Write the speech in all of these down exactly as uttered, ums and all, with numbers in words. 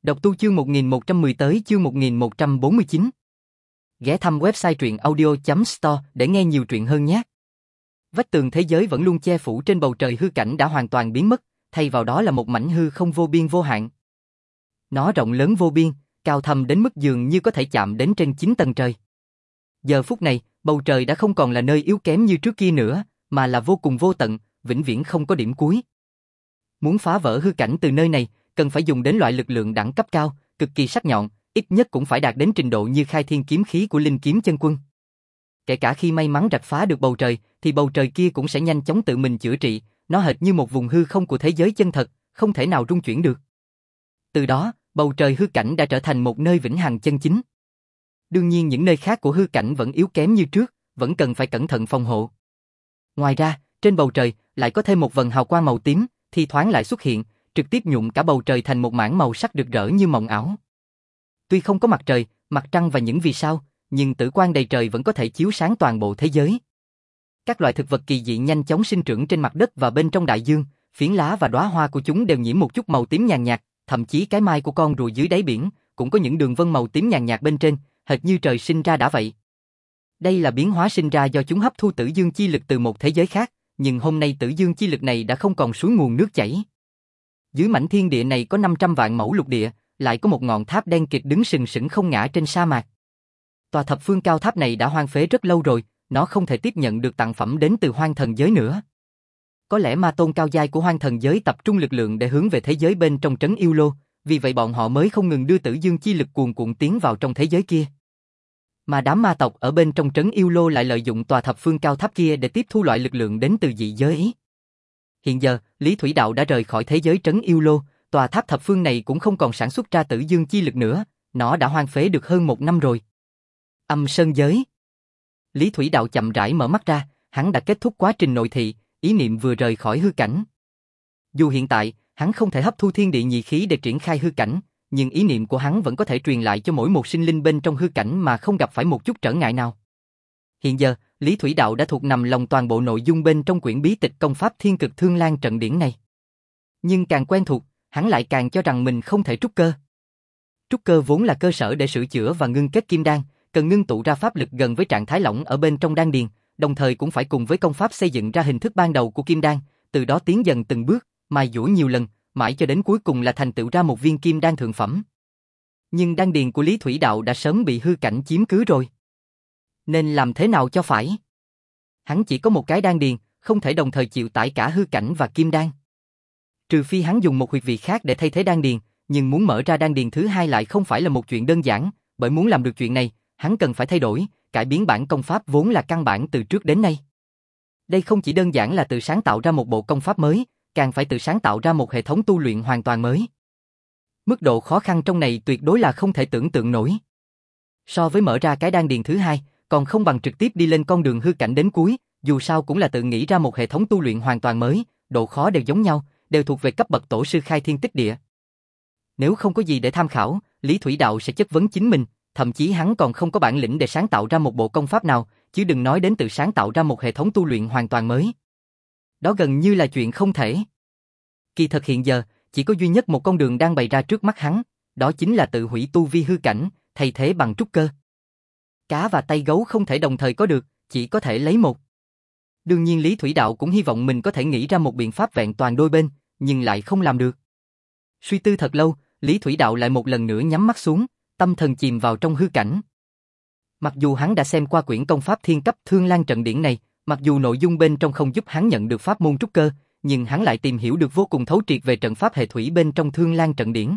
Đọc tu chương một nghìn một trăm mười tới chương một nghìn một trăm bốn mươi chín. Ghé thăm website truyện audio chấm store để nghe nhiều truyện hơn nhé. Vách tường thế giới vẫn luôn che phủ trên bầu trời hư cảnh đã hoàn toàn biến mất, thay vào đó là một mảnh hư không vô biên vô hạn. Nó rộng lớn vô biên, cao thâm đến mức dường như có thể chạm đến trên chín tầng trời. Giờ phút này, bầu trời đã không còn là nơi yếu kém như trước kia nữa, mà là vô cùng vô tận, vĩnh viễn không có điểm cuối. Muốn phá vỡ hư cảnh từ nơi này, cần phải dùng đến loại lực lượng đẳng cấp cao, cực kỳ sắc nhọn, ít nhất cũng phải đạt đến trình độ như khai thiên kiếm khí của linh kiếm chân quân. Kể cả khi may mắn rạch phá được bầu trời, thì bầu trời kia cũng sẽ nhanh chóng tự mình chữa trị, nó hệt như một vùng hư không của thế giới chân thật, không thể nào rung chuyển được. Từ đó, bầu trời hư cảnh đã trở thành một nơi vĩnh hằng chân chính. Đương nhiên những nơi khác của hư cảnh vẫn yếu kém như trước, vẫn cần phải cẩn thận phòng hộ. Ngoài ra, trên bầu trời lại có thêm một vầng hào quang màu tím, thi thoảng lại xuất hiện, trực tiếp nhuộm cả bầu trời thành một mảng màu sắc rực rỡ như mộng ảo. Tuy không có mặt trời, mặt trăng và những vì sao, nhưng tử quang đầy trời vẫn có thể chiếu sáng toàn bộ thế giới. Các loài thực vật kỳ dị nhanh chóng sinh trưởng trên mặt đất và bên trong đại dương, phiến lá và đóa hoa của chúng đều nhiễm một chút màu tím nhàn nhạt, thậm chí cái mai của con rùa dưới đáy biển cũng có những đường vân màu tím nhàn nhạt bên trên, hệt như trời sinh ra đã vậy. Đây là biến hóa sinh ra do chúng hấp thu tử dương chi lực từ một thế giới khác, nhưng hôm nay tử dương chi lực này đã không còn suối nguồn nước chảy. Dưới mảnh thiên địa này có năm trăm vạn mẫu lục địa, lại có một ngọn tháp đen kịt đứng sừng sững không ngã trên sa mạc. Tòa thập phương cao tháp này đã hoang phế rất lâu rồi, nó không thể tiếp nhận được tặng phẩm đến từ hoang thần giới nữa. Có lẽ ma tôn cao giai của hoang thần giới tập trung lực lượng để hướng về thế giới bên trong trấn yêu lô, vì vậy bọn họ mới không ngừng đưa tử dương chi lực cuồn cuộn tiến vào trong thế giới kia. Mà đám ma tộc ở bên trong trấn yêu lô lại lợi dụng tòa thập phương cao tháp kia để tiếp thu loại lực lượng đến từ dị giới. Hiện giờ, Lý Thủy Đạo đã rời khỏi thế giới trấn yêu lô, tòa tháp thập phương này cũng không còn sản xuất ra tử dương chi lực nữa, nó đã hoang phế được hơn một năm rồi. Âm sơn giới. Lý Thủy Đạo chậm rãi mở mắt ra, hắn đã kết thúc quá trình nội thị, ý niệm vừa rời khỏi hư cảnh. Dù hiện tại, hắn không thể hấp thu thiên địa nhị khí để triển khai hư cảnh, nhưng ý niệm của hắn vẫn có thể truyền lại cho mỗi một sinh linh bên trong hư cảnh mà không gặp phải một chút trở ngại nào. Hiện giờ, Lý Thủy Đạo đã thuộc nằm lòng toàn bộ nội dung bên trong quyển bí tịch công pháp Thiên Cực Thương Lan trận điển này. Nhưng càng quen thuộc, hắn lại càng cho rằng mình không thể trúc cơ. Trúc cơ vốn là cơ sở để sửa chữa và ngưng kết kim đan, cần ngưng tụ ra pháp lực gần với trạng thái lỏng ở bên trong đan điền, đồng thời cũng phải cùng với công pháp xây dựng ra hình thức ban đầu của kim đan, từ đó tiến dần từng bước, mài dũa nhiều lần, mãi cho đến cuối cùng là thành tựu ra một viên kim đan thượng phẩm. Nhưng đan điền của Lý Thủy Đạo đã sớm bị hư cảnh chiếm cứ rồi. Nên làm thế nào cho phải? Hắn chỉ có một cái đan điền, không thể đồng thời chịu tải cả hư cảnh và kim đan. Trừ phi hắn dùng một huyệt vị khác để thay thế đan điền, nhưng muốn mở ra đan điền thứ hai lại không phải là một chuyện đơn giản, bởi muốn làm được chuyện này, hắn cần phải thay đổi, cải biến bản công pháp vốn là căn bản từ trước đến nay. Đây không chỉ đơn giản là tự sáng tạo ra một bộ công pháp mới, càng phải tự sáng tạo ra một hệ thống tu luyện hoàn toàn mới. Mức độ khó khăn trong này tuyệt đối là không thể tưởng tượng nổi. So với mở ra cái đan điền thứ hai, còn không bằng trực tiếp đi lên con đường hư cảnh đến cuối, dù sao cũng là tự nghĩ ra một hệ thống tu luyện hoàn toàn mới, độ khó đều giống nhau, đều thuộc về cấp bậc tổ sư khai thiên tích địa. Nếu không có gì để tham khảo, Lý Thủy Đạo sẽ chất vấn chính mình, thậm chí hắn còn không có bản lĩnh để sáng tạo ra một bộ công pháp nào, chứ đừng nói đến tự sáng tạo ra một hệ thống tu luyện hoàn toàn mới. Đó gần như là chuyện không thể. Kỳ thật hiện giờ, chỉ có duy nhất một con đường đang bày ra trước mắt hắn, đó chính là tự hủy tu vi hư cảnh, thay thế bằng trúc cơ. Cá và tay gấu không thể đồng thời có được, chỉ có thể lấy một. Đương nhiên Lý Thủy Đạo cũng hy vọng mình có thể nghĩ ra một biện pháp vẹn toàn đôi bên, nhưng lại không làm được. Suy tư thật lâu, Lý Thủy Đạo lại một lần nữa nhắm mắt xuống, tâm thần chìm vào trong hư cảnh. Mặc dù hắn đã xem qua quyển công pháp Thiên Cấp Thương Lan trận điển này, mặc dù nội dung bên trong không giúp hắn nhận được pháp môn trúc cơ, nhưng hắn lại tìm hiểu được vô cùng thấu triệt về trận pháp hệ thủy bên trong Thương Lan trận điển.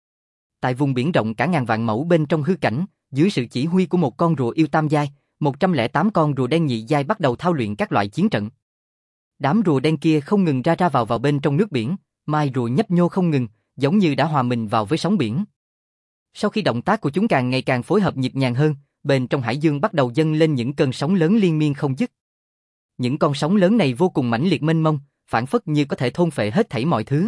Tại vùng biển rộng cả ngàn vạn mẫu bên trong hư cảnh, dưới sự chỉ huy của một con rùa yêu tam giai, một trăm lẻ tám con rùa đen nhị giai bắt đầu thao luyện các loại chiến trận. Đám rùa đen kia không ngừng ra ra vào vào bên trong nước biển, mai rùa nhấp nhô không ngừng, giống như đã hòa mình vào với sóng biển. Sau khi động tác của chúng càng ngày càng phối hợp nhịp nhàng hơn, bên trong hải dương bắt đầu dâng lên những cơn sóng lớn liên miên không dứt. Những con sóng lớn này vô cùng mãnh liệt mênh mông, phảng phất như có thể thôn phệ hết thảy mọi thứ.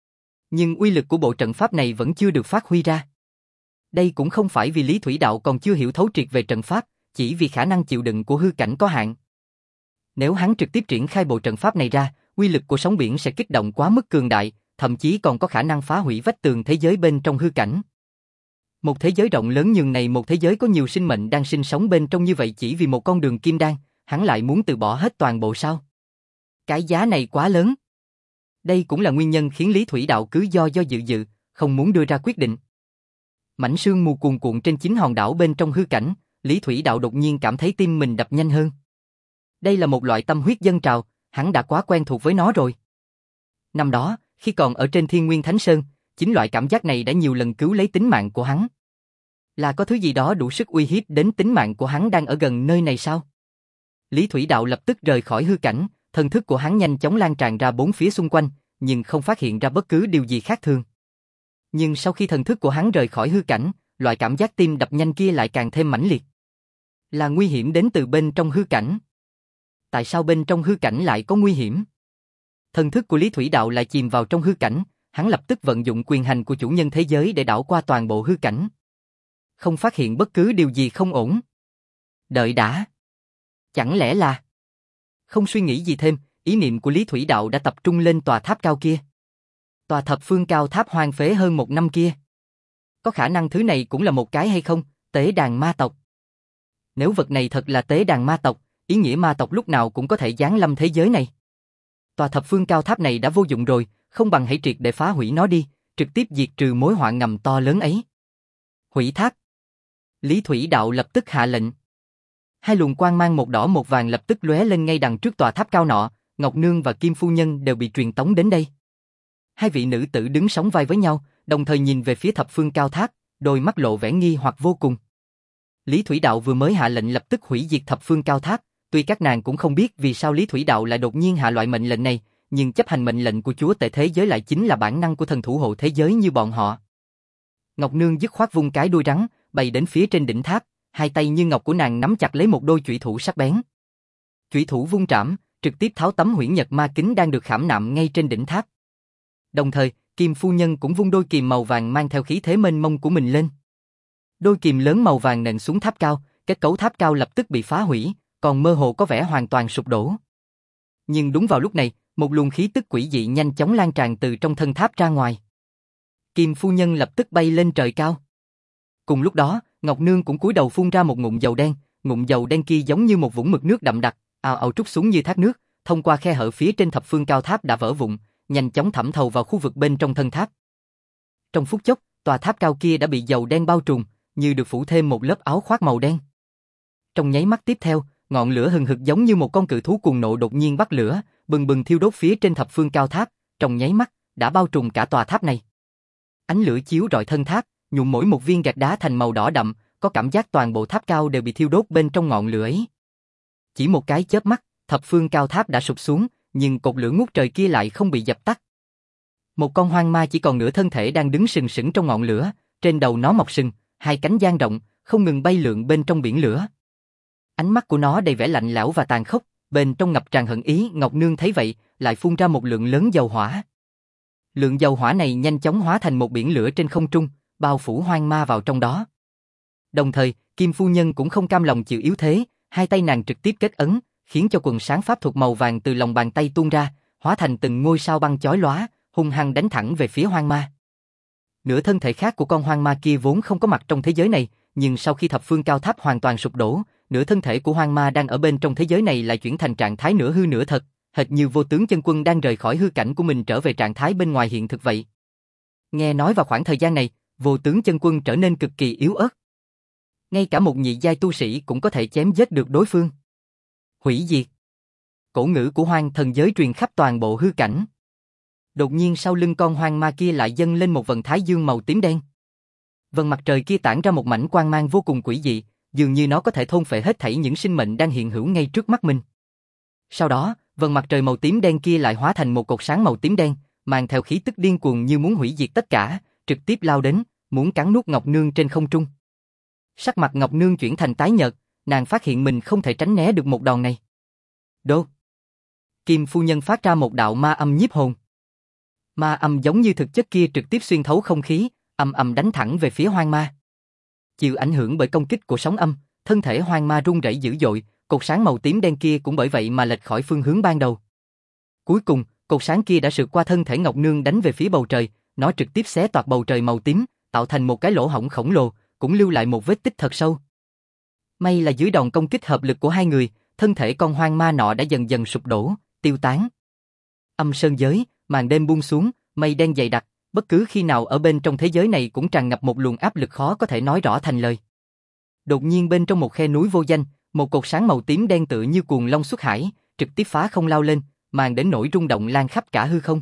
Nhưng uy lực của bộ trận pháp này vẫn chưa được phát huy ra. Đây cũng không phải vì Lý Thủy Đạo còn chưa hiểu thấu triệt về trận pháp, chỉ vì khả năng chịu đựng của hư cảnh có hạn. Nếu hắn trực tiếp triển khai bộ trận pháp này ra, uy lực của sóng biển sẽ kích động quá mức cường đại, thậm chí còn có khả năng phá hủy vách tường thế giới bên trong hư cảnh. Một thế giới rộng lớn nhường này, một thế giới có nhiều sinh mệnh đang sinh sống bên trong như vậy, chỉ vì một con đường kim đan, hắn lại muốn từ bỏ hết toàn bộ sao? Cái giá này quá lớn. Đây cũng là nguyên nhân khiến Lý Thủy Đạo cứ do do dự dự, không muốn đưa ra quyết định. Mảnh sương mù cuồn cuộn trên chín hòn đảo bên trong hư cảnh, Lý Thủy Đạo đột nhiên cảm thấy tim mình đập nhanh hơn. Đây là một loại tâm huyết dâng trào, hắn đã quá quen thuộc với nó rồi. Năm đó, khi còn ở trên Thiên Nguyên Thánh Sơn, chính loại cảm giác này đã nhiều lần cứu lấy tính mạng của hắn. Là có thứ gì đó đủ sức uy hiếp đến tính mạng của hắn đang ở gần nơi này sao? Lý Thủy Đạo lập tức rời khỏi hư cảnh, thần thức của hắn nhanh chóng lan tràn ra bốn phía xung quanh, nhưng không phát hiện ra bất cứ điều gì khác thường. Nhưng sau khi thần thức của hắn rời khỏi hư cảnh, loại cảm giác tim đập nhanh kia lại càng thêm mãnh liệt. Là nguy hiểm đến từ bên trong hư cảnh. Tại sao bên trong hư cảnh lại có nguy hiểm? Thần thức của Lý Thủy Đạo lại chìm vào trong hư cảnh, hắn lập tức vận dụng quyền hành của chủ nhân thế giới để đảo qua toàn bộ hư cảnh. Không phát hiện bất cứ điều gì không ổn. Đợi đã. Chẳng lẽ là... Không suy nghĩ gì thêm, ý niệm của Lý Thủy Đạo đã tập trung lên tòa tháp cao kia. Tòa thập phương cao tháp hoang phế hơn một năm kia. Có khả năng thứ này cũng là một cái hay không, tế đàn ma tộc. Nếu vật này thật là tế đàn ma tộc, ý nghĩa ma tộc lúc nào cũng có thể giáng lâm thế giới này. Tòa thập phương cao tháp này đã vô dụng rồi, không bằng hãy triệt để phá hủy nó đi, trực tiếp diệt trừ mối họa ngầm to lớn ấy. Hủy thác. Lý Thủy Đạo lập tức hạ lệnh. Hai luồng quang mang một đỏ một vàng lập tức lóe lên ngay đằng trước tòa tháp cao nọ, Ngọc Nương và Kim Phu Nhân đều bị truyền tống đến đây. Hai vị nữ tử đứng sóng vai với nhau, đồng thời nhìn về phía thập phương cao tháp, đôi mắt lộ vẻ nghi hoặc vô cùng. Lý Thủy Đạo vừa mới hạ lệnh lập tức hủy diệt thập phương cao tháp, tuy các nàng cũng không biết vì sao Lý Thủy Đạo lại đột nhiên hạ loại mệnh lệnh này, nhưng chấp hành mệnh lệnh của chúa tể thế giới lại chính là bản năng của thần thủ hộ thế giới như bọn họ. Ngọc Nương dứt khoát vung cái đuôi rắn, bay đến phía trên đỉnh tháp, hai tay như ngọc của nàng nắm chặt lấy một đôi chủy thủ sắc bén. Chủy thủ vung trảm, trực tiếp tháo tấm huyễn nhật ma kính đang được khảm nạm ngay trên đỉnh tháp. Đồng thời, Kim Phu Nhân cũng vung đôi kìm màu vàng mang theo khí thế mênh mông của mình lên. Đôi kìm lớn màu vàng nện xuống tháp cao, kết cấu tháp cao lập tức bị phá hủy, còn mơ hồ có vẻ hoàn toàn sụp đổ. Nhưng đúng vào lúc này, một luồng khí tức quỷ dị nhanh chóng lan tràn từ trong thân tháp ra ngoài. Kim Phu Nhân lập tức bay lên trời cao. Cùng lúc đó, Ngọc Nương cũng cúi đầu phun ra một ngụm dầu đen, ngụm dầu đen kia giống như một vũng mực nước đậm đặc, ào ào trút xuống như thác nước, thông qua khe hở phía trên thập phương cao tháp đã vỡ vụn, nhanh chóng thẩm thấu vào khu vực bên trong thân tháp. Trong phút chốc, tòa tháp cao kia đã bị dầu đen bao trùm, như được phủ thêm một lớp áo khoác màu đen. Trong nháy mắt tiếp theo, ngọn lửa hừng hực giống như một con cự thú cuồng nộ đột nhiên bắt lửa, bừng bừng thiêu đốt phía trên thập phương cao tháp, trong nháy mắt đã bao trùm cả tòa tháp này. Ánh lửa chiếu rọi thân tháp, nhuộm mỗi một viên gạch đá thành màu đỏ đậm, có cảm giác toàn bộ tháp cao đều bị thiêu đốt bên trong ngọn lửa ấy. Chỉ một cái chớp mắt, thập phương cao tháp đã sụp xuống, nhưng cột lửa ngút trời kia lại không bị dập tắt. Một con hoang ma chỉ còn nửa thân thể đang đứng sừng sững trong ngọn lửa, trên đầu nó mọc sừng, hai cánh dang rộng, không ngừng bay lượn bên trong biển lửa. Ánh mắt của nó đầy vẻ lạnh lẽo và tàn khốc, bên trong ngập tràn hận ý. Ngọc Nương thấy vậy, lại phun ra một lượng lớn dầu hỏa. Lượng dầu hỏa này nhanh chóng hóa thành một biển lửa trên không trung, bao phủ hoang ma vào trong đó. Đồng thời, Kim Phu Nhân cũng không cam lòng chịu yếu thế, hai tay nàng trực tiếp kết ấn, khiến cho quần sáng pháp thuật màu vàng từ lòng bàn tay tuôn ra, hóa thành từng ngôi sao băng chói lóa, hung hăng đánh thẳng về phía hoang ma. Nửa thân thể khác của con hoang ma kia vốn không có mặt trong thế giới này, nhưng sau khi thập phương cao tháp hoàn toàn sụp đổ, nửa thân thể của hoang ma đang ở bên trong thế giới này lại chuyển thành trạng thái nửa hư nửa thật, hệt như Vô Tướng Chân Quân đang rời khỏi hư cảnh của mình trở về trạng thái bên ngoài hiện thực vậy. Nghe nói vào khoảng thời gian này, Vô Tướng Chân Quân trở nên cực kỳ yếu ớt. Ngay cả một nhị giai tu sĩ cũng có thể chém giết được đối phương. Hủy diệt. Cổ ngữ của hoang thần giới truyền khắp toàn bộ hư cảnh. Đột nhiên sau lưng con hoang ma kia lại dâng lên một vầng thái dương màu tím đen. Vầng mặt trời kia tản ra một mảnh quang mang vô cùng quỷ dị, dường như nó có thể thôn phệ hết thảy những sinh mệnh đang hiện hữu ngay trước mắt mình. Sau đó, vầng mặt trời màu tím đen kia lại hóa thành một cột sáng màu tím đen, mang theo khí tức điên cuồng như muốn hủy diệt tất cả, trực tiếp lao đến, muốn cắn nuốt Ngọc Nương trên không trung. Sắc mặt Ngọc Nương chuyển thành tái nhợt, nàng phát hiện mình không thể tránh né được một đòn này. Đô! Kim Phu Nhân phát ra một đạo ma âm nhiếp hồn. Ma âm giống như thực chất kia trực tiếp xuyên thấu không khí, âm âm đánh thẳng về phía hoang ma. Chịu ảnh hưởng bởi công kích của sóng âm, thân thể hoang ma rung rẩy dữ dội, cột sáng màu tím đen kia cũng bởi vậy mà lệch khỏi phương hướng ban đầu. Cuối cùng, cột sáng kia đã sượt qua thân thể Ngọc Nương đánh về phía bầu trời, nó trực tiếp xé toạc bầu trời màu tím, tạo thành một cái lỗ hổng khổng lồ, cũng lưu lại một vết tích thật sâu. May là dưới đòn công kích hợp lực của hai người, thân thể con hoang ma nọ đã dần dần sụp đổ, tiêu tán. Âm sơn giới, màn đêm buông xuống, mây đen dày đặc, bất cứ khi nào ở bên trong thế giới này cũng tràn ngập một luồng áp lực khó có thể nói rõ thành lời. Đột nhiên bên trong một khe núi vô danh, một cột sáng màu tím đen tựa như cuồng long xuất hải, trực tiếp phá không lao lên, màn đến nỗi rung động lan khắp cả hư không.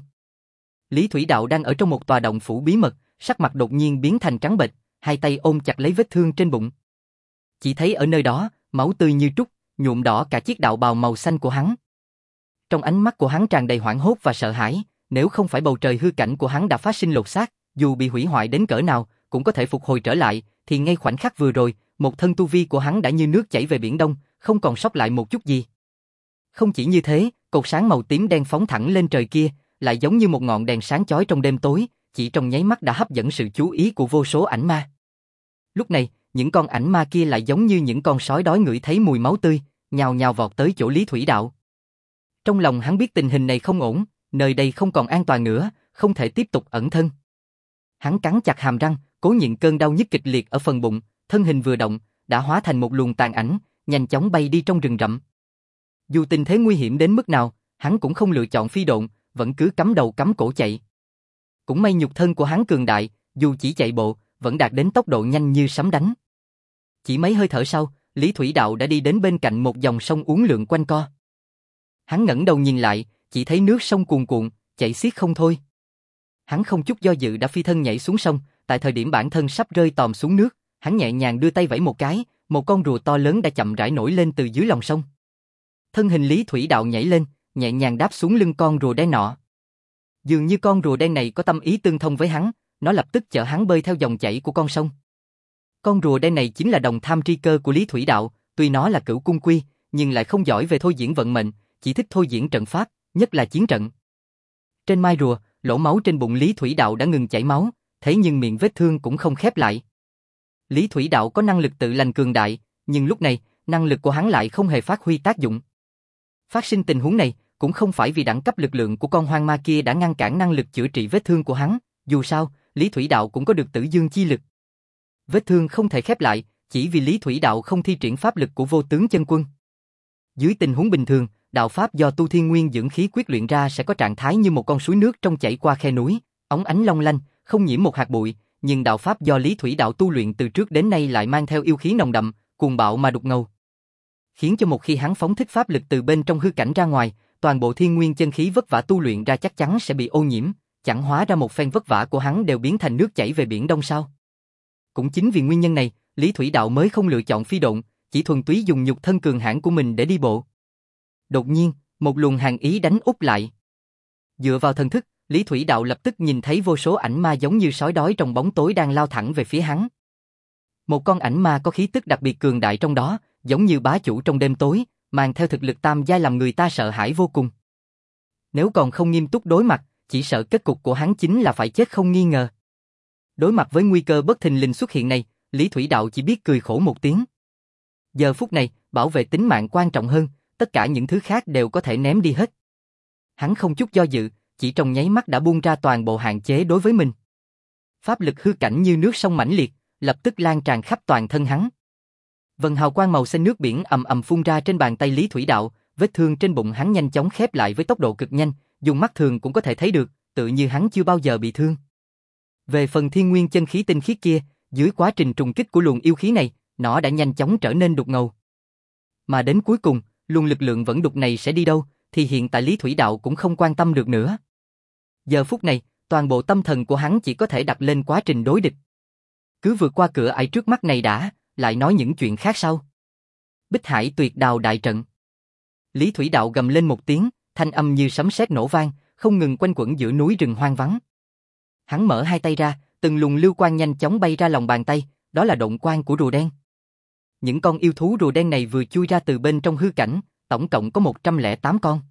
Lý Thủy Đạo đang ở trong một tòa động phủ bí mật, sắc mặt đột nhiên biến thành trắng bệch, hai tay ôm chặt lấy vết thương trên bụng. Chỉ thấy ở nơi đó, máu tươi như trút, nhuộm đỏ cả chiếc đạo bào màu xanh của hắn. Trong ánh mắt của hắn tràn đầy hoảng hốt và sợ hãi, nếu không phải bầu trời hư cảnh của hắn đã phát sinh lột xác, dù bị hủy hoại đến cỡ nào, cũng có thể phục hồi trở lại, thì ngay khoảnh khắc vừa rồi, một thân tu vi của hắn đã như nước chảy về biển đông, không còn sót lại một chút gì. Không chỉ như thế, cột sáng màu tím đen phóng thẳng lên trời kia, lại giống như một ngọn đèn sáng chói trong đêm tối, chỉ trong nháy mắt đã hấp dẫn sự chú ý của vô số ảnh ma. Lúc này, những con ảnh ma kia lại giống như những con sói đói ngửi thấy mùi máu tươi, nhào nhào vọt tới chỗ Lý Thủy Đạo. Trong lòng hắn biết tình hình này không ổn, nơi đây không còn an toàn nữa, không thể tiếp tục ẩn thân. Hắn cắn chặt hàm răng, cố nhịn cơn đau nhức kịch liệt ở phần bụng, thân hình vừa động, đã hóa thành một luồng tàn ảnh, nhanh chóng bay đi trong rừng rậm. Dù tình thế nguy hiểm đến mức nào, hắn cũng không lựa chọn phi độn, vẫn cứ cắm đầu cắm cổ chạy. Cũng may nhục thân của hắn cường đại, dù chỉ chạy bộ, vẫn đạt đến tốc độ nhanh như sấm đánh. Chỉ mấy hơi thở sau, Lý Thủy Đạo đã đi đến bên cạnh một dòng sông uốn lượn quanh co. Hắn ngẩng đầu nhìn lại, chỉ thấy nước sông cuồn cuộn, chảy xiết không thôi. Hắn không chút do dự đã phi thân nhảy xuống sông, tại thời điểm bản thân sắp rơi tòm xuống nước, hắn nhẹ nhàng đưa tay vẫy một cái, một con rùa to lớn đã chậm rãi nổi lên từ dưới lòng sông. Thân hình Lý Thủy Đạo nhảy lên, nhẹ nhàng đáp xuống lưng con rùa đen nọ. Dường như con rùa đen này có tâm ý tương thông với hắn, nó lập tức chở hắn bơi theo dòng chảy của con sông. Con rùa đen này chính là đồng tham tri cơ của Lý Thủy Đạo, tuy nó là cửu cung quy, nhưng lại không giỏi về thôi diễn vận mệnh, chỉ thích thôi diễn trận pháp, nhất là chiến trận. Trên mai rùa, lỗ máu trên bụng Lý Thủy Đạo đã ngừng chảy máu, thế nhưng miệng vết thương cũng không khép lại. Lý Thủy Đạo có năng lực tự lành cường đại, nhưng lúc này, năng lực của hắn lại không hề phát huy tác dụng. Phát sinh tình huống này, cũng không phải vì đẳng cấp lực lượng của con hoang ma kia đã ngăn cản năng lực chữa trị vết thương của hắn, dù sao, Lý Thủy Đạo cũng có được tử dương chi lực. Vết thương không thể khép lại, chỉ vì Lý Thủy Đạo không thi triển pháp lực của vô tướng chân quân. Dưới tình huống bình thường, đạo pháp do tu thiên nguyên dưỡng khí quyết luyện ra sẽ có trạng thái như một con suối nước trong chảy qua khe núi, óng ánh long lanh, không nhiễm một hạt bụi, nhưng đạo pháp do Lý Thủy Đạo tu luyện từ trước đến nay lại mang theo yêu khí nồng đậm, cuồng bạo mà đục ngầu. Khiến cho một khi hắn phóng thích pháp lực từ bên trong hư cảnh ra ngoài, toàn bộ thiên nguyên chân khí vất vả tu luyện ra chắc chắn sẽ bị ô nhiễm, chẳng hóa ra một phen vất vả của hắn đều biến thành nước chảy về biển đông sao. Cũng chính vì nguyên nhân này, Lý Thủy Đạo mới không lựa chọn phi độn, chỉ thuần túy dùng nhục thân cường hãn của mình để đi bộ. Đột nhiên, một luồng hàn ý đánh úp lại. Dựa vào thần thức, Lý Thủy Đạo lập tức nhìn thấy vô số ảnh ma giống như sói đói trong bóng tối đang lao thẳng về phía hắn. Một con ảnh ma có khí tức đặc biệt cường đại trong đó, giống như bá chủ trong đêm tối, mang theo thực lực tam giai làm người ta sợ hãi vô cùng. Nếu còn không nghiêm túc đối mặt, chỉ sợ kết cục của hắn chính là phải chết không nghi ngờ. Đối mặt với nguy cơ bất thình lình xuất hiện này, Lý Thủy Đạo chỉ biết cười khổ một tiếng. Giờ phút này, bảo vệ tính mạng quan trọng hơn, tất cả những thứ khác đều có thể ném đi hết. Hắn không chút do dự, chỉ trong nháy mắt đã buông ra toàn bộ hạn chế đối với mình. Pháp lực hư cảnh như nước sông mãnh liệt, lập tức lan tràn khắp toàn thân hắn. Vầng hào quang màu xanh nước biển ầm ầm phun ra trên bàn tay Lý Thủy Đạo, vết thương trên bụng hắn nhanh chóng khép lại với tốc độ cực nhanh, dùng mắt thường cũng có thể thấy được, tự như hắn chưa bao giờ bị thương. Về phần thiên nguyên chân khí tinh khiết kia, dưới quá trình trùng kích của luồng yêu khí này, nó đã nhanh chóng trở nên đục ngầu. Mà đến cuối cùng, luồng lực lượng vẫn đục này sẽ đi đâu, thì hiện tại Lý Thủy Đạo cũng không quan tâm được nữa. Giờ phút này, toàn bộ tâm thần của hắn chỉ có thể đặt lên quá trình đối địch. Cứ vượt qua cửa ải trước mắt này đã, lại nói những chuyện khác sau. Bích Hải Tuyệt Đào đại trận. Lý Thủy Đạo gầm lên một tiếng, thanh âm như sấm sét nổ vang, không ngừng quanh quẩn giữa núi rừng hoang vắng. Hắn mở hai tay ra, từng luồng lưu quang nhanh chóng bay ra lòng bàn tay, đó là động quang của rùa đen. Những con yêu thú rùa đen này vừa chui ra từ bên trong hư cảnh, tổng cộng có một trăm lẻ tám con.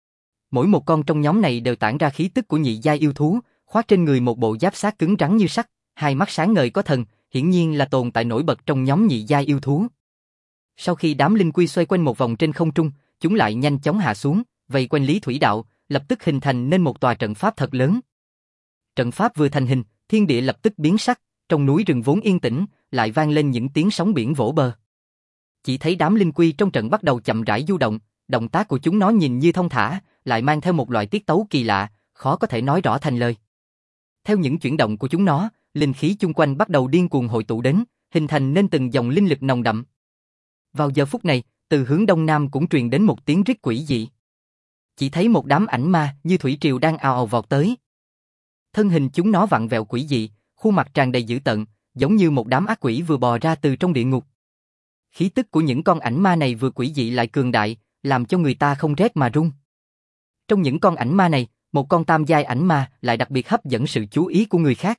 Mỗi một con trong nhóm này đều tản ra khí tức của nhị giai yêu thú, khoác trên người một bộ giáp xác cứng rắn như sắt, hai mắt sáng ngời có thần, hiển nhiên là tồn tại nổi bật trong nhóm nhị giai yêu thú. Sau khi đám linh quy xoay quanh một vòng trên không trung, chúng lại nhanh chóng hạ xuống, vây quanh Lý Thủy Đạo, lập tức hình thành nên một tòa trận pháp thật lớn. Trận pháp vừa thành hình, thiên địa lập tức biến sắc, trong núi rừng vốn yên tĩnh, lại vang lên những tiếng sóng biển vỗ bờ. Chỉ thấy đám linh quy trong trận bắt đầu chậm rãi du động, động tác của chúng nó nhìn như thông thả, lại mang theo một loại tiết tấu kỳ lạ, khó có thể nói rõ thành lời. Theo những chuyển động của chúng nó, linh khí chung quanh bắt đầu điên cuồng hội tụ đến, hình thành nên từng dòng linh lực nồng đậm. Vào giờ phút này, từ hướng đông nam cũng truyền đến một tiếng rít quỷ dị. Chỉ thấy một đám ảnh ma như thủy triều đang ào ào vọt tới. Thân hình chúng nó vặn vẹo quỷ dị, khuôn mặt tràn đầy dữ tợn, giống như một đám ác quỷ vừa bò ra từ trong địa ngục. Khí tức của những con ảnh ma này vừa quỷ dị lại cường đại, làm cho người ta không rét mà run. Trong những con ảnh ma này, một con tam giai ảnh ma lại đặc biệt hấp dẫn sự chú ý của người khác.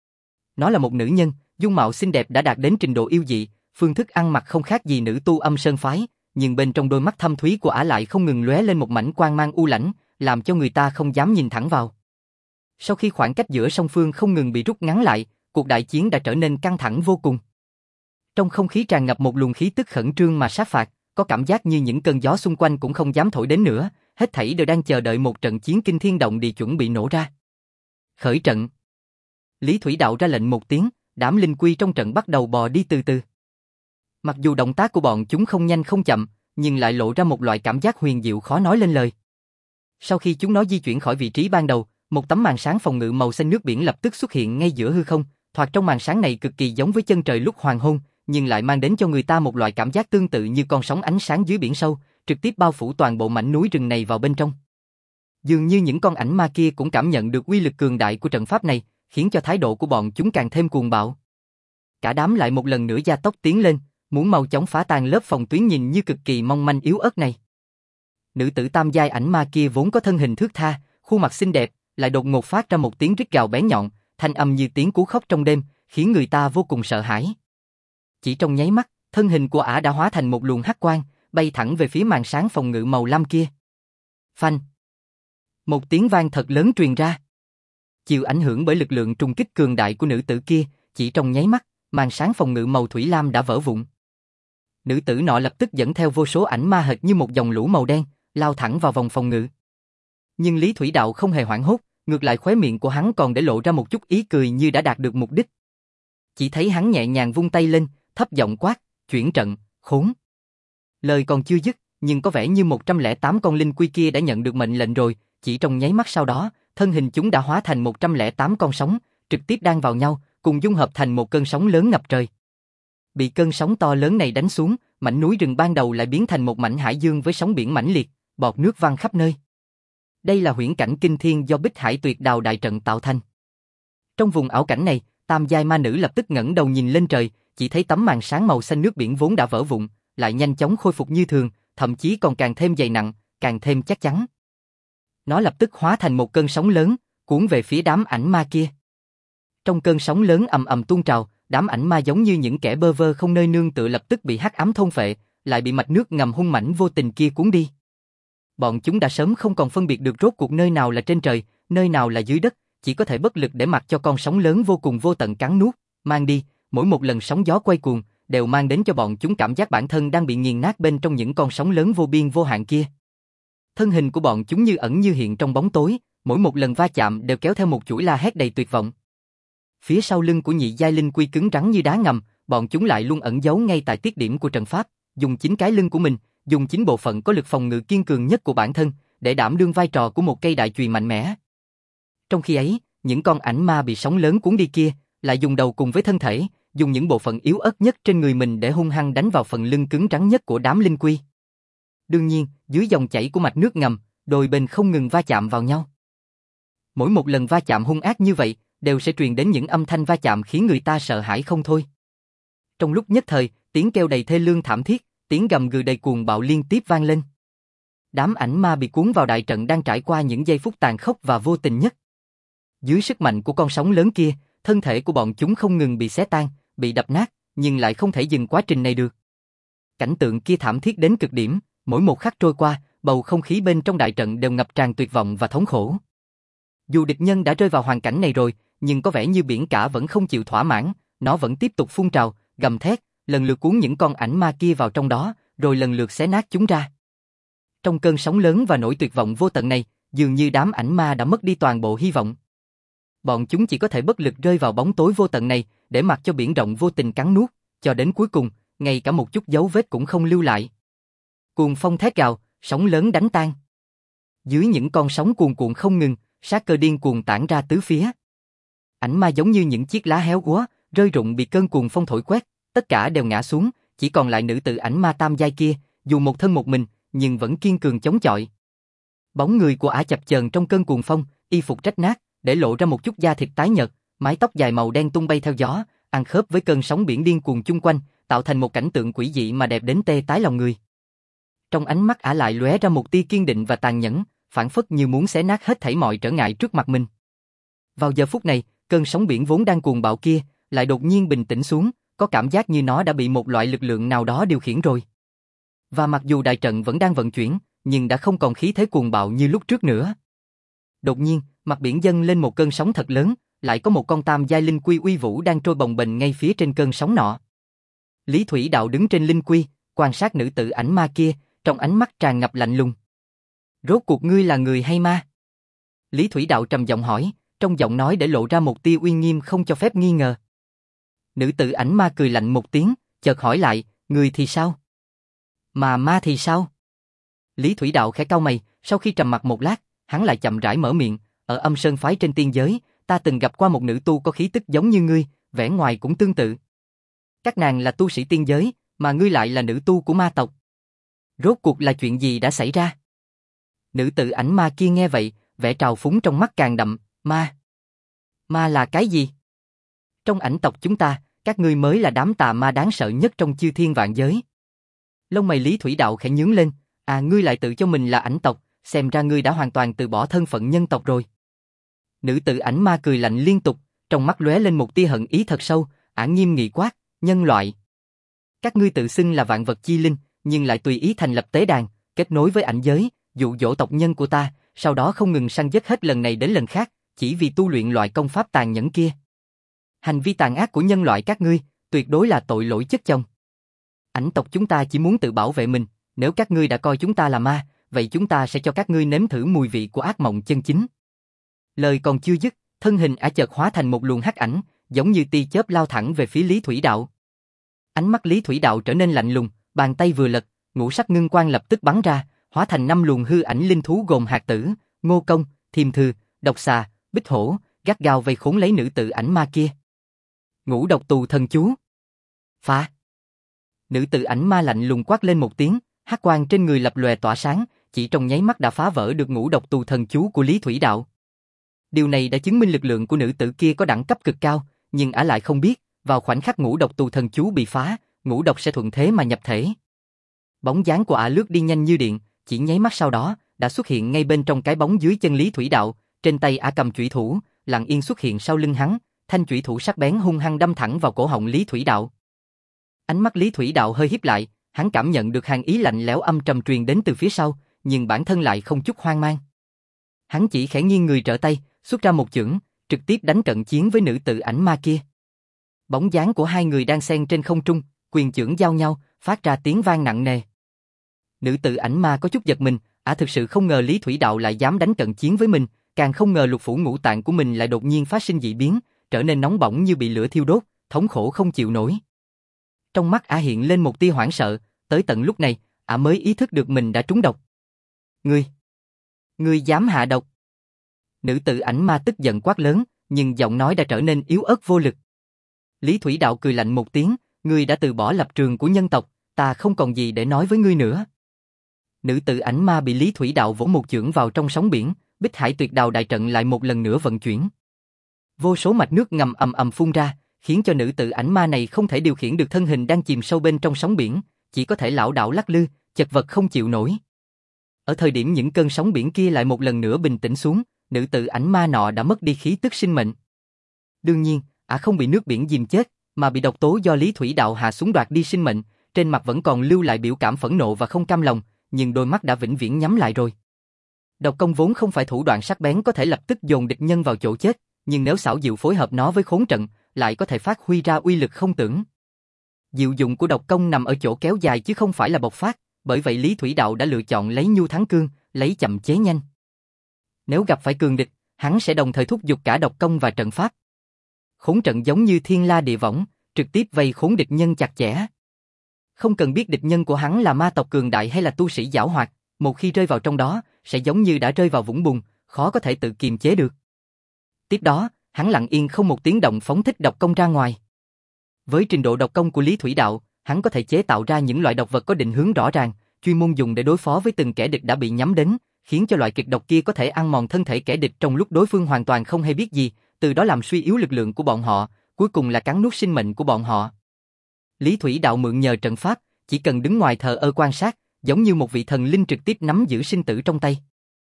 Nó là một nữ nhân, dung mạo xinh đẹp đã đạt đến trình độ yêu dị, phương thức ăn mặc không khác gì nữ tu Âm Sơn phái, nhưng bên trong đôi mắt thâm thúy của ả lại không ngừng lóe lên một mảnh quang mang u lãnh, làm cho người ta không dám nhìn thẳng vào. Sau khi khoảng cách giữa song phương không ngừng bị rút ngắn lại, cuộc đại chiến đã trở nên căng thẳng vô cùng. Trong không khí tràn ngập một luồng khí tức khẩn trương mà sát phạt, có cảm giác như những cơn gió xung quanh cũng không dám thổi đến nữa, hết thảy đều đang chờ đợi một trận chiến kinh thiên động địa chuẩn bị nổ ra. Khởi trận. Lý Thủy Đạo ra lệnh một tiếng, đám linh quy trong trận bắt đầu bò đi từ từ. Mặc dù động tác của bọn chúng không nhanh không chậm, nhưng lại lộ ra một loại cảm giác huyền diệu khó nói lên lời. Sau khi chúng nó di chuyển khỏi vị trí ban đầu, một tấm màn sáng phòng ngự màu xanh nước biển lập tức xuất hiện ngay giữa hư không, thoạt trong màn sáng này cực kỳ giống với chân trời lúc hoàng hôn, nhưng lại mang đến cho người ta một loại cảm giác tương tự như con sóng ánh sáng dưới biển sâu, trực tiếp bao phủ toàn bộ mảnh núi rừng này vào bên trong. Dường như những con ảnh ma kia cũng cảm nhận được uy lực cường đại của trận pháp này, khiến cho thái độ của bọn chúng càng thêm cuồng bạo. Cả đám lại một lần nữa gia tốc tiến lên, muốn mau chóng phá tan lớp phòng tuyến nhìn như cực kỳ mong manh yếu ớt này. Nữ tử tam giai ảnh ma kia vốn có thân hình thướt tha, khuôn mặt xinh đẹp, lại đột ngột phát ra một tiếng rít gào bén nhọn, thanh âm như tiếng cú khóc trong đêm, khiến người ta vô cùng sợ hãi. Chỉ trong nháy mắt, thân hình của ả đã hóa thành một luồng hắc quang, bay thẳng về phía màn sáng phòng ngự màu lam kia. Phanh! Một tiếng vang thật lớn truyền ra. Chịu ảnh hưởng bởi lực lượng trùng kích cường đại của nữ tử kia, chỉ trong nháy mắt, màn sáng phòng ngự màu thủy lam đã vỡ vụn. Nữ tử nọ lập tức dẫn theo vô số ảnh ma hệt như một dòng lũ màu đen, lao thẳng vào vòng phòng ngự. Nhưng Lý Thủy Đạo không hề hoảng hốt, ngược lại khóe miệng của hắn còn để lộ ra một chút ý cười như đã đạt được mục đích. Chỉ thấy hắn nhẹ nhàng vung tay lên, thấp giọng quát, chuyển trận, khốn. Lời còn chưa dứt, nhưng có vẻ như một trăm lẻ tám con linh quy kia đã nhận được mệnh lệnh rồi, chỉ trong nháy mắt sau đó, thân hình chúng đã hóa thành một trăm lẻ tám con sóng, trực tiếp đan vào nhau, cùng dung hợp thành một cơn sóng lớn ngập trời. Bị cơn sóng to lớn này đánh xuống, mảnh núi rừng ban đầu lại biến thành một mảnh hải dương với sóng biển mãnh liệt, bọt nước văng khắp nơi. Đây là huyễn cảnh kinh thiên do Bích Hải Tuyệt Đào đại trận tạo thành. Trong vùng ảo cảnh này, tam giai ma nữ lập tức ngẩng đầu nhìn lên trời, chỉ thấy tấm màn sáng màu xanh nước biển vốn đã vỡ vụn, lại nhanh chóng khôi phục như thường, thậm chí còn càng thêm dày nặng, càng thêm chắc chắn. Nó lập tức hóa thành một cơn sóng lớn, cuốn về phía đám ảnh ma kia. Trong cơn sóng lớn ầm ầm tuôn trào, đám ảnh ma giống như những kẻ bơ vơ không nơi nương tựa lập tức bị hắc ám thôn phệ, lại bị mạch nước ngầm hung mãnh vô tình kia cuốn đi. Bọn chúng đã sớm không còn phân biệt được rốt cuộc nơi nào là trên trời, nơi nào là dưới đất, chỉ có thể bất lực để mặc cho con sóng lớn vô cùng vô tận cắn nuốt, mang đi. Mỗi một lần sóng gió quay cuồng, đều mang đến cho bọn chúng cảm giác bản thân đang bị nghiền nát bên trong những con sóng lớn vô biên vô hạn kia. Thân hình của bọn chúng như ẩn như hiện trong bóng tối, mỗi một lần va chạm đều kéo theo một chuỗi la hét đầy tuyệt vọng. Phía sau lưng của nhị giai linh quy cứng rắn như đá ngầm, bọn chúng lại luôn ẩn giấu ngay tại tiết điểm của trận pháp, dùng chính cái lưng của mình, dùng chính bộ phận có lực phòng ngự kiên cường nhất của bản thân, để đảm đương vai trò của một cây đại chùy mạnh mẽ. Trong khi ấy, những con ảnh ma bị sóng lớn cuốn đi kia, lại dùng đầu cùng với thân thể, dùng những bộ phận yếu ớt nhất trên người mình để hung hăng đánh vào phần lưng cứng rắn nhất của đám linh quy. Đương nhiên, dưới dòng chảy của mạch nước ngầm, đôi bên không ngừng va chạm vào nhau. Mỗi một lần va chạm hung ác như vậy, đều sẽ truyền đến những âm thanh va chạm khiến người ta sợ hãi không thôi. Trong lúc nhất thời, tiếng kêu đầy thê lương thảm thiết, tiếng gầm gừ đầy cuồng bạo liên tiếp vang lên. Đám ảnh ma bị cuốn vào đại trận đang trải qua những giây phút tàn khốc và vô tình nhất. Dưới sức mạnh của con sóng lớn kia, thân thể của bọn chúng không ngừng bị xé tan, bị đập nát, nhưng lại không thể dừng quá trình này được. Cảnh tượng kia thảm thiết đến cực điểm, mỗi một khắc trôi qua, bầu không khí bên trong đại trận đều ngập tràn tuyệt vọng và thống khổ. Dù địch nhân đã rơi vào hoàn cảnh này rồi, nhưng có vẻ như biển cả vẫn không chịu thỏa mãn, nó vẫn tiếp tục phun trào, gầm thét, lần lượt cuốn những con ảnh ma kia vào trong đó, rồi lần lượt xé nát chúng ra. Trong cơn sóng lớn và nỗi tuyệt vọng vô tận này, dường như đám ảnh ma đã mất đi toàn bộ hy vọng. Bọn chúng chỉ có thể bất lực rơi vào bóng tối vô tận này, để mặc cho biển rộng vô tình cắn nuốt, cho đến cuối cùng, ngay cả một chút dấu vết cũng không lưu lại. Cuồng phong thét gào, sóng lớn đánh tan. Dưới những con sóng cuồn cuộn không ngừng, sát cơ điên cuồng tản ra tứ phía. Ảnh ma giống như những chiếc lá héo úa, rơi rụng bị cơn cuồng phong thổi quét, tất cả đều ngã xuống, chỉ còn lại nữ tử ảnh ma tam giai kia, dù một thân một mình, nhưng vẫn kiên cường chống chọi. Bóng người của ả chập chờn trong cơn cuồng phong, y phục rách nát, để lộ ra một chút da thịt tái nhợt, mái tóc dài màu đen tung bay theo gió, ăn khớp với cơn sóng biển điên cuồng chung quanh, tạo thành một cảnh tượng quỷ dị mà đẹp đến tê tái lòng người. Trong ánh mắt ả lại lóe ra một tia kiên định và tàn nhẫn, phảng phất như muốn xé nát hết thảy mọi trở ngại trước mặt mình. Vào giờ phút này, cơn sóng biển vốn đang cuồng bạo kia, lại đột nhiên bình tĩnh xuống, có cảm giác như nó đã bị một loại lực lượng nào đó điều khiển rồi. Và mặc dù đại trận vẫn đang vận chuyển, nhưng đã không còn khí thế cuồng bạo như lúc trước nữa. Đột nhiên, mặt biển dâng lên một cơn sóng thật lớn, lại có một con tam giai linh quy uy vũ đang trôi bồng bềnh ngay phía trên cơn sóng nọ. Lý Thủy Đạo đứng trên linh quy, quan sát nữ tử ảnh ma kia, trong ánh mắt tràn ngập lạnh lùng. Rốt cuộc ngươi là người hay ma? Lý Thủy Đạo trầm giọng hỏi, trong giọng nói để lộ ra một tia uy nghiêm không cho phép nghi ngờ. Nữ tử ảnh ma cười lạnh một tiếng, chợt hỏi lại, người thì sao? Mà ma thì sao? Lý Thủy Đạo khẽ cau mày, sau khi trầm mặc một lát, hắn lại chậm rãi mở miệng, ở Âm Sơn phái trên tiên giới, ta từng gặp qua một nữ tu có khí tức giống như ngươi, vẻ ngoài cũng tương tự. Các nàng là tu sĩ tiên giới, mà ngươi lại là nữ tu của ma tộc. Rốt cuộc là chuyện gì đã xảy ra? Nữ tử ảnh ma kia nghe vậy, vẻ trào phúng trong mắt càng đậm, ma. Ma là cái gì? Trong ảnh tộc chúng ta, các ngươi mới là đám tà ma đáng sợ nhất trong chư thiên vạn giới. Lông mày Lý Thủy Đạo khẽ nhướng lên, à ngươi lại tự cho mình là ảnh tộc, xem ra ngươi đã hoàn toàn từ bỏ thân phận nhân tộc rồi. Nữ tử ảnh ma cười lạnh liên tục, trong mắt lóe lên một tia hận ý thật sâu, ả nghiêm nghị quát, nhân loại. Các ngươi tự xưng là vạn vật chi linh, nhưng lại tùy ý thành lập tế đàn, kết nối với ảnh giới, dụ dỗ tộc nhân của ta, sau đó không ngừng săn giết hết lần này đến lần khác, chỉ vì tu luyện loại công pháp tàn nhẫn kia. Hành vi tàn ác của nhân loại các ngươi, tuyệt đối là tội lỗi chất chồng. Ảnh tộc chúng ta chỉ muốn tự bảo vệ mình, nếu các ngươi đã coi chúng ta là ma, vậy chúng ta sẽ cho các ngươi nếm thử mùi vị của ác mộng chân chính. Lời còn chưa dứt, thân hình ả chợt hóa thành một luồng hắc ảnh, giống như tia chớp lao thẳng về phía Lý Thủy Đạo. Ánh mắt Lý Thủy Đạo trở nên lạnh lùng, bàn tay vừa lật, ngũ sắc ngân quang lập tức bắn ra, hóa thành năm luồng hư ảnh linh thú gồm hạt tử, ngô công, thiềm thư, độc xà, bích hổ, gắt gao vây khốn lấy nữ tử ảnh ma kia. Ngũ độc tù thần chú. Phá. Nữ tử ảnh ma lạnh lùng quát lên một tiếng, hắc quang trên người lập lòe tỏa sáng, chỉ trong nháy mắt đã phá vỡ được ngũ độc tù thần chú của Lý Thủy Đạo. Điều này đã chứng minh lực lượng của nữ tử kia có đẳng cấp cực cao, nhưng ả lại không biết, vào khoảnh khắc ngũ độc tù thần chú bị phá, ngũ độc sẽ thuận thế mà nhập thể. Bóng dáng của ả lướt đi nhanh như điện, chỉ nháy mắt sau đó, đã xuất hiện ngay bên trong cái bóng dưới chân Lý Thủy Đạo, trên tay ả cầm chủy thủ, lặng yên xuất hiện sau lưng hắn, thanh chủy thủ sắc bén hung hăng đâm thẳng vào cổ họng Lý Thủy Đạo. Ánh mắt Lý Thủy Đạo hơi híp lại, hắn cảm nhận được hàn ý lạnh lẽo âm trầm truyền đến từ phía sau, nhưng bản thân lại không chút hoang mang. Hắn chỉ khẽ nghiêng người trở tay, xuất ra một chưởng, trực tiếp đánh cận chiến với nữ tử ảnh ma kia. Bóng dáng của hai người đang xen trên không trung, quyền chưởng giao nhau, phát ra tiếng vang nặng nề. Nữ tử ảnh ma có chút giật mình, ả thực sự không ngờ Lý Thủy Đạo lại dám đánh cận chiến với mình, càng không ngờ lục phủ ngũ tạng của mình lại đột nhiên phát sinh dị biến, trở nên nóng bỏng như bị lửa thiêu đốt, thống khổ không chịu nổi. Trong mắt ả hiện lên một tia hoảng sợ, tới tận lúc này, ả mới ý thức được mình đã trúng độc. Ngươi, ngươi dám hạ độc? Nữ tử ảnh ma tức giận quát lớn, nhưng giọng nói đã trở nên yếu ớt vô lực. Lý Thủy Đạo cười lạnh một tiếng, ngươi đã từ bỏ lập trường của nhân tộc, ta không còn gì để nói với ngươi nữa. Nữ tử ảnh ma bị Lý Thủy Đạo vỗ một chưởng vào trong sóng biển, Bích Hải Tuyệt Đào đại trận lại một lần nữa vận chuyển. Vô số mạch nước ngầm ầm ầm phun ra, khiến cho nữ tử ảnh ma này không thể điều khiển được thân hình đang chìm sâu bên trong sóng biển, chỉ có thể lảo đảo lắc lư, chật vật không chịu nổi. Ở thời điểm những cơn sóng biển kia lại một lần nữa bình tĩnh xuống, nữ tử ảnh ma nọ đã mất đi khí tức sinh mệnh. Đương nhiên, ả không bị nước biển dìm chết, mà bị độc tố do Lý Thủy Đạo hạ xuống đoạt đi sinh mệnh, trên mặt vẫn còn lưu lại biểu cảm phẫn nộ và không cam lòng, nhưng đôi mắt đã vĩnh viễn nhắm lại rồi. Độc công vốn không phải thủ đoạn sắc bén có thể lập tức dồn địch nhân vào chỗ chết, nhưng nếu xảo diệu phối hợp nó với khốn trận, lại có thể phát huy ra uy lực không tưởng. Diệu dụng của độc công nằm ở chỗ kéo dài chứ không phải là bộc phát, bởi vậy Lý Thủy Đạo đã lựa chọn lấy nhu thắng cương, lấy chậm chế nhanh. Nếu gặp phải cường địch, hắn sẽ đồng thời thúc giục cả độc công và trận pháp. Khốn trận giống như thiên la địa võng, trực tiếp vây khốn địch nhân chặt chẽ. Không cần biết địch nhân của hắn là ma tộc cường đại hay là tu sĩ giảo hoạt, một khi rơi vào trong đó, sẽ giống như đã rơi vào vũng bùn, khó có thể tự kiềm chế được. Tiếp đó, hắn lặng yên không một tiếng động phóng thích độc công ra ngoài. Với trình độ độc công của Lý Thủy Đạo, hắn có thể chế tạo ra những loại độc vật có định hướng rõ ràng, chuyên môn dùng để đối phó với từng kẻ địch đã bị nhắm đến, khiến cho loại kịch độc kia có thể ăn mòn thân thể kẻ địch trong lúc đối phương hoàn toàn không hay biết gì, từ đó làm suy yếu lực lượng của bọn họ, cuối cùng là cắn nuốt sinh mệnh của bọn họ. Lý Thủy Đạo mượn nhờ trận pháp, chỉ cần đứng ngoài thờ ơ quan sát, giống như một vị thần linh trực tiếp nắm giữ sinh tử trong tay.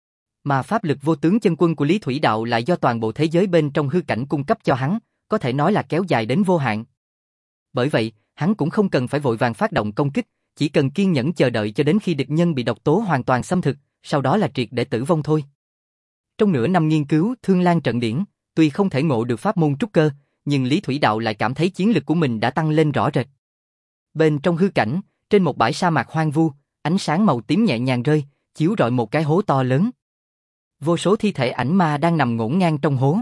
Mà pháp lực vô tướng chân quân của Lý Thủy Đạo lại do toàn bộ thế giới bên trong hư cảnh cung cấp cho hắn, có thể nói là kéo dài đến vô hạn. Bởi vậy, hắn cũng không cần phải vội vàng phát động công kích, chỉ cần kiên nhẫn chờ đợi cho đến khi địch nhân bị độc tố hoàn toàn xâm thực, sau đó là triệt để tử vong thôi. Trong nửa năm nghiên cứu Thương Lan trận điển, tuy không thể ngộ được pháp môn trúc cơ, nhưng Lý Thủy Đạo lại cảm thấy chiến lực của mình đã tăng lên rõ rệt. Bên trong hư cảnh, trên một bãi sa mạc hoang vu, ánh sáng màu tím nhẹ nhàng rơi, chiếu rọi một cái hố to lớn. Vô số thi thể ảnh ma đang nằm ngổn ngang trong hố.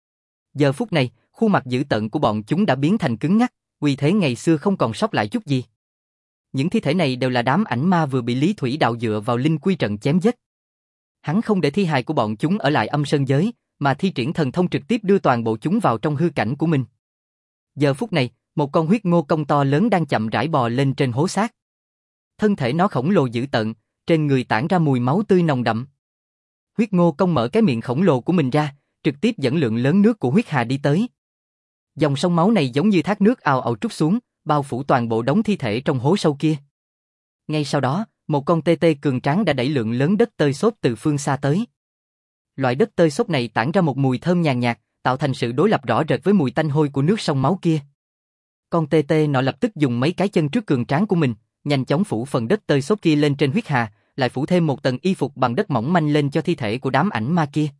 Giờ phút này, khuôn mặt dữ tợn của bọn chúng đã biến thành cứng ngắc, uy thế ngày xưa không còn sót lại chút gì. Những thi thể này đều là đám ảnh ma vừa bị Lý Thủy Đạo dựa vào linh quy trận chém giết. Hắn không để thi hài của bọn chúng ở lại âm sơn giới, mà thi triển thần thông trực tiếp đưa toàn bộ chúng vào trong hư cảnh của mình. Giờ phút này, một con huyết ngô công to lớn đang chậm rãi bò lên trên hố xác. Thân thể nó khổng lồ dữ tợn, trên người tản ra mùi máu tươi nồng đậm. Huyết ngô công mở cái miệng khổng lồ của mình ra, trực tiếp dẫn lượng lớn nước của huyết hà đi tới. Dòng sông máu này giống như thác nước ào ào trút xuống, bao phủ toàn bộ đống thi thể trong hố sâu kia. Ngay sau đó, một con tê tê cường tráng đã đẩy lượng lớn đất tơi xốp từ phương xa tới. Loại đất tơi xốp này tản ra một mùi thơm nhàn nhạt, tạo thành sự đối lập rõ rệt với mùi tanh hôi của nước sông máu kia. Con tê tê nọ lập tức dùng mấy cái chân trước cường tráng của mình, nhanh chóng phủ phần đất tơi xốp kia lên trên huyết hà, lại phủ thêm một tầng y phục bằng đất mỏng manh lên cho thi thể của đám ảnh ma kia.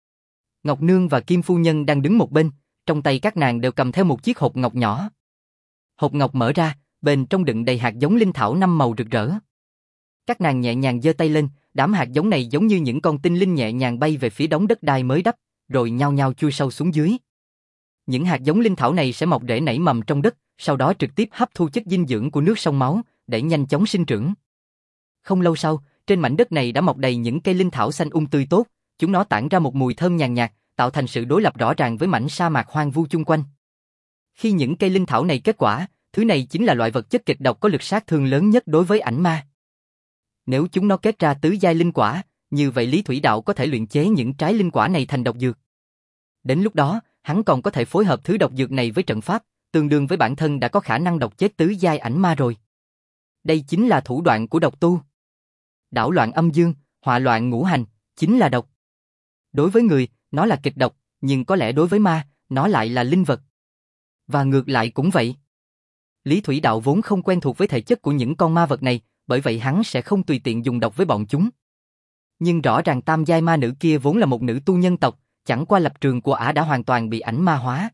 Ngọc Nương và Kim Phu Nhân đang đứng một bên, trong tay các nàng đều cầm theo một chiếc hộp ngọc nhỏ. Hộp ngọc mở ra, bên trong đựng đầy hạt giống linh thảo năm màu rực rỡ. Các nàng nhẹ nhàng giơ tay lên, đám hạt giống này giống như những con tinh linh nhẹ nhàng bay về phía đống đất đai mới đắp, rồi nhao nhao chui sâu xuống dưới. Những hạt giống linh thảo này sẽ mọc rễ nảy mầm trong đất, sau đó trực tiếp hấp thu chất dinh dưỡng của nước sông máu, để nhanh chóng sinh trưởng. Không lâu sau, trên mảnh đất này đã mọc đầy những cây linh thảo xanh um tươi tốt, chúng nó tản ra một mùi thơm nhàn nhạt, tạo thành sự đối lập rõ ràng với mảnh sa mạc hoang vu chung quanh. Khi những cây linh thảo này kết quả, thứ này chính là loại vật chất kịch độc có lực sát thương lớn nhất đối với ảnh ma. Nếu chúng nó kết ra tứ giai linh quả, như vậy Lý Thủy Đạo có thể luyện chế những trái linh quả này thành độc dược. Đến lúc đó, hắn còn có thể phối hợp thứ độc dược này với trận pháp, tương đương với bản thân đã có khả năng độc chết tứ giai ảnh ma rồi. Đây chính là thủ đoạn của độc tu. Đảo loạn âm dương, họa loạn ngũ hành, chính là độc. Đối với người, nó là kịch độc, nhưng có lẽ đối với ma, nó lại là linh vật. Và ngược lại cũng vậy. Lý Thủy Đạo vốn không quen thuộc với thể chất của những con ma vật này, bởi vậy hắn sẽ không tùy tiện dùng độc với bọn chúng. Nhưng rõ ràng tam giai ma nữ kia vốn là một nữ tu nhân tộc, chẳng qua lập trường của ả đã hoàn toàn bị ảnh ma hóa.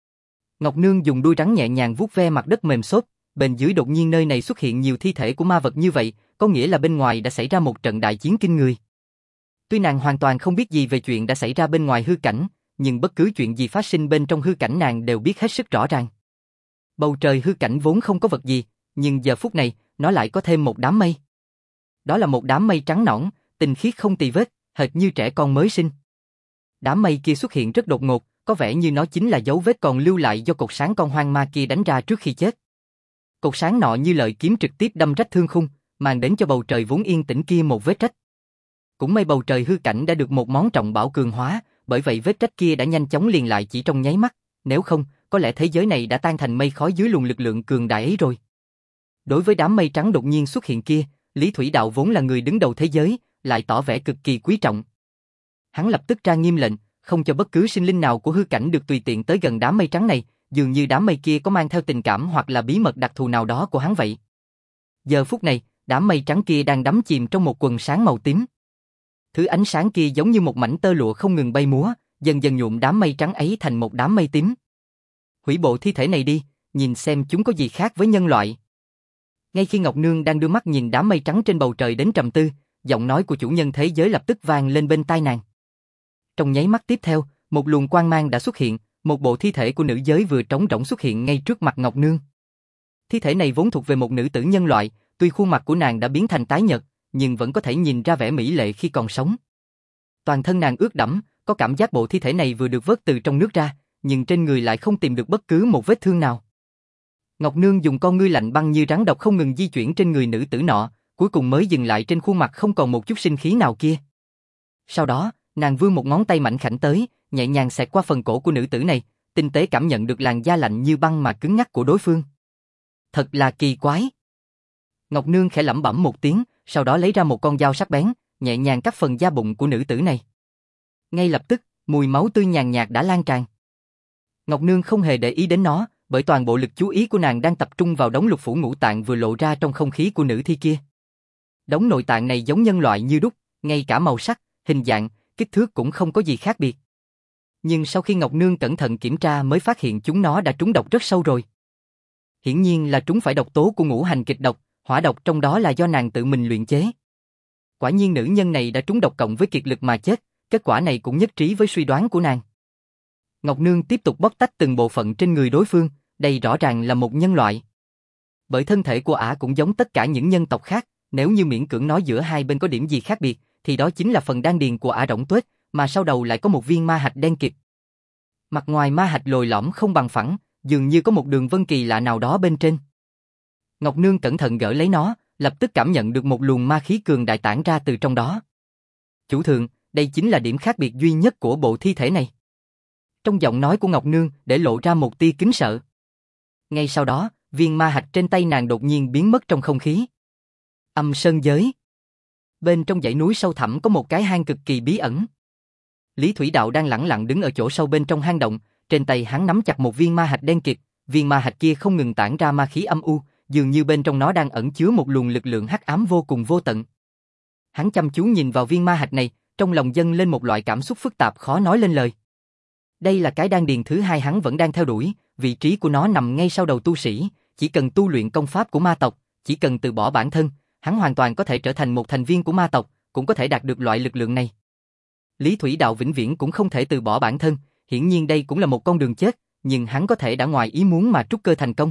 Ngọc Nương dùng đuôi rắn nhẹ nhàng vuốt ve mặt đất mềm xốp, bên dưới đột nhiên nơi này xuất hiện nhiều thi thể của ma vật như vậy, có nghĩa là bên ngoài đã xảy ra một trận đại chiến kinh người. Tuy nàng hoàn toàn không biết gì về chuyện đã xảy ra bên ngoài hư cảnh, nhưng bất cứ chuyện gì phát sinh bên trong hư cảnh nàng đều biết hết sức rõ ràng. Bầu trời hư cảnh vốn không có vật gì, nhưng giờ phút này, nó lại có thêm một đám mây. Đó là một đám mây trắng nõn, tinh khiết không tì vết, hệt như trẻ con mới sinh. Đám mây kia xuất hiện rất đột ngột, có vẻ như nó chính là dấu vết còn lưu lại do cột sáng con hoang ma kia đánh ra trước khi chết. Cột sáng nọ như lợi kiếm trực tiếp đâm rách thương khung, mang đến cho bầu trời vốn yên tĩnh kia một vết rách. Cũng may bầu trời hư cảnh đã được một món trọng bảo cường hóa, bởi vậy vết rách kia đã nhanh chóng liền lại chỉ trong nháy mắt, nếu không, có lẽ thế giới này đã tan thành mây khói dưới luồng lực lượng cường đại ấy rồi. Đối với đám mây trắng đột nhiên xuất hiện kia, Lý Thủy Đạo vốn là người đứng đầu thế giới, lại tỏ vẻ cực kỳ quý trọng. Hắn lập tức ra nghiêm lệnh, không cho bất cứ sinh linh nào của hư cảnh được tùy tiện tới gần đám mây trắng này, dường như đám mây kia có mang theo tình cảm hoặc là bí mật đặc thù nào đó của hắn vậy. Giờ phút này, đám mây trắng kia đang đắm chìm trong một quần sáng màu tím. Thứ ánh sáng kia giống như một mảnh tơ lụa không ngừng bay múa, dần dần nhuộm đám mây trắng ấy thành một đám mây tím. Hủy bộ thi thể này đi, nhìn xem chúng có gì khác với nhân loại. Ngay khi Ngọc Nương đang đưa mắt nhìn đám mây trắng trên bầu trời đến trầm tư, giọng nói của chủ nhân thế giới lập tức vang lên bên tai nàng. Trong nháy mắt tiếp theo, một luồng quang mang đã xuất hiện, một bộ thi thể của nữ giới vừa trống rỗng xuất hiện ngay trước mặt Ngọc Nương. Thi thể này vốn thuộc về một nữ tử nhân loại, tuy khuôn mặt của nàng đã biến thành tái nhợt, nhưng vẫn có thể nhìn ra vẻ mỹ lệ khi còn sống. Toàn thân nàng ướt đẫm, có cảm giác bộ thi thể này vừa được vớt từ trong nước ra, nhưng trên người lại không tìm được bất cứ một vết thương nào. Ngọc Nương dùng con ngươi lạnh băng như rắn độc không ngừng di chuyển trên người nữ tử nọ, cuối cùng mới dừng lại trên khuôn mặt không còn một chút sinh khí nào kia. Sau đó, nàng vươn một ngón tay mảnh khảnh tới, nhẹ nhàng xẹt qua phần cổ của nữ tử này, tinh tế cảm nhận được làn da lạnh như băng mà cứng ngắc của đối phương. Thật là kỳ quái. Ngọc Nương khẽ lẩm bẩm một tiếng, sau đó lấy ra một con dao sắc bén, nhẹ nhàng cắt phần da bụng của nữ tử này. Ngay lập tức, mùi máu tươi nhàn nhạt đã lan tràn. Ngọc Nương không hề để ý đến nó, bởi toàn bộ lực chú ý của nàng đang tập trung vào đống lục phủ ngũ tạng vừa lộ ra trong không khí của nữ thi kia. Đống nội tạng này giống nhân loại như đúc, ngay cả màu sắc, hình dạng, kích thước cũng không có gì khác biệt. Nhưng sau khi Ngọc Nương cẩn thận kiểm tra mới phát hiện chúng nó đã trúng độc rất sâu rồi. Hiển nhiên là trúng phải độc tố của ngũ hành kịch độc, hỏa độc trong đó là do nàng tự mình luyện chế. Quả nhiên nữ nhân này đã trúng độc cộng với kiệt lực mà chết, kết quả này cũng nhất trí với suy đoán của nàng. Ngọc Nương tiếp tục bóc tách từng bộ phận trên người đối phương, đây rõ ràng là một nhân loại. Bởi thân thể của ả cũng giống tất cả những nhân tộc khác, nếu như miễn cưỡng nói giữa hai bên có điểm gì khác biệt, thì đó chính là phần đan điền của ả rỗng tuếch, mà sau đầu lại có một viên ma hạch đen kịt. Mặt ngoài ma hạch lồi lõm không bằng phẳng, dường như có một đường vân kỳ lạ nào đó bên trên. Ngọc Nương cẩn thận gỡ lấy nó, lập tức cảm nhận được một luồng ma khí cường đại tản ra từ trong đó. Chủ thượng, đây chính là điểm khác biệt duy nhất của bộ thi thể này. Trong giọng nói của Ngọc Nương để lộ ra một tia kính sợ. Ngay sau đó, viên ma hạch trên tay nàng đột nhiên biến mất trong không khí. Âm sơn giới. Bên trong dãy núi sâu thẳm có một cái hang cực kỳ bí ẩn. Lý Thủy Đạo đang lẳng lặng đứng ở chỗ sâu bên trong hang động, trên tay hắn nắm chặt một viên ma hạch đen kịt, viên ma hạch kia không ngừng tản ra ma khí âm u, dường như bên trong nó đang ẩn chứa một luồng lực lượng hắc ám vô cùng vô tận. Hắn chăm chú nhìn vào viên ma hạch này, trong lòng dâng lên một loại cảm xúc phức tạp khó nói lên lời. Đây là cái đan điền thứ hai hắn vẫn đang theo đuổi, vị trí của nó nằm ngay sau đầu tu sĩ, chỉ cần tu luyện công pháp của ma tộc, chỉ cần từ bỏ bản thân, hắn hoàn toàn có thể trở thành một thành viên của ma tộc, cũng có thể đạt được loại lực lượng này. Lý Thủy Đạo vĩnh viễn cũng không thể từ bỏ bản thân, hiển nhiên đây cũng là một con đường chết, nhưng hắn có thể đã ngoài ý muốn mà trúc cơ thành công.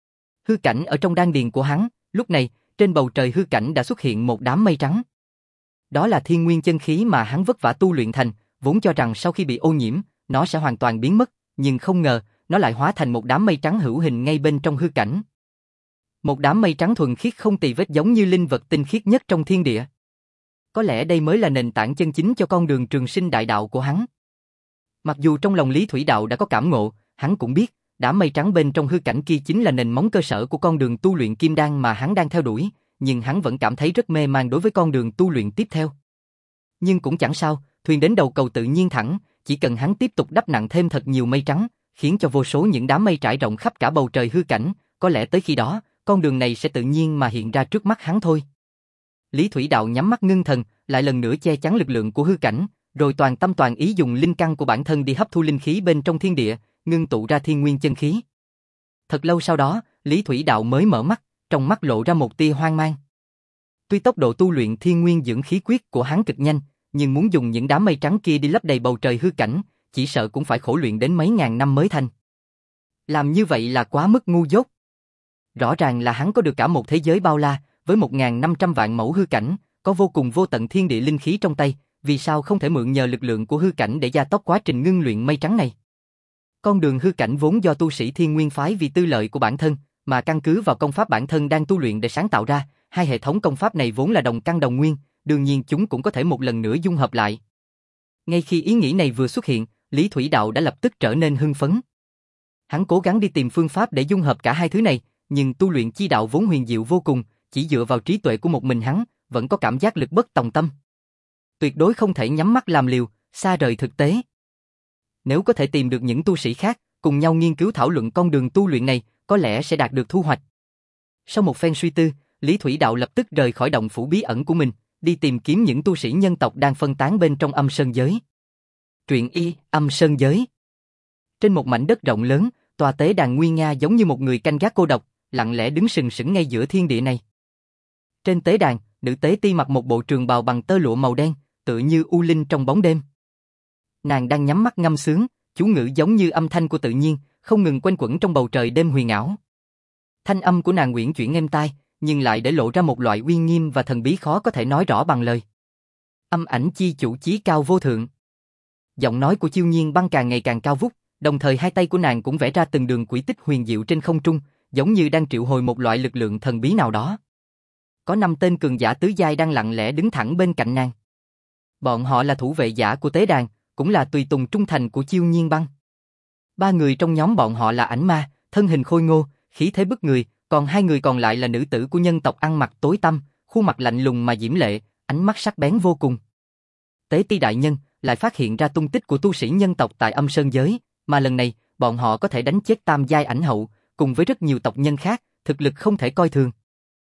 Hư cảnh ở trong đan điền của hắn, lúc này, trên bầu trời hư cảnh đã xuất hiện một đám mây trắng. Đó là thiên nguyên chân khí mà hắn vất vả tu luyện thành, vốn cho rằng sau khi bị ô nhiễm, nó sẽ hoàn toàn biến mất, nhưng không ngờ, nó lại hóa thành một đám mây trắng hữu hình ngay bên trong hư cảnh. Một đám mây trắng thuần khiết không tì vết giống như linh vật tinh khiết nhất trong thiên địa. Có lẽ đây mới là nền tảng chân chính cho con đường trường sinh đại đạo của hắn. Mặc dù trong lòng Lý Thủy Đạo đã có cảm ngộ, hắn cũng biết, đám mây trắng bên trong hư cảnh kia chính là nền móng cơ sở của con đường tu luyện kim đan mà hắn đang theo đuổi, nhưng hắn vẫn cảm thấy rất mê man đối với con đường tu luyện tiếp theo. Nhưng cũng chẳng sao, thuyền đến đầu cầu tự nhiên thẳng, chỉ cần hắn tiếp tục đắp nặng thêm thật nhiều mây trắng, khiến cho vô số những đám mây trải rộng khắp cả bầu trời hư cảnh, có lẽ tới khi đó, con đường này sẽ tự nhiên mà hiện ra trước mắt hắn thôi. Lý Thủy Đạo nhắm mắt ngưng thần, lại lần nữa che chắn lực lượng của hư cảnh, rồi toàn tâm toàn ý dùng linh căn của bản thân đi hấp thu linh khí bên trong thiên địa, ngưng tụ ra thiên nguyên chân khí. Thật lâu sau đó, Lý Thủy Đạo mới mở mắt, trong mắt lộ ra một tia hoang mang. Tuy tốc độ tu luyện thiên nguyên dưỡng khí quyết của hắn cực nhanh, nhưng muốn dùng những đám mây trắng kia đi lấp đầy bầu trời hư cảnh, chỉ sợ cũng phải khổ luyện đến mấy ngàn năm mới thành. Làm như vậy là quá mức ngu dốt. Rõ ràng là hắn có được cả một thế giới bao la, với một nghìn năm trăm vạn mẫu hư cảnh, có vô cùng vô tận thiên địa linh khí trong tay, vì sao không thể mượn nhờ lực lượng của hư cảnh để gia tốc quá trình ngưng luyện mây trắng này? Con đường hư cảnh vốn do tu sĩ Thiên Nguyên phái vì tư lợi của bản thân, mà căn cứ vào công pháp bản thân đang tu luyện để sáng tạo ra, hai hệ thống công pháp này vốn là đồng căn đồng nguyên, đương nhiên chúng cũng có thể một lần nữa dung hợp lại. Ngay khi ý nghĩ này vừa xuất hiện, Lý Thủy Đạo đã lập tức trở nên hưng phấn. Hắn cố gắng đi tìm phương pháp để dung hợp cả hai thứ này, nhưng tu luyện chi đạo vốn huyền diệu vô cùng, chỉ dựa vào trí tuệ của một mình hắn, vẫn có cảm giác lực bất tòng tâm. Tuyệt đối không thể nhắm mắt làm liều, xa rời thực tế. Nếu có thể tìm được những tu sĩ khác, cùng nhau nghiên cứu thảo luận con đường tu luyện này, có lẽ sẽ đạt được thu hoạch. Sau một phen suy tư, Lý Thủy Đạo lập tức rời khỏi động phủ bí ẩn của mình, đi tìm kiếm những tu sĩ nhân tộc đang phân tán bên trong âm sơn giới. Truyện y, âm sơn giới. Trên một mảnh đất rộng lớn, tòa tế đàn nguy nga giống như một người canh gác cô độc, lặng lẽ đứng sừng sững ngay giữa thiên địa này. Trên tế đàn, nữ tế ti mặc một bộ trường bào bằng tơ lụa màu đen, tựa như u linh trong bóng đêm. Nàng đang nhắm mắt ngâm sướng, chú ngữ giống như âm thanh của tự nhiên, không ngừng quanh quẩn trong bầu trời đêm huyền ảo. Thanh âm của nàng uyển chuyển êm tai, nhưng lại để lộ ra một loại uy nghiêm và thần bí khó có thể nói rõ bằng lời. Âm ảnh chi chủ chí cao vô thượng. Giọng nói của Chiêu Nhiên Băng càng ngày càng cao vút, đồng thời hai tay của nàng cũng vẽ ra từng đường quỹ tích huyền diệu trên không trung, giống như đang triệu hồi một loại lực lượng thần bí nào đó. Có năm tên cường giả tứ giai đang lặng lẽ đứng thẳng bên cạnh nàng. Bọn họ là thủ vệ giả của tế đàn, cũng là tùy tùng trung thành của Chiêu Nhiên Băng. Ba người trong nhóm bọn họ là ảnh ma, thân hình khôi ngô, khí thế bức người, còn hai người còn lại là nữ tử của nhân tộc ăn mặc tối tăm, khuôn mặt lạnh lùng mà diễm lệ, ánh mắt sắc bén vô cùng. Tế Ti đại nhân lại phát hiện ra tung tích của tu sĩ nhân tộc tại Âm Sơn giới, mà lần này, bọn họ có thể đánh chết tam giai ảnh hậu, cùng với rất nhiều tộc nhân khác, thực lực không thể coi thường.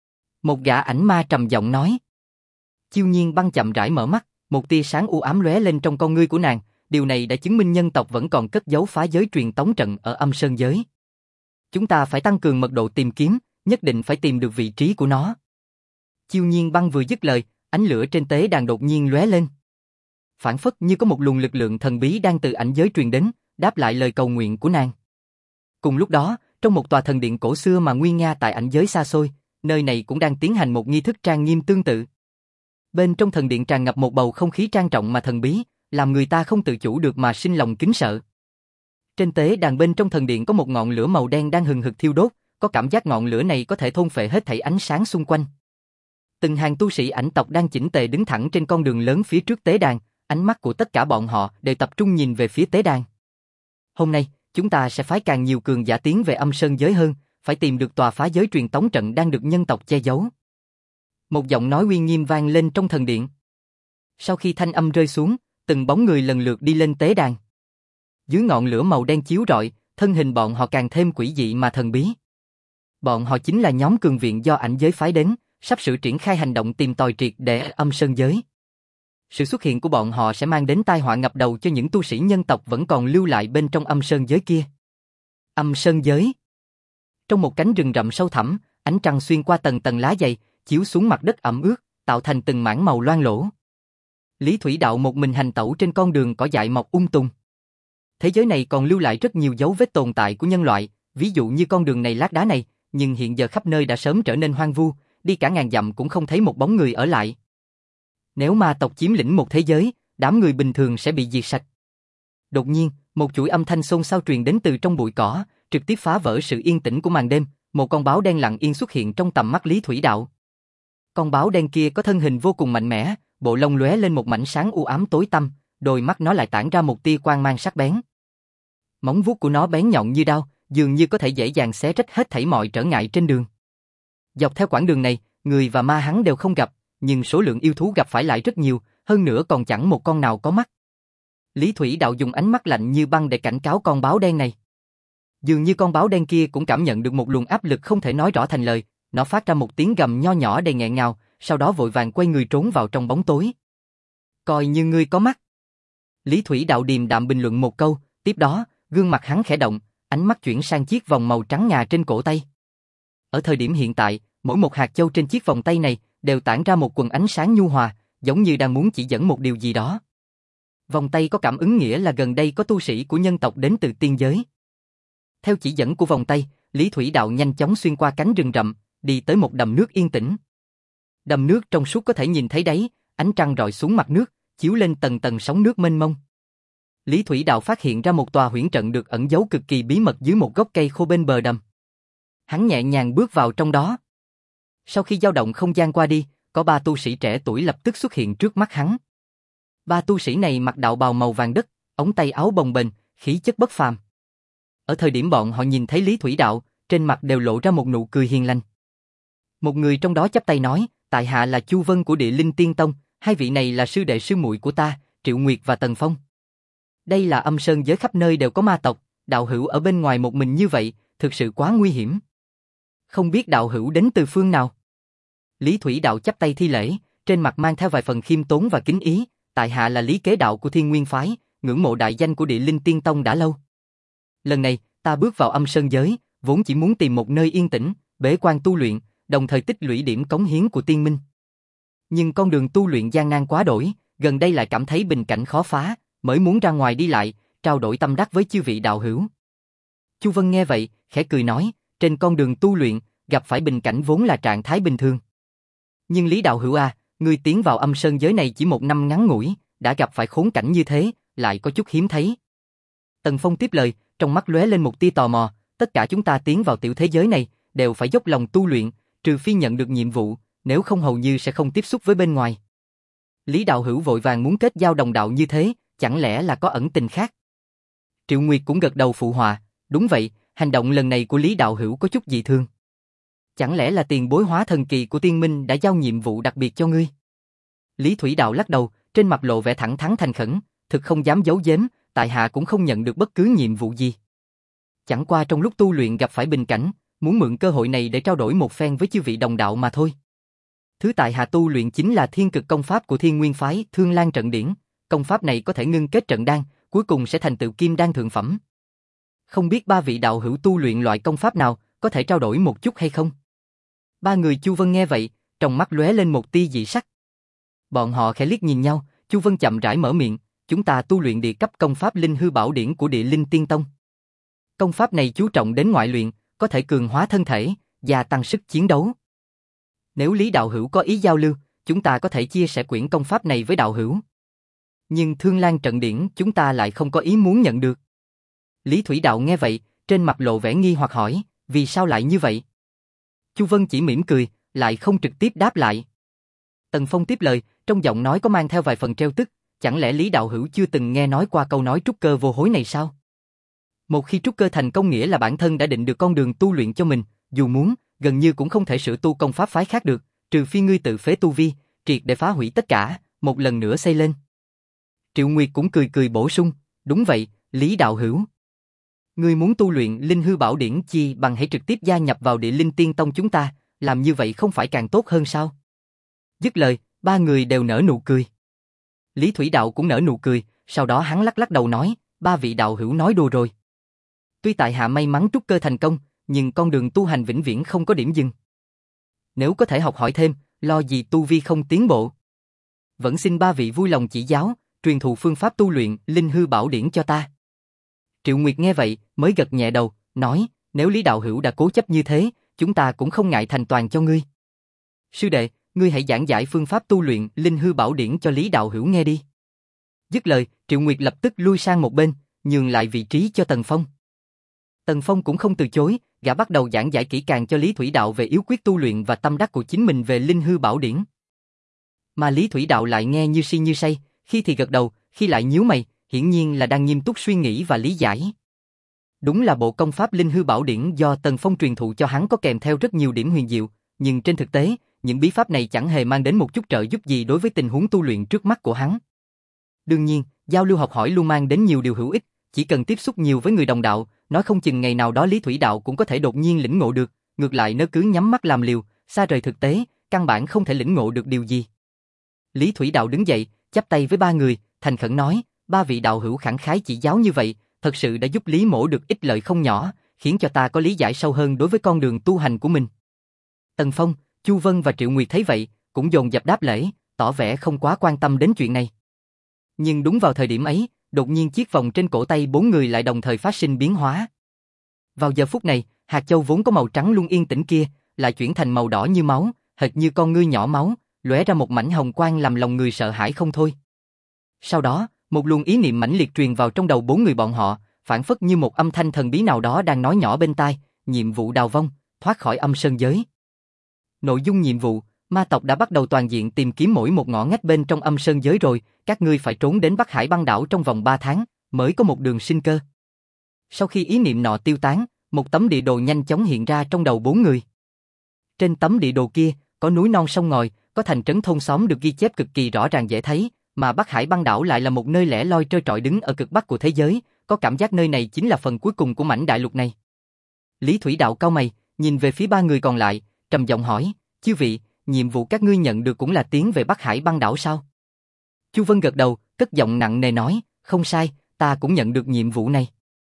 Một gã ảnh ma trầm giọng nói. Chiêu Nhiên Băng chậm rãi mở mắt, một tia sáng u ám lóe lên trong con ngươi của nàng, điều này đã chứng minh nhân tộc vẫn còn cất giấu phá giới truyền tống trận ở Âm Sơn giới. Chúng ta phải tăng cường mật độ tìm kiếm, nhất định phải tìm được vị trí của nó. Chiêu Nhiên Băng vừa dứt lời, ánh lửa trên tế đàn đột nhiên lóe lên. Phản phất như có một luồng lực lượng thần bí đang từ ảnh giới truyền đến, đáp lại lời cầu nguyện của nàng. Cùng lúc đó, trong một tòa thần điện cổ xưa mà nguy nga tại ảnh giới xa xôi, nơi này cũng đang tiến hành một nghi thức trang nghiêm tương tự. Bên trong thần điện tràn ngập một bầu không khí trang trọng mà thần bí, làm người ta không tự chủ được mà sinh lòng kính sợ. Trên tế đàn bên trong thần điện có một ngọn lửa màu đen đang hừng hực thiêu đốt, có cảm giác ngọn lửa này có thể thôn phệ hết thảy ánh sáng xung quanh. Từng hàng tu sĩ ảnh tộc đang chỉnh tề đứng thẳng trên con đường lớn phía trước tế đàn, ánh mắt của tất cả bọn họ đều tập trung nhìn về phía tế đàn. Hôm nay, chúng ta sẽ phái càng nhiều cường giả tiến về Âm Sơn giới hơn, phải tìm được tòa phá giới truyền tống trận đang được nhân tộc che giấu. Một giọng nói uy nghiêm vang lên trong thần điện. Sau khi thanh âm rơi xuống, từng bóng người lần lượt đi lên tế đàn. Dưới ngọn lửa màu đen chiếu rọi, thân hình bọn họ càng thêm quỷ dị mà thần bí. Bọn họ chính là nhóm cường viện do ảnh giới phái đến, sắp sửa triển khai hành động tìm tòi triệt để Âm Sơn giới. Sự xuất hiện của bọn họ sẽ mang đến tai họa ngập đầu cho những tu sĩ nhân tộc vẫn còn lưu lại bên trong Âm Sơn giới kia. Âm Sơn giới. Trong một cánh rừng rậm sâu thẳm, ánh trăng xuyên qua tầng tầng lá dày, chiếu xuống mặt đất ẩm ướt, tạo thành từng mảng màu loang lổ. Lý Thủy Đạo một mình hành tẩu trên con đường cỏ dại mọc um tùm. Thế giới này còn lưu lại rất nhiều dấu vết tồn tại của nhân loại, ví dụ như con đường này lát đá này, nhưng hiện giờ khắp nơi đã sớm trở nên hoang vu, đi cả ngàn dặm cũng không thấy một bóng người ở lại. Nếu ma tộc chiếm lĩnh một thế giới, đám người bình thường sẽ bị diệt sạch. Đột nhiên, một chuỗi âm thanh xôn xao truyền đến từ trong bụi cỏ, trực tiếp phá vỡ sự yên tĩnh của màn đêm. Một con báo đen lặng yên xuất hiện trong tầm mắt Lý Thủy Đạo. Con báo đen kia có thân hình vô cùng mạnh mẽ, bộ lông lóe lên một mảnh sáng u ám tối tăm, đôi mắt nó lại tản ra một tia quang mang sắc bén. Móng vuốt của nó bén nhọn như đao, dường như có thể dễ dàng xé rách hết thảy mọi trở ngại trên đường. Dọc theo quãng đường này, người và ma hắn đều không gặp, nhưng số lượng yêu thú gặp phải lại rất nhiều, hơn nữa còn chẳng một con nào có mắt. Lý Thủy Đạo dùng ánh mắt lạnh như băng để cảnh cáo con báo đen này. Dường như con báo đen kia cũng cảm nhận được một luồng áp lực không thể nói rõ thành lời, nó phát ra một tiếng gầm nho nhỏ đầy nghẹn ngào, sau đó vội vàng quay người trốn vào trong bóng tối. Coi như ngươi có mắt. Lý Thủy Đạo điềm đạm bình luận một câu, tiếp đó, gương mặt hắn khẽ động, ánh mắt chuyển sang chiếc vòng màu trắng ngà trên cổ tay. Ở thời điểm hiện tại, mỗi một hạt châu trên chiếc vòng tay này đều tản ra một quầng ánh sáng nhu hòa, giống như đang muốn chỉ dẫn một điều gì đó. Vòng tay có cảm ứng nghĩa là gần đây có tu sĩ của nhân tộc đến từ tiên giới. Theo chỉ dẫn của vòng tay, Lý Thủy Đạo nhanh chóng xuyên qua cánh rừng rậm, đi tới một đầm nước yên tĩnh. Đầm nước trong suốt có thể nhìn thấy đáy, ánh trăng rọi xuống mặt nước, chiếu lên tầng tầng sóng nước mênh mông. Lý Thủy Đạo phát hiện ra một tòa huyễn trận được ẩn giấu cực kỳ bí mật dưới một gốc cây khô bên bờ đầm. Hắn nhẹ nhàng bước vào trong đó. Sau khi dao động không gian qua đi, có ba tu sĩ trẻ tuổi lập tức xuất hiện trước mắt hắn. Ba tu sĩ này mặc đạo bào màu vàng đất, ống tay áo bồng bềnh, khí chất bất phàm. Ở thời điểm bọn họ nhìn thấy Lý Thủy Đạo, trên mặt đều lộ ra một nụ cười hiền lành. Một người trong đó chắp tay nói, tại hạ là Chu Vân của Địa Linh Tiên Tông, hai vị này là sư đệ sư muội của ta, Triệu Nguyệt và Tần Phong. Đây là Âm Sơn giới, khắp nơi đều có ma tộc, đạo hữu ở bên ngoài một mình như vậy, thực sự quá nguy hiểm. Không biết đạo hữu đến từ phương nào? Lý Thủy Đạo chắp tay thi lễ, trên mặt mang theo vài phần khiêm tốn và kính ý, tại hạ là Lý Kế Đạo của Thiên Nguyên Phái, ngưỡng mộ đại danh của Địa Linh Tiên Tông đã lâu. Lần này, ta bước vào Âm Sơn giới, vốn chỉ muốn tìm một nơi yên tĩnh, bế quan tu luyện, đồng thời tích lũy điểm cống hiến của tiên minh. Nhưng con đường tu luyện gian nan quá đổi, gần đây lại cảm thấy bình cảnh khó phá, mới muốn ra ngoài đi lại, trao đổi tâm đắc với chư vị đạo hữu. Chu Vân nghe vậy, khẽ cười nói, trên con đường tu luyện, gặp phải bình cảnh vốn là trạng thái bình thường. Nhưng Lý đạo hữu à, ngươi tiến vào âm sơn giới này chỉ một năm ngắn ngủi, đã gặp phải khốn cảnh như thế, lại có chút hiếm thấy. Tần Phong tiếp lời, trong mắt lóe lên một tia tò mò, tất cả chúng ta tiến vào tiểu thế giới này, đều phải dốc lòng tu luyện, trừ phi nhận được nhiệm vụ, nếu không hầu như sẽ không tiếp xúc với bên ngoài. Lý đạo hữu vội vàng muốn kết giao đồng đạo như thế, chẳng lẽ là có ẩn tình khác? Triệu Nguyệt cũng gật đầu phụ họa, đúng vậy, hành động lần này của Lý đạo hữu có chút dị thường. Chẳng lẽ là tiền bối hóa thần kỳ của tiên minh đã giao nhiệm vụ đặc biệt cho ngươi? Lý Thủy Đạo lắc đầu, trên mặt lộ vẻ thẳng thắn thành khẩn, thực không dám giấu giếm, tại hạ cũng không nhận được bất cứ nhiệm vụ gì. Chẳng qua trong lúc tu luyện gặp phải bình cảnh, muốn mượn cơ hội này để trao đổi một phen với chư vị đồng đạo mà thôi. Thứ tại hạ tu luyện chính là thiên cực công pháp của Thiên Nguyên phái, Thương Lan trận điển, công pháp này có thể ngưng kết trận đan, cuối cùng sẽ thành tựu kim đan thượng phẩm. Không biết ba vị đạo hữu tu luyện loại công pháp nào, có thể trao đổi một chút hay không? Ba người Chu Vân nghe vậy, trong mắt lóe lên một tia dị sắc. Bọn họ khẽ liếc nhìn nhau, Chu Vân chậm rãi mở miệng, chúng ta tu luyện địa cấp công pháp Linh Hư Bảo Điển của Địa Linh Tiên Tông. Công pháp này chú trọng đến ngoại luyện, có thể cường hóa thân thể, gia tăng sức chiến đấu. Nếu Lý đạo hữu có ý giao lưu, chúng ta có thể chia sẻ quyển công pháp này với đạo hữu. Nhưng Thương Lan trận điển chúng ta lại không có ý muốn nhận được. Lý Thủy Đạo nghe vậy, trên mặt lộ vẻ nghi hoặc hỏi, vì sao lại như vậy? Chu Vân chỉ mỉm cười, lại không trực tiếp đáp lại. Tần Phong tiếp lời, trong giọng nói có mang theo vài phần trêu tức, chẳng lẽ Lý đạo hữu chưa từng nghe nói qua câu nói trúc cơ vô hối này sao? Một khi trúc cơ thành công nghĩa là bản thân đã định được con đường tu luyện cho mình, dù muốn, gần như cũng không thể sửa tu công pháp phái khác được, trừ phi ngươi tự phế tu vi, triệt để phá hủy tất cả, một lần nữa xây lên. Triệu Nguyệt cũng cười cười bổ sung, đúng vậy, Lý đạo hữu. Ngươi muốn tu luyện Linh Hư Bảo Điển chi bằng hãy trực tiếp gia nhập vào Địa Linh Tiên Tông chúng ta, làm như vậy không phải càng tốt hơn sao? Dứt lời, ba người đều nở nụ cười. Lý Thủy Đạo cũng nở nụ cười, sau đó hắn lắc lắc đầu nói, ba vị đạo hữu nói đùa rồi. Tuy tại hạ may mắn trúc cơ thành công, nhưng con đường tu hành vĩnh viễn không có điểm dừng. Nếu có thể học hỏi thêm, lo gì tu vi không tiến bộ. Vẫn xin ba vị vui lòng chỉ giáo, truyền thụ phương pháp tu luyện Linh Hư Bảo Điển cho ta. Triệu Nguyệt nghe vậy, mới gật nhẹ đầu, nói, nếu Lý đạo hữu đã cố chấp như thế, chúng ta cũng không ngại thành toàn cho ngươi. Sư đệ, ngươi hãy giảng giải phương pháp tu luyện Linh Hư Bảo Điển cho Lý đạo hữu nghe đi. Dứt lời, Triệu Nguyệt lập tức lui sang một bên, nhường lại vị trí cho Tần Phong. Tần Phong cũng không từ chối, gã bắt đầu giảng giải kỹ càng cho Lý Thủy Đạo về yếu quyết tu luyện và tâm đắc của chính mình về Linh Hư Bảo Điển. Mà Lý Thủy Đạo lại nghe như si như say, khi thì gật đầu, khi lại nhíu mày, hiển nhiên là đang nghiêm túc suy nghĩ và lý giải. Đúng là bộ công pháp Linh Hư Bảo Điển do Tần Phong truyền thụ cho hắn có kèm theo rất nhiều điểm huyền diệu, nhưng trên thực tế, những bí pháp này chẳng hề mang đến một chút trợ giúp gì đối với tình huống tu luyện trước mắt của hắn. Đương nhiên, giao lưu học hỏi luôn mang đến nhiều điều hữu ích, chỉ cần tiếp xúc nhiều với người đồng đạo, nói không chừng ngày nào đó Lý Thủy Đạo cũng có thể đột nhiên lĩnh ngộ được, ngược lại nếu cứ nhắm mắt làm liều, xa rời thực tế, căn bản không thể lĩnh ngộ được điều gì. Lý Thủy Đạo đứng dậy, chắp tay với ba người, thành khẩn nói, ba vị đạo hữu khẳng khái chỉ giáo như vậy, thật sự đã giúp Lý mỗ được ích lợi không nhỏ, khiến cho ta có lý giải sâu hơn đối với con đường tu hành của mình. Tần Phong, Chu Vân và Triệu Nguyệt thấy vậy, cũng dồn dập đáp lễ, tỏ vẻ không quá quan tâm đến chuyện này. Nhưng đúng vào thời điểm ấy, đột nhiên chiếc vòng trên cổ tay bốn người lại đồng thời phát sinh biến hóa. Vào giờ phút này, hạt châu vốn có màu trắng luôn yên tĩnh kia, lại chuyển thành màu đỏ như máu, hệt như con ngươi nhỏ máu, lóe ra một mảnh hồng quang làm lòng người sợ hãi không thôi. Sau đó, một luồng ý niệm mãnh liệt truyền vào trong đầu bốn người bọn họ, phảng phất như một âm thanh thần bí nào đó đang nói nhỏ bên tai, nhiệm vụ đào vong, thoát khỏi âm sơn giới. Nội dung nhiệm vụ, ma tộc đã bắt đầu toàn diện tìm kiếm mỗi một ngõ ngách bên trong âm sơn giới rồi, các ngươi phải trốn đến Bắc Hải băng đảo trong vòng ba tháng, mới có một đường sinh cơ. Sau khi ý niệm nọ tiêu tán, một tấm địa đồ nhanh chóng hiện ra trong đầu bốn người. Trên tấm địa đồ kia, có núi non sông ngòi, có thành trấn thôn xóm được ghi chép cực kỳ rõ ràng dễ thấy, mà Bắc Hải băng đảo lại là một nơi lẻ loi trơ trọi đứng ở cực bắc của thế giới, có cảm giác nơi này chính là phần cuối cùng của mảnh đại lục này. Lý Thủy Đạo cau mày, nhìn về phía ba người còn lại, trầm giọng hỏi, chư vị, nhiệm vụ các ngươi nhận được cũng là tiến về Bắc Hải băng đảo sao? Chu Vân gật đầu, cất giọng nặng nề nói, không sai, ta cũng nhận được nhiệm vụ này.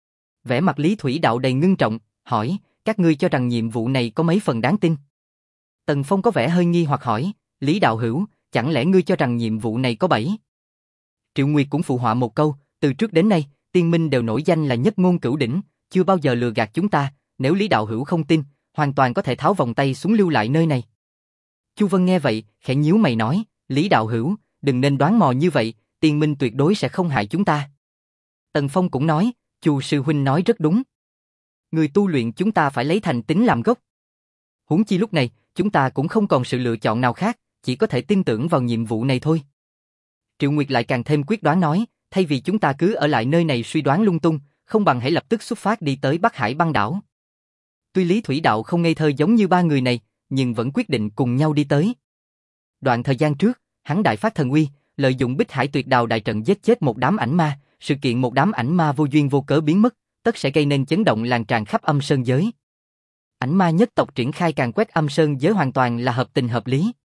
Vẻ mặt Lý Thủy Đạo đầy ngưng trọng, hỏi, các ngươi cho rằng nhiệm vụ này có mấy phần đáng tin? Tần Phong có vẻ hơi nghi hoặc hỏi, Lý đạo hữu, chẳng lẽ ngươi cho rằng nhiệm vụ này có bẫy? Triệu Nguyệt cũng phụ họa một câu, từ trước đến nay, Tiên Minh đều nổi danh là nhất ngôn cửu đỉnh, chưa bao giờ lừa gạt chúng ta, nếu Lý đạo hữu không tin, hoàn toàn có thể tháo vòng tay xuống lưu lại nơi này. Chu Vân nghe vậy, khẽ nhíu mày nói, Lý đạo hữu, đừng nên đoán mò như vậy, Tiên Minh tuyệt đối sẽ không hại chúng ta. Tần Phong cũng nói, Chu sư huynh nói rất đúng. Người tu luyện chúng ta phải lấy thành tín làm gốc. Huống chi lúc này, chúng ta cũng không còn sự lựa chọn nào khác, chỉ có thể tin tưởng vào nhiệm vụ này thôi. Triệu Nguyệt lại càng thêm quyết đoán nói, thay vì chúng ta cứ ở lại nơi này suy đoán lung tung, không bằng hãy lập tức xuất phát đi tới Bắc Hải băng đảo. Tuy Lý Thủy Đạo không ngây thơ giống như ba người này, nhưng vẫn quyết định cùng nhau đi tới. Đoạn thời gian trước, hắn đại phát thần uy, lợi dụng Bích Hải Tuyệt Đào đại trận giết chết một đám ảnh ma, sự kiện một đám ảnh ma vô duyên vô cớ biến mất, tất sẽ gây nên chấn động lan tràn khắp âm sơn giới. Ảnh ma nhất tộc triển khai càn quét âm sơn giới hoàn toàn là hợp tình hợp lý.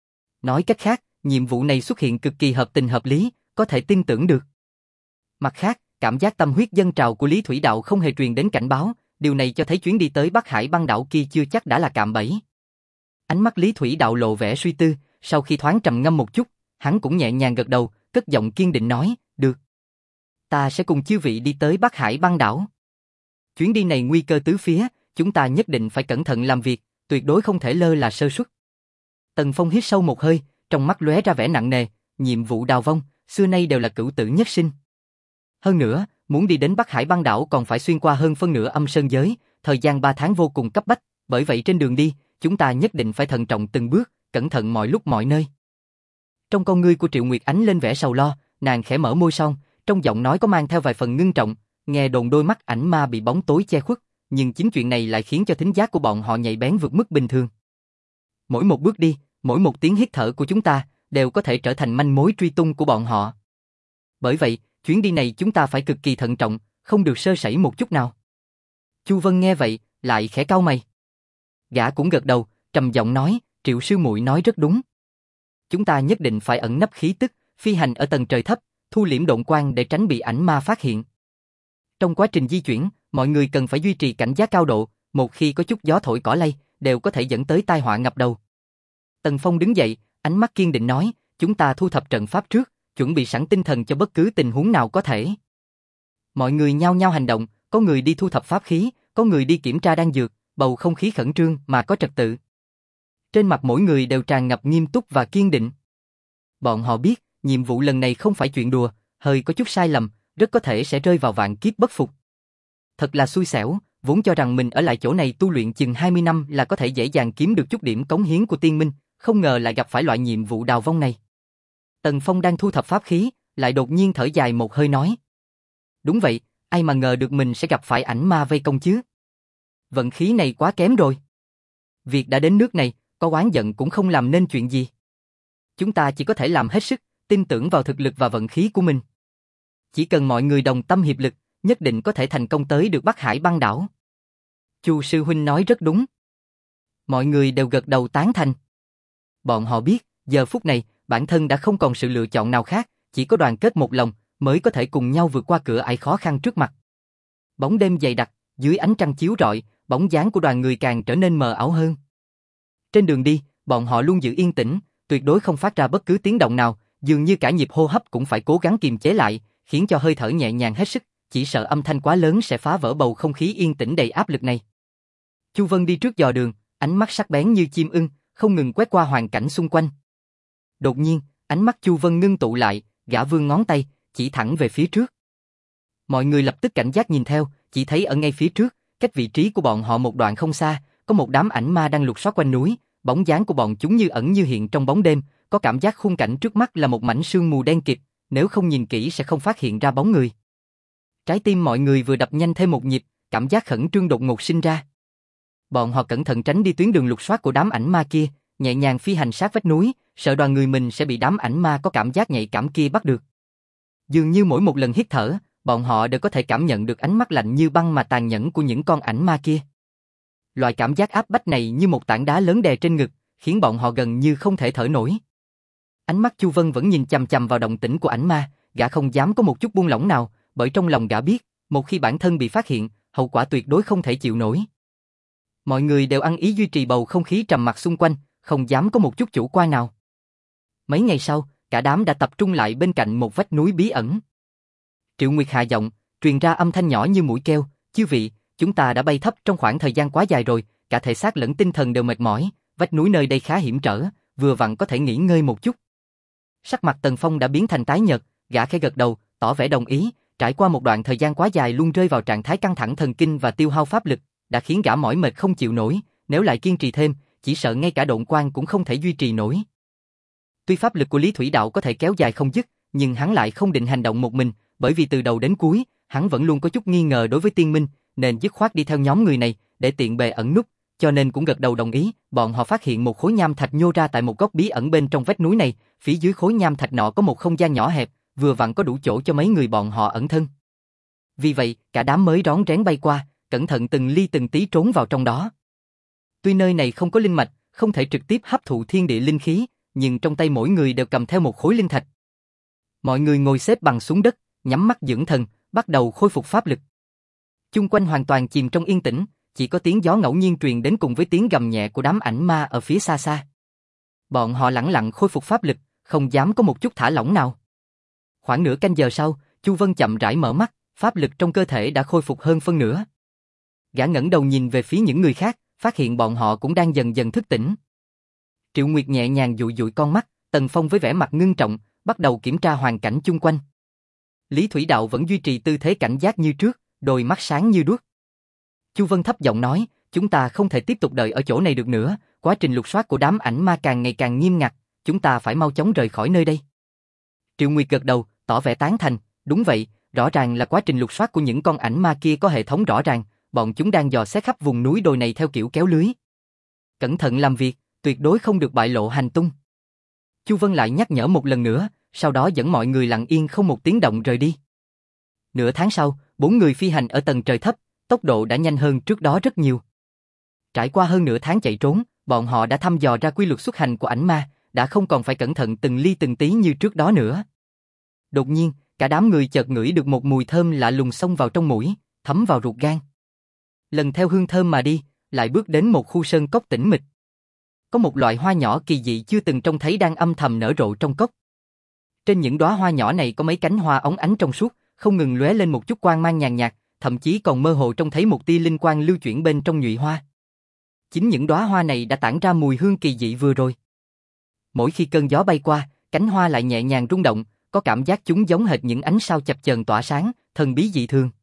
Nói cách khác, nhiệm vụ này xuất hiện cực kỳ hợp tình hợp lý, có thể tin tưởng được. Mặt khác, cảm giác tâm huyết dâng trào của Lý Thủy Đạo không hề truyền đến cảnh báo, điều này cho thấy chuyến đi tới Bắc Hải băng đảo kia chưa chắc đã là cạm bẫy. Ánh mắt Lý Thủy Đạo lộ vẻ suy tư, sau khi thoáng trầm ngâm một chút, hắn cũng nhẹ nhàng gật đầu, cất giọng kiên định nói, được. Ta sẽ cùng chư vị đi tới Bắc Hải băng đảo. Chuyến đi này nguy cơ tứ phía, chúng ta nhất định phải cẩn thận làm việc, tuyệt đối không thể lơ là sơ suất. Tần Phong hít sâu một hơi, trong mắt lóe ra vẻ nặng nề, nhiệm vụ đào vong, xưa nay đều là cửu tử nhất sinh. Hơn nữa, muốn đi đến Bắc Hải băng đảo còn phải xuyên qua hơn phân nửa âm sơn giới, thời gian ba tháng vô cùng cấp bách, bởi vậy trên đường đi, chúng ta nhất định phải thận trọng từng bước, cẩn thận mọi lúc mọi nơi. Trong con ngươi của Triệu Nguyệt ánh lên vẻ sầu lo, nàng khẽ mở môi son, trong giọng nói có mang theo vài phần ngưng trọng, nghe đồn đôi mắt ảnh ma bị bóng tối che khuất, nhưng chính chuyện này lại khiến cho thính giác của bọn họ nhạy bén vượt mức bình thường. Mỗi một bước đi, mỗi một tiếng hít thở của chúng ta, đều có thể trở thành manh mối truy tung của bọn họ. Bởi vậy, chuyến đi này chúng ta phải cực kỳ thận trọng, không được sơ sẩy một chút nào. Chu Vân nghe vậy, lại khẽ cau mày. Gã cũng gật đầu, trầm giọng nói, Triệu sư muội nói rất đúng. Chúng ta nhất định phải ẩn nấp khí tức, phi hành ở tầng trời thấp, thu liễm độn quang để tránh bị ảnh ma phát hiện. Trong quá trình di chuyển, mọi người cần phải duy trì cảnh giác cao độ, một khi có chút gió thổi cỏ lay, đều có thể dẫn tới tai họa ngập đầu. Tần Phong đứng dậy, ánh mắt kiên định nói, chúng ta thu thập trận pháp trước, chuẩn bị sẵn tinh thần cho bất cứ tình huống nào có thể. Mọi người nhao nhao hành động, có người đi thu thập pháp khí, có người đi kiểm tra đan dược, bầu không khí khẩn trương mà có trật tự. Trên mặt mỗi người đều tràn ngập nghiêm túc và kiên định. Bọn họ biết, nhiệm vụ lần này không phải chuyện đùa, hơi có chút sai lầm, rất có thể sẽ rơi vào vạn kiếp bất phục. Thật là xui xẻo, vốn cho rằng mình ở lại chỗ này tu luyện chừng hai mươi năm là có thể dễ dàng kiếm được chút điểm cống hiến của tiên minh, không ngờ lại gặp phải loại nhiệm vụ đào vong này. Tần Phong đang thu thập pháp khí, lại đột nhiên thở dài một hơi nói. Đúng vậy, ai mà ngờ được mình sẽ gặp phải ảnh ma vây công chứ. Vận khí này quá kém rồi. Việc đã đến nước này, có oán giận cũng không làm nên chuyện gì. Chúng ta chỉ có thể làm hết sức, tin tưởng vào thực lực và vận khí của mình. Chỉ cần mọi người đồng tâm hiệp lực, nhất định có thể thành công tới được Bắc Hải băng đảo. Chu sư huynh nói rất đúng. Mọi người đều gật đầu tán thành. Bọn họ biết, giờ phút này, bản thân đã không còn sự lựa chọn nào khác, chỉ có đoàn kết một lòng, mới có thể cùng nhau vượt qua cửa ải khó khăn trước mặt. Bóng đêm dày đặc, dưới ánh trăng chiếu rọi, bóng dáng của đoàn người càng trở nên mờ ảo hơn. Trên đường đi, bọn họ luôn giữ yên tĩnh, tuyệt đối không phát ra bất cứ tiếng động nào, dường như cả nhịp hô hấp cũng phải cố gắng kiềm chế lại, khiến cho hơi thở nhẹ nhàng hết sức, chỉ sợ âm thanh quá lớn sẽ phá vỡ bầu không khí yên tĩnh đầy áp lực này. Chu Vân đi trước dò đường, ánh mắt sắc bén như chim ưng, không ngừng quét qua hoàn cảnh xung quanh. Đột nhiên, ánh mắt Chu Vân ngưng tụ lại, gã vươn ngón tay, chỉ thẳng về phía trước. Mọi người lập tức cảnh giác nhìn theo, chỉ thấy ở ngay phía trước, cách vị trí của bọn họ một đoạn không xa, có một đám ảnh ma đang lục soát quanh núi, bóng dáng của bọn chúng như ẩn như hiện trong bóng đêm, có cảm giác khung cảnh trước mắt là một mảnh sương mù đen kịt, nếu không nhìn kỹ sẽ không phát hiện ra bóng người. Trái tim mọi người vừa đập nhanh thêm một nhịp, cảm giác khẩn trương đột ngột sinh ra. Bọn họ cẩn thận tránh đi tuyến đường lục soát của đám ảnh ma kia, nhẹ nhàng phi hành sát vách núi, sợ đoàn người mình sẽ bị đám ảnh ma có cảm giác nhạy cảm kia bắt được. Dường như mỗi một lần hít thở, bọn họ đều có thể cảm nhận được ánh mắt lạnh như băng mà tàn nhẫn của những con ảnh ma kia. Loại cảm giác áp bách này như một tảng đá lớn đè trên ngực, khiến bọn họ gần như không thể thở nổi. Ánh mắt Chu Vân vẫn nhìn chằm chằm vào động tĩnh của ảnh ma, gã không dám có một chút buông lỏng nào, bởi trong lòng gã biết, một khi bản thân bị phát hiện, hậu quả tuyệt đối không thể chịu nổi. Mọi người đều ăn ý duy trì bầu không khí trầm mặc xung quanh, không dám có một chút chủ quan nào. Mấy ngày sau, cả đám đã tập trung lại bên cạnh một vách núi bí ẩn. Triệu Nguyệt hạ giọng, truyền ra âm thanh nhỏ như mũi keo, chư vị, chúng ta đã bay thấp trong khoảng thời gian quá dài rồi, cả thể xác lẫn tinh thần đều mệt mỏi, vách núi nơi đây khá hiểm trở, vừa vặn có thể nghỉ ngơi một chút. Sắc mặt Tần Phong đã biến thành tái nhợt, gã khẽ gật đầu, tỏ vẻ đồng ý, trải qua một đoạn thời gian quá dài luôn rơi vào trạng thái căng thẳng thần kinh và tiêu hao pháp lực, đã khiến gã mỏi mệt không chịu nổi, nếu lại kiên trì thêm, chỉ sợ ngay cả độn quang cũng không thể duy trì nổi. Tuy pháp lực của Lý Thủy Đạo có thể kéo dài không dứt, nhưng hắn lại không định hành động một mình, bởi vì từ đầu đến cuối, hắn vẫn luôn có chút nghi ngờ đối với Tiên Minh, nên dứt khoát đi theo nhóm người này, để tiện bề ẩn núp, cho nên cũng gật đầu đồng ý. Bọn họ phát hiện một khối nham thạch nhô ra tại một góc bí ẩn bên trong vách núi này, phía dưới khối nham thạch nọ có một không gian nhỏ hẹp, vừa vặn có đủ chỗ cho mấy người bọn họ ẩn thân. Vì vậy, cả đám mới rón rén bay qua, cẩn thận từng ly từng tí trốn vào trong đó. Tuy nơi này không có linh mạch, không thể trực tiếp hấp thụ thiên địa linh khí, nhưng trong tay mỗi người đều cầm theo một khối linh thạch. Mọi người ngồi xếp bằng xuống đất, nhắm mắt dưỡng thần, bắt đầu khôi phục pháp lực. Chung quanh hoàn toàn chìm trong yên tĩnh, chỉ có tiếng gió ngẫu nhiên truyền đến cùng với tiếng gầm nhẹ của đám ảnh ma ở phía xa xa. Bọn họ lẳng lặng khôi phục pháp lực, không dám có một chút thả lỏng nào. Khoảng nửa canh giờ sau, Chu Vân chậm rãi mở mắt, pháp lực trong cơ thể đã khôi phục hơn phân nửa. Gã ngẩng đầu nhìn về phía những người khác, phát hiện bọn họ cũng đang dần dần thức tỉnh. Triệu Nguyệt nhẹ nhàng dụi dụi con mắt, Tần Phong với vẻ mặt ngưng trọng, bắt đầu kiểm tra hoàn cảnh chung quanh. Lý Thủy Đạo vẫn duy trì tư thế cảnh giác như trước, đôi mắt sáng như đuốc. Chu Vân thấp giọng nói, chúng ta không thể tiếp tục đợi ở chỗ này được nữa, quá trình lục soát của đám ảnh ma càng ngày càng nghiêm ngặt, chúng ta phải mau chóng rời khỏi nơi đây. Triệu Nguyệt gật đầu, tỏ vẻ tán thành, đúng vậy, rõ ràng là quá trình lục soát của những con ảnh ma kia có hệ thống rõ ràng, bọn chúng đang dò xét khắp vùng núi đồi này theo kiểu kéo lưới. Cẩn thận làm việc, tuyệt đối không được bại lộ hành tung. Chu Vân lại nhắc nhở một lần nữa, sau đó dẫn mọi người lặng yên không một tiếng động rời đi. Nửa tháng sau, bốn người phi hành ở tầng trời thấp, tốc độ đã nhanh hơn trước đó rất nhiều. Trải qua hơn nửa tháng chạy trốn, bọn họ đã thăm dò ra quy luật xuất hành của ảnh ma, đã không còn phải cẩn thận từng ly từng tí như trước đó nữa. Đột nhiên, cả đám người chợt ngửi được một mùi thơm lạ lùng xông vào trong mũi, thấm vào ruột gan. Lần theo hương thơm mà đi, lại bước đến một khu sơn cốc tĩnh mịch. Có một loại hoa nhỏ kỳ dị chưa từng trông thấy đang âm thầm nở rộ trong cốc. Trên những đóa hoa nhỏ này có mấy cánh hoa óng ánh trong suốt, không ngừng lóe lên một chút quang mang nhàn nhạt, thậm chí còn mơ hồ trông thấy một tia linh quang lưu chuyển bên trong nhụy hoa. Chính những đóa hoa này đã tản ra mùi hương kỳ dị vừa rồi. Mỗi khi cơn gió bay qua, cánh hoa lại nhẹ nhàng rung động, có cảm giác chúng giống hệt những ánh sao chập chờn tỏa sáng, thần bí dị thường.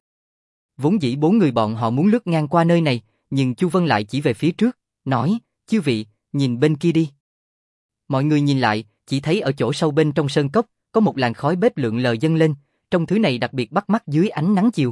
Vốn dĩ bốn người bọn họ muốn lướt ngang qua nơi này, nhưng Chu Vân lại chỉ về phía trước, nói, chư vị, nhìn bên kia đi. Mọi người nhìn lại, chỉ thấy ở chỗ sâu bên trong sơn cốc, có một làn khói bếp lượn lờ dâng lên, trong thứ này đặc biệt bắt mắt dưới ánh nắng chiều.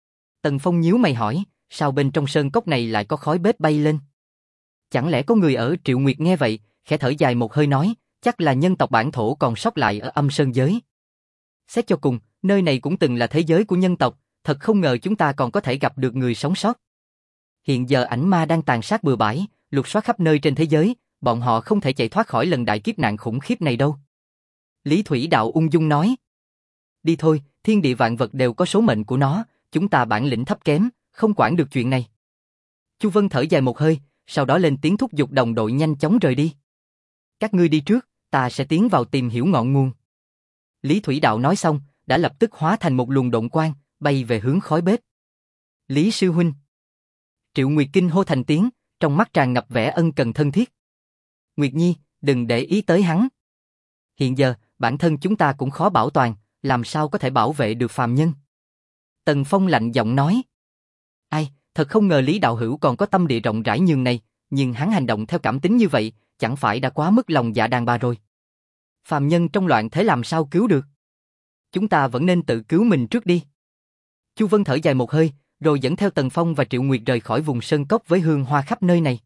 Tần Phong nhíu mày hỏi, sao bên trong sơn cốc này lại có khói bếp bay lên? Chẳng lẽ có người ở? Triệu Nguyệt nghe vậy, khẽ thở dài một hơi nói, chắc là nhân tộc bản thổ còn sót lại ở âm sơn giới. Xét cho cùng, nơi này cũng từng là thế giới của nhân tộc, thật không ngờ chúng ta còn có thể gặp được người sống sót. Hiện giờ ảnh ma đang tàn sát bừa bãi, lục soát khắp nơi trên thế giới, bọn họ không thể chạy thoát khỏi lần đại kiếp nạn khủng khiếp này đâu. Lý Thủy Đạo ung dung nói, đi thôi, thiên địa vạn vật đều có số mệnh của nó, chúng ta bản lĩnh thấp kém, không quản được chuyện này. Chu Vân thở dài một hơi, sau đó lên tiếng thúc giục đồng đội nhanh chóng rời đi. Các ngươi đi trước, ta sẽ tiến vào tìm hiểu ngọn nguồn. Lý Thủy Đạo nói xong, đã lập tức hóa thành một luồng độn quang, bay về hướng khói bếp. Lý sư huynh. Triệu Nguyệt kinh hô thành tiếng, trong mắt tràn ngập vẻ ân cần thân thiết. Nguyệt Nhi, đừng để ý tới hắn. Hiện giờ, bản thân chúng ta cũng khó bảo toàn, làm sao có thể bảo vệ được phàm nhân. Tần Phong lạnh giọng nói. Ai, thật không ngờ Lý đạo hữu còn có tâm địa rộng rãi nhường này, nhưng hắn hành động theo cảm tính như vậy, chẳng phải đã quá mức lòng dạ đàn bà rồi. Phàm nhân trong loạn thế làm sao cứu được? Chúng ta vẫn nên tự cứu mình trước đi. Chu Vân thở dài một hơi, rồi dẫn theo Tần Phong và Triệu Nguyệt rời khỏi vùng sơn cốc với hương hoa khắp nơi này.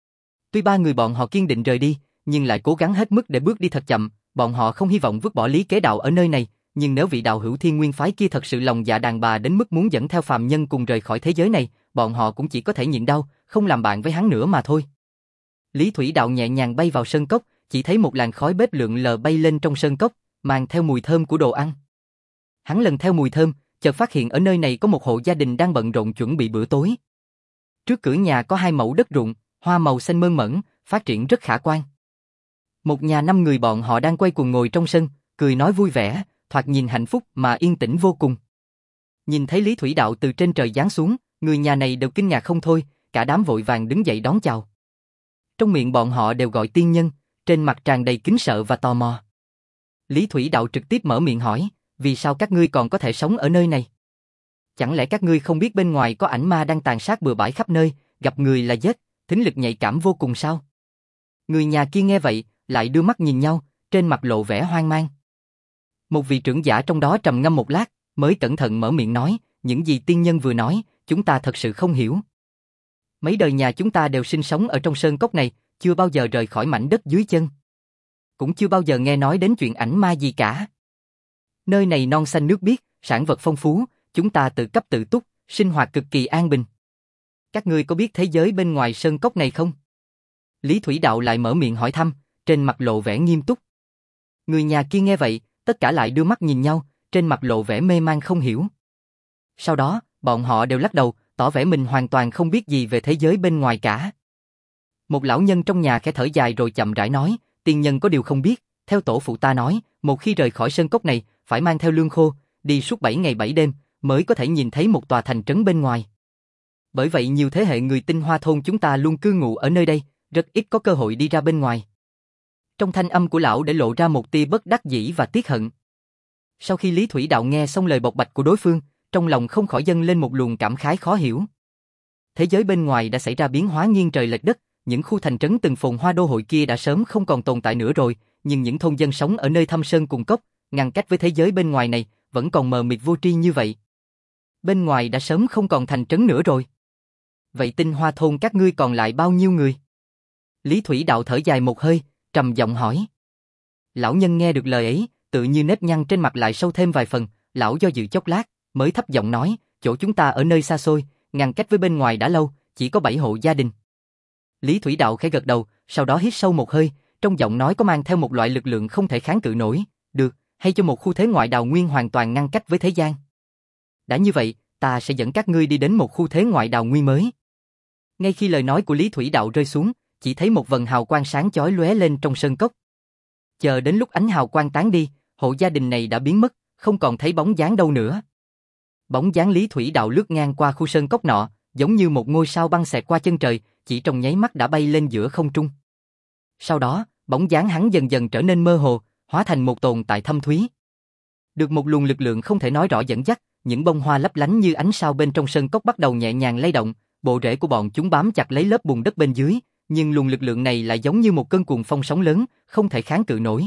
Tuy ba người bọn họ kiên định rời đi, nhưng lại cố gắng hết mức để bước đi thật chậm, bọn họ không hy vọng vứt bỏ Lý Kế Đạo ở nơi này, nhưng nếu vị đạo hữu Thiên Nguyên phái kia thật sự lòng dạ đàn bà đến mức muốn dẫn theo phàm nhân cùng rời khỏi thế giới này, bọn họ cũng chỉ có thể nhịn đau, không làm bạn với hắn nữa mà thôi. Lý Thủy Đạo nhẹ nhàng bay vào sơn cốc, chỉ thấy một làn khói bếp lượn lờ bay lên trong sơn cốc, mang theo mùi thơm của đồ ăn. Hắn lần theo mùi thơm, chợt phát hiện ở nơi này có một hộ gia đình đang bận rộn chuẩn bị bữa tối. Trước cửa nhà có hai mẫu đất ruộng, hoa màu xanh mơn mởn, phát triển rất khả quan. Một nhà năm người bọn họ đang quay quần ngồi trong sân, cười nói vui vẻ, thoạt nhìn hạnh phúc mà yên tĩnh vô cùng. Nhìn thấy Lý Thủy Đạo từ trên trời giáng xuống, người nhà này đều kinh ngạc không thôi, cả đám vội vàng đứng dậy đón chào. Trong miệng bọn họ đều gọi tiên nhân, trên mặt tràn đầy kính sợ và tò mò. Lý Thủy Đạo trực tiếp mở miệng hỏi, vì sao các ngươi còn có thể sống ở nơi này? Chẳng lẽ các ngươi không biết bên ngoài có ảnh ma đang tàn sát bừa bãi khắp nơi, gặp người là giết, thính lực nhạy cảm vô cùng sao? Người nhà kia nghe vậy, lại đưa mắt nhìn nhau, trên mặt lộ vẻ hoang mang. Một vị trưởng giả trong đó trầm ngâm một lát, mới cẩn thận mở miệng nói, những gì tiên nhân vừa nói, chúng ta thật sự không hiểu. Mấy đời nhà chúng ta đều sinh sống ở trong sơn cốc này, chưa bao giờ rời khỏi mảnh đất dưới chân. Cũng chưa bao giờ nghe nói đến chuyện ảnh ma gì cả. Nơi này non xanh nước biếc, sản vật phong phú, chúng ta tự cấp tự túc, sinh hoạt cực kỳ an bình. Các ngươi có biết thế giới bên ngoài sơn cốc này không? Lý Thủy Đạo lại mở miệng hỏi thăm, trên mặt lộ vẻ nghiêm túc. Người nhà kia nghe vậy, tất cả lại đưa mắt nhìn nhau, trên mặt lộ vẻ mê man không hiểu. Sau đó, bọn họ đều lắc đầu, tỏ vẻ mình hoàn toàn không biết gì về thế giới bên ngoài cả. Một lão nhân trong nhà khẽ thở dài rồi chậm rãi nói, tiên nhân có điều không biết, theo tổ phụ ta nói, một khi rời khỏi sơn cốc này, phải mang theo lương khô, đi suốt bảy ngày bảy đêm, mới có thể nhìn thấy một tòa thành trấn bên ngoài. Bởi vậy nhiều thế hệ người Tinh Hoa thôn chúng ta luôn cư ngụ ở nơi đây, rất ít có cơ hội đi ra bên ngoài. Trong thanh âm của lão để lộ ra một tia bất đắc dĩ và tiếc hận. Sau khi Lý Thủy Đạo nghe xong lời bộc bạch của đối phương, trong lòng không khỏi dâng lên một luồng cảm khái khó hiểu. Thế giới bên ngoài đã xảy ra biến hóa nghiêng trời lệch đất, những khu thành trấn từng phồn hoa đô hội kia đã sớm không còn tồn tại nữa rồi, nhưng những thôn dân sống ở nơi thâm sơn cùng cốc, ngăn cách với thế giới bên ngoài này, vẫn còn mờ mịt vô tri như vậy. Bên ngoài đã sớm không còn thành trấn nữa rồi. Vậy Tinh Hoa thôn các ngươi còn lại bao nhiêu người? Lý Thủy Đạo thở dài một hơi, trầm giọng hỏi. Lão nhân nghe được lời ấy, tự như nếp nhăn trên mặt lại sâu thêm vài phần, lão do dự chốc lát, mới thấp giọng nói, chỗ chúng ta ở nơi xa xôi, ngăn cách với bên ngoài đã lâu, chỉ có bảy hộ gia đình. Lý Thủy Đạo khẽ gật đầu, sau đó hít sâu một hơi, trong giọng nói có mang theo một loại lực lượng không thể kháng cự nổi, được, hay cho một khu thế ngoại đào nguyên hoàn toàn ngăn cách với thế gian. Đã như vậy, ta sẽ dẫn các ngươi đi đến một khu thế ngoại đào nguyên mới. Ngay khi lời nói của Lý Thủy Đạo rơi xuống, chỉ thấy một vầng hào quang sáng chói lóe lên trong sơn cốc. Chờ đến lúc ánh hào quang tán đi, hộ gia đình này đã biến mất, không còn thấy bóng dáng đâu nữa. Bóng dáng Lý Thủy Đạo lướt ngang qua khu sơn cốc nọ, giống như một ngôi sao băng xẹt qua chân trời, chỉ trong nháy mắt đã bay lên giữa không trung. Sau đó, bóng dáng hắn dần dần trở nên mơ hồ, hóa thành một tồn tại thâm thúy. Được một luồng lực lượng không thể nói rõ dẫn dắt, những bông hoa lấp lánh như ánh sao bên trong sơn cốc bắt đầu nhẹ nhàng lay động, bộ rễ của bọn chúng bám chặt lấy lớp bùn đất bên dưới, nhưng luồng lực lượng này lại giống như một cơn cuồng phong sóng lớn, không thể kháng cự nổi.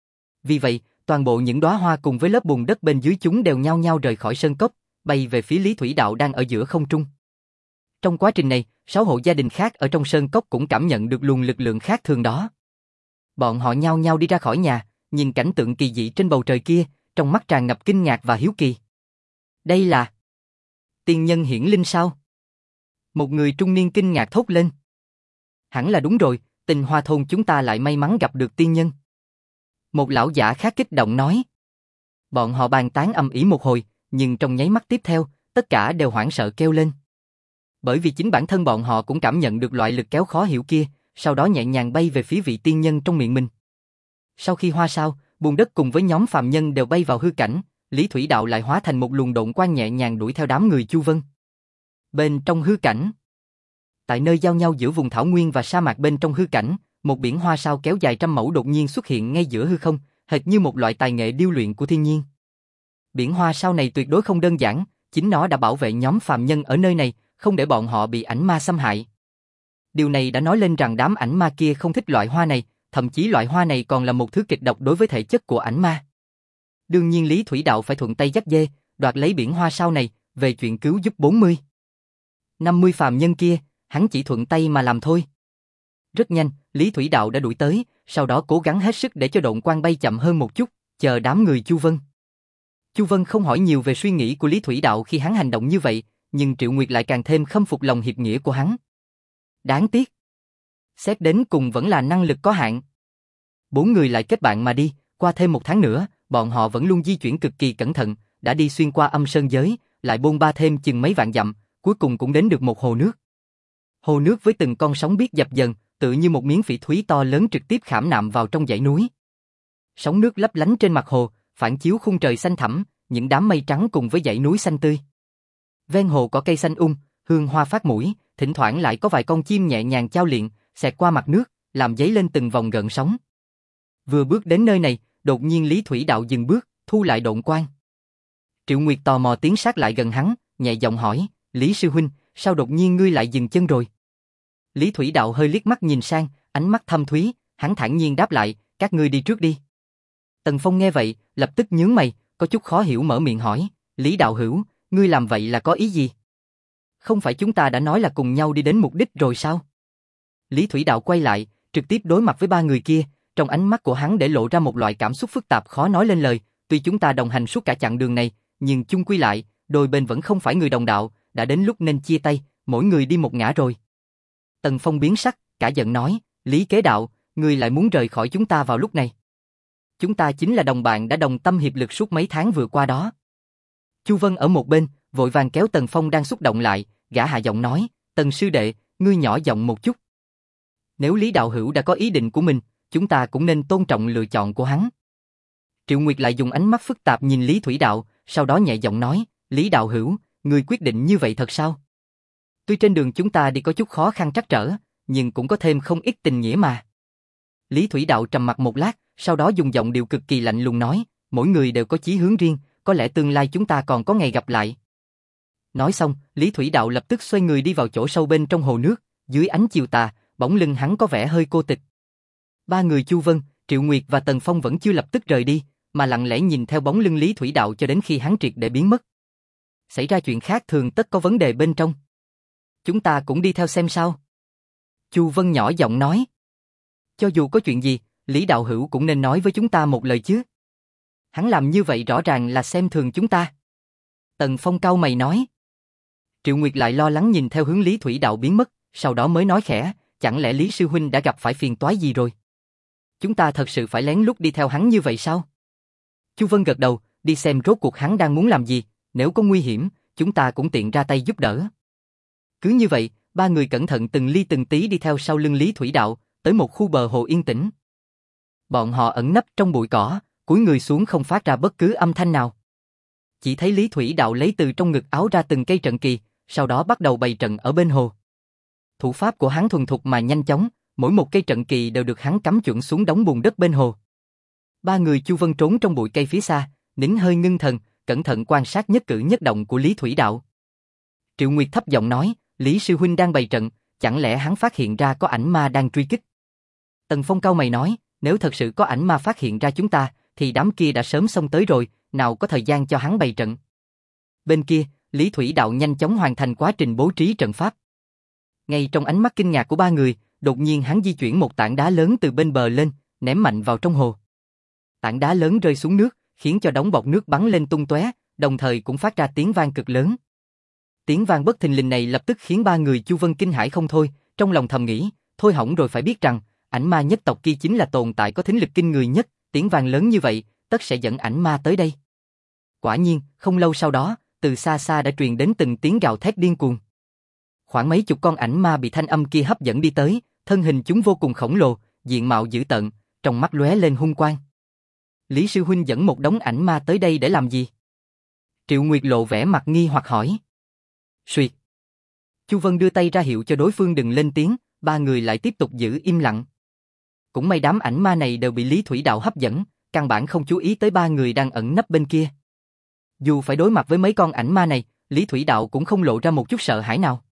Vì vậy, toàn bộ những đóa hoa cùng với lớp bùn đất bên dưới chúng đều nhao nhao rời khỏi sơn cốc, bay về phía Lý Thủy Đạo đang ở giữa không trung. Trong quá trình này, sáu hộ gia đình khác ở trong sơn cốc cũng cảm nhận được luồng lực lượng khác thường đó. Bọn họ nhao nhao đi ra khỏi nhà, nhìn cảnh tượng kỳ dị trên bầu trời kia, trong mắt tràn ngập kinh ngạc và hiếu kỳ. Đây là tiên nhân hiển linh sao? Một người trung niên kinh ngạc thốt lên. Hẳn là đúng rồi, Tinh Hoa thôn chúng ta lại may mắn gặp được tiên nhân. Một lão giả khác kích động nói. Bọn họ bàn tán ầm ĩ một hồi, nhưng trong nháy mắt tiếp theo, tất cả đều hoảng sợ kêu lên. Bởi vì chính bản thân bọn họ cũng cảm nhận được loại lực kéo khó hiểu kia, sau đó nhẹ nhàng bay về phía vị tiên nhân trong miệng mình. Sau khi hoa sao, bùn đất cùng với nhóm phàm nhân đều bay vào hư cảnh, Lý Thủy Đạo lại hóa thành một luồng độn quang nhẹ nhàng đuổi theo đám người Chu Vân. Bên trong hư cảnh, tại nơi giao nhau giữa vùng thảo nguyên và sa mạc bên trong hư cảnh, một biển hoa sao kéo dài trăm mẫu đột nhiên xuất hiện ngay giữa hư không, hệt như một loại tài nghệ điêu luyện của thiên nhiên. Biển hoa sao này tuyệt đối không đơn giản, chính nó đã bảo vệ nhóm phàm nhân ở nơi này, không để bọn họ bị ảnh ma xâm hại. Điều này đã nói lên rằng đám ảnh ma kia không thích loại hoa này, thậm chí loại hoa này còn là một thứ kịch độc đối với thể chất của ảnh ma. Đương nhiên Lý Thủy Đạo phải thuận tay dắt dê, đoạt lấy biển hoa sao này, về chuyện cứu giúp bốn mươi, năm mươi phàm nhân kia, hắn chỉ thuận tay mà làm thôi. Rất nhanh, Lý Thủy Đạo đã đuổi tới, sau đó cố gắng hết sức để cho độn quang bay chậm hơn một chút, chờ đám người Chu Vân. Chu Vân không hỏi nhiều về suy nghĩ của Lý Thủy Đạo khi hắn hành động như vậy, nhưng Triệu Nguyệt lại càng thêm khâm phục lòng hiệp nghĩa của hắn. Đáng tiếc, xét đến cùng vẫn là năng lực có hạn. Bốn người lại kết bạn mà đi, qua thêm một tháng nữa, bọn họ vẫn luôn di chuyển cực kỳ cẩn thận, đã đi xuyên qua âm sơn giới, lại bôn ba thêm chừng mấy vạn dặm, cuối cùng cũng đến được một hồ nước. Hồ nước với từng con sóng biết dập dần, tựa như một miếng phỉ thúy to lớn trực tiếp khảm nạm vào trong dãy núi. Sóng nước lấp lánh trên mặt hồ, phản chiếu khung trời xanh thẳm, những đám mây trắng cùng với dãy núi xanh tươi. Ven hồ có cây xanh um, hương hoa phát mũi, thỉnh thoảng lại có vài con chim nhẹ nhàng chao liệng, xẹt qua mặt nước, làm dấy lên từng vòng gợn sóng. Vừa bước đến nơi này, đột nhiên Lý Thủy Đạo dừng bước, thu lại độn quang. Triệu Nguyệt tò mò tiến sát lại gần hắn, nhẹ giọng hỏi, Lý sư huynh, sao đột nhiên ngươi lại dừng chân rồi? Lý Thủy Đạo hơi liếc mắt nhìn sang, ánh mắt thâm thúy, hắn thản nhiên đáp lại, các ngươi đi trước đi. Tần Phong nghe vậy, lập tức nhướng mày, có chút khó hiểu mở miệng hỏi, Lý đạo hữu, ngươi làm vậy là có ý gì? Không phải chúng ta đã nói là cùng nhau đi đến mục đích rồi sao? Lý Thủy Đạo quay lại, trực tiếp đối mặt với ba người kia, trong ánh mắt của hắn để lộ ra một loại cảm xúc phức tạp khó nói lên lời, tuy chúng ta đồng hành suốt cả chặng đường này, nhưng chung quy lại, đôi bên vẫn không phải người đồng đạo, đã đến lúc nên chia tay, mỗi người đi một ngả rồi. Tần Phong biến sắc, cả giận nói, Lý Kế Đạo, ngươi lại muốn rời khỏi chúng ta vào lúc này. Chúng ta chính là đồng bạn đã đồng tâm hiệp lực suốt mấy tháng vừa qua đó. Chu Vân ở một bên, vội vàng kéo Tần Phong đang xúc động lại, gã hạ giọng nói, Tần sư đệ, ngươi nhỏ giọng một chút. Nếu Lý đạo hữu đã có ý định của mình, chúng ta cũng nên tôn trọng lựa chọn của hắn. Triệu Nguyệt lại dùng ánh mắt phức tạp nhìn Lý Thủy Đạo, sau đó nhẹ giọng nói, Lý đạo hữu, ngươi quyết định như vậy thật sao? Tuy trên đường chúng ta đi có chút khó khăn trắc trở, nhưng cũng có thêm không ít tình nghĩa mà. Lý Thủy Đạo trầm mặc một lát, sau đó dùng giọng điệu cực kỳ lạnh lùng nói, mỗi người đều có chí hướng riêng, có lẽ tương lai chúng ta còn có ngày gặp lại. Nói xong, Lý Thủy Đạo lập tức xoay người đi vào chỗ sâu bên trong hồ nước, dưới ánh chiều tà, bóng lưng hắn có vẻ hơi cô tịch. Ba người Chu Vân, Triệu Nguyệt và Tần Phong vẫn chưa lập tức rời đi, mà lặng lẽ nhìn theo bóng lưng Lý Thủy Đạo cho đến khi hắn triệt để biến mất. Xảy ra chuyện khác thường tất có vấn đề bên trong. Chúng ta cũng đi theo xem sao. Chu Vân nhỏ giọng nói. Cho dù có chuyện gì, Lý đạo hữu cũng nên nói với chúng ta một lời chứ. Hắn làm như vậy rõ ràng là xem thường chúng ta. Tần Phong cau mày nói. Triệu Nguyệt lại lo lắng nhìn theo hướng Lý Thủy Đạo biến mất, sau đó mới nói khẽ, chẳng lẽ Lý sư huynh đã gặp phải phiền toái gì rồi? Chúng ta thật sự phải lén lút đi theo hắn như vậy sao? Chu Vân gật đầu, đi xem rốt cuộc hắn đang muốn làm gì, nếu có nguy hiểm, chúng ta cũng tiện ra tay giúp đỡ. Cứ như vậy, ba người cẩn thận từng ly từng tí đi theo sau lưng Lý Thủy Đạo, tới một khu bờ hồ yên tĩnh. Bọn họ ẩn nấp trong bụi cỏ, cúi người xuống không phát ra bất cứ âm thanh nào. Chỉ thấy Lý Thủy Đạo lấy từ trong ngực áo ra từng cây trận kỳ, sau đó bắt đầu bày trận ở bên hồ. Thủ pháp của hắn thuần thục mà nhanh chóng, mỗi một cây trận kỳ đều được hắn cắm chuẩn xuống đống bùn đất bên hồ. Ba người Chu Vân trốn trong bụi cây phía xa, nín hơi ngưng thần, cẩn thận quan sát nhất cử nhất động của Lý Thủy Đạo. Triệu Nguyệt thấp giọng nói, Lý sư huynh đang bày trận, chẳng lẽ hắn phát hiện ra có ảnh ma đang truy kích? Tần Phong cau mày nói, nếu thật sự có ảnh ma phát hiện ra chúng ta, thì đám kia đã sớm xông tới rồi, nào có thời gian cho hắn bày trận. Bên kia, Lý Thủy Đạo nhanh chóng hoàn thành quá trình bố trí trận pháp. Ngay trong ánh mắt kinh ngạc của ba người, đột nhiên hắn di chuyển một tảng đá lớn từ bên bờ lên, ném mạnh vào trong hồ. Tảng đá lớn rơi xuống nước, khiến cho đống bọt nước bắn lên tung tóe, đồng thời cũng phát ra tiếng vang cực lớn. Tiếng vang bất thình lình này lập tức khiến ba người Chu Vân kinh hãi không thôi, trong lòng thầm nghĩ, thôi hỏng rồi, phải biết rằng, ảnh ma nhất tộc kia chính là tồn tại có thính lực kinh người nhất, tiếng vang lớn như vậy, tất sẽ dẫn ảnh ma tới đây. Quả nhiên, không lâu sau đó, từ xa xa đã truyền đến từng tiếng gào thét điên cuồng. Khoảng mấy chục con ảnh ma bị thanh âm kia hấp dẫn đi tới, thân hình chúng vô cùng khổng lồ, diện mạo dữ tợn, trong mắt lóe lên hung quang. Lý sư huynh dẫn một đống ảnh ma tới đây để làm gì? Triệu Nguyệt lộ vẻ mặt nghi hoặc hỏi. Xuyệt. Chu Vân đưa tay ra hiệu cho đối phương đừng lên tiếng, ba người lại tiếp tục giữ im lặng. Cũng may đám ảnh ma này đều bị Lý Thủy Đạo hấp dẫn, căn bản không chú ý tới ba người đang ẩn nấp bên kia. Dù phải đối mặt với mấy con ảnh ma này, Lý Thủy Đạo cũng không lộ ra một chút sợ hãi nào.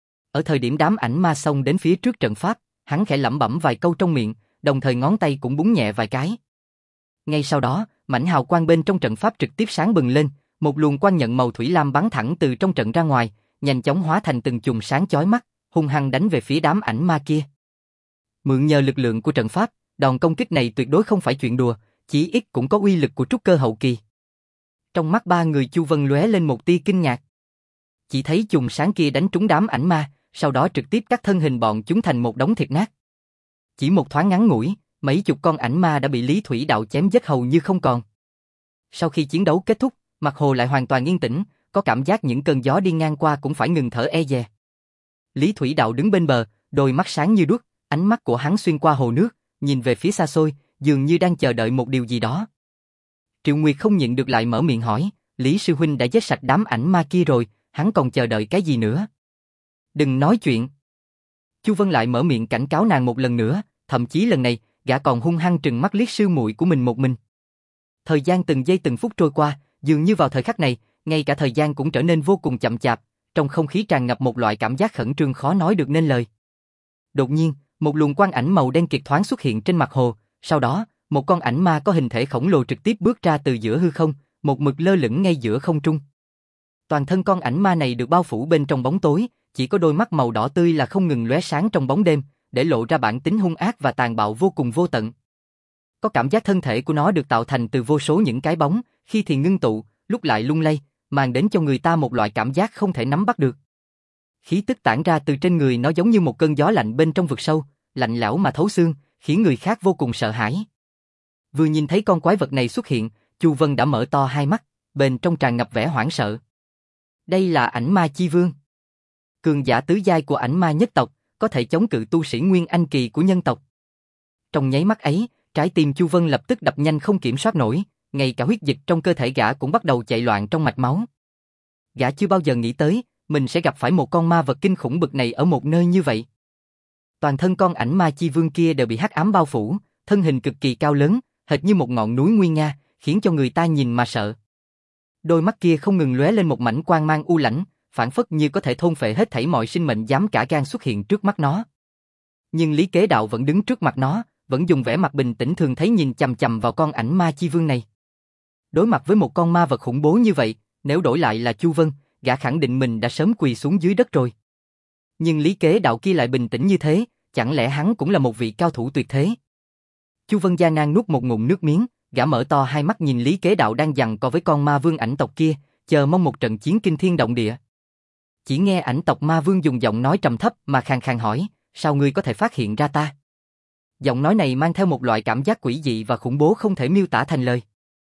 Ở thời điểm đám ảnh ma xông đến phía trước trận pháp, hắn khẽ lẩm bẩm vài câu trong miệng, đồng thời ngón tay cũng búng nhẹ vài cái. Ngay sau đó, mảnh hào quang bên trong trận pháp trực tiếp sáng bừng lên, một luồng quang nhận màu thủy lam bắn thẳng từ trong trận ra ngoài, nhanh chóng hóa thành từng chùm sáng chói mắt, hung hăng đánh về phía đám ảnh ma kia. Mượn nhờ lực lượng của trận pháp, đòn công kích này tuyệt đối không phải chuyện đùa, chỉ ít cũng có uy lực của trúc cơ hậu kỳ. Trong mắt ba người Chu Vân lóe lên một tia kinh ngạc. Chỉ thấy chùm sáng kia đánh trúng đám ảnh ma, sau đó trực tiếp cắt thân hình bọn chúng thành một đống thịt nát. Chỉ một thoáng ngắn ngủi, mấy chục con ảnh ma đã bị Lý Thủy Đạo chém giết hầu như không còn. Sau khi chiến đấu kết thúc, mặt hồ lại hoàn toàn yên tĩnh, có cảm giác những cơn gió đi ngang qua cũng phải ngừng thở e dè. Lý Thủy Đạo đứng bên bờ, đôi mắt sáng như đuốc, Ánh mắt của hắn xuyên qua hồ nước, nhìn về phía xa xôi, dường như đang chờ đợi một điều gì đó. Triệu Nguyệt không nhịn được lại mở miệng hỏi, Lý sư huynh đã giết sạch đám ảnh ma kia rồi, hắn còn chờ đợi cái gì nữa? Đừng nói chuyện. Chu Vân lại mở miệng cảnh cáo nàng một lần nữa, thậm chí lần này, gã còn hung hăng trừng mắt liếc sư muội của mình một mình. Thời gian từng giây từng phút trôi qua, dường như vào thời khắc này, ngay cả thời gian cũng trở nên vô cùng chậm chạp, trong không khí tràn ngập một loại cảm giác khẩn trương khó nói được nên lời. Đột nhiên, một luồng quang ảnh màu đen kiệt thoáng xuất hiện trên mặt hồ, sau đó, một con ảnh ma có hình thể khổng lồ trực tiếp bước ra từ giữa hư không, một mực lơ lửng ngay giữa không trung. Toàn thân con ảnh ma này được bao phủ bên trong bóng tối, chỉ có đôi mắt màu đỏ tươi là không ngừng lóe sáng trong bóng đêm, để lộ ra bản tính hung ác và tàn bạo vô cùng vô tận. Có cảm giác thân thể của nó được tạo thành từ vô số những cái bóng, khi thì ngưng tụ, lúc lại lung lay, mang đến cho người ta một loại cảm giác không thể nắm bắt được. Khí tức tản ra từ trên người nó giống như một cơn gió lạnh bên trong vực sâu, lạnh lẽo mà thấu xương, khiến người khác vô cùng sợ hãi. Vừa nhìn thấy con quái vật này xuất hiện, Chu Vân đã mở to hai mắt, bên trong tràn ngập vẻ hoảng sợ. Đây là ảnh ma chi vương. Cường giả tứ giai của ảnh ma nhất tộc, có thể chống cự tu sĩ Nguyên Anh kỳ của nhân tộc. Trong nháy mắt ấy, trái tim Chu Vân lập tức đập nhanh không kiểm soát nổi, ngay cả huyết dịch trong cơ thể gã cũng bắt đầu chạy loạn trong mạch máu. Gã chưa bao giờ nghĩ tới, mình sẽ gặp phải một con ma vật kinh khủng bực này ở một nơi như vậy. Toàn thân con ảnh ma chi vương kia đều bị hắc ám bao phủ, thân hình cực kỳ cao lớn, hệt như một ngọn núi nguy nga, khiến cho người ta nhìn mà sợ. Đôi mắt kia không ngừng lóe lên một mảnh quang mang u lãnh, phảng phất như có thể thôn phệ hết thảy mọi sinh mệnh dám cả gan xuất hiện trước mắt nó. Nhưng Lý Kế Đạo vẫn đứng trước mặt nó, vẫn dùng vẻ mặt bình tĩnh thường thấy nhìn chằm chằm vào con ảnh ma chi vương này. Đối mặt với một con ma vật khủng bố như vậy, nếu đổi lại là Chu Vân, gã khẳng định mình đã sớm quỳ xuống dưới đất rồi. Nhưng Lý Kế Đạo kia lại bình tĩnh như thế, chẳng lẽ hắn cũng là một vị cao thủ tuyệt thế? Chu Vân gian nan nuốt một ngụm nước miếng, gã mở to hai mắt nhìn Lý Kế Đạo đang giằng co với con ma vương ảnh tộc kia, chờ mong một trận chiến kinh thiên động địa. Chỉ nghe ảnh tộc ma vương dùng giọng nói trầm thấp mà khàn khàn hỏi, sao ngươi có thể phát hiện ra ta? Giọng nói này mang theo một loại cảm giác quỷ dị và khủng bố không thể miêu tả thành lời.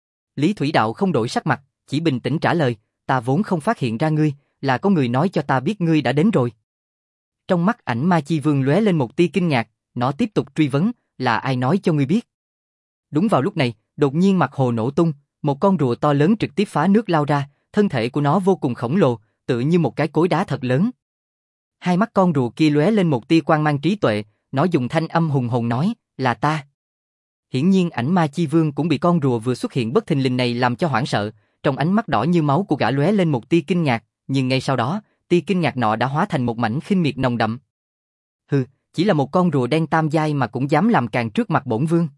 Lý Thủy Đạo không đổi sắc mặt, chỉ bình tĩnh trả lời, ta vốn không phát hiện ra ngươi, là có người nói cho ta biết ngươi đã đến rồi. Trong mắt ảnh ma chi vương lóe lên một tia kinh ngạc, nó tiếp tục truy vấn, là ai nói cho ngươi biết? Đúng vào lúc này, đột nhiên mặt hồ nổ tung, một con rùa to lớn trực tiếp phá nước lao ra, thân thể của nó vô cùng khổng lồ, tựa như một cái cối đá thật lớn. Hai mắt con rùa kia lóe lên một tia quang mang trí tuệ, nó dùng thanh âm hùng hồn nói, là ta. Hiển nhiên ảnh ma chi vương cũng bị con rùa vừa xuất hiện bất thình lình này làm cho hoảng sợ, trong ánh mắt đỏ như máu của gã lóe lên một tia kinh ngạc, nhưng ngay sau đó, tia kinh ngạc nọ đã hóa thành một mảnh khinh miệt nồng đậm. Hừ, chỉ là một con rùa đen tam giai mà cũng dám làm càn trước mặt bổn vương.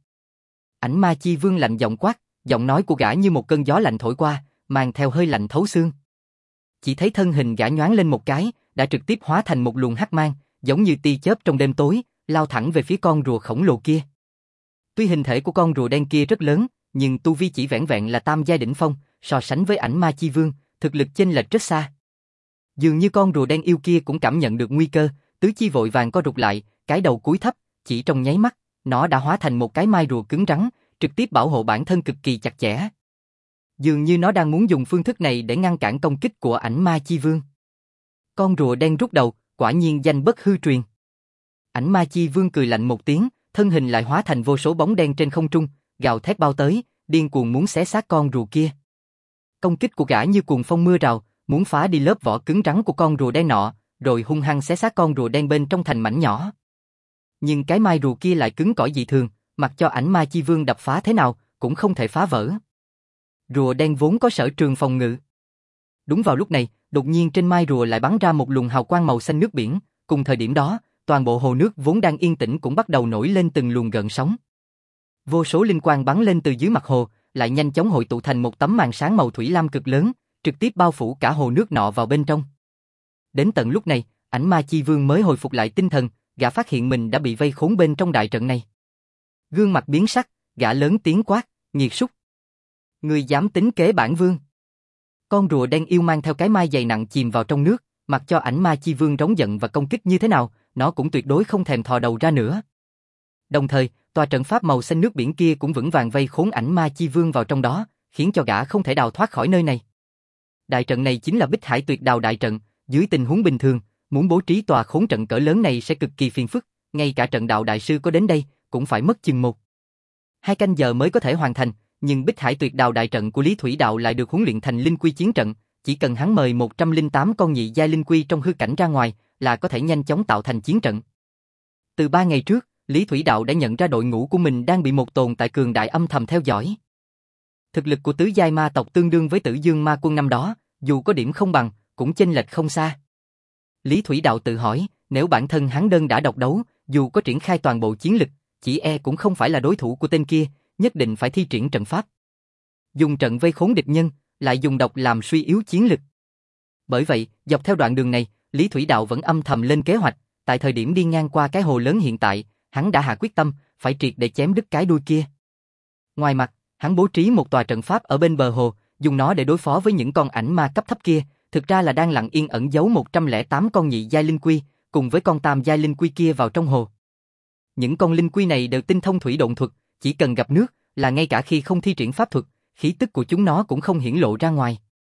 Ảnh ma chi vương lạnh giọng quát, giọng nói của gã như một cơn gió lạnh thổi qua, mang theo hơi lạnh thấu xương. Chỉ thấy thân hình gã nhoáng lên một cái, đã trực tiếp hóa thành một luồng hắc mang, giống như tia chớp trong đêm tối, lao thẳng về phía con rùa khổng lồ kia. Tuy hình thể của con rùa đen kia rất lớn, nhưng tu vi chỉ vẻn vẹn là tam giai đỉnh phong, so sánh với ảnh ma chi vương, thực lực chênh lệch rất xa. Dường như con rùa đen yêu kia cũng cảm nhận được nguy cơ, tứ chi vội vàng co rụt lại, cái đầu cúi thấp, chỉ trong nháy mắt, nó đã hóa thành một cái mai rùa cứng rắn, trực tiếp bảo hộ bản thân cực kỳ chặt chẽ. Dường như nó đang muốn dùng phương thức này để ngăn cản công kích của ảnh ma chi vương. Con rùa đen rút đầu, quả nhiên danh bất hư truyền. Ảnh ma chi vương cười lạnh một tiếng, thân hình lại hóa thành vô số bóng đen trên không trung, gào thét bao tới, điên cuồng muốn xé xác con rùa kia. Công kích của gã như cuồng phong mưa rào, muốn phá đi lớp vỏ cứng rắn của con rùa đen nọ, rồi hung hăng xé xác con rùa đen bên trong thành mảnh nhỏ. Nhưng cái mai rùa kia lại cứng cỏi dị thường, mặc cho ảnh ma chi vương đập phá thế nào, cũng không thể phá vỡ. Rùa đen vốn có sở trường phòng ngự. Đúng vào lúc này, đột nhiên trên mai rùa lại bắn ra một luồng hào quang màu xanh nước biển, cùng thời điểm đó, toàn bộ hồ nước vốn đang yên tĩnh cũng bắt đầu nổi lên từng luồng gợn sóng. Vô số linh quang bắn lên từ dưới mặt hồ, lại nhanh chóng hội tụ thành một tấm màn sáng màu thủy lam cực lớn, trực tiếp bao phủ cả hồ nước nọ vào bên trong. Đến tận lúc này, ảnh ma chi vương mới hồi phục lại tinh thần, gã phát hiện mình đã bị vây khốn bên trong đại trận này. Gương mặt biến sắc, gã lớn tiếng quát, nghiệt súc. Ngươi dám tính kế bản vương? Con rùa đen yêu mang theo cái mai dày nặng chìm vào trong nước, mặc cho ảnh ma chi vương rống giận và công kích như thế nào, nó cũng tuyệt đối không thèm thò đầu ra nữa. Đồng thời, tòa trận pháp màu xanh nước biển kia cũng vững vàng vây khốn ảnh ma chi vương vào trong đó, khiến cho gã không thể đào thoát khỏi nơi này. Đại trận này chính là Bích Hải Tuyệt Đào đại trận, dưới tình huống bình thường, muốn bố trí tòa khốn trận cỡ lớn này sẽ cực kỳ phiền phức, ngay cả trận đạo đại sư có đến đây, cũng phải mất chừng một. Hai canh giờ mới có thể hoàn thành, nhưng Bích Hải Tuyệt Đào đại trận của Lý Thủy Đạo lại được huấn luyện thành linh quy chiến trận, chỉ cần hắn mời một trăm lẻ tám con nhị giai linh quy trong hư cảnh ra ngoài, là có thể nhanh chóng tạo thành chiến trận. Từ ba ngày trước, Lý Thủy Đạo đã nhận ra đội ngũ của mình đang bị một tồn tại cường đại âm thầm theo dõi. Thực lực của tứ giai ma tộc tương đương với Tử Dương Ma Quân năm đó, dù có điểm không bằng, cũng chênh lệch không xa. Lý Thủy Đạo tự hỏi, nếu bản thân hắn đơn đã độc đấu, dù có triển khai toàn bộ chiến lực, chỉ e cũng không phải là đối thủ của tên kia, nhất định phải thi triển trận pháp. Dùng trận vây khốn địch nhân, lại dùng độc làm suy yếu chiến lực. Bởi vậy, dọc theo đoạn đường này, Lý Thủy Đạo vẫn âm thầm lên kế hoạch, tại thời điểm đi ngang qua cái hồ lớn hiện tại, hắn đã hạ quyết tâm, phải triệt để chém đứt cái đuôi kia. Ngoài mặt, hắn bố trí một tòa trận pháp ở bên bờ hồ, dùng nó để đối phó với những con ảnh ma cấp thấp kia, thực ra là đang lặng yên ẩn giấu một trăm lẻ tám con nhị giai linh quy, cùng với con tam giai linh quy kia vào trong hồ. Những con linh quy này đều tinh thông thủy độn thuật, chỉ cần gặp nước, là ngay cả khi không thi triển pháp thuật, khí tức của chúng nó cũng không hiển lộ ra ngoài.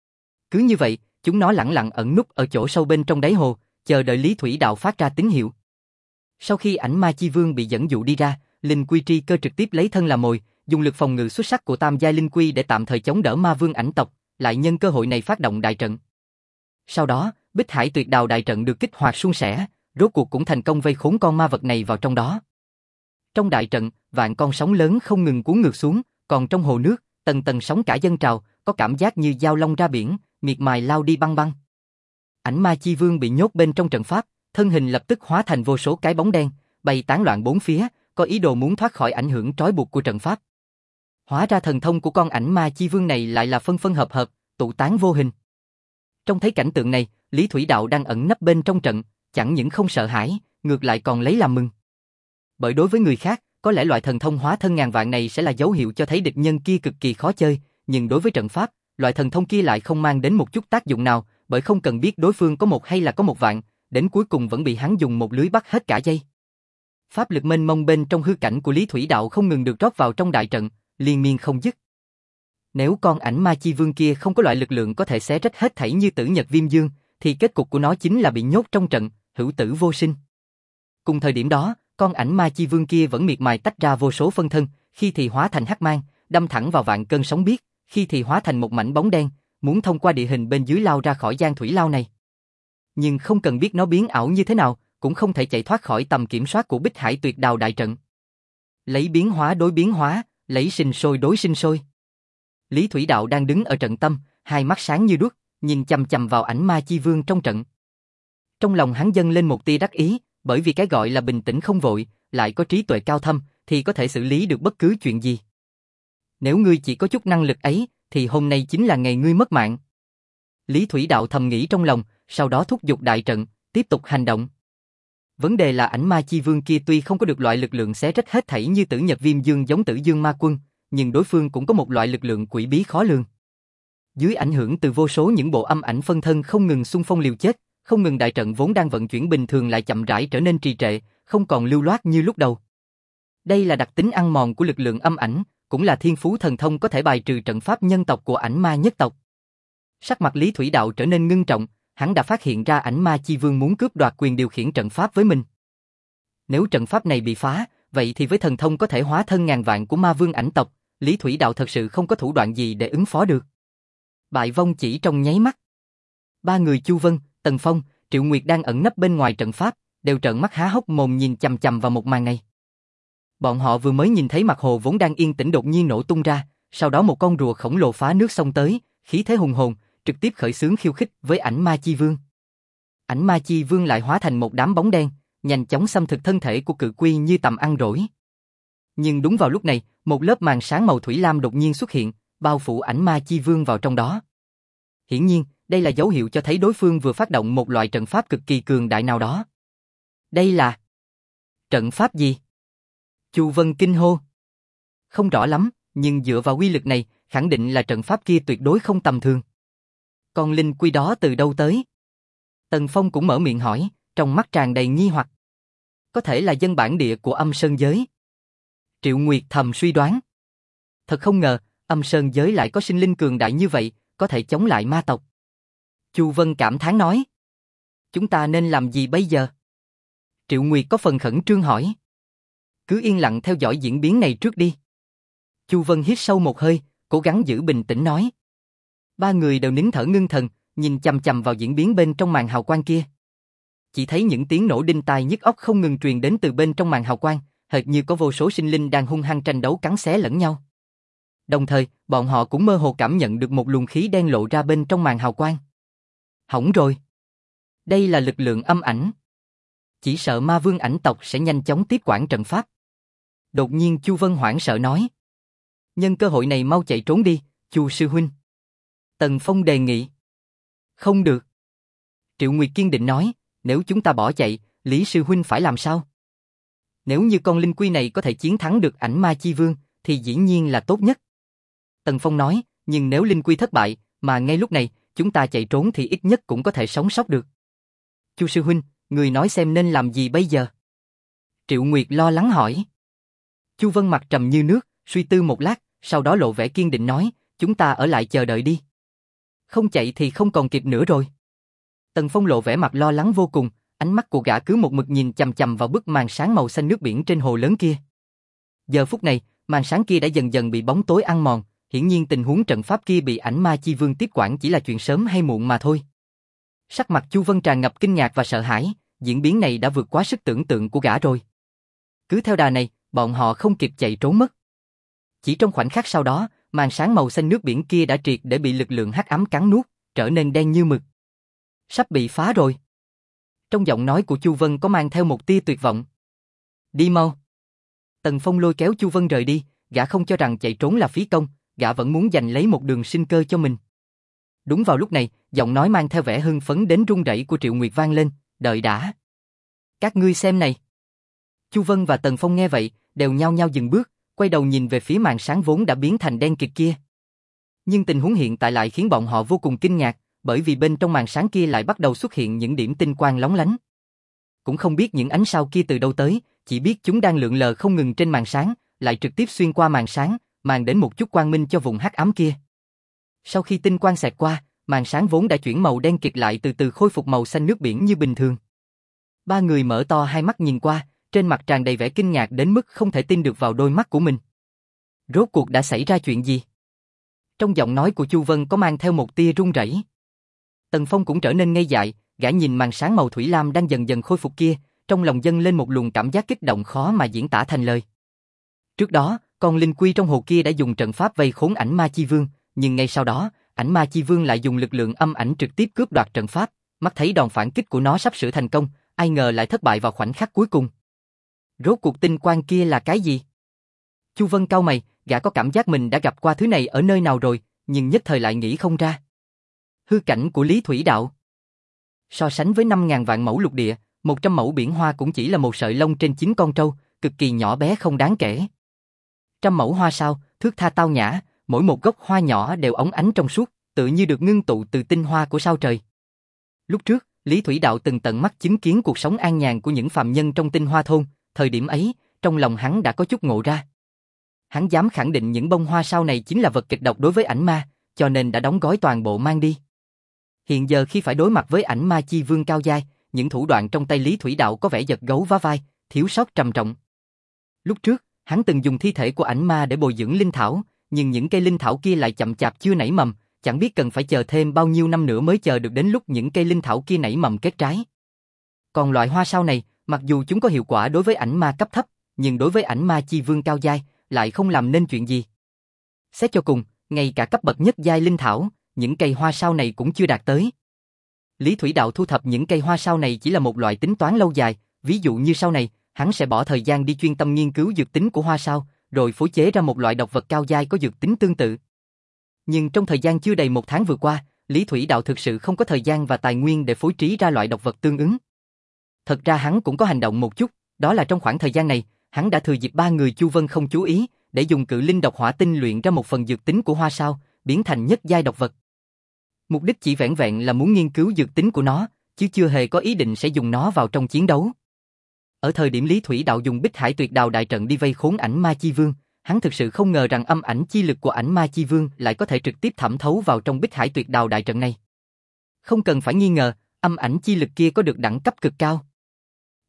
Cứ như vậy, chúng nó lẳng lặng ẩn núp ở chỗ sâu bên trong đáy hồ, chờ đợi Lý Thủy Đạo phát ra tín hiệu. Sau khi ảnh ma chi vương bị dẫn dụ đi ra, linh quy tri cơ trực tiếp lấy thân làm mồi, dùng lực phòng ngự xuất sắc của tam giai linh quy để tạm thời chống đỡ ma vương ảnh tộc, lại nhân cơ hội này phát động đại trận. Sau đó, Bích Hải Tuyệt Đào đại trận được kích hoạt suôn sẻ, rốt cuộc cũng thành công vây khốn con ma vật này vào trong đó. Trong đại trận, vạn con sóng lớn không ngừng cuốn ngược xuống, còn trong hồ nước, tầng tầng sóng cả dâng trào, có cảm giác như dao long ra biển, miệt mài lao đi băng băng. Ảnh ma chi vương bị nhốt bên trong trận pháp, thân hình lập tức hóa thành vô số cái bóng đen, bay tán loạn bốn phía, có ý đồ muốn thoát khỏi ảnh hưởng trói buộc của trận pháp. Hóa ra thần thông của con ảnh ma chi vương này lại là phân phân hợp hợp, tụ tán vô hình. Trong thấy cảnh tượng này, Lý Thủy Đạo đang ẩn nấp bên trong trận, chẳng những không sợ hãi, ngược lại còn lấy làm mừng. Bởi đối với người khác, có lẽ loại thần thông hóa thân ngàn vạn này sẽ là dấu hiệu cho thấy địch nhân kia cực kỳ khó chơi, nhưng đối với trận pháp, loại thần thông kia lại không mang đến một chút tác dụng nào, bởi không cần biết đối phương có một hay là có một vạn, đến cuối cùng vẫn bị hắn dùng một lưới bắt hết cả dây. Pháp lực mênh mông bên trong hư cảnh của Lý Thủy Đạo không ngừng được rót vào trong đại trận, liên miên không dứt. Nếu con ảnh ma chi vương kia không có loại lực lượng có thể xé rách hết thảy như Tử Nhật Viêm Dương, thì kết cục của nó chính là bị nhốt trong trận, hữu tử vô sinh. Cùng thời điểm đó, con ảnh ma chi vương kia vẫn miệt mài tách ra vô số phân thân, khi thì hóa thành hắc mang, đâm thẳng vào vạn cơn sóng biếc, khi thì hóa thành một mảnh bóng đen, muốn thông qua địa hình bên dưới lao ra khỏi giang thủy lao này. Nhưng không cần biết nó biến ảo như thế nào, cũng không thể chạy thoát khỏi tầm kiểm soát của Bích Hải Tuyệt Đào đại trận. Lấy biến hóa đối biến hóa, lấy sinh sôi đối sinh sôi. Lý Thủy Đạo đang đứng ở trận tâm, hai mắt sáng như đuốc, nhìn chằm chằm vào ảnh ma chi vương trong trận. Trong lòng hắn dâng lên một tia đắc ý, bởi vì cái gọi là bình tĩnh không vội, lại có trí tuệ cao thâm, thì có thể xử lý được bất cứ chuyện gì. Nếu ngươi chỉ có chút năng lực ấy, thì hôm nay chính là ngày ngươi mất mạng. Lý Thủy Đạo thầm nghĩ trong lòng, sau đó thúc giục đại trận, tiếp tục hành động. Vấn đề là ảnh ma chi vương kia tuy không có được loại lực lượng xé rách hết thảy như Tử Nhật Viêm Dương giống Tử Dương Ma Quân, nhưng đối phương cũng có một loại lực lượng quỷ bí khó lường. Dưới ảnh hưởng từ vô số những bộ âm ảnh phân thân không ngừng xung phong liều chết, không ngừng đại trận vốn đang vận chuyển bình thường lại chậm rãi trở nên trì trệ, không còn lưu loát như lúc đầu. Đây là đặc tính ăn mòn của lực lượng âm ảnh, cũng là thiên phú thần thông có thể bài trừ trận pháp nhân tộc của ảnh ma nhất tộc. Sắc mặt Lý Thủy Đạo trở nên ngưng trọng, hắn đã phát hiện ra ảnh ma chi vương muốn cướp đoạt quyền điều khiển trận pháp với mình. Nếu trận pháp này bị phá, vậy thì với thần thông có thể hóa thân ngàn vạn của ma vương ảnh tộc, Lý Thủy Đạo thật sự không có thủ đoạn gì để ứng phó được. Bại vong chỉ trong nháy mắt. Ba người Chu Vân, Tần Phong, Triệu Nguyệt đang ẩn nấp bên ngoài trận pháp, đều trợn mắt há hốc mồm nhìn chằm chằm vào một màn này. Bọn họ vừa mới nhìn thấy mặt hồ vốn đang yên tĩnh đột nhiên nổ tung ra, sau đó một con rùa khổng lồ phá nước xông tới, khí thế hùng hồn, trực tiếp khởi xướng khiêu khích với ảnh ma chi vương. Ảnh ma chi vương lại hóa thành một đám bóng đen, nhanh chóng xâm thực thân thể của cự quy như tầm ăn rỗi. Nhưng đúng vào lúc này, một lớp màn sáng màu thủy lam đột nhiên xuất hiện, bao phủ ảnh ma chi vương vào trong đó. Hiển nhiên, đây là dấu hiệu cho thấy đối phương vừa phát động một loại trận pháp cực kỳ cường đại nào đó. Đây là trận pháp gì? Chu Vân kinh hô. Không rõ lắm, nhưng dựa vào uy lực này, khẳng định là trận pháp kia tuyệt đối không tầm thường. Con linh quy đó từ đâu tới? Tần Phong cũng mở miệng hỏi, trong mắt tràn đầy nghi hoặc. Có thể là dân bản địa của Âm Sơn giới. Triệu Nguyệt thầm suy đoán. Thật không ngờ, Âm Sơn giới lại có sinh linh cường đại như vậy, có thể chống lại ma tộc. Chu Vân cảm thán nói. Chúng ta nên làm gì bây giờ? Triệu Nguyệt có phần khẩn trương hỏi. Cứ yên lặng theo dõi diễn biến này trước đi. Chu Vân hít sâu một hơi, cố gắng giữ bình tĩnh nói. Ba người đều nín thở ngưng thần, nhìn chằm chằm vào diễn biến bên trong màn hào quang kia. Chỉ thấy những tiếng nổ đinh tai nhức óc không ngừng truyền đến từ bên trong màn hào quang, hệt như có vô số sinh linh đang hung hăng tranh đấu cắn xé lẫn nhau. Đồng thời, bọn họ cũng mơ hồ cảm nhận được một luồng khí đen lộ ra bên trong màn hào quang. Hỏng rồi. Đây là lực lượng âm ảnh. Chỉ sợ ma vương ảnh tộc sẽ nhanh chóng tiếp quản trận pháp. Đột nhiên Chu Vân hoảng sợ nói. Nhân cơ hội này mau chạy trốn đi, Chu sư huynh. Tần Phong đề nghị. Không được. Triệu Nguyệt kiên định nói, nếu chúng ta bỏ chạy, Lý sư huynh phải làm sao? Nếu như con linh quy này có thể chiến thắng được ảnh ma chi vương, thì dĩ nhiên là tốt nhất. Tần Phong nói, nhưng nếu linh quy thất bại, mà ngay lúc này, chúng ta chạy trốn thì ít nhất cũng có thể sống sót được. Chu sư huynh, người nói xem nên làm gì bây giờ? Triệu Nguyệt lo lắng hỏi. Chu Vân mặt trầm như nước, suy tư một lát, sau đó lộ vẻ kiên định nói, chúng ta ở lại chờ đợi đi. Không chạy thì không còn kịp nữa rồi. Tần Phong lộ vẻ mặt lo lắng vô cùng, ánh mắt của gã cứ một mực nhìn chằm chằm vào bức màn sáng màu xanh nước biển trên hồ lớn kia. Giờ phút này, màn sáng kia đã dần dần bị bóng tối ăn mòn, hiển nhiên tình huống trận pháp kia bị ảnh ma chi vương tiếp quản chỉ là chuyện sớm hay muộn mà thôi. Sắc mặt Chu Vân tràn ngập kinh ngạc và sợ hãi, diễn biến này đã vượt quá sức tưởng tượng của gã rồi. Cứ theo đà này, bọn họ không kịp chạy trốn mất. Chỉ trong khoảnh khắc sau đó, màn sáng màu xanh nước biển kia đã triệt để bị lực lượng hắc ám cắn nuốt, trở nên đen như mực. Sắp bị phá rồi. Trong giọng nói của Chu Vân có mang theo một tia tuyệt vọng. Đi mau. Tần Phong lôi kéo Chu Vân rời đi, gã không cho rằng chạy trốn là phí công, gã vẫn muốn giành lấy một đường sinh cơ cho mình. Đúng vào lúc này, giọng nói mang theo vẻ hưng phấn đến run rẩy của Triệu Nguyệt vang lên, đợi đã. Các ngươi xem này. Chu Vân và Tần Phong nghe vậy, đều nhao nhao dừng bước, quay đầu nhìn về phía màn sáng vốn đã biến thành đen kịt kia. Nhưng tình huống hiện tại lại khiến bọn họ vô cùng kinh ngạc, bởi vì bên trong màn sáng kia lại bắt đầu xuất hiện những điểm tinh quang lóng lánh. Cũng không biết những ánh sao kia từ đâu tới, chỉ biết chúng đang lượn lờ không ngừng trên màn sáng, lại trực tiếp xuyên qua màn sáng, mang đến một chút quang minh cho vùng hắc ám kia. Sau khi tinh quang xẹt qua, màn sáng vốn đã chuyển màu đen kịt lại từ từ khôi phục màu xanh nước biển như bình thường. Ba người mở to hai mắt nhìn qua, trên mặt tràn đầy vẻ kinh ngạc đến mức không thể tin được vào đôi mắt của mình. Rốt cuộc đã xảy ra chuyện gì? Trong giọng nói của Chu Vân có mang theo một tia run rẩy. Tần Phong cũng trở nên ngây dại, gã nhìn màn sáng màu thủy lam đang dần dần khôi phục kia, trong lòng dâng lên một luồng cảm giác kích động khó mà diễn tả thành lời. Trước đó, con linh quy trong hồ kia đã dùng trận pháp vây khốn ảnh ma chi vương, nhưng ngay sau đó, ảnh ma chi vương lại dùng lực lượng âm ảnh trực tiếp cướp đoạt trận pháp, mắt thấy đòn phản kích của nó sắp sửa thành công, ai ngờ lại thất bại vào khoảnh khắc cuối cùng. Rốt cuộc tinh quang kia là cái gì? Chu Vân cau mày, gã có cảm giác mình đã gặp qua thứ này ở nơi nào rồi, nhưng nhất thời lại nghĩ không ra. Hư cảnh của Lý Thủy Đạo. So sánh với năm ngàn vạn mẫu lục địa, một trăm mẫu biển hoa cũng chỉ là một sợi lông trên chín con trâu, cực kỳ nhỏ bé không đáng kể. Trăm mẫu hoa sao, thước tha tao nhã, mỗi một gốc hoa nhỏ đều óng ánh trong suốt, tự như được ngưng tụ từ tinh hoa của sao trời. Lúc trước, Lý Thủy Đạo từng tận mắt chứng kiến cuộc sống an nhàn của những phàm nhân trong tinh hoa thôn, thời điểm ấy, trong lòng hắn đã có chút ngộ ra. Hắn dám khẳng định những bông hoa sao này chính là vật kịch độc đối với ảnh ma, cho nên đã đóng gói toàn bộ mang đi. Hiện giờ khi phải đối mặt với ảnh ma chi vương cao giai, những thủ đoạn trong tay Lý Thủy Đạo có vẻ giật gấu vá vai, thiếu sót trầm trọng. Lúc trước, hắn từng dùng thi thể của ảnh ma để bồi dưỡng linh thảo, nhưng những cây linh thảo kia lại chậm chạp chưa nảy mầm, chẳng biết cần phải chờ thêm bao nhiêu năm nữa mới chờ được đến lúc những cây linh thảo kia nảy mầm kết trái. Còn loại hoa sao này, mặc dù chúng có hiệu quả đối với ảnh ma cấp thấp, nhưng đối với ảnh ma chi vương cao giai, lại không làm nên chuyện gì. Xét cho cùng, ngay cả cấp bậc nhất giai linh thảo, những cây hoa sao này cũng chưa đạt tới. Lý Thủy Đạo thu thập những cây hoa sao này chỉ là một loại tính toán lâu dài, ví dụ như sau này, hắn sẽ bỏ thời gian đi chuyên tâm nghiên cứu dược tính của hoa sao, rồi phối chế ra một loại độc vật cao giai có dược tính tương tự. Nhưng trong thời gian chưa đầy một tháng vừa qua, Lý Thủy Đạo thực sự không có thời gian và tài nguyên để phối trí ra loại độc vật tương ứng. Thật ra hắn cũng có hành động một chút, đó là trong khoảng thời gian này, hắn đã thừa dịp ba người Chu Vân không chú ý, để dùng cự linh độc hỏa tinh luyện ra một phần dược tính của hoa sao, biến thành nhất giai độc vật. Mục đích chỉ vẻn vẹn là muốn nghiên cứu dược tính của nó, chứ chưa hề có ý định sẽ dùng nó vào trong chiến đấu. Ở thời điểm Lý Thủy Đạo dùng Bích Hải Tuyệt Đào đại trận đi vây khốn ảnh ma chi vương, hắn thực sự không ngờ rằng âm ảnh chi lực của ảnh ma chi vương lại có thể trực tiếp thẩm thấu vào trong Bích Hải Tuyệt Đào đại trận này. Không cần phải nghi ngờ, âm ảnh chi lực kia có được đẳng cấp cực cao.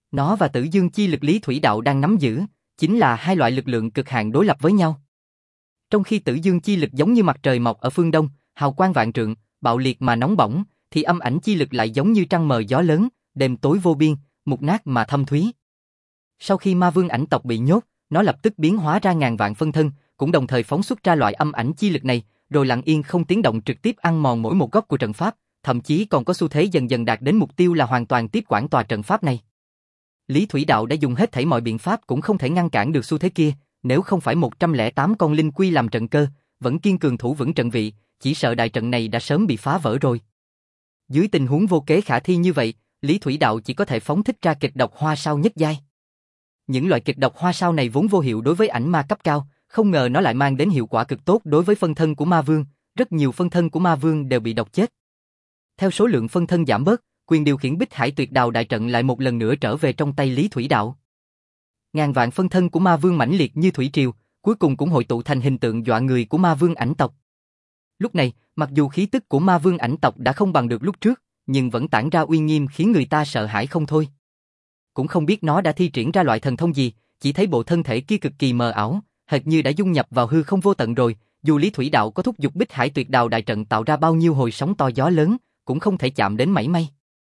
Nó và Tử Dương chi lực Lý Thủy Đạo đang nắm giữ, chính là hai loại lực lượng cực hạn đối lập với nhau. Trong khi Tử Dương chi lực giống như mặt trời mọc ở phương đông, hào quang vạn trượng, bạo liệt mà nóng bỏng, thì âm ảnh chi lực lại giống như trăng mờ gió lớn, đêm tối vô biên, mục nát mà thâm thúy. Sau khi ma vương ảnh tộc bị nhốt, nó lập tức biến hóa ra ngàn vạn phân thân, cũng đồng thời phóng xuất ra loại âm ảnh chi lực này, rồi lặng yên không tiếng động trực tiếp ăn mòn mỗi một góc của trận pháp, thậm chí còn có xu thế dần dần đạt đến mục tiêu là hoàn toàn tiếp quản tòa trận pháp này. Lý Thủy Đạo đã dùng hết thảy mọi biện pháp cũng không thể ngăn cản được xu thế kia, nếu không phải một trăm lẻ tám con linh quy làm trận cơ, vẫn kiên cường thủ vững trận vị, chỉ sợ đại trận này đã sớm bị phá vỡ rồi. Dưới tình huống vô kế khả thi như vậy, Lý Thủy Đạo chỉ có thể phóng thích ra kịch độc hoa sao nhất giai. Những loại kịch độc hoa sao này vốn vô hiệu đối với ảnh ma cấp cao, không ngờ nó lại mang đến hiệu quả cực tốt đối với phân thân của ma vương, rất nhiều phân thân của ma vương đều bị độc chết. Theo số lượng phân thân giảm bớt, quyền điều khiển Bích Hải Tuyệt Đào đại trận lại một lần nữa trở về trong tay Lý Thủy Đạo. Ngàn vạn phân thân của ma vương mãnh liệt như thủy triều, cuối cùng cũng hội tụ thành hình tượng dọa người của ma vương ảnh tộc. Lúc này, mặc dù khí tức của ma vương ảnh tộc đã không bằng được lúc trước, nhưng vẫn tản ra uy nghiêm khiến người ta sợ hãi không thôi. Cũng không biết nó đã thi triển ra loại thần thông gì, chỉ thấy bộ thân thể kia cực kỳ mờ ảo, hệt như đã dung nhập vào hư không vô tận rồi, dù Lý Thủy Đạo có thúc giục Bích Hải Tuyệt Đào đại trận tạo ra bao nhiêu hồi sóng to gió lớn, cũng không thể chạm đến mảy may.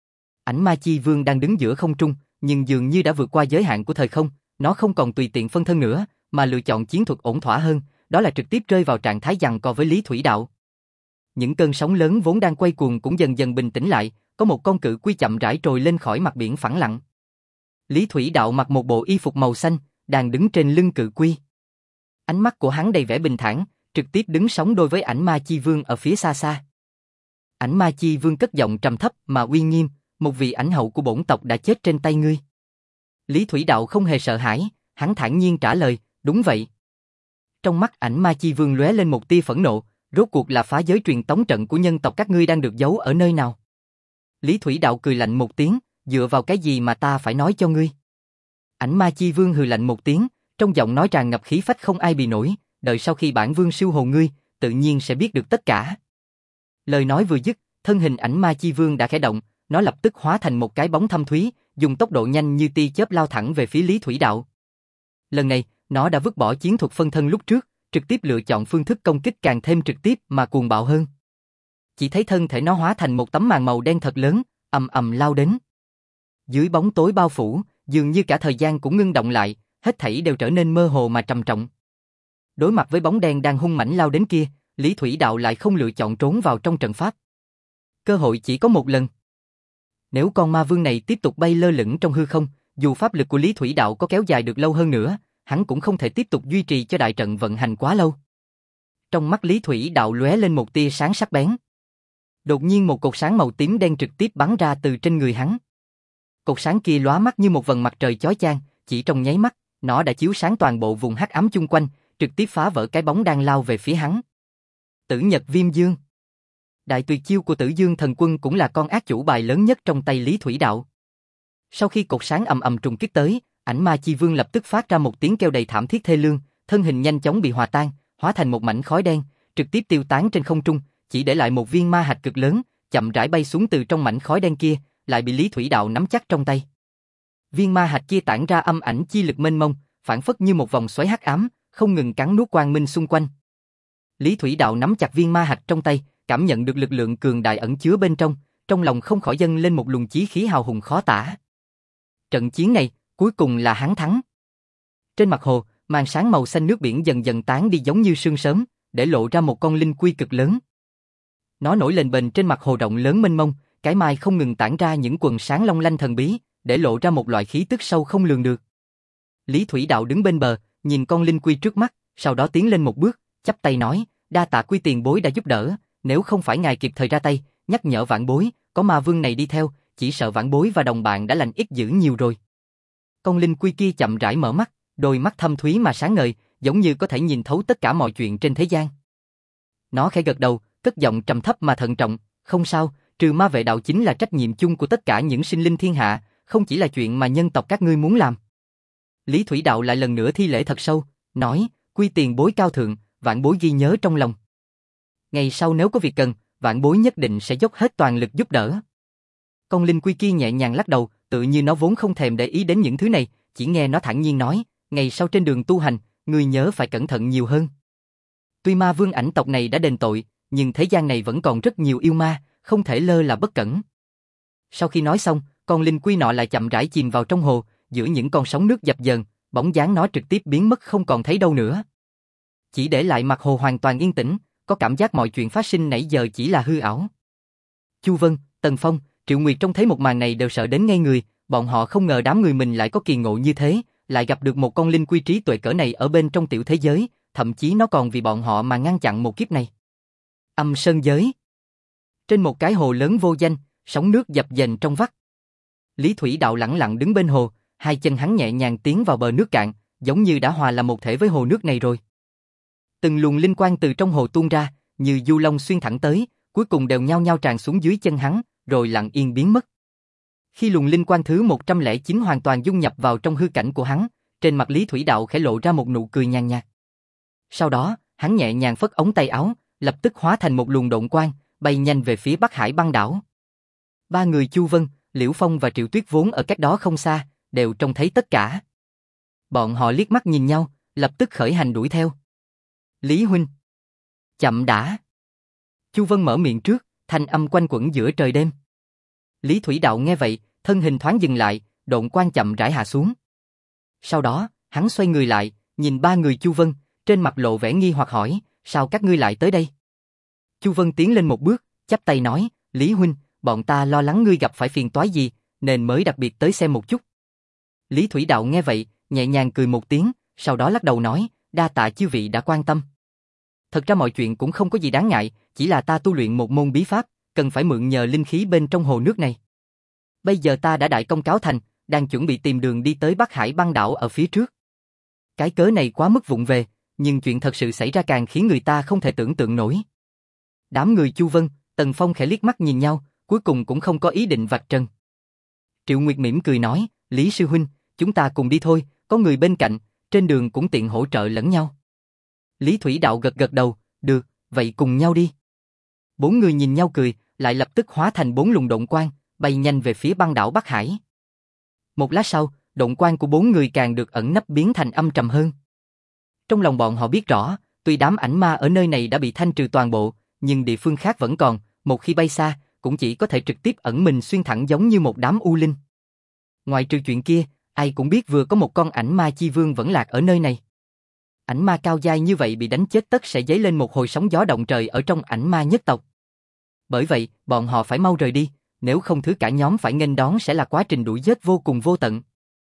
Ảnh ma chi vương đang đứng giữa không trung, nhưng dường như đã vượt qua giới hạn của thời không, nó không còn tùy tiện phân thân nữa, mà lựa chọn chiến thuật ổn thỏa hơn, đó là trực tiếp rơi vào trạng thái giằng co với Lý Thủy Đạo. Những cơn sóng lớn vốn đang quay cuồng cũng dần dần bình tĩnh lại, có một con cự quy chậm rãi trồi lên khỏi mặt biển phẳng lặng. Lý Thủy Đạo mặc một bộ y phục màu xanh, đang đứng trên lưng cự quy. Ánh mắt của hắn đầy vẻ bình thản, trực tiếp đứng sóng đôi với ảnh ma chi vương ở phía xa xa. Ảnh ma chi vương cất giọng trầm thấp mà uy nghiêm, một vị ảnh hậu của bổn tộc đã chết trên tay ngươi. Lý Thủy Đạo không hề sợ hãi, hắn thản nhiên trả lời, đúng vậy. Trong mắt ảnh ma chi vương lóe lên một tia phẫn nộ, rốt cuộc là phá giới truyền tống trận của nhân tộc các ngươi đang được giấu ở nơi nào? Lý Thủy Đạo cười lạnh một tiếng, dựa vào cái gì mà ta phải nói cho ngươi? Ảnh ma chi vương hừ lạnh một tiếng, trong giọng nói tràn ngập khí phách không ai bì nổi, đợi sau khi bản vương siêu hồn ngươi, tự nhiên sẽ biết được tất cả. Lời nói vừa dứt, thân hình ảnh ma chi vương đã khẽ động, nó lập tức hóa thành một cái bóng thâm thúy, dùng tốc độ nhanh như tia chớp lao thẳng về phía Lý Thủy Đạo. Lần này, nó đã vứt bỏ chiến thuật phân thân lúc trước, trực tiếp lựa chọn phương thức công kích càng thêm trực tiếp mà cuồng bạo hơn. Chỉ thấy thân thể nó hóa thành một tấm màn màu đen thật lớn, ầm ầm lao đến. Dưới bóng tối bao phủ, dường như cả thời gian cũng ngưng động lại, hết thảy đều trở nên mơ hồ mà trầm trọng. Đối mặt với bóng đen đang hung mãnh lao đến kia, Lý Thủy Đạo lại không lựa chọn trốn vào trong trận pháp. Cơ hội chỉ có một lần. Nếu con ma vương này tiếp tục bay lơ lửng trong hư không, dù pháp lực của Lý Thủy Đạo có kéo dài được lâu hơn nữa, hắn cũng không thể tiếp tục duy trì cho đại trận vận hành quá lâu. Trong mắt Lý Thủy Đạo lóe lên một tia sáng sắc bén. Đột nhiên một cột sáng màu tím đen trực tiếp bắn ra từ trên người hắn. Cột sáng kia lóa mắt như một vầng mặt trời chói chang, chỉ trong nháy mắt, nó đã chiếu sáng toàn bộ vùng hắc ám chung quanh, trực tiếp phá vỡ cái bóng đang lao về phía hắn. Tử Nhật Viêm Dương. Đại tuyệt chiêu của Tử Dương Thần Quân cũng là con ác chủ bài lớn nhất trong tay Lý Thủy Đạo. Sau khi cột sáng ầm ầm trùng kích tới, ảnh ma chi vương lập tức phát ra một tiếng kêu đầy thảm thiết thê lương, thân hình nhanh chóng bị hòa tan, hóa thành một mảnh khói đen, trực tiếp tiêu tán trên không trung, chỉ để lại một viên ma hạch cực lớn, chậm rãi bay xuống từ trong mảnh khói đen kia, lại bị Lý Thủy Đạo nắm chắc trong tay. Viên ma hạch kia tản ra âm ảnh chi lực mênh mông, phản phất như một vòng xoáy hắc ám, không ngừng cắn nuốt quang minh xung quanh. Lý Thủy Đạo nắm chặt viên ma hạch trong tay, cảm nhận được lực lượng cường đại ẩn chứa bên trong, trong lòng không khỏi dâng lên một luồng chí khí hào hùng khó tả. Trận chiến này, cuối cùng là hắn thắng. Trên mặt hồ, màn sáng màu xanh nước biển dần dần tán đi giống như sương sớm, để lộ ra một con linh quy cực lớn. Nó nổi lên bềnh trên mặt hồ rộng lớn mênh mông, cái mai không ngừng tản ra những quầng sáng long lanh thần bí, để lộ ra một loại khí tức sâu không lường được. Lý Thủy Đạo đứng bên bờ, nhìn con linh quy trước mắt, sau đó tiến lên một bước, chắp tay nói, đa tạ Quy tiền bối đã giúp đỡ, nếu không phải ngài kịp thời ra tay, nhắc nhở vãn bối, có ma vương này đi theo, chỉ sợ vãn bối và đồng bạn đã lành ít dữ nhiều rồi. Con linh quy kia chậm rãi mở mắt, đôi mắt thâm thúy mà sáng ngời, giống như có thể nhìn thấu tất cả mọi chuyện trên thế gian. Nó khẽ gật đầu, cất giọng trầm thấp mà thận trọng, không sao, trừ ma vệ đạo chính là trách nhiệm chung của tất cả những sinh linh thiên hạ, không chỉ là chuyện mà nhân tộc các ngươi muốn làm. Lý Thủy Đạo lại lần nữa thi lễ thật sâu, nói, Quy tiền bối cao thượng, vãn bối ghi nhớ trong lòng. Ngày sau nếu có việc cần, vãn bối nhất định sẽ dốc hết toàn lực giúp đỡ. Con linh quy kia nhẹ nhàng lắc đầu, tự như nó vốn không thèm để ý đến những thứ này, chỉ nghe nó thản nhiên nói, ngày sau trên đường tu hành, ngươi nhớ phải cẩn thận nhiều hơn. Tuy ma vương ảnh tộc này đã đền tội, nhưng thế gian này vẫn còn rất nhiều yêu ma, không thể lơ là bất cẩn. Sau khi nói xong, con linh quy nọ lại chậm rãi chìm vào trong hồ, giữa những con sóng nước dập dờn, bóng dáng nó trực tiếp biến mất không còn thấy đâu nữa. Chỉ để lại mặt hồ hoàn toàn yên tĩnh, có cảm giác mọi chuyện phát sinh nãy giờ chỉ là hư ảo. Chu Vân, Tần Phong, Triệu Nguyệt trông thấy một màn này đều sợ đến ngây người, bọn họ không ngờ đám người mình lại có kỳ ngộ như thế, lại gặp được một con linh quy trí tuệ cỡ này ở bên trong tiểu thế giới, thậm chí nó còn vì bọn họ mà ngăn chặn một kiếp này. Âm Sơn Giới. Trên một cái hồ lớn vô danh, sóng nước dập dềnh trong vắt. Lý Thủy Đạo lẳng lặng đứng bên hồ, hai chân hắn nhẹ nhàng tiến vào bờ nước cạn, giống như đã hòa làm một thể với hồ nước này rồi. Từng luồng linh quang từ trong hồ tuôn ra, như du long xuyên thẳng tới, cuối cùng đều nhao nhao tràn xuống dưới chân hắn, rồi lặng yên biến mất. Khi luồng linh quang thứ một trăm lẻ chín hoàn toàn dung nhập vào trong hư cảnh của hắn, trên mặt Lý Thủy Đạo khẽ lộ ra một nụ cười nhàn nhạt. Sau đó, hắn nhẹ nhàng phất ống tay áo, lập tức hóa thành một luồng độn quang, bay nhanh về phía Bắc Hải băng đảo. Ba người Chu Vân, Liễu Phong và Triệu Tuyết vốn ở cách đó không xa, đều trông thấy tất cả. Bọn họ liếc mắt nhìn nhau, lập tức khởi hành đuổi theo. Lý huynh, chậm đã. Chu Vân mở miệng trước, thanh âm quanh quẩn giữa trời đêm. Lý Thủy Đạo nghe vậy, thân hình thoáng dừng lại, độn quang chậm rãi hạ xuống. Sau đó, hắn xoay người lại, nhìn ba người Chu Vân, trên mặt lộ vẻ nghi hoặc hỏi, sao các ngươi lại tới đây? Chu Vân tiến lên một bước, chắp tay nói, Lý huynh, bọn ta lo lắng ngươi gặp phải phiền toái gì, nên mới đặc biệt tới xem một chút. Lý Thủy Đạo nghe vậy, nhẹ nhàng cười một tiếng, sau đó lắc đầu nói, đa tạ chư vị đã quan tâm. Thật ra mọi chuyện cũng không có gì đáng ngại, chỉ là ta tu luyện một môn bí pháp, cần phải mượn nhờ linh khí bên trong hồ nước này. Bây giờ ta đã đại công cáo thành, đang chuẩn bị tìm đường đi tới Bắc Hải băng đảo ở phía trước. Cái cớ này quá mức vụng về, nhưng chuyện thật sự xảy ra càng khiến người ta không thể tưởng tượng nổi. Đám người Chu Vân, Tần Phong khẽ liếc mắt nhìn nhau, cuối cùng cũng không có ý định vạch trần. Triệu Nguyệt mỉm cười nói, Lý sư huynh, chúng ta cùng đi thôi, có người bên cạnh, trên đường cũng tiện hỗ trợ lẫn nhau. Lý Thủy Đạo gật gật đầu, được, vậy cùng nhau đi. Bốn người nhìn nhau cười, lại lập tức hóa thành bốn luồng độn quang, bay nhanh về phía băng đảo Bắc Hải. Một lát sau, độn quang của bốn người càng được ẩn nấp biến thành âm trầm hơn. Trong lòng bọn họ biết rõ, tuy đám ảnh ma ở nơi này đã bị thanh trừ toàn bộ, nhưng địa phương khác vẫn còn, một khi bay xa, cũng chỉ có thể trực tiếp ẩn mình xuyên thẳng giống như một đám u linh. Ngoài trừ chuyện kia, ai cũng biết vừa có một con ảnh ma chi vương vẫn lạc ở nơi này. Ảnh ma cao giai như vậy bị đánh chết tất sẽ dấy lên một hồi sóng gió động trời ở trong ảnh ma nhất tộc. Bởi vậy, bọn họ phải mau rời đi, nếu không thứ cả nhóm phải nghênh đón sẽ là quá trình đuổi giết vô cùng vô tận.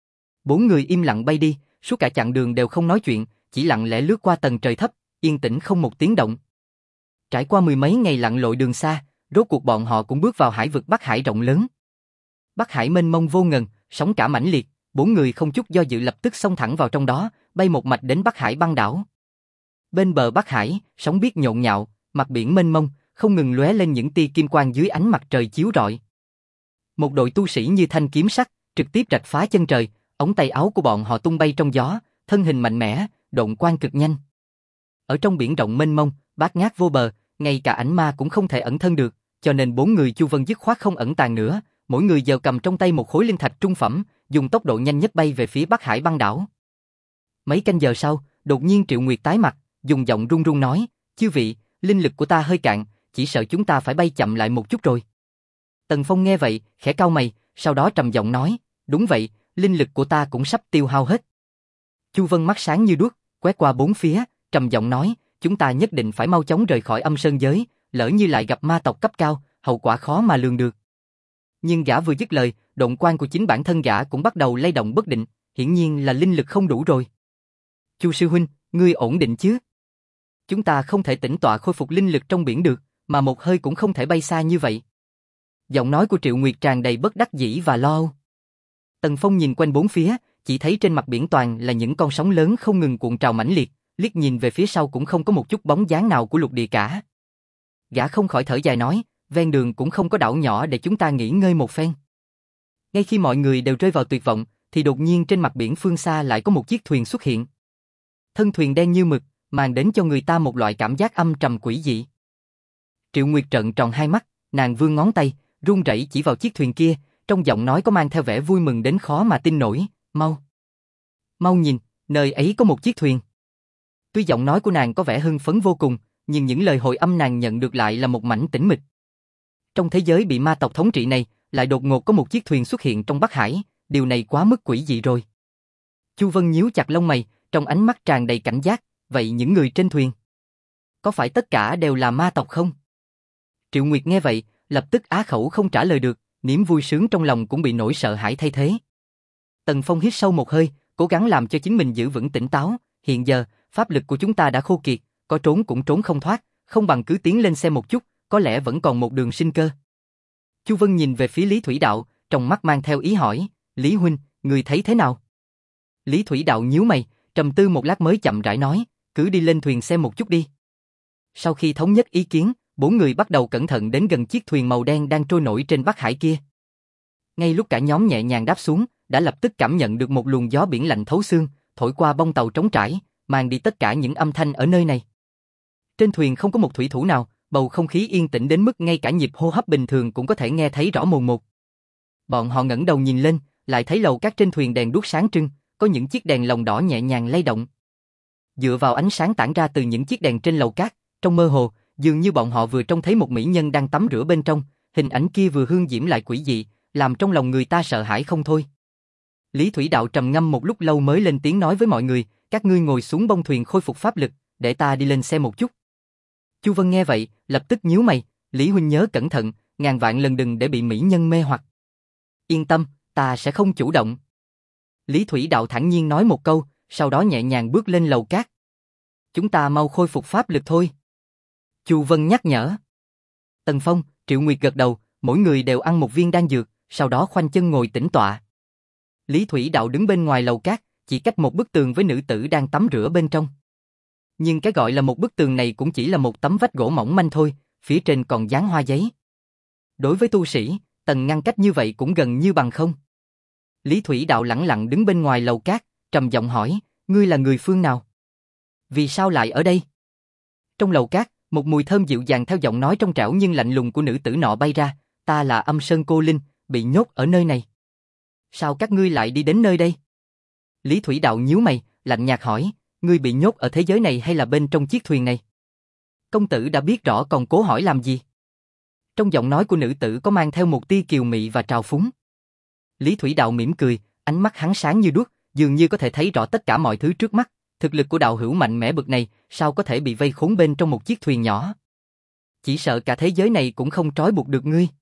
Bốn người im lặng bay đi, suốt cả chặng đường đều không nói chuyện, chỉ lặng lẽ lướt qua tầng trời thấp, yên tĩnh không một tiếng động. Trải qua mười mấy ngày lặn lội đường xa, rốt cuộc bọn họ cũng bước vào hải vực Bắc Hải rộng lớn. Bắc Hải mênh mông vô ngần, sóng cả mãnh liệt, bốn người không chút do dự lập tức xông thẳng vào trong đó, bay một mạch đến Bắc Hải băng đảo. Bên bờ Bắc Hải, sóng biếc nhộn nhạo, mặt biển mênh mông, không ngừng lóe lên những tia kim quang dưới ánh mặt trời chiếu rọi. Một đội tu sĩ như thanh kiếm sắc, trực tiếp rạch phá chân trời, ống tay áo của bọn họ tung bay trong gió, thân hình mạnh mẽ, độn quang cực nhanh. Ở trong biển rộng mênh mông, bát ngát vô bờ, ngay cả ảnh ma cũng không thể ẩn thân được, cho nên bốn người Chu Vân dứt khoát không ẩn tàng nữa, mỗi người đều cầm trong tay một khối linh thạch trung phẩm, dùng tốc độ nhanh nhất bay về phía Bắc Hải băng đảo. Mấy canh giờ sau, đột nhiên Triệu Nguyệt tái mặt, dùng giọng run run nói, chư vị, linh lực của ta hơi cạn, chỉ sợ chúng ta phải bay chậm lại một chút rồi. Tần Phong nghe vậy, khẽ cau mày, sau đó trầm giọng nói, đúng vậy, linh lực của ta cũng sắp tiêu hao hết. Chu Vân mắt sáng như đuốc, quét qua bốn phía, trầm giọng nói, chúng ta nhất định phải mau chóng rời khỏi Âm Sơn Giới, lỡ như lại gặp ma tộc cấp cao, hậu quả khó mà lường được. Nhưng gã vừa dứt lời, độn quang của chính bản thân gã cũng bắt đầu lay động bất định, hiển nhiên là linh lực không đủ rồi. Chu sư huynh, ngươi ổn định chứ? Chúng ta không thể tĩnh tọa khôi phục linh lực trong biển được, mà một hơi cũng không thể bay xa như vậy. Giọng nói của Triệu Nguyệt tràn đầy bất đắc dĩ và lo âu. Tần Phong nhìn quanh bốn phía, chỉ thấy trên mặt biển toàn là những con sóng lớn không ngừng cuộn trào mãnh liệt, liếc nhìn về phía sau cũng không có một chút bóng dáng nào của lục địa cả. Gã không khỏi thở dài nói, ven đường cũng không có đảo nhỏ để chúng ta nghỉ ngơi một phen. Ngay khi mọi người đều rơi vào tuyệt vọng, thì đột nhiên trên mặt biển phương xa lại có một chiếc thuyền xuất hiện. Thân thuyền đen như mực, mang đến cho người ta một loại cảm giác âm trầm quỷ dị. Triệu Nguyệt trợn tròn hai mắt, nàng vươn ngón tay, run rẩy chỉ vào chiếc thuyền kia, trong giọng nói có mang theo vẻ vui mừng đến khó mà tin nổi, mau. Mau nhìn, nơi ấy có một chiếc thuyền. Tuy giọng nói của nàng có vẻ hưng phấn vô cùng, nhưng những lời hồi âm nàng nhận được lại là một mảnh tĩnh mịch. Trong thế giới bị ma tộc thống trị này, lại đột ngột có một chiếc thuyền xuất hiện trong Bắc Hải, điều này quá mức quỷ dị rồi. Chu Vân nhíu chặt lông mày, trong ánh mắt tràn đầy cảnh giác, vậy những người trên thuyền, có phải tất cả đều là ma tộc không? Triệu Nguyệt nghe vậy, lập tức á khẩu không trả lời được, niềm vui sướng trong lòng cũng bị nỗi sợ hãi thay thế. Tần Phong hít sâu một hơi, cố gắng làm cho chính mình giữ vững tỉnh táo, hiện giờ, pháp lực của chúng ta đã khô kiệt, có trốn cũng trốn không thoát, không bằng cứ tiến lên xem một chút, có lẽ vẫn còn một đường sinh cơ. Chu Vân nhìn về phía Lý Thủy Đạo, trong mắt mang theo ý hỏi, Lý huynh, người thấy thế nào? Lý Thủy Đạo nhíu mày, trầm tư một lát mới chậm rãi nói, cứ đi lên thuyền xem một chút đi. Sau khi thống nhất ý kiến, bốn người bắt đầu cẩn thận đến gần chiếc thuyền màu đen đang trôi nổi trên Bắc Hải kia. Ngay lúc cả nhóm nhẹ nhàng đáp xuống, đã lập tức cảm nhận được một luồng gió biển lạnh thấu xương, thổi qua bông tàu trống trải, mang đi tất cả những âm thanh ở nơi này. Trên thuyền không có một thủy thủ nào, bầu không khí yên tĩnh đến mức ngay cả nhịp hô hấp bình thường cũng có thể nghe thấy rõ mồn một. Bọn họ ngẩng đầu nhìn lên, lại thấy lầu cát trên thuyền đèn đuốc sáng trưng, có những chiếc đèn lồng đỏ nhẹ nhàng lay động. Dựa vào ánh sáng tản ra từ những chiếc đèn trên lầu cát, trong mơ hồ, dường như bọn họ vừa trông thấy một mỹ nhân đang tắm rửa bên trong, hình ảnh kia vừa hương diễm lại quỷ dị, làm trong lòng người ta sợ hãi không thôi. Lý Thủy Đạo trầm ngâm một lúc lâu mới lên tiếng nói với mọi người, các ngươi ngồi xuống bông thuyền khôi phục pháp lực, để ta đi lên xem một chút. Chu Vân nghe vậy, lập tức nhíu mày, Lý huynh nhớ cẩn thận, ngàn vạn lần đừng để bị mỹ nhân mê hoặc. Yên tâm, ta sẽ không chủ động. Lý Thủy Đạo thản nhiên nói một câu, sau đó nhẹ nhàng bước lên lầu cát. Chúng ta mau khôi phục pháp lực thôi. Chu Vân nhắc nhở. Tần Phong, Triệu Nguyệt gật đầu, mỗi người đều ăn một viên đan dược, sau đó khoanh chân ngồi tĩnh tọa. Lý Thủy Đạo đứng bên ngoài lầu cát, chỉ cách một bức tường với nữ tử đang tắm rửa bên trong. Nhưng cái gọi là một bức tường này cũng chỉ là một tấm vách gỗ mỏng manh thôi, phía trên còn dán hoa giấy. Đối với tu sĩ, tầng ngăn cách như vậy cũng gần như bằng không. Lý Thủy Đạo lẳng lặng đứng bên ngoài lầu cát, trầm giọng hỏi, ngươi là người phương nào? Vì sao lại ở đây? Trong lầu cát, một mùi thơm dịu dàng theo giọng nói trong trẻo nhưng lạnh lùng của nữ tử nọ bay ra, ta là Âm Sơn Cô Linh, bị nhốt ở nơi này. Sao các ngươi lại đi đến nơi đây? Lý Thủy Đạo nhíu mày, lạnh nhạt hỏi, ngươi bị nhốt ở thế giới này hay là bên trong chiếc thuyền này? Công tử đã biết rõ còn cố hỏi làm gì? Trong giọng nói của nữ tử có mang theo một tia kiều mị và trào phúng. Lý Thủy Đạo mỉm cười, ánh mắt hắn sáng như đuốc, dường như có thể thấy rõ tất cả mọi thứ trước mắt. Thực lực của đạo hữu mạnh mẽ bậc này, sao có thể bị vây khốn bên trong một chiếc thuyền nhỏ? Chỉ sợ cả thế giới này cũng không trói buộc được ngươi.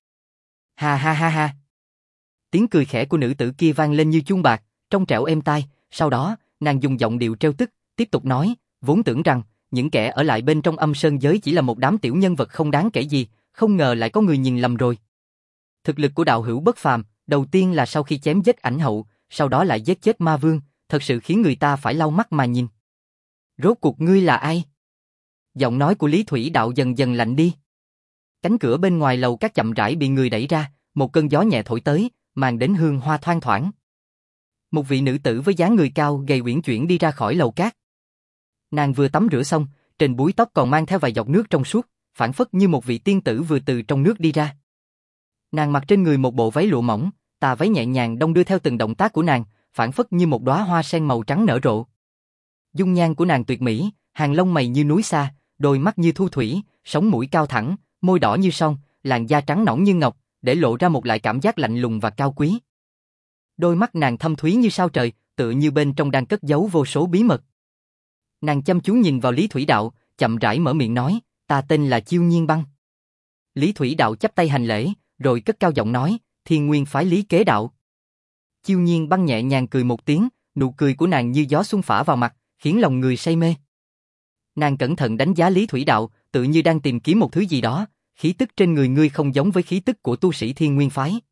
Ha ha ha ha. Tiếng cười khẽ của nữ tử kia vang lên như chuông bạc, trong trẻo êm tai. Sau đó, nàng dùng giọng điệu trêu tức, tiếp tục nói, vốn tưởng rằng những kẻ ở lại bên trong Âm Sơn giới chỉ là một đám tiểu nhân vật không đáng kể gì, không ngờ lại có người nhìn lầm rồi. Thực lực của đạo hữu bất phàm, đầu tiên là sau khi chém giết ảnh hậu, sau đó lại giết chết ma vương, thật sự khiến người ta phải lau mắt mà nhìn. Rốt cuộc ngươi là ai? Giọng nói của Lý Thủy Đạo dần dần lạnh đi. Cánh cửa bên ngoài lầu các chậm rãi bị người đẩy ra, một cơn gió nhẹ thổi tới, mang đến hương hoa thoang thoảng. Một vị nữ tử với dáng người cao gầy uyển chuyển đi ra khỏi lầu cát. Nàng vừa tắm rửa xong, trên búi tóc còn mang theo vài giọt nước trong suốt, phảng phất như một vị tiên tử vừa từ trong nước đi ra. Nàng mặc trên người một bộ váy lụa mỏng, tà váy nhẹ nhàng đong đưa theo từng động tác của nàng, phảng phất như một đóa hoa sen màu trắng nở rộ. Dung nhan của nàng tuyệt mỹ, hàng lông mày như núi xa, đôi mắt như thu thủy, sống mũi cao thẳng, môi đỏ như son, làn da trắng nõn như ngọc, để lộ ra một loại cảm giác lạnh lùng và cao quý. Đôi mắt nàng thâm thúy như sao trời, tựa như bên trong đang cất giấu vô số bí mật. Nàng chăm chú nhìn vào Lý Thủy Đạo, chậm rãi mở miệng nói, ta tên là Chiêu Nhiên Băng. Lý Thủy Đạo chắp tay hành lễ, rồi cất cao giọng nói, Thiên Nguyên phái Lý Kế Đạo. Chiêu Nhiên Băng nhẹ nhàng cười một tiếng, nụ cười của nàng như gió xuân phả vào mặt, khiến lòng người say mê. Nàng cẩn thận đánh giá Lý Thủy Đạo, tự như đang tìm kiếm một thứ gì đó, khí tức trên người ngươi không giống với khí tức của tu sĩ Thiên Nguyên phái.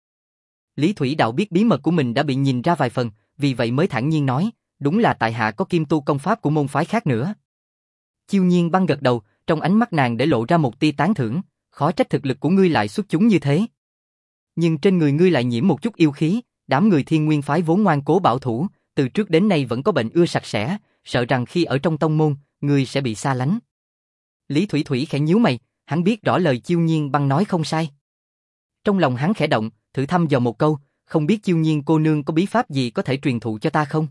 Lý Thủy Đạo biết bí mật của mình đã bị nhìn ra vài phần, vì vậy mới thản nhiên nói, đúng là tại hạ có kim tu công pháp của môn phái khác nữa. Chiêu Nhiên Băng gật đầu, trong ánh mắt nàng để lộ ra một tia tán thưởng, khó trách thực lực của ngươi lại xuất chúng như thế. Nhưng trên người ngươi lại nhiễm một chút yêu khí, đám người Thiên Nguyên phái vốn ngoan cố bảo thủ, từ trước đến nay vẫn có bệnh ưa sạch sẽ, sợ rằng khi ở trong tông môn, ngươi sẽ bị xa lánh. Lý Thủy Thủy khẽ nhíu mày, hắn biết rõ lời Chiêu Nhiên Băng nói không sai. Trong lòng hắn khẽ động, thực thử thăm dò một câu, không biết Chiêu Nhiên cô nương có bí pháp gì có thể truyền thụ cho ta không?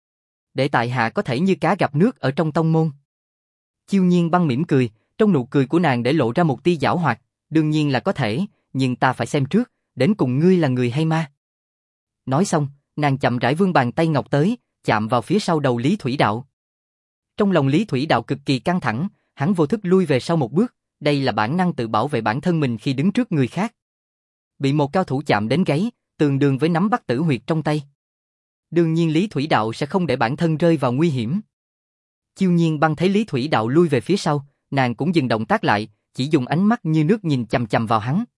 Để tại hạ có thể như cá gặp nước ở trong tông môn. Chiêu Nhiên Băng mỉm cười, trong nụ cười của nàng để lộ ra một tia giảo hoạt, đương nhiên là có thể, nhưng ta phải xem trước, đến cùng ngươi là người hay ma. Nói xong, nàng chậm rãi vươn bàn tay ngọc tới, chạm vào phía sau đầu Lý Thủy Đạo. Trong lòng Lý Thủy Đạo cực kỳ căng thẳng, hắn vô thức lui về sau một bước, đây là bản năng tự bảo vệ bản thân mình khi đứng trước người khác. Bị một cao thủ chạm đến gáy, tương đương với nắm bắt tử huyệt trong tay. Đương nhiên Lý Thủy Đạo sẽ không để bản thân rơi vào nguy hiểm. Chiêu Nhiên Băng thấy Lý Thủy Đạo lui về phía sau, nàng cũng dừng động tác lại, chỉ dùng ánh mắt như nước nhìn chằm chằm vào hắn.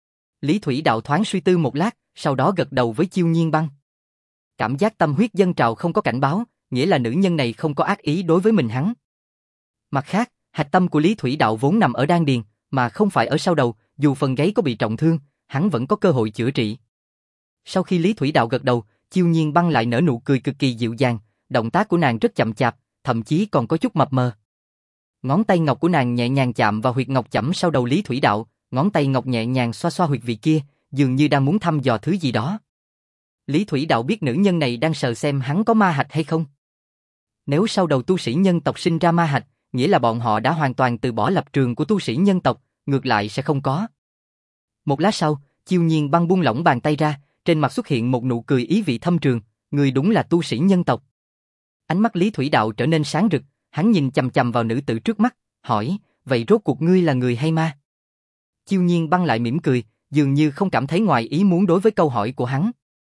Lý Thủy Đạo thoáng suy tư một lát, sau đó gật đầu với Chiêu Nhiên Băng. Cảm giác tâm huyết dâng trào không có cảnh báo, nghĩa là nữ nhân này không có ác ý đối với mình hắn. Mặt khác, hạch tâm của Lý Thủy Đạo vốn nằm ở đan điền, mà không phải ở sau đầu, dù phần gáy có bị trọng thương, hắn vẫn có cơ hội chữa trị. Sau khi Lý Thủy Đạo gật đầu, Chiêu Nhiên Băng lại nở nụ cười cực kỳ dịu dàng, động tác của nàng rất chậm chạp, thậm chí còn có chút mập mờ. Ngón tay ngọc của nàng nhẹ nhàng chạm vào huyệt ngọc chẩm sau đầu Lý Thủy Đạo, ngón tay ngọc nhẹ nhàng xoa xoa huyệt vị kia, dường như đang muốn thăm dò thứ gì đó. Lý Thủy Đạo biết nữ nhân này đang sờ xem hắn có ma hạch hay không. Nếu sau đầu tu sĩ nhân tộc sinh ra ma hạch, nghĩa là bọn họ đã hoàn toàn từ bỏ lập trường của tu sĩ nhân tộc, ngược lại sẽ không có. Một lát sau, Chiêu Nhiên Băng buông lỏng bàn tay ra, trên mặt xuất hiện một nụ cười ý vị thâm trường, người đúng là tu sĩ nhân tộc. Ánh mắt Lý Thủy Đạo trở nên sáng rực, hắn nhìn chằm chằm vào nữ tử trước mắt, hỏi, vậy rốt cuộc ngươi là người hay ma? Chiêu Nhiên Băng lại mỉm cười, dường như không cảm thấy ngoài ý muốn đối với câu hỏi của hắn.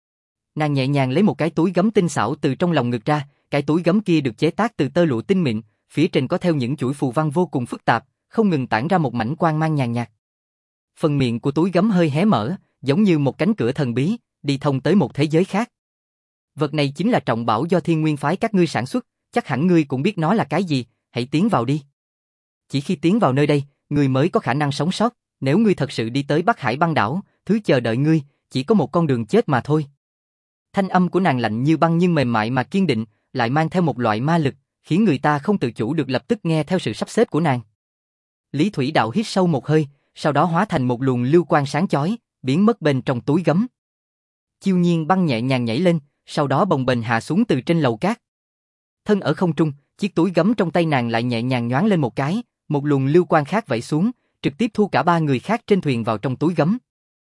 Nàng nhẹ nhàng lấy một cái túi gấm tinh xảo từ trong lòng ngực ra, cái túi gấm kia được chế tác từ tơ lụa tinh mịn, phía trên có theo những chuỗi phù văn vô cùng phức tạp, không ngừng tản ra một mảnh quang mang nhàn nhạt. Phần miệng của túi gấm hơi hé mở, giống như một cánh cửa thần bí, đi thông tới một thế giới khác. Vật này chính là trọng bảo do Thiên Nguyên phái các ngươi sản xuất, chắc hẳn ngươi cũng biết nó là cái gì, hãy tiến vào đi. Chỉ khi tiến vào nơi đây, ngươi mới có khả năng sống sót, nếu ngươi thật sự đi tới Bắc Hải băng đảo, thứ chờ đợi ngươi, chỉ có một con đường chết mà thôi. Thanh âm của nàng lạnh như băng nhưng mềm mại mà kiên định, lại mang theo một loại ma lực, khiến người ta không tự chủ được lập tức nghe theo sự sắp xếp của nàng. Lý Thủy Đạo hít sâu một hơi, sau đó hóa thành một luồng lưu quang sáng chói, biến mất bên trong túi gấm. Chiêu Nhiên Băng nhẹ nhàng nhảy lên, sau đó bồng bềnh hạ xuống từ trên lầu cát. Thân ở không trung, chiếc túi gấm trong tay nàng lại nhẹ nhàng nhoáng lên một cái, một luồng lưu quang khác vẩy xuống, trực tiếp thu cả ba người khác trên thuyền vào trong túi gấm.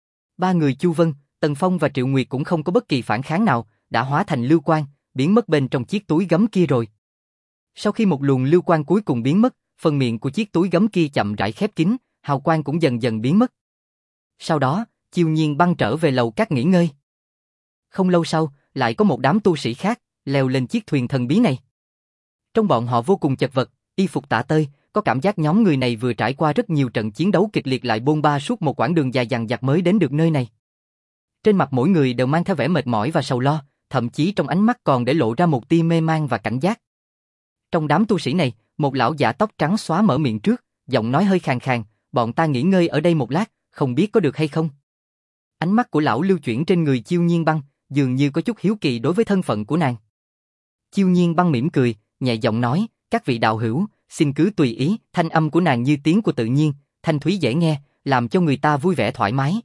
Ba người Chu Vân, Tần Phong và Triệu Nguyệt cũng không có bất kỳ phản kháng nào, đã hóa thành lưu quang, biến mất bên trong chiếc túi gấm kia rồi. Sau khi một luồng lưu quang cuối cùng biến mất, phần miệng của chiếc túi gấm kia chậm rãi khép kín, hào quang cũng dần dần biến mất. Sau đó, Chiêu Nhiên Băng trở về lầu cát nghỉ ngơi. Không lâu sau, lại có một đám tu sĩ khác leo lên chiếc thuyền thần bí này. Trong bọn họ vô cùng chật vật, y phục tả tơi, có cảm giác nhóm người này vừa trải qua rất nhiều trận chiến đấu kịch liệt lại bôn ba suốt một quãng đường dài dằng dặc mới đến được nơi này. Trên mặt mỗi người đều mang theo vẻ mệt mỏi và sầu lo, thậm chí trong ánh mắt còn để lộ ra một tia mê man và cảnh giác. Trong đám tu sĩ này, một lão giả tóc trắng xóa mở miệng trước, giọng nói hơi khàn khàn, bọn ta nghỉ ngơi ở đây một lát, không biết có được hay không. Ánh mắt của lão lưu chuyển trên người Chiêu Nhiên Băng, dường như có chút hiếu kỳ đối với thân phận của nàng. Chiêu Nhiên Băng mỉm cười, nhẹ giọng nói, các vị đạo hữu, xin cứ tùy ý, thanh âm của nàng như tiếng của tự nhiên, thanh thúy dễ nghe, làm cho người ta vui vẻ thoải mái.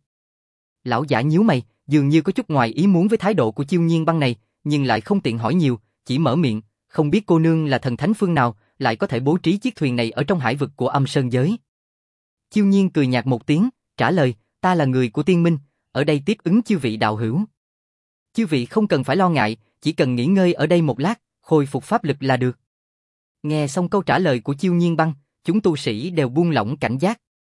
Lão giả nhíu mày, dường như có chút ngoài ý muốn với thái độ của Chiêu Nhiên Băng này, nhưng lại không tiện hỏi nhiều, chỉ mở miệng, không biết cô nương là thần thánh phương nào, lại có thể bố trí chiếc thuyền này ở trong hải vực của Âm Sơn giới. Chiêu Nhiên cười nhạt một tiếng, trả lời, ta là người của Tiên Minh, ở đây tiếp ứng chư vị đạo hữu. Chư vị không cần phải lo ngại, chỉ cần nghỉ ngơi ở đây một lát, khôi phục pháp lực là được. Nghe xong câu trả lời của Chiêu Nhiên Băng, chúng tu sĩ đều buông lỏng cảnh giác.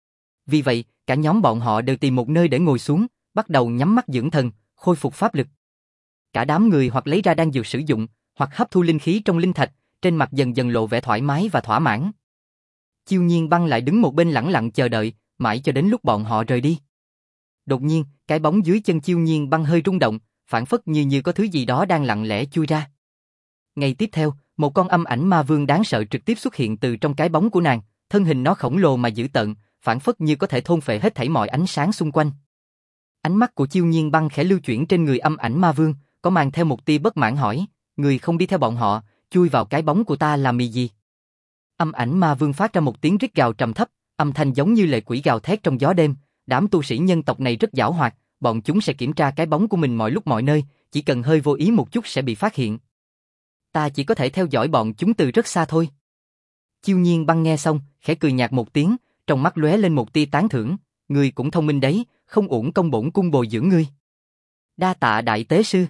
Vì vậy, cả nhóm bọn họ đều tìm một nơi để ngồi xuống, bắt đầu nhắm mắt dưỡng thần, khôi phục pháp lực. Cả đám người hoặc lấy ra đan dược sử dụng, hoặc hấp thu linh khí trong linh thạch, trên mặt dần dần lộ vẻ thoải mái và thỏa mãn. Chiêu Nhiên Băng lại đứng một bên lẳng lặng chờ đợi, mãi cho đến lúc bọn họ rời đi. Đột nhiên, cái bóng dưới chân Chiêu Nhiên Băng hơi rung động, phảng phất như như có thứ gì đó đang lặng lẽ chui ra. Ngay tiếp theo, một con âm ảnh ma vương đáng sợ trực tiếp xuất hiện từ trong cái bóng của nàng, thân hình nó khổng lồ mà dữ tợn, phảng phất như có thể thôn phệ hết thảy mọi ánh sáng xung quanh. Ánh mắt của Chiêu Nhiên Băng khẽ lưu chuyển trên người âm ảnh ma vương, có mang theo một tia bất mãn hỏi, người không đi theo bọn họ, chui vào cái bóng của ta làm mì gì? Âm ảnh ma vương phát ra một tiếng rít gào trầm thấp, âm thanh giống như lệ quỷ gào thét trong gió đêm. Đám tu sĩ nhân tộc này rất giảo hoạt, bọn chúng sẽ kiểm tra cái bóng của mình mọi lúc mọi nơi, chỉ cần hơi vô ý một chút sẽ bị phát hiện. Ta chỉ có thể theo dõi bọn chúng từ rất xa thôi. Chiêu Nhiên Băng nghe xong, khẽ cười nhạt một tiếng, trong mắt lóe lên một tia tán thưởng, ngươi cũng thông minh đấy, không uổng công bổn cung bồi dưỡng ngươi. Đa tạ đại tế sư.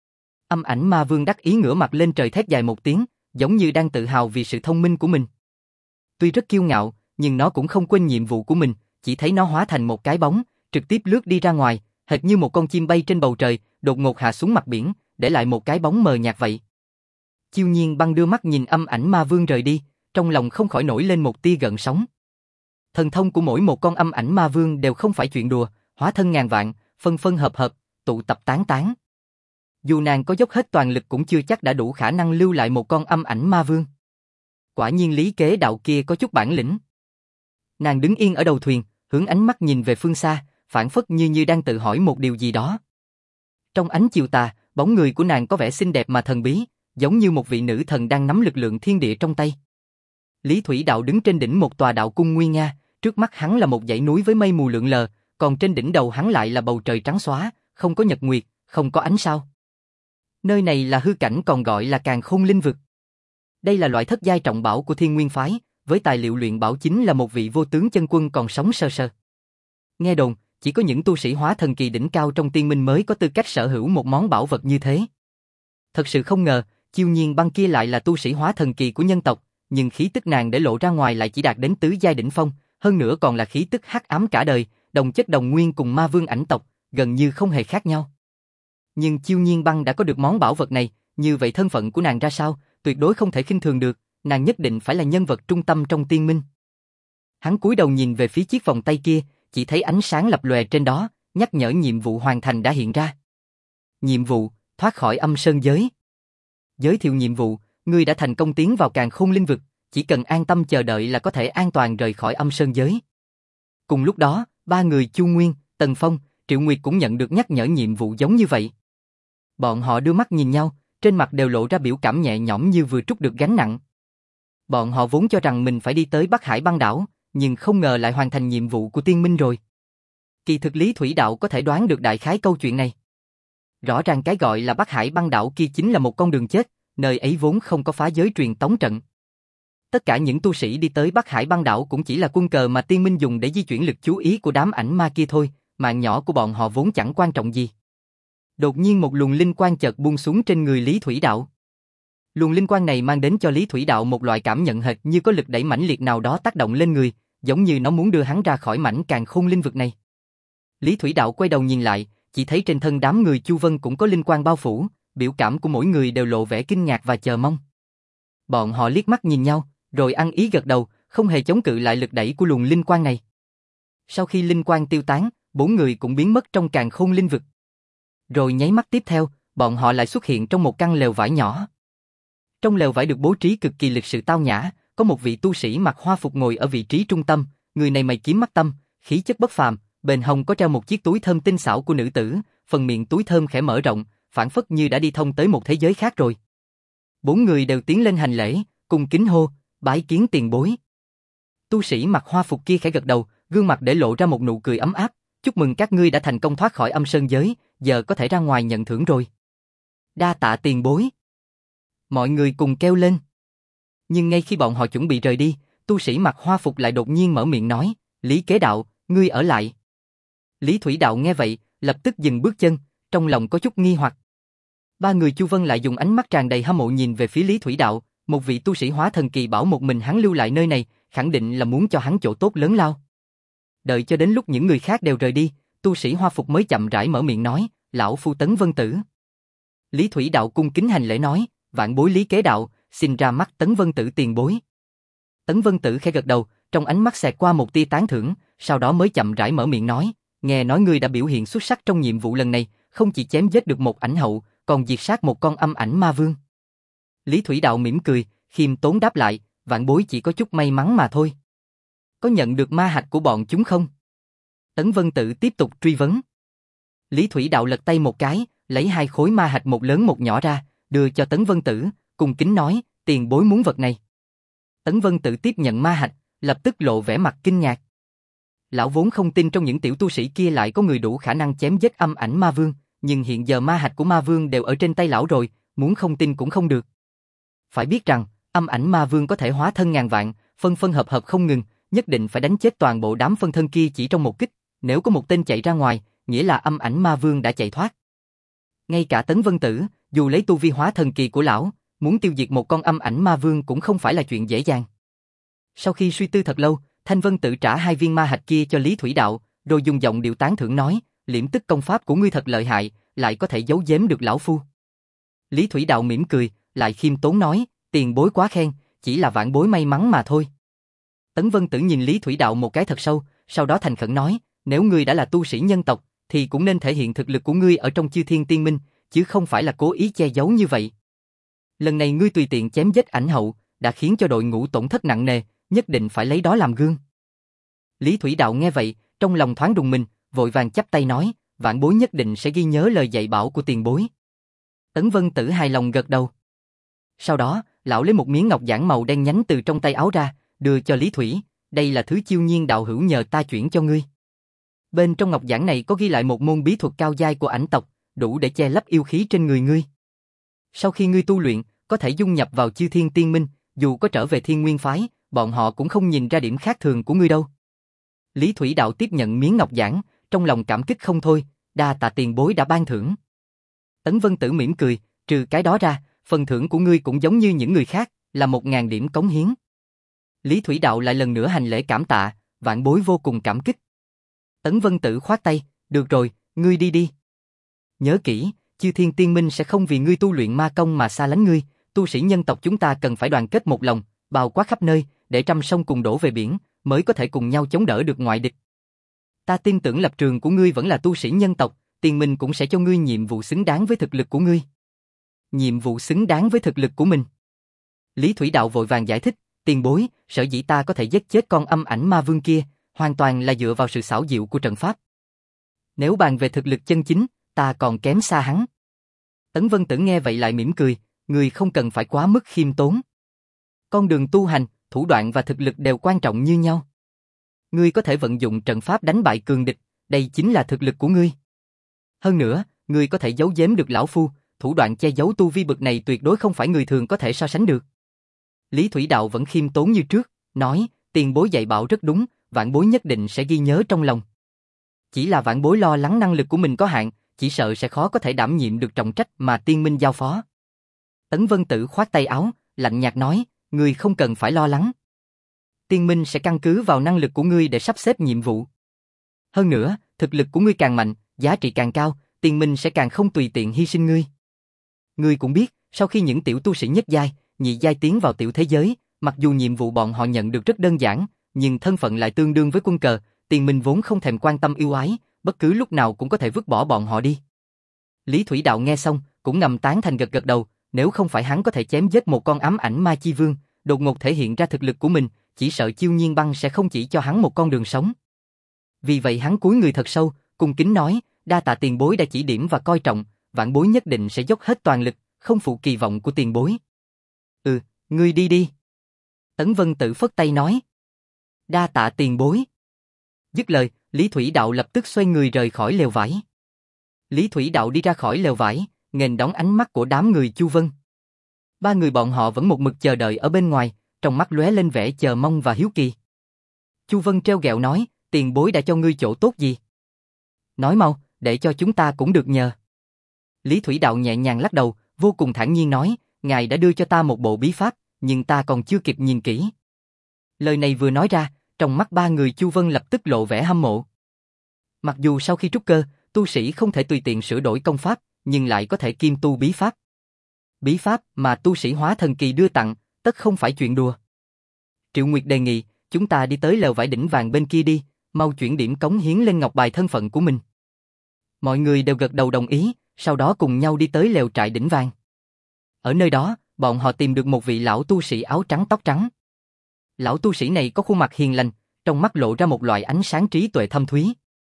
Âm Ảnh Ma Vương đắc ý ngửa mặt lên trời thét dài một tiếng, giống như đang tự hào vì sự thông minh của mình. Tuy rất kiêu ngạo, nhưng nó cũng không quên nhiệm vụ của mình, chỉ thấy nó hóa thành một cái bóng, trực tiếp lướt đi ra ngoài, hệt như một con chim bay trên bầu trời, đột ngột hạ xuống mặt biển, để lại một cái bóng mờ nhạt vậy. Chiêu Nhiên Băng đưa mắt nhìn Âm Ảnh Ma Vương rời đi, trong lòng không khỏi nổi lên một tia gợn sóng. Thần thông của mỗi một con Âm Ảnh Ma Vương đều không phải chuyện đùa, hóa thân ngàn vạn, phân phân hợp hợp, tụ tập tán tán. Dù nàng có dốc hết toàn lực cũng chưa chắc đã đủ khả năng lưu lại một con Âm Ảnh Ma Vương. Quả nhiên Lý Kế Đạo kia có chút bản lĩnh. Nàng đứng yên ở đầu thuyền, hướng ánh mắt nhìn về phương xa, phảng phất như như đang tự hỏi một điều gì đó. Trong ánh chiều tà, bóng người của nàng có vẻ xinh đẹp mà thần bí, giống như một vị nữ thần đang nắm lực lượng thiên địa trong tay. Lý Thủy Đạo đứng trên đỉnh một tòa đạo cung nguy nga, trước mắt hắn là một dãy núi với mây mù lượn lờ, còn trên đỉnh đầu hắn lại là bầu trời trắng xóa, không có nhật nguyệt, không có ánh sao. Nơi này là hư cảnh còn gọi là Càn Khôn Linh Vực. Đây là loại thất giai trọng bảo của Thiên Nguyên phái, với tài liệu luyện bảo chính là một vị vô tướng chân quân còn sống sơ sơ. Nghe đồn, chỉ có những tu sĩ hóa thần kỳ đỉnh cao trong tiên minh mới có tư cách sở hữu một món bảo vật như thế. Thật sự không ngờ, Chiêu Nhiên Băng kia lại là tu sĩ hóa thần kỳ của nhân tộc, nhưng khí tức nàng để lộ ra ngoài lại chỉ đạt đến tứ giai đỉnh phong, hơn nữa còn là khí tức hắc ám cả đời, đồng chất đồng nguyên cùng ma vương ảnh tộc, gần như không hề khác nhau. Nhưng Chiêu Nhiên Băng đã có được món bảo vật này, như vậy thân phận của nàng ra sao, tuyệt đối không thể khinh thường được, nàng nhất định phải là nhân vật trung tâm trong tiên minh. Hắn cúi đầu nhìn về phía chiếc vòng tay kia, chỉ thấy ánh sáng lập lòe trên đó, nhắc nhở nhiệm vụ hoàn thành đã hiện ra. Nhiệm vụ, thoát khỏi âm sơn giới. Giới thiệu nhiệm vụ, ngươi đã thành công tiến vào Càn Khôn Linh Vực, chỉ cần an tâm chờ đợi là có thể an toàn rời khỏi âm sơn giới. Cùng lúc đó, ba người Chu Nguyên, Tần Phong, Triệu Nguyệt cũng nhận được nhắc nhở nhiệm vụ giống như vậy. Bọn họ đưa mắt nhìn nhau, trên mặt đều lộ ra biểu cảm nhẹ nhõm như vừa trút được gánh nặng. Bọn họ vốn cho rằng mình phải đi tới Bắc Hải băng đảo, nhưng không ngờ lại hoàn thành nhiệm vụ của tiên minh rồi. Kỳ thực Lý Thủy Đạo có thể đoán được đại khái câu chuyện này. Rõ ràng cái gọi là Bắc Hải băng đảo kia chính là một con đường chết, nơi ấy vốn không có phá giới truyền tống trận. Tất cả những tu sĩ đi tới Bắc Hải băng đảo cũng chỉ là quân cờ mà tiên minh dùng để di chuyển lực chú ý của đám ảnh ma kia thôi, mạng nhỏ của bọn họ vốn chẳng quan trọng gì. Đột nhiên một luồng linh quang chợt buông xuống trên người Lý Thủy Đạo. Luồng linh quang này mang đến cho Lý Thủy Đạo một loại cảm nhận hệt như có lực đẩy mãnh liệt nào đó tác động lên người, giống như nó muốn đưa hắn ra khỏi mảnh Càn Khôn Linh Vực này. Lý Thủy Đạo quay đầu nhìn lại, chỉ thấy trên thân đám người Chu Vân cũng có linh quang bao phủ, biểu cảm của mỗi người đều lộ vẻ kinh ngạc và chờ mong. Bọn họ liếc mắt nhìn nhau, rồi ăn ý gật đầu, không hề chống cự lại lực đẩy của luồng linh quang này. Sau khi linh quang tiêu tán, bốn người cũng biến mất trong Càn Khôn Linh Vực. Rồi nháy mắt tiếp theo, bọn họ lại xuất hiện trong một căn lều vải nhỏ. Trong lều vải được bố trí cực kỳ lịch sự tao nhã, có một vị tu sĩ mặc hoa phục ngồi ở vị trí trung tâm, người này mày kiếm mắt tâm, khí chất bất phàm, bên hông có treo một chiếc túi thơm tinh xảo của nữ tử, phần miệng túi thơm khẽ mở rộng, phảng phất như đã đi thông tới một thế giới khác rồi. Bốn người đều tiến lên hành lễ, cùng kính hô, bái kiến tiền bối. Tu sĩ mặc hoa phục kia khẽ gật đầu, gương mặt để lộ ra một nụ cười ấm áp, chúc mừng các ngươi đã thành công thoát khỏi âm sơn giới, giờ có thể ra ngoài nhận thưởng rồi. Đa tạ tiền bối. Mọi người cùng kêu lên. Nhưng ngay khi bọn họ chuẩn bị rời đi, tu sĩ mặc hoa phục lại đột nhiên mở miệng nói, Lý Kế Đạo, ngươi ở lại. Lý Thủy Đạo nghe vậy, lập tức dừng bước chân, trong lòng có chút nghi hoặc. Ba người Chu Vân lại dùng ánh mắt tràn đầy hâm mộ nhìn về phía Lý Thủy Đạo, một vị tu sĩ hóa thần kỳ bảo một mình hắn lưu lại nơi này, khẳng định là muốn cho hắn chỗ tốt lớn lao. Đợi cho đến lúc những người khác đều rời đi, tu sĩ hoa phục mới chậm rãi mở miệng nói, lão phu Tấn Vân Tử. Lý Thủy Đạo cung kính hành lễ nói, vạn bối Lý Kế Đạo, xin ra mắt Tấn Vân Tử tiền bối. Tấn Vân Tử khẽ gật đầu, trong ánh mắt xẹt qua một tia tán thưởng, sau đó mới chậm rãi mở miệng nói, nghe nói ngươi đã biểu hiện xuất sắc trong nhiệm vụ lần này, không chỉ chém giết được một ảnh hậu, còn diệt sát một con âm ảnh ma vương. Lý Thủy Đạo mỉm cười, khiêm tốn đáp lại, vạn bối chỉ có chút may mắn mà thôi. Có nhận được ma hạch của bọn chúng không? Tấn Vân Tử tiếp tục truy vấn. Lý Thủy Đạo lật tay một cái, lấy hai khối ma hạch một lớn một nhỏ ra, đưa cho Tấn Vân Tử, cùng kính nói, tiền bối muốn vật này. Tấn Vân Tử tiếp nhận ma hạch, lập tức lộ vẻ mặt kinh ngạc. Lão vốn không tin trong những tiểu tu sĩ kia lại có người đủ khả năng chém giết âm ảnh ma vương, nhưng hiện giờ ma hạch của ma vương đều ở trên tay lão rồi, muốn không tin cũng không được. Phải biết rằng, âm ảnh ma vương có thể hóa thân ngàn vạn, phân phân hợp hợp không ngừng, nhất định phải đánh chết toàn bộ đám phân thân kia chỉ trong một kích, nếu có một tên chạy ra ngoài, nghĩa là âm ảnh ma vương đã chạy thoát. Ngay cả Tấn Vân Tử, dù lấy tu vi hóa thần kỳ của lão, muốn tiêu diệt một con âm ảnh ma vương cũng không phải là chuyện dễ dàng. Sau khi suy tư thật lâu, Thanh Vân Tử trả hai viên ma hạch kia cho Lý Thủy Đạo, rồi dùng giọng điệu tán thưởng nói, liễm tức công pháp của ngươi thật lợi hại, lại có thể giấu giếm được lão phu. Lý Thủy Đạo mỉm cười, lại khiêm tốn nói, tiền bối quá khen, chỉ là vãn bối may mắn mà thôi. Tấn Vân Tử nhìn Lý Thủy Đạo một cái thật sâu, sau đó thành khẩn nói, nếu ngươi đã là tu sĩ nhân tộc, thì cũng nên thể hiện thực lực của ngươi ở trong Chư Thiên Tiên Minh, chứ không phải là cố ý che giấu như vậy. Lần này ngươi tùy tiện chém giết ảnh hậu, đã khiến cho đội ngũ tổn thất nặng nề, nhất định phải lấy đó làm gương. Lý Thủy Đạo nghe vậy, trong lòng thoáng rùng mình, vội vàng chắp tay nói, vãn bối nhất định sẽ ghi nhớ lời dạy bảo của tiền bối. Tấn Vân Tử hài lòng gật đầu. Sau đó, lão lấy một miếng ngọc giản màu đen nhánh từ trong tay áo ra, đưa cho Lý Thủy, đây là thứ chiêu nhiên đạo hữu nhờ ta chuyển cho ngươi. Bên trong ngọc giản này có ghi lại một môn bí thuật cao giai của ảnh tộc, đủ để che lấp yêu khí trên người ngươi. Sau khi ngươi tu luyện, có thể dung nhập vào Chư Thiên Tiên Minh, dù có trở về Thiên Nguyên phái, bọn họ cũng không nhìn ra điểm khác thường của ngươi đâu. Lý Thủy Đạo tiếp nhận miếng ngọc giản, trong lòng cảm kích không thôi, đa tạ tiền bối đã ban thưởng. Tấn Vân Tử mỉm cười, trừ cái đó ra, phần thưởng của ngươi cũng giống như những người khác, là một ngàn điểm cống hiến. Lý Thủy Đạo lại lần nữa hành lễ cảm tạ, vãn bối vô cùng cảm kích. Tấn Vân Tử khoát tay, được rồi, ngươi đi đi. Nhớ kỹ, Chư Thiên Tiên Minh sẽ không vì ngươi tu luyện ma công mà xa lánh ngươi, tu sĩ nhân tộc chúng ta cần phải đoàn kết một lòng, bao quát khắp nơi, để trăm sông cùng đổ về biển, mới có thể cùng nhau chống đỡ được ngoại địch. Ta tin tưởng lập trường của ngươi vẫn là tu sĩ nhân tộc, Tiên Minh cũng sẽ cho ngươi nhiệm vụ xứng đáng với thực lực của ngươi. Nhiệm vụ xứng đáng với thực lực của mình. Lý Thủy Đạo vội vàng giải thích, tiền bối, sở dĩ ta có thể giết chết con âm ảnh ma vương kia, hoàn toàn là dựa vào sự xảo diệu của trận pháp. Nếu bàn về thực lực chân chính, ta còn kém xa hắn. Tấn Vân Tử nghe vậy lại mỉm cười, người không cần phải quá mức khiêm tốn. Con đường tu hành, thủ đoạn và thực lực đều quan trọng như nhau. Ngươi có thể vận dụng trận pháp đánh bại cường địch, đây chính là thực lực của ngươi. Hơn nữa, ngươi có thể giấu giếm được lão phu, thủ đoạn che giấu tu vi bậc này tuyệt đối không phải người thường có thể so sánh được. Lý Thủy Đạo vẫn khiêm tốn như trước, nói, tiền bối dạy bảo rất đúng, vãn bối nhất định sẽ ghi nhớ trong lòng. Chỉ là vãn bối lo lắng năng lực của mình có hạn, chỉ sợ sẽ khó có thể đảm nhiệm được trọng trách mà Tiên Minh giao phó. Tấn Vân Tử khoát tay áo, lạnh nhạt nói, ngươi không cần phải lo lắng. Tiên Minh sẽ căn cứ vào năng lực của ngươi để sắp xếp nhiệm vụ. Hơn nữa, thực lực của ngươi càng mạnh, giá trị càng cao, Tiên Minh sẽ càng không tùy tiện hy sinh ngươi. Ngươi cũng biết, sau khi những tiểu tu sĩ nhất giai, nhị giai tiến vào tiểu thế giới, mặc dù nhiệm vụ bọn họ nhận được rất đơn giản, nhưng thân phận lại tương đương với quân cờ, Tiên Minh vốn không thèm quan tâm yêu ái, bất cứ lúc nào cũng có thể vứt bỏ bọn họ đi. Lý Thủy Đạo nghe xong, cũng ngầm tán thành gật gật đầu, nếu không phải hắn có thể chém giết một con ám ảnh ma chi vương, đột ngột thể hiện ra thực lực của mình, chỉ sợ Chiêu Nhiên Băng sẽ không chỉ cho hắn một con đường sống. Vì vậy hắn cúi người thật sâu, cung kính nói, đa tạ tiền bối đã chỉ điểm và coi trọng, vãn bối nhất định sẽ dốc hết toàn lực, không phụ kỳ vọng của tiền bối. Ừ, ngươi đi đi. Tấn Vân Tử phất tay nói. Đa tạ tiền bối. Dứt lời, Lý Thủy Đạo lập tức xoay người rời khỏi lều vải. Lý Thủy Đạo đi ra khỏi lều vải, nghênh đón ánh mắt của đám người Chu Vân. Ba người bọn họ vẫn một mực chờ đợi ở bên ngoài, trong mắt lóe lên vẻ chờ mong và hiếu kỳ. Chu Vân trêu ghẹo nói, tiền bối đã cho ngươi chỗ tốt gì? Nói mau, để cho chúng ta cũng được nhờ. Lý Thủy Đạo nhẹ nhàng lắc đầu, vô cùng thản nhiên nói, ngài đã đưa cho ta một bộ bí pháp, nhưng ta còn chưa kịp nhìn kỹ. Lời này vừa nói ra, trong mắt ba người Chu Vân lập tức lộ vẻ hâm mộ. Mặc dù sau khi trúc cơ, tu sĩ không thể tùy tiện sửa đổi công pháp, nhưng lại có thể kiêm tu bí pháp. Bí pháp mà tu sĩ hóa thần kỳ đưa tặng, tất không phải chuyện đùa. Triệu Nguyệt đề nghị, chúng ta đi tới lều vải đỉnh vàng bên kia đi, mau chuyển điểm cống hiến lên ngọc bài thân phận của mình. Mọi người đều gật đầu đồng ý, sau đó cùng nhau đi tới lều trại đỉnh vàng. Ở nơi đó, bọn họ tìm được một vị lão tu sĩ áo trắng tóc trắng. Lão tu sĩ này có khuôn mặt hiền lành, trong mắt lộ ra một loại ánh sáng trí tuệ thâm thúy.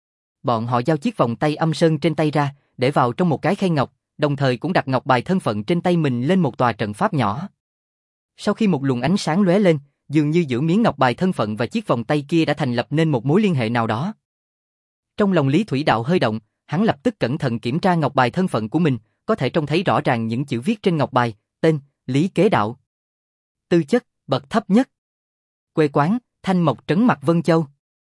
Bọn họ giao chiếc vòng tay âm sơn trên tay ra, để vào trong một cái khay ngọc, đồng thời cũng đặt ngọc bài thân phận trên tay mình lên một tòa trận pháp nhỏ. Sau khi một luồng ánh sáng lóe lên, dường như giữa miếng ngọc bài thân phận và chiếc vòng tay kia đã thành lập nên một mối liên hệ nào đó. Trong lòng Lý Thủy Đạo hơi động, hắn lập tức cẩn thận kiểm tra ngọc bài thân phận của mình, có thể trông thấy rõ ràng những chữ viết trên ngọc bài, tên, Lý Kế Đạo. Tư chất, bậc thấp nhất. Quê quán, Thanh Mộc Trấn Mạc Vân Châu.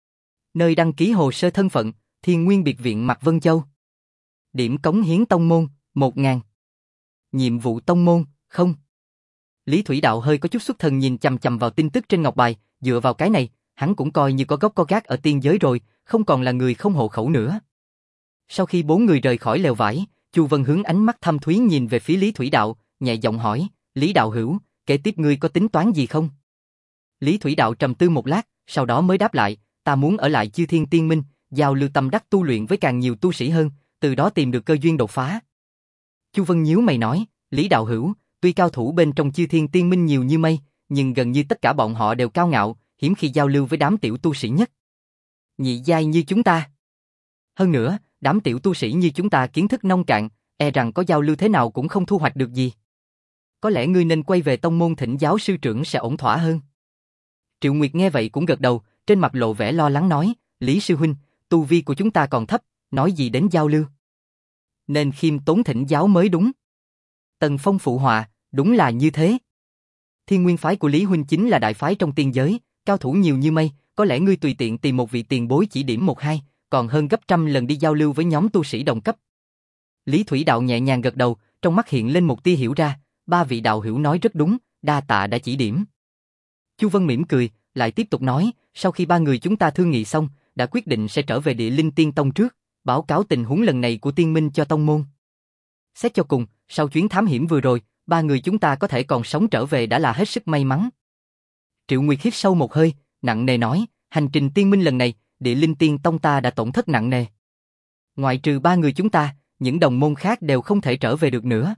Nơi đăng ký hồ sơ thân phận, Thiên Nguyên Biệt viện Mạc Vân Châu. Điểm cống hiến tông môn, một nghìn. Nhiệm vụ tông môn, không. Lý Thủy Đạo hơi có chút xuất thần nhìn chằm chằm vào tin tức trên ngọc bài, dựa vào cái này, hắn cũng coi như có gốc có gác ở tiên giới rồi, không còn là người không hộ khẩu nữa. Sau khi bốn người rời khỏi lều vải, Chu Vân hướng ánh mắt thâm thúy nhìn về phía Lý Thủy Đạo, nhẹ giọng hỏi, Lý Đạo hữu, kế tiếp ngươi có tính toán gì không? Lý Thủy Đạo trầm tư một lát, sau đó mới đáp lại, ta muốn ở lại Chư Thiên Tiên Minh, giao lưu tâm đắc tu luyện với càng nhiều tu sĩ hơn, từ đó tìm được cơ duyên đột phá. Chu Vân nhíu mày nói, Lý Đạo hữu, tuy cao thủ bên trong Chư Thiên Tiên Minh nhiều như mây, nhưng gần như tất cả bọn họ đều cao ngạo, hiếm khi giao lưu với đám tiểu tu sĩ nhất. Nhị giai như chúng ta. Hơn nữa, đám tiểu tu sĩ như chúng ta kiến thức nông cạn, e rằng có giao lưu thế nào cũng không thu hoạch được gì. Có lẽ ngươi nên quay về tông môn thỉnh giáo sư trưởng sẽ ổn thỏa hơn. Triệu Nguyệt nghe vậy cũng gật đầu, trên mặt lộ vẻ lo lắng nói, Lý sư huynh, tu vi của chúng ta còn thấp, nói gì đến giao lưu. Nên khiêm tốn thỉnh giáo mới đúng. Tần Phong phụ họa, đúng là như thế. Thiên Nguyên phái của Lý huynh chính là đại phái trong tiên giới, cao thủ nhiều như mây, có lẽ ngươi tùy tiện tìm một vị tiền bối chỉ điểm một hai, còn hơn gấp trăm lần đi giao lưu với nhóm tu sĩ đồng cấp. Lý Thủy Đạo nhẹ nhàng gật đầu, trong mắt hiện lên một tia hiểu ra, ba vị đạo hữu nói rất đúng, đa tạ đã chỉ điểm. Chu Vân mỉm cười, lại tiếp tục nói, sau khi ba người chúng ta thương nghị xong, đã quyết định sẽ trở về Địa Linh Tiên Tông trước, báo cáo tình huống lần này của Tiên Minh cho tông môn. Xét cho cùng, sau chuyến thám hiểm vừa rồi, ba người chúng ta có thể còn sống trở về đã là hết sức may mắn. Triệu Nguyệt hít sâu một hơi, nặng nề nói, hành trình Tiên Minh lần này, Địa Linh Tiên Tông ta đã tổn thất nặng nề. Ngoại trừ ba người chúng ta, những đồng môn khác đều không thể trở về được nữa.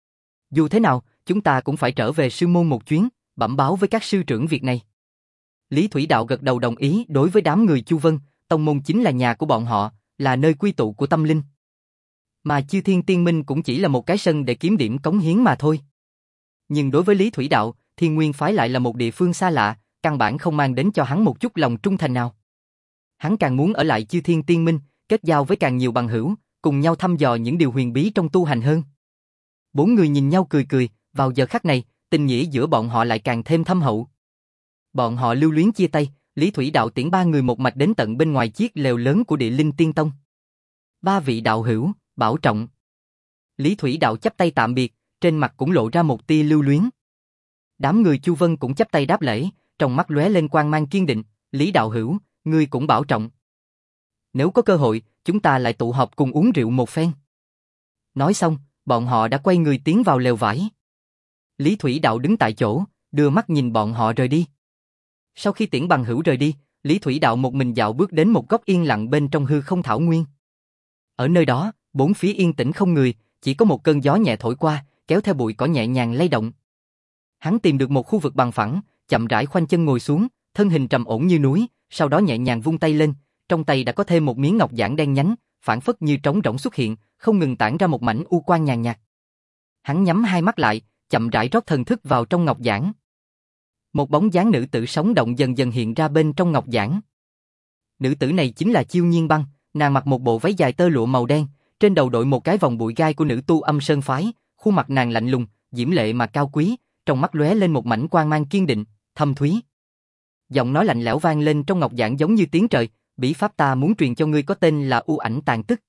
Dù thế nào, chúng ta cũng phải trở về sư môn một chuyến, bẩm báo với các sư trưởng việc này. Lý Thủy Đạo gật đầu đồng ý, đối với đám người Chu Vân, tông môn chính là nhà của bọn họ, là nơi quy tụ của tâm linh. Mà Chư Thiên Tiên Minh cũng chỉ là một cái sân để kiếm điểm cống hiến mà thôi. Nhưng đối với Lý Thủy Đạo, Thiên Nguyên phái lại là một địa phương xa lạ, căn bản không mang đến cho hắn một chút lòng trung thành nào. Hắn càng muốn ở lại Chư Thiên Tiên Minh, kết giao với càng nhiều bằng hữu, cùng nhau thăm dò những điều huyền bí trong tu hành hơn. Bốn người nhìn nhau cười cười, vào giờ khắc này, tình nghĩa giữa bọn họ lại càng thêm thâm hậu. Bọn họ lưu luyến chia tay, Lý Thủy Đạo tiễn ba người một mạch đến tận bên ngoài chiếc lều lớn của Địa Linh Tiên Tông. Ba vị đạo hữu, bảo trọng. Lý Thủy Đạo chắp tay tạm biệt, trên mặt cũng lộ ra một tia lưu luyến. Đám người Chu Vân cũng chắp tay đáp lễ, trong mắt lóe lên quang mang kiên định, Lý đạo hữu, ngươi cũng bảo trọng. Nếu có cơ hội, chúng ta lại tụ họp cùng uống rượu một phen. Nói xong, bọn họ đã quay người tiến vào lều vải. Lý Thủy Đạo đứng tại chỗ, đưa mắt nhìn bọn họ rời đi. Sau khi tiễn bằng hữu rời đi, Lý Thủy Đạo một mình dạo bước đến một góc yên lặng bên trong hư không thảo nguyên. Ở nơi đó, bốn phía yên tĩnh không người, chỉ có một cơn gió nhẹ thổi qua, kéo theo bụi cỏ nhẹ nhàng lay động. Hắn tìm được một khu vực bằng phẳng, chậm rãi khoanh chân ngồi xuống, thân hình trầm ổn như núi, sau đó nhẹ nhàng vung tay lên, trong tay đã có thêm một miếng ngọc giản đen nhánh, phảng phất như trống rỗng xuất hiện, không ngừng tản ra một mảnh u quang nhàn nhạt. Hắn nhắm hai mắt lại, chậm rãi rót thần thức vào trong ngọc giản. Một bóng dáng nữ tử sống động dần dần hiện ra bên trong ngọc giản. Nữ tử này chính là Chiêu Nhiên Băng, nàng mặc một bộ váy dài tơ lụa màu đen, trên đầu đội một cái vòng bụi gai của nữ tu Âm Sơn phái, khuôn mặt nàng lạnh lùng, diễm lệ mà cao quý, trong mắt lóe lên một mảnh quang mang kiên định, thâm thúy. Giọng nói lạnh lẽo vang lên trong ngọc giản giống như tiếng trời, bí pháp ta muốn truyền cho ngươi có tên là U Ảnh Tàn Tức.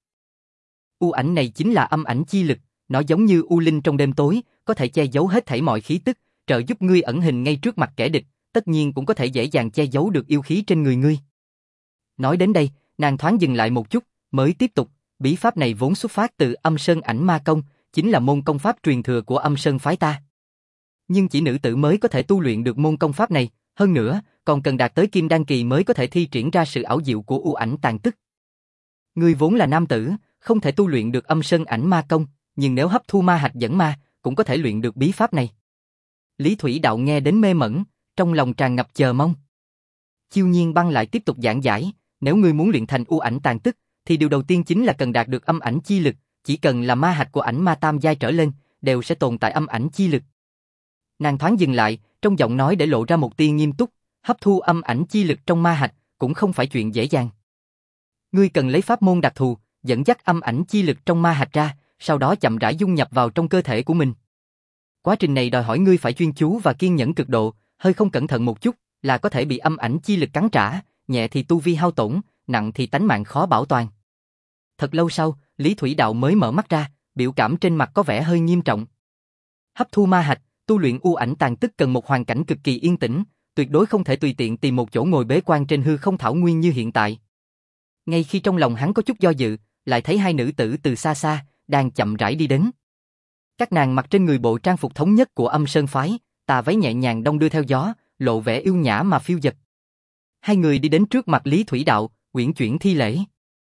U ảnh này chính là âm ảnh chi lực, nó giống như u linh trong đêm tối, có thể che giấu hết thảy mọi khí tức, trợ giúp ngươi ẩn hình ngay trước mặt kẻ địch, tất nhiên cũng có thể dễ dàng che giấu được yêu khí trên người ngươi. Nói đến đây, nàng thoáng dừng lại một chút, mới tiếp tục, bí pháp này vốn xuất phát từ Âm Sơn Ảnh Ma Công, chính là môn công pháp truyền thừa của Âm Sơn phái ta. Nhưng chỉ nữ tử mới có thể tu luyện được môn công pháp này, hơn nữa, còn cần đạt tới Kim Đan kỳ mới có thể thi triển ra sự ảo diệu của U Ảnh Tàn Tức. Ngươi vốn là nam tử, không thể tu luyện được Âm Sơn Ảnh Ma Công, nhưng nếu hấp thu ma hạch dẫn ma, cũng có thể luyện được bí pháp này. Lý Thủy Đạo nghe đến mê mẩn, trong lòng tràn ngập chờ mong. Chiêu Nhiên Băng lại tiếp tục giảng giải, nếu ngươi muốn luyện thành U Ảnh Tàn Tức, thì điều đầu tiên chính là cần đạt được âm ảnh chi lực, chỉ cần là ma hạch của ảnh ma tam giai trở lên, đều sẽ tồn tại âm ảnh chi lực. Nàng thoáng dừng lại, trong giọng nói để lộ ra một tia nghiêm túc, hấp thu âm ảnh chi lực trong ma hạch, cũng không phải chuyện dễ dàng. Ngươi cần lấy pháp môn đặc thù, dẫn dắt âm ảnh chi lực trong ma hạch ra, sau đó chậm rãi dung nhập vào trong cơ thể của mình. Quá trình này đòi hỏi ngươi phải chuyên chú và kiên nhẫn cực độ, hơi không cẩn thận một chút là có thể bị âm ảnh chi lực cắn trả, nhẹ thì tu vi hao tổn, nặng thì tánh mạng khó bảo toàn. Thật lâu sau, Lý Thủy Đạo mới mở mắt ra, biểu cảm trên mặt có vẻ hơi nghiêm trọng. Hấp thu ma hạch, tu luyện u ảnh tàn tức cần một hoàn cảnh cực kỳ yên tĩnh, tuyệt đối không thể tùy tiện tìm một chỗ ngồi bế quan trên hư không thảo nguyên như hiện tại. Ngay khi trong lòng hắn có chút do dự, lại thấy hai nữ tử từ xa xa, đang chậm rãi đi đến. Các nàng mặc trên người bộ trang phục thống nhất của Âm Sơn phái, tà váy nhẹ nhàng đong đưa theo gió, lộ vẻ yêu nhã mà phiêu dật. Hai người đi đến trước mặt Lý Thủy Đạo, uyển chuyển thi lễ.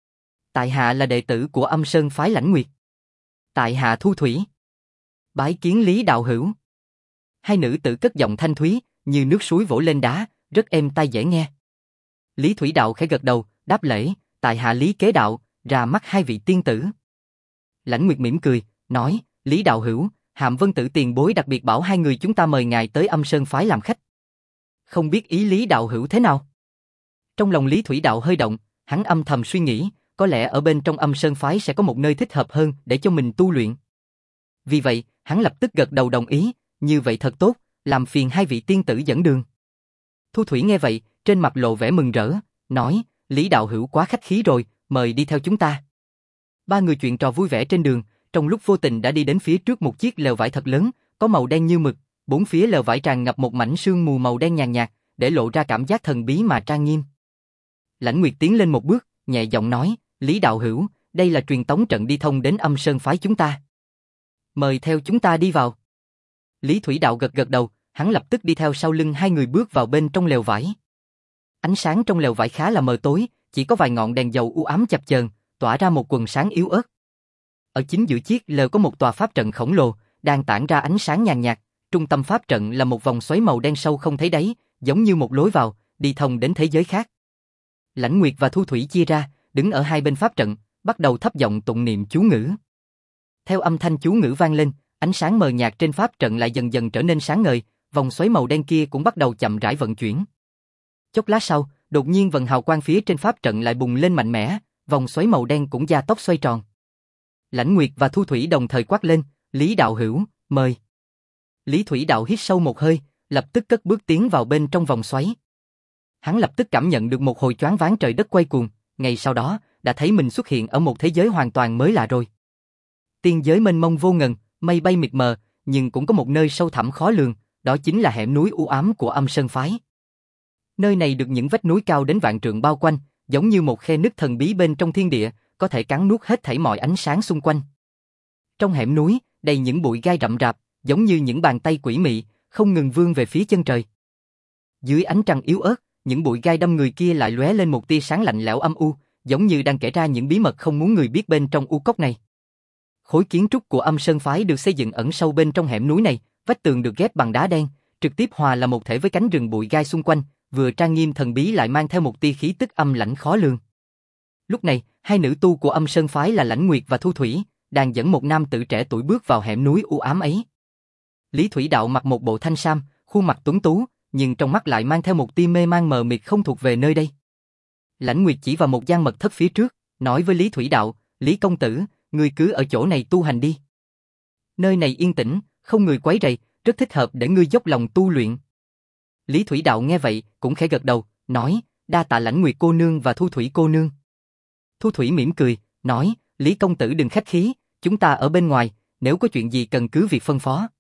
Tại hạ là đệ tử của Âm Sơn phái Lãnh Nguyệt. Tại hạ Thu Thủy. Bái kiến Lý đạo hữu. Hai nữ tử cất giọng thanh thúy, như nước suối vỗ lên đá, rất êm tai dễ nghe. Lý Thủy Đạo khẽ gật đầu, đáp lễ, tại hạ Lý Kế Đạo, ra mắt hai vị tiên tử. Lãnh Nguyệt mỉm cười, nói, Lý đạo hữu, Hàm Vân Tử tiền bối đặc biệt bảo hai người chúng ta mời ngài tới Âm Sơn phái làm khách. Không biết ý Lý đạo hữu thế nào? Trong lòng Lý Thủy Đạo hơi động, hắn âm thầm suy nghĩ, có lẽ ở bên trong Âm Sơn phái sẽ có một nơi thích hợp hơn để cho mình tu luyện. Vì vậy, hắn lập tức gật đầu đồng ý, như vậy thật tốt, làm phiền hai vị tiên tử dẫn đường. Thu Thủy nghe vậy, trên mặt lộ vẻ mừng rỡ, nói, Lý đạo hữu quá khách khí rồi, mời đi theo chúng ta. Ba người chuyện trò vui vẻ trên đường, trong lúc vô tình đã đi đến phía trước một chiếc lều vải thật lớn, có màu đen như mực, bốn phía lều vải tràn ngập một mảnh sương mù màu đen nhàn nhạt, để lộ ra cảm giác thần bí mà trang nghiêm. Lãnh Nguyệt tiến lên một bước, nhẹ giọng nói, Lý đạo hữu, đây là truyền tống trận đi thông đến Âm Sơn phái chúng ta. Mời theo chúng ta đi vào. Lý Thủy Đạo gật gật đầu, hắn lập tức đi theo sau lưng hai người bước vào bên trong lều vải. Ánh sáng trong lều vải khá là mờ tối, chỉ có vài ngọn đèn dầu u ám chập chờn, tỏa ra một quầng sáng yếu ớt. Ở chính giữa chiếc lều có một tòa pháp trận khổng lồ, đang tản ra ánh sáng nhàn nhạt. Trung tâm pháp trận là một vòng xoáy màu đen sâu không thấy đáy, giống như một lối vào, đi thông đến thế giới khác. Lãnh Nguyệt và Thu Thủy chia ra, đứng ở hai bên pháp trận, bắt đầu thấp giọng tụng niệm chú ngữ. Theo âm thanh chú ngữ vang lên, ánh sáng mờ nhạt trên pháp trận lại dần dần trở nên sáng ngời, vòng xoáy màu đen kia cũng bắt đầu chậm rãi vận chuyển. Chốc lát sau, đột nhiên vầng hào quang phía trên pháp trận lại bùng lên mạnh mẽ, vòng xoáy màu đen cũng gia tốc xoay tròn. Lãnh Nguyệt và Thu Thủy đồng thời quát lên, Lý đạo hữu, mời. Lý Thủy Đạo hít sâu một hơi, lập tức cất bước tiến vào bên trong vòng xoáy. Hắn lập tức cảm nhận được một hồi choáng váng trời đất quay cuồng, ngay sau đó, đã thấy mình xuất hiện ở một thế giới hoàn toàn mới lạ rồi. Tiên giới mênh mông vô ngần, mây bay mịt mờ, nhưng cũng có một nơi sâu thẳm khó lường, đó chính là hẻm núi u ám của Âm Sơn phái. Nơi này được những vách núi cao đến vạn trượng bao quanh, giống như một khe nứt thần bí bên trong thiên địa, có thể cắn nuốt hết thảy mọi ánh sáng xung quanh. Trong hẻm núi, đầy những bụi gai rậm rạp, giống như những bàn tay quỷ mị, không ngừng vươn về phía chân trời. Dưới ánh trăng yếu ớt, những bụi gai đâm người kia lại lóe lên một tia sáng lạnh lẽo âm u, giống như đang kể ra những bí mật không muốn người biết bên trong u cốc này. Khối kiến trúc của Âm Sơn phái được xây dựng ẩn sâu bên trong hẻm núi này, vách tường được ghép bằng đá đen, trực tiếp hòa là một thể với cánh rừng bụi gai xung quanh, vừa trang nghiêm thần bí lại mang theo một tia khí tức âm lãnh khó lường. Lúc này, hai nữ tu của Âm Sơn phái là Lãnh Nguyệt và Thu Thủy, đang dẫn một nam tử trẻ tuổi bước vào hẻm núi u ám ấy. Lý Thủy Đạo mặc một bộ thanh sam, khuôn mặt tuấn tú, nhưng trong mắt lại mang theo một tia mê man mờ mịt không thuộc về nơi đây. Lãnh Nguyệt chỉ vào một gian mật thất phía trước, nói với Lý Thủy Đạo, Lý công tử, ngươi cứ ở chỗ này tu hành đi. Nơi này yên tĩnh, không người quấy rầy, rất thích hợp để ngươi dốc lòng tu luyện. Lý Thủy Đạo nghe vậy, cũng khẽ gật đầu, nói, đa tạ Lãnh Nguyệt cô nương và Thu Thủy cô nương. Thu Thủy mỉm cười, nói, Lý công tử đừng khách khí, chúng ta ở bên ngoài, nếu có chuyện gì cần cứ việc phân phó.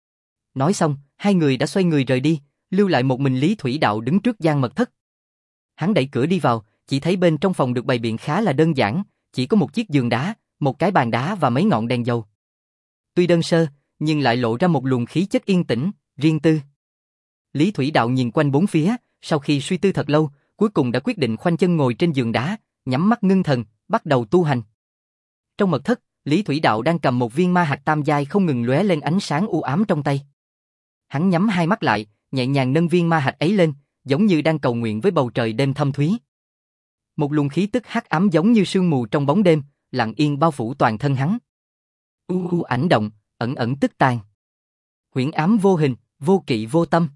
Nói xong, hai người đã xoay người rời đi, lưu lại một mình Lý Thủy Đạo đứng trước gian mật thất. Hắn đẩy cửa đi vào, chỉ thấy bên trong phòng được bày biện khá là đơn giản, chỉ có một chiếc giường đá, một cái bàn đá và mấy ngọn đèn dầu. Tuy đơn sơ, nhưng lại lộ ra một luồng khí chất yên tĩnh, riêng tư. Lý Thủy Đạo nhìn quanh bốn phía, sau khi suy tư thật lâu, cuối cùng đã quyết định khoanh chân ngồi trên giường đá, nhắm mắt ngưng thần, bắt đầu tu hành. Trong mật thất, Lý Thủy Đạo đang cầm một viên ma hạch tam giai không ngừng lóe lên ánh sáng u ám trong tay. Hắn nhắm hai mắt lại, nhẹ nhàng nâng viên ma hạch ấy lên, giống như đang cầu nguyện với bầu trời đêm thâm thúy. Một luồng khí tức hắc ám giống như sương mù trong bóng đêm, lặng yên bao phủ toàn thân hắn. U u ảnh động, ẩn ẩn tức tàn. Huyễn ám vô hình, Vô kỵ vô tâm.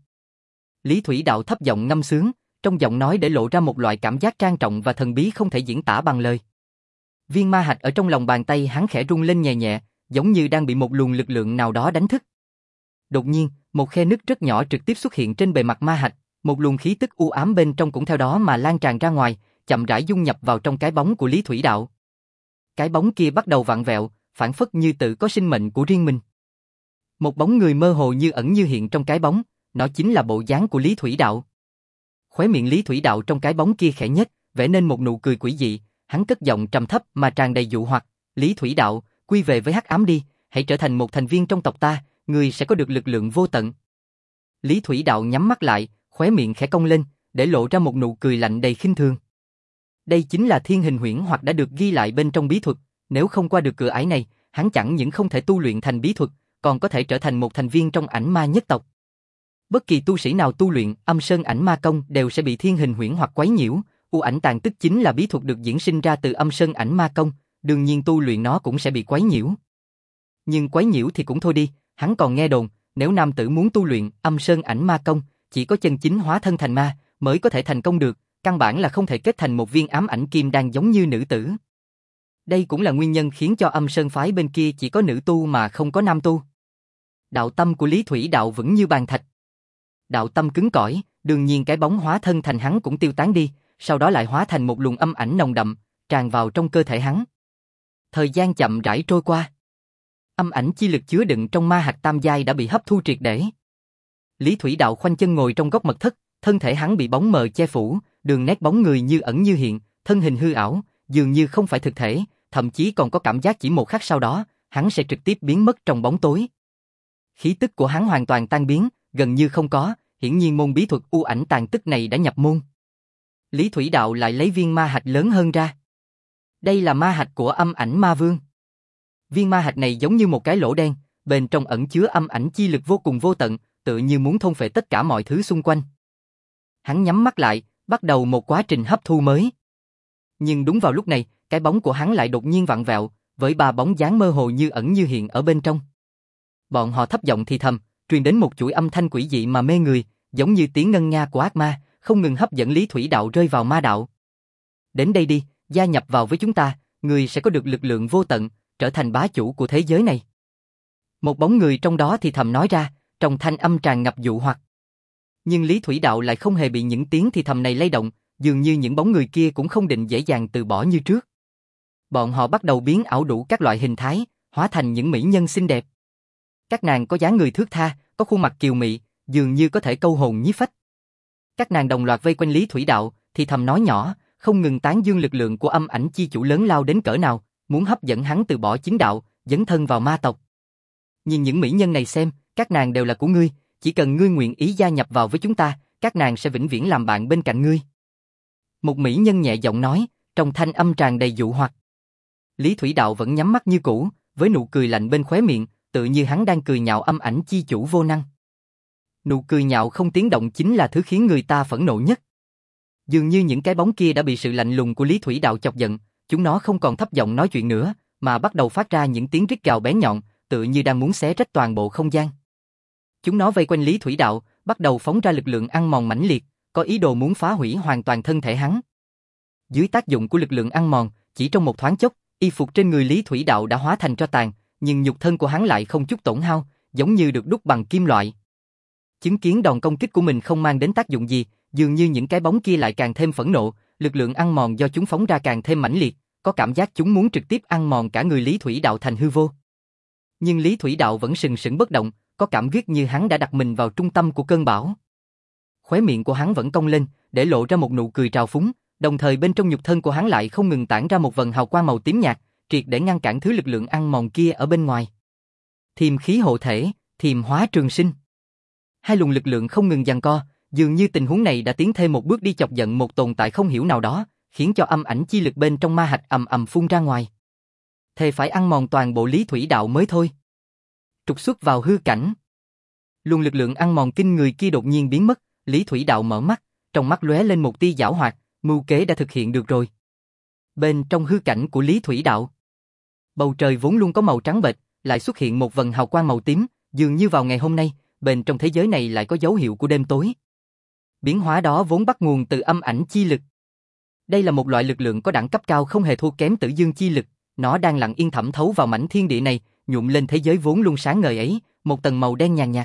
Lý Thủy Đạo thấp giọng ngâm sướng, trong giọng nói để lộ ra một loại cảm giác trang trọng và thần bí không thể diễn tả bằng lời. Viên ma hạch ở trong lòng bàn tay hắn khẽ rung lên nhẹ nhẹ, giống như đang bị một luồng lực lượng nào đó đánh thức. Đột nhiên, một khe nứt rất nhỏ trực tiếp xuất hiện trên bề mặt ma hạch, một luồng khí tức u ám bên trong cũng theo đó mà lan tràn ra ngoài, chậm rãi dung nhập vào trong cái bóng của Lý Thủy Đạo. Cái bóng kia bắt đầu vặn vẹo, phản phất như tự có sinh mệnh của riêng mình. Một bóng người mơ hồ như ẩn như hiện trong cái bóng, nó chính là bộ dáng của Lý Thủy Đạo. Khóe miệng Lý Thủy Đạo trong cái bóng kia khẽ nhếch, vẽ nên một nụ cười quỷ dị, hắn cất giọng trầm thấp mà tràn đầy dụ hoặc, "Lý Thủy Đạo, quy về với hắc ám đi, hãy trở thành một thành viên trong tộc ta, ngươi sẽ có được lực lượng vô tận." Lý Thủy Đạo nhắm mắt lại, khóe miệng khẽ cong lên, để lộ ra một nụ cười lạnh đầy khinh thường. Đây chính là thiên hình huyễn hoặc đã được ghi lại bên trong bí thuật, nếu không qua được cửa ải này, hắn chẳng những không thể tu luyện thành bí thuật, còn có thể trở thành một thành viên trong ảnh ma nhất tộc. Bất kỳ tu sĩ nào tu luyện âm sơn ảnh ma công đều sẽ bị thiên hình huyễn hoặc quấy nhiễu, u ảnh tàn tức chính là bí thuật được diễn sinh ra từ âm sơn ảnh ma công, đương nhiên tu luyện nó cũng sẽ bị quấy nhiễu. Nhưng quấy nhiễu thì cũng thôi đi, hắn còn nghe đồn, nếu nam tử muốn tu luyện âm sơn ảnh ma công, chỉ có chân chính hóa thân thành ma mới có thể thành công được, căn bản là không thể kết thành một viên ám ảnh kim đan giống như nữ tử. Đây cũng là nguyên nhân khiến cho âm sơn phái bên kia chỉ có nữ tu mà không có nam tu. Đạo tâm của Lý Thủy Đạo vững như bàn thạch. Đạo tâm cứng cỏi, đương nhiên cái bóng hóa thân thành hắn cũng tiêu tán đi, sau đó lại hóa thành một luồng âm ảnh nồng đậm, tràn vào trong cơ thể hắn. Thời gian chậm rãi trôi qua. Âm ảnh chi lực chứa đựng trong ma hạch tam giai đã bị hấp thu triệt để. Lý Thủy Đạo khoanh chân ngồi trong góc mật thất, thân thể hắn bị bóng mờ che phủ, đường nét bóng người như ẩn như hiện, thân hình hư ảo, dường như không phải thực thể, thậm chí còn có cảm giác chỉ một khắc sau đó, hắn sẽ trực tiếp biến mất trong bóng tối. Khí tức của hắn hoàn toàn tan biến, gần như không có, hiển nhiên môn bí thuật u ảnh tàn tức này đã nhập môn. Lý Thủy Đạo lại lấy viên ma hạch lớn hơn ra. Đây là ma hạch của âm ảnh ma vương. Viên ma hạch này giống như một cái lỗ đen, bên trong ẩn chứa âm ảnh chi lực vô cùng vô tận, tự như muốn thôn phệ tất cả mọi thứ xung quanh. Hắn nhắm mắt lại, bắt đầu một quá trình hấp thu mới. Nhưng đúng vào lúc này, cái bóng của hắn lại đột nhiên vặn vẹo, với ba bóng dáng mơ hồ như ẩn như hiện ở bên trong. Bọn họ thấp giọng thì thầm, truyền đến một chuỗi âm thanh quỷ dị mà mê người, giống như tiếng ngân nga của ác ma, không ngừng hấp dẫn Lý Thủy Đạo rơi vào ma đạo. "Đến đây đi, gia nhập vào với chúng ta, ngươi sẽ có được lực lượng vô tận, trở thành bá chủ của thế giới này." Một bóng người trong đó thì thầm nói ra, trong thanh âm tràn ngập dụ hoặc. Nhưng Lý Thủy Đạo lại không hề bị những tiếng thì thầm này lay động, dường như những bóng người kia cũng không định dễ dàng từ bỏ như trước. Bọn họ bắt đầu biến ảo đủ các loại hình thái, hóa thành những mỹ nhân xinh đẹp. Các nàng có dáng người thướt tha, có khuôn mặt kiều mị, dường như có thể câu hồn nhiếp phách. Các nàng đồng loạt vây quanh Lý Thủy Đạo, thì thầm nói nhỏ, không ngừng tán dương lực lượng của âm ảnh chi chủ lớn lao đến cỡ nào, muốn hấp dẫn hắn từ bỏ chính đạo, dấn thân vào ma tộc. Nhìn những mỹ nhân này xem, các nàng đều là của ngươi, chỉ cần ngươi nguyện ý gia nhập vào với chúng ta, các nàng sẽ vĩnh viễn làm bạn bên cạnh ngươi. Một mỹ nhân nhẹ giọng nói, trong thanh âm tràn đầy dụ hoặc. Lý Thủy Đạo vẫn nhắm mắt như cũ, với nụ cười lạnh bên khóe miệng, tự như hắn đang cười nhạo âm ảnh chi chủ vô năng. Nụ cười nhạo không tiếng động chính là thứ khiến người ta phẫn nộ nhất. Dường như những cái bóng kia đã bị sự lạnh lùng của Lý Thủy Đạo chọc giận, chúng nó không còn thấp giọng nói chuyện nữa, mà bắt đầu phát ra những tiếng rít gào bén nhọn, tự như đang muốn xé rách toàn bộ không gian. Chúng nó vây quanh Lý Thủy Đạo, bắt đầu phóng ra lực lượng ăn mòn mãnh liệt, có ý đồ muốn phá hủy hoàn toàn thân thể hắn. Dưới tác dụng của lực lượng ăn mòn, chỉ trong một thoáng chốc, y phục trên người Lý Thủy Đạo đã hóa thành tro tàn, nhưng nhục thân của hắn lại không chút tổn hao, giống như được đúc bằng kim loại. Chứng kiến đòn công kích của mình không mang đến tác dụng gì, dường như những cái bóng kia lại càng thêm phẫn nộ, lực lượng ăn mòn do chúng phóng ra càng thêm mãnh liệt, có cảm giác chúng muốn trực tiếp ăn mòn cả người Lý Thủy Đạo thành hư vô. Nhưng Lý Thủy Đạo vẫn sừng sững bất động, có cảm giác như hắn đã đặt mình vào trung tâm của cơn bão. Khóe miệng của hắn vẫn cong lên, để lộ ra một nụ cười trào phúng, đồng thời bên trong nhục thân của hắn lại không ngừng tản ra một vầng hào quang màu tím nhạt, triệt để ngăn cản thứ lực lượng ăn mòn kia ở bên ngoài. Thiềm khí hộ thể, thiềm hóa trường sinh. Hai luồng lực lượng không ngừng giằng co, dường như tình huống này đã tiến thêm một bước đi chọc giận một tồn tại không hiểu nào đó, khiến cho âm ảnh chi lực bên trong ma hạch ầm ầm phun ra ngoài. Thề phải ăn mòn toàn bộ Lý Thủy Đạo mới thôi. Trục xuất vào hư cảnh. Luồng lực lượng ăn mòn kinh người kia đột nhiên biến mất, Lý Thủy Đạo mở mắt, trong mắt lóe lên một tia giảo hoạt, mưu kế đã thực hiện được rồi. Bên trong hư cảnh của Lý Thủy Đạo, bầu trời vốn luôn có màu trắng bệch, lại xuất hiện một vầng hào quang màu tím, dường như vào ngày hôm nay, bên trong thế giới này lại có dấu hiệu của đêm tối. Biến hóa đó vốn bắt nguồn từ âm ảnh chi lực. Đây là một loại lực lượng có đẳng cấp cao không hề thua kém tử dương chi lực, nó đang lặng yên thẩm thấu vào mảnh thiên địa này, nhuộm lên thế giới vốn luôn sáng ngời ấy, một tầng màu đen nhàn nhạt.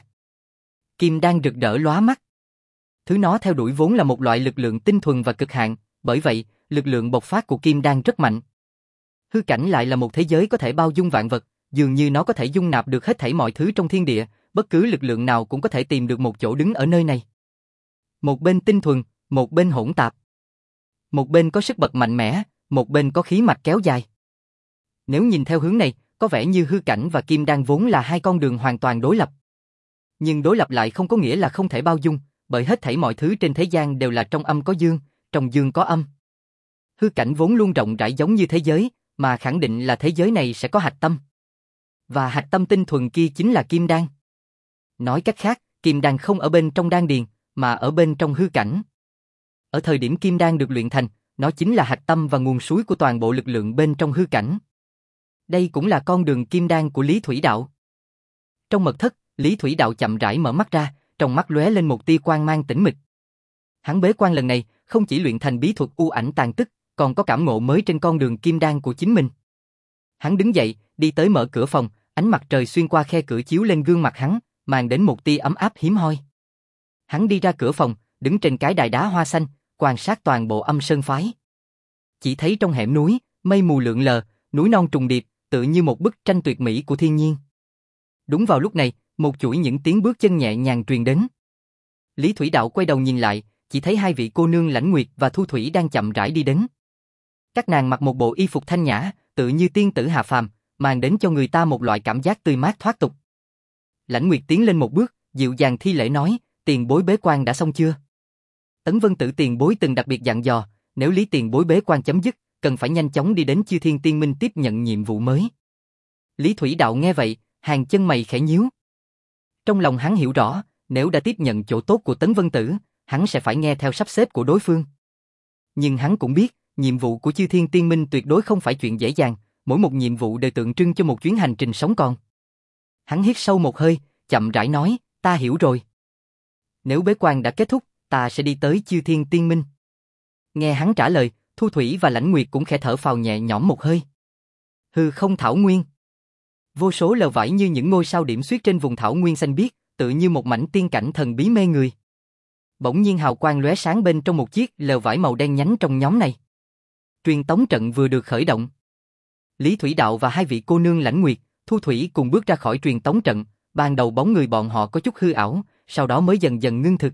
Kim đan rực rỡ lóa mắt. Thứ nó theo đuổi vốn là một loại lực lượng tinh thuần và cực hạn, bởi vậy, lực lượng bộc phát của kim đan rất mạnh. Hư cảnh lại là một thế giới có thể bao dung vạn vật, dường như nó có thể dung nạp được hết thảy mọi thứ trong thiên địa, bất cứ lực lượng nào cũng có thể tìm được một chỗ đứng ở nơi này. Một bên tinh thuần, một bên hỗn tạp. Một bên có sức bật mạnh mẽ, một bên có khí mạch kéo dài. Nếu nhìn theo hướng này, có vẻ như hư cảnh và kim đan vốn là hai con đường hoàn toàn đối lập. Nhưng đối lập lại không có nghĩa là không thể bao dung, bởi hết thảy mọi thứ trên thế gian đều là trong âm có dương, trong dương có âm. Hư cảnh vốn luôn rộng rãi giống như thế giới, mà khẳng định là thế giới này sẽ có hạch tâm. Và hạch tâm tinh thuần kia chính là kim đan. Nói cách khác, kim đan không ở bên trong đan điền, mà ở bên trong hư cảnh. Ở thời điểm kim đan được luyện thành, nó chính là hạch tâm và nguồn suối của toàn bộ lực lượng bên trong hư cảnh. Đây cũng là con đường kim đan của Lý Thủy Đạo. Trong mật thất, Lý Thủy Đạo chậm rãi mở mắt ra, trong mắt lóe lên một tia quang mang tĩnh mịch. Hắn bế quan lần này, không chỉ luyện thành bí thuật u ảnh tàn tức, còn có cảm ngộ mới trên con đường kim đan của chính mình. Hắn đứng dậy, đi tới mở cửa phòng, ánh mặt trời xuyên qua khe cửa chiếu lên gương mặt hắn, mang đến một tia ấm áp hiếm hoi. Hắn đi ra cửa phòng, đứng trên cái đài đá hoa xanh, quan sát toàn bộ Âm Sơn phái. Chỉ thấy trong hẻm núi, mây mù lượn lờ, núi non trùng điệp, tựa như một bức tranh tuyệt mỹ của thiên nhiên. Đúng vào lúc này, một chuỗi những tiếng bước chân nhẹ nhàng truyền đến. Lý Thủy Đạo quay đầu nhìn lại, chỉ thấy hai vị cô nương Lãnh Nguyệt và Thu Thủy đang chậm rãi đi đến. Các nàng mặc một bộ y phục thanh nhã, tựa như tiên tử hạ phàm, mang đến cho người ta một loại cảm giác tươi mát thoát tục. Lãnh Nguyệt tiến lên một bước, dịu dàng thi lễ nói, tiền bối bế quan đã xong chưa? Tấn Vân Tử tiền bối từng đặc biệt dặn dò, nếu Lý tiền bối bế quan chấm dứt, cần phải nhanh chóng đi đến Chư Thiên Tiên Minh tiếp nhận nhiệm vụ mới. Lý Thủy Đạo nghe vậy, hàng chân mày khẽ nhíu. Trong lòng hắn hiểu rõ, nếu đã tiếp nhận chỗ tốt của Tấn Vân Tử, hắn sẽ phải nghe theo sắp xếp của đối phương. Nhưng hắn cũng biết, nhiệm vụ của Chư Thiên Tiên Minh tuyệt đối không phải chuyện dễ dàng, mỗi một nhiệm vụ đều tượng trưng cho một chuyến hành trình sống còn. Hắn hít sâu một hơi, chậm rãi nói, ta hiểu rồi. Nếu bế quan đã kết thúc, ta sẽ đi tới Chư Thiên Tiên Minh. Nghe hắn trả lời, Thu Thủy và Lãnh Nguyệt cũng khẽ thở phào nhẹ nhõm một hơi. Hư không thảo nguyên. Vô số lều vải như những ngôi sao điểm xuyết trên vùng thảo nguyên xanh biếc, tựa như một mảnh tiên cảnh thần bí mê người. Bỗng nhiên hào quang lóe sáng bên trong một chiếc lều vải màu đen nhánh trong nhóm này. Truyền tống trận vừa được khởi động. Lý Thủy Đạo và hai vị cô nương Lãnh Nguyệt, Thu Thủy cùng bước ra khỏi truyền tống trận, ban đầu bóng người bọn họ có chút hư ảo, sau đó mới dần dần ngưng thực.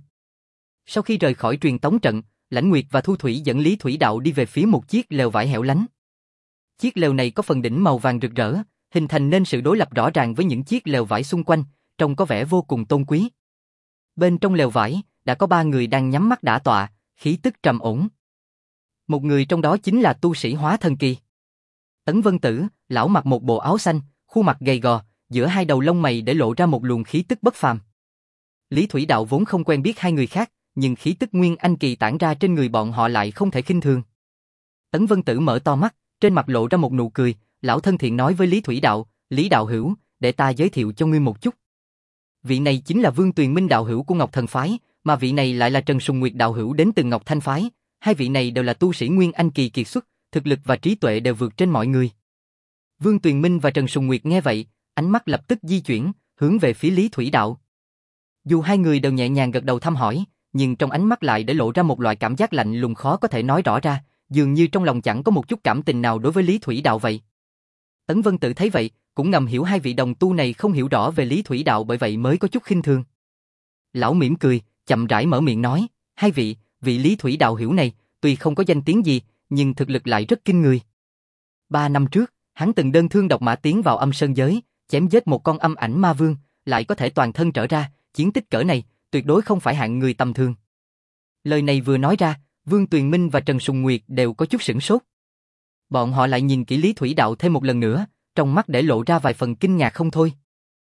Sau khi rời khỏi truyền tống trận, Lãnh Nguyệt và Thu Thủy dẫn Lý Thủy Đạo đi về phía một chiếc lều vải hẻo lánh. Chiếc lều này có phần đỉnh màu vàng rực rỡ, hình thành nên sự đối lập rõ ràng với những chiếc lều vải xung quanh, trông có vẻ vô cùng tôn quý. Bên trong lều vải, đã có ba người đang nhắm mắt đả tọa, khí tức trầm ổn. Một người trong đó chính là tu sĩ hóa thần kỳ. Tấn Vân Tử, lão mặc một bộ áo xanh, khuôn mặt gầy gò, giữa hai đầu lông mày để lộ ra một luồng khí tức bất phàm. Lý Thủy Đạo vốn không quen biết hai người khác, nhưng khí tức Nguyên Anh kỳ tản ra trên người bọn họ lại không thể khinh thường. Tấn Vân Tử mở to mắt, trên mặt lộ ra một nụ cười, lão thân thiện nói với Lý Thủy Đạo, Lý Đạo Hữu, để ta giới thiệu cho ngươi một chút. Vị này chính là Vương Tuyền Minh Đạo Hữu của Ngọc Thần Phái, mà vị này lại là Trần Sùng Nguyệt Đạo Hữu đến từ Ngọc Thanh Phái, hai vị này đều là tu sĩ Nguyên Anh kỳ kiệt xuất, thực lực và trí tuệ đều vượt trên mọi người. Vương Tuyền Minh và Trần Sùng Nguyệt nghe vậy, ánh mắt lập tức di chuyển, hướng về phía Lý Thủy Đạo. Dù hai người đều nhẹ nhàng gật đầu thăm hỏi, nhưng trong ánh mắt lại để lộ ra một loại cảm giác lạnh lùng khó có thể nói rõ ra, dường như trong lòng chẳng có một chút cảm tình nào đối với Lý Thủy Đạo vậy. Tấn Vân Tử thấy vậy, cũng ngầm hiểu hai vị đồng tu này không hiểu rõ về Lý Thủy Đạo bởi vậy mới có chút khinh thường. Lão mỉm cười, chậm rãi mở miệng nói, hai vị, vị Lý Thủy Đạo Hữu này, tuy không có danh tiếng gì, nhưng thực lực lại rất kinh người. Ba năm trước, hắn từng đơn thương độc mã tiến vào âm sơn giới, chém giết một con âm ảnh ma vương, lại có thể toàn thân trở ra, chiến tích cỡ này, tuyệt đối không phải hạng người tầm thường. Lời này vừa nói ra, Vương Tuyền Minh và Trần Sùng Nguyệt đều có chút sửng sốt. Bọn họ lại nhìn kỹ Lý Thủy Đạo thêm một lần nữa, trong mắt để lộ ra vài phần kinh ngạc không thôi.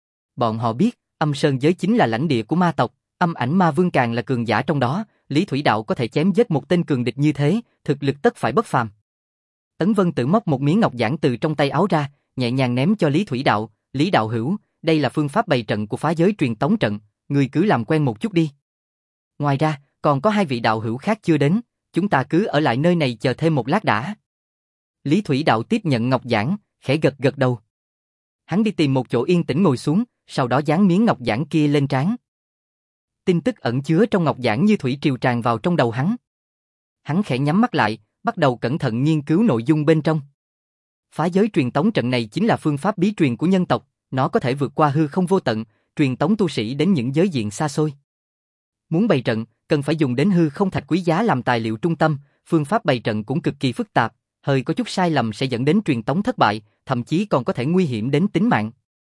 Bọn họ biết, âm sơn giới chính là lãnh địa của ma tộc, âm ảnh ma vương càng là cường giả trong đó, Lý Thủy Đạo có thể chém giết một tên cường địch như thế, thực lực tất phải bất phàm. Tấn Vân Tử móc một miếng ngọc giản từ trong tay áo ra, nhẹ nhàng ném cho Lý Thủy Đạo, Lý Đạo Hữu, đây là phương pháp bày trận của phá giới truyền tống trận, Ngươi cứ làm quen một chút đi. Ngoài ra, còn có hai vị đạo hữu khác chưa đến, chúng ta cứ ở lại nơi này chờ thêm một lát đã. Lý Thủy Đạo tiếp nhận ngọc giản, khẽ gật gật đầu. Hắn đi tìm một chỗ yên tĩnh ngồi xuống, sau đó dán miếng ngọc giản kia lên trán. Tin tức ẩn chứa trong ngọc giản như thủy triều tràn vào trong đầu hắn. Hắn khẽ nhắm mắt lại, bắt đầu cẩn thận nghiên cứu nội dung bên trong. Phá giới truyền tống trận này chính là phương pháp bí truyền của nhân tộc, nó có thể vượt qua hư không vô tận, truyền tống tu sĩ đến những giới diện xa xôi. Muốn bày trận, cần phải dùng đến hư không thạch quý giá làm tài liệu trung tâm, phương pháp bày trận cũng cực kỳ phức tạp, hơi có chút sai lầm sẽ dẫn đến truyền tống thất bại, thậm chí còn có thể nguy hiểm đến tính mạng.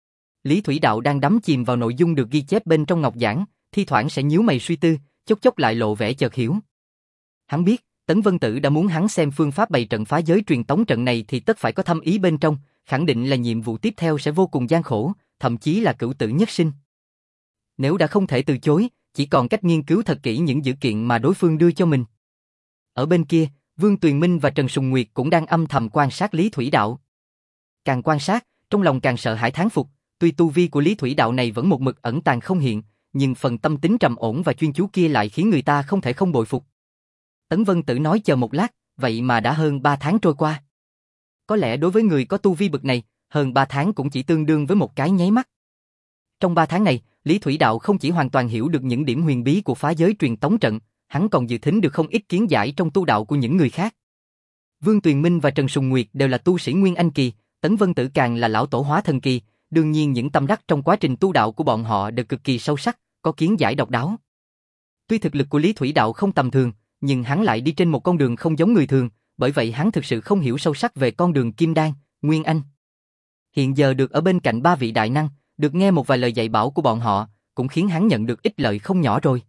Lý Thủy Đạo đang đắm chìm vào nội dung được ghi chép bên trong ngọc giản, thi thoảng sẽ nhíu mày suy tư, chốc chốc lại lộ vẻ chợt hiểu. Hắn biết, Tấn Vân Tử đã muốn hắn xem phương pháp bày trận phá giới truyền tống trận này thì tất phải có thâm ý bên trong, khẳng định là nhiệm vụ tiếp theo sẽ vô cùng gian khổ, thậm chí là cửu tử nhất sinh. Nếu đã không thể từ chối, chỉ còn cách nghiên cứu thật kỹ những dữ kiện mà đối phương đưa cho mình. Ở bên kia, Vương Tuyền Minh và Trần Sùng Nguyệt cũng đang âm thầm quan sát Lý Thủy Đạo. Càng quan sát, trong lòng càng sợ hãi thán phục, tuy tu vi của Lý Thủy Đạo này vẫn một mực ẩn tàng không hiện, nhưng phần tâm tính trầm ổn và chuyên chú kia lại khiến người ta không thể không bội phục. Tấn Vân Tử nói chờ một lát, vậy mà đã hơn ba tháng trôi qua. Có lẽ đối với người có tu vi bậc này, hơn ba tháng cũng chỉ tương đương với một cái nháy mắt. Trong ba tháng này, Lý Thủy Đạo không chỉ hoàn toàn hiểu được những điểm huyền bí của phá giới truyền tống trận, hắn còn dự thính được không ít kiến giải trong tu đạo của những người khác. Vương Tuyền Minh và Trần Sùng Nguyệt đều là tu sĩ Nguyên Anh kỳ, Tấn Vân Tử càng là lão tổ hóa thần kỳ, đương nhiên những tâm đắc trong quá trình tu đạo của bọn họ đều cực kỳ sâu sắc, có kiến giải độc đáo. Tuy thực lực của Lý Thủy Đạo không tầm thường, nhưng hắn lại đi trên một con đường không giống người thường, bởi vậy hắn thực sự không hiểu sâu sắc về con đường Kim Đan, Nguyên Anh. Hiện giờ được ở bên cạnh ba vị đại năng, được nghe một vài lời dạy bảo của bọn họ, cũng khiến hắn nhận được ích lợi không nhỏ rồi.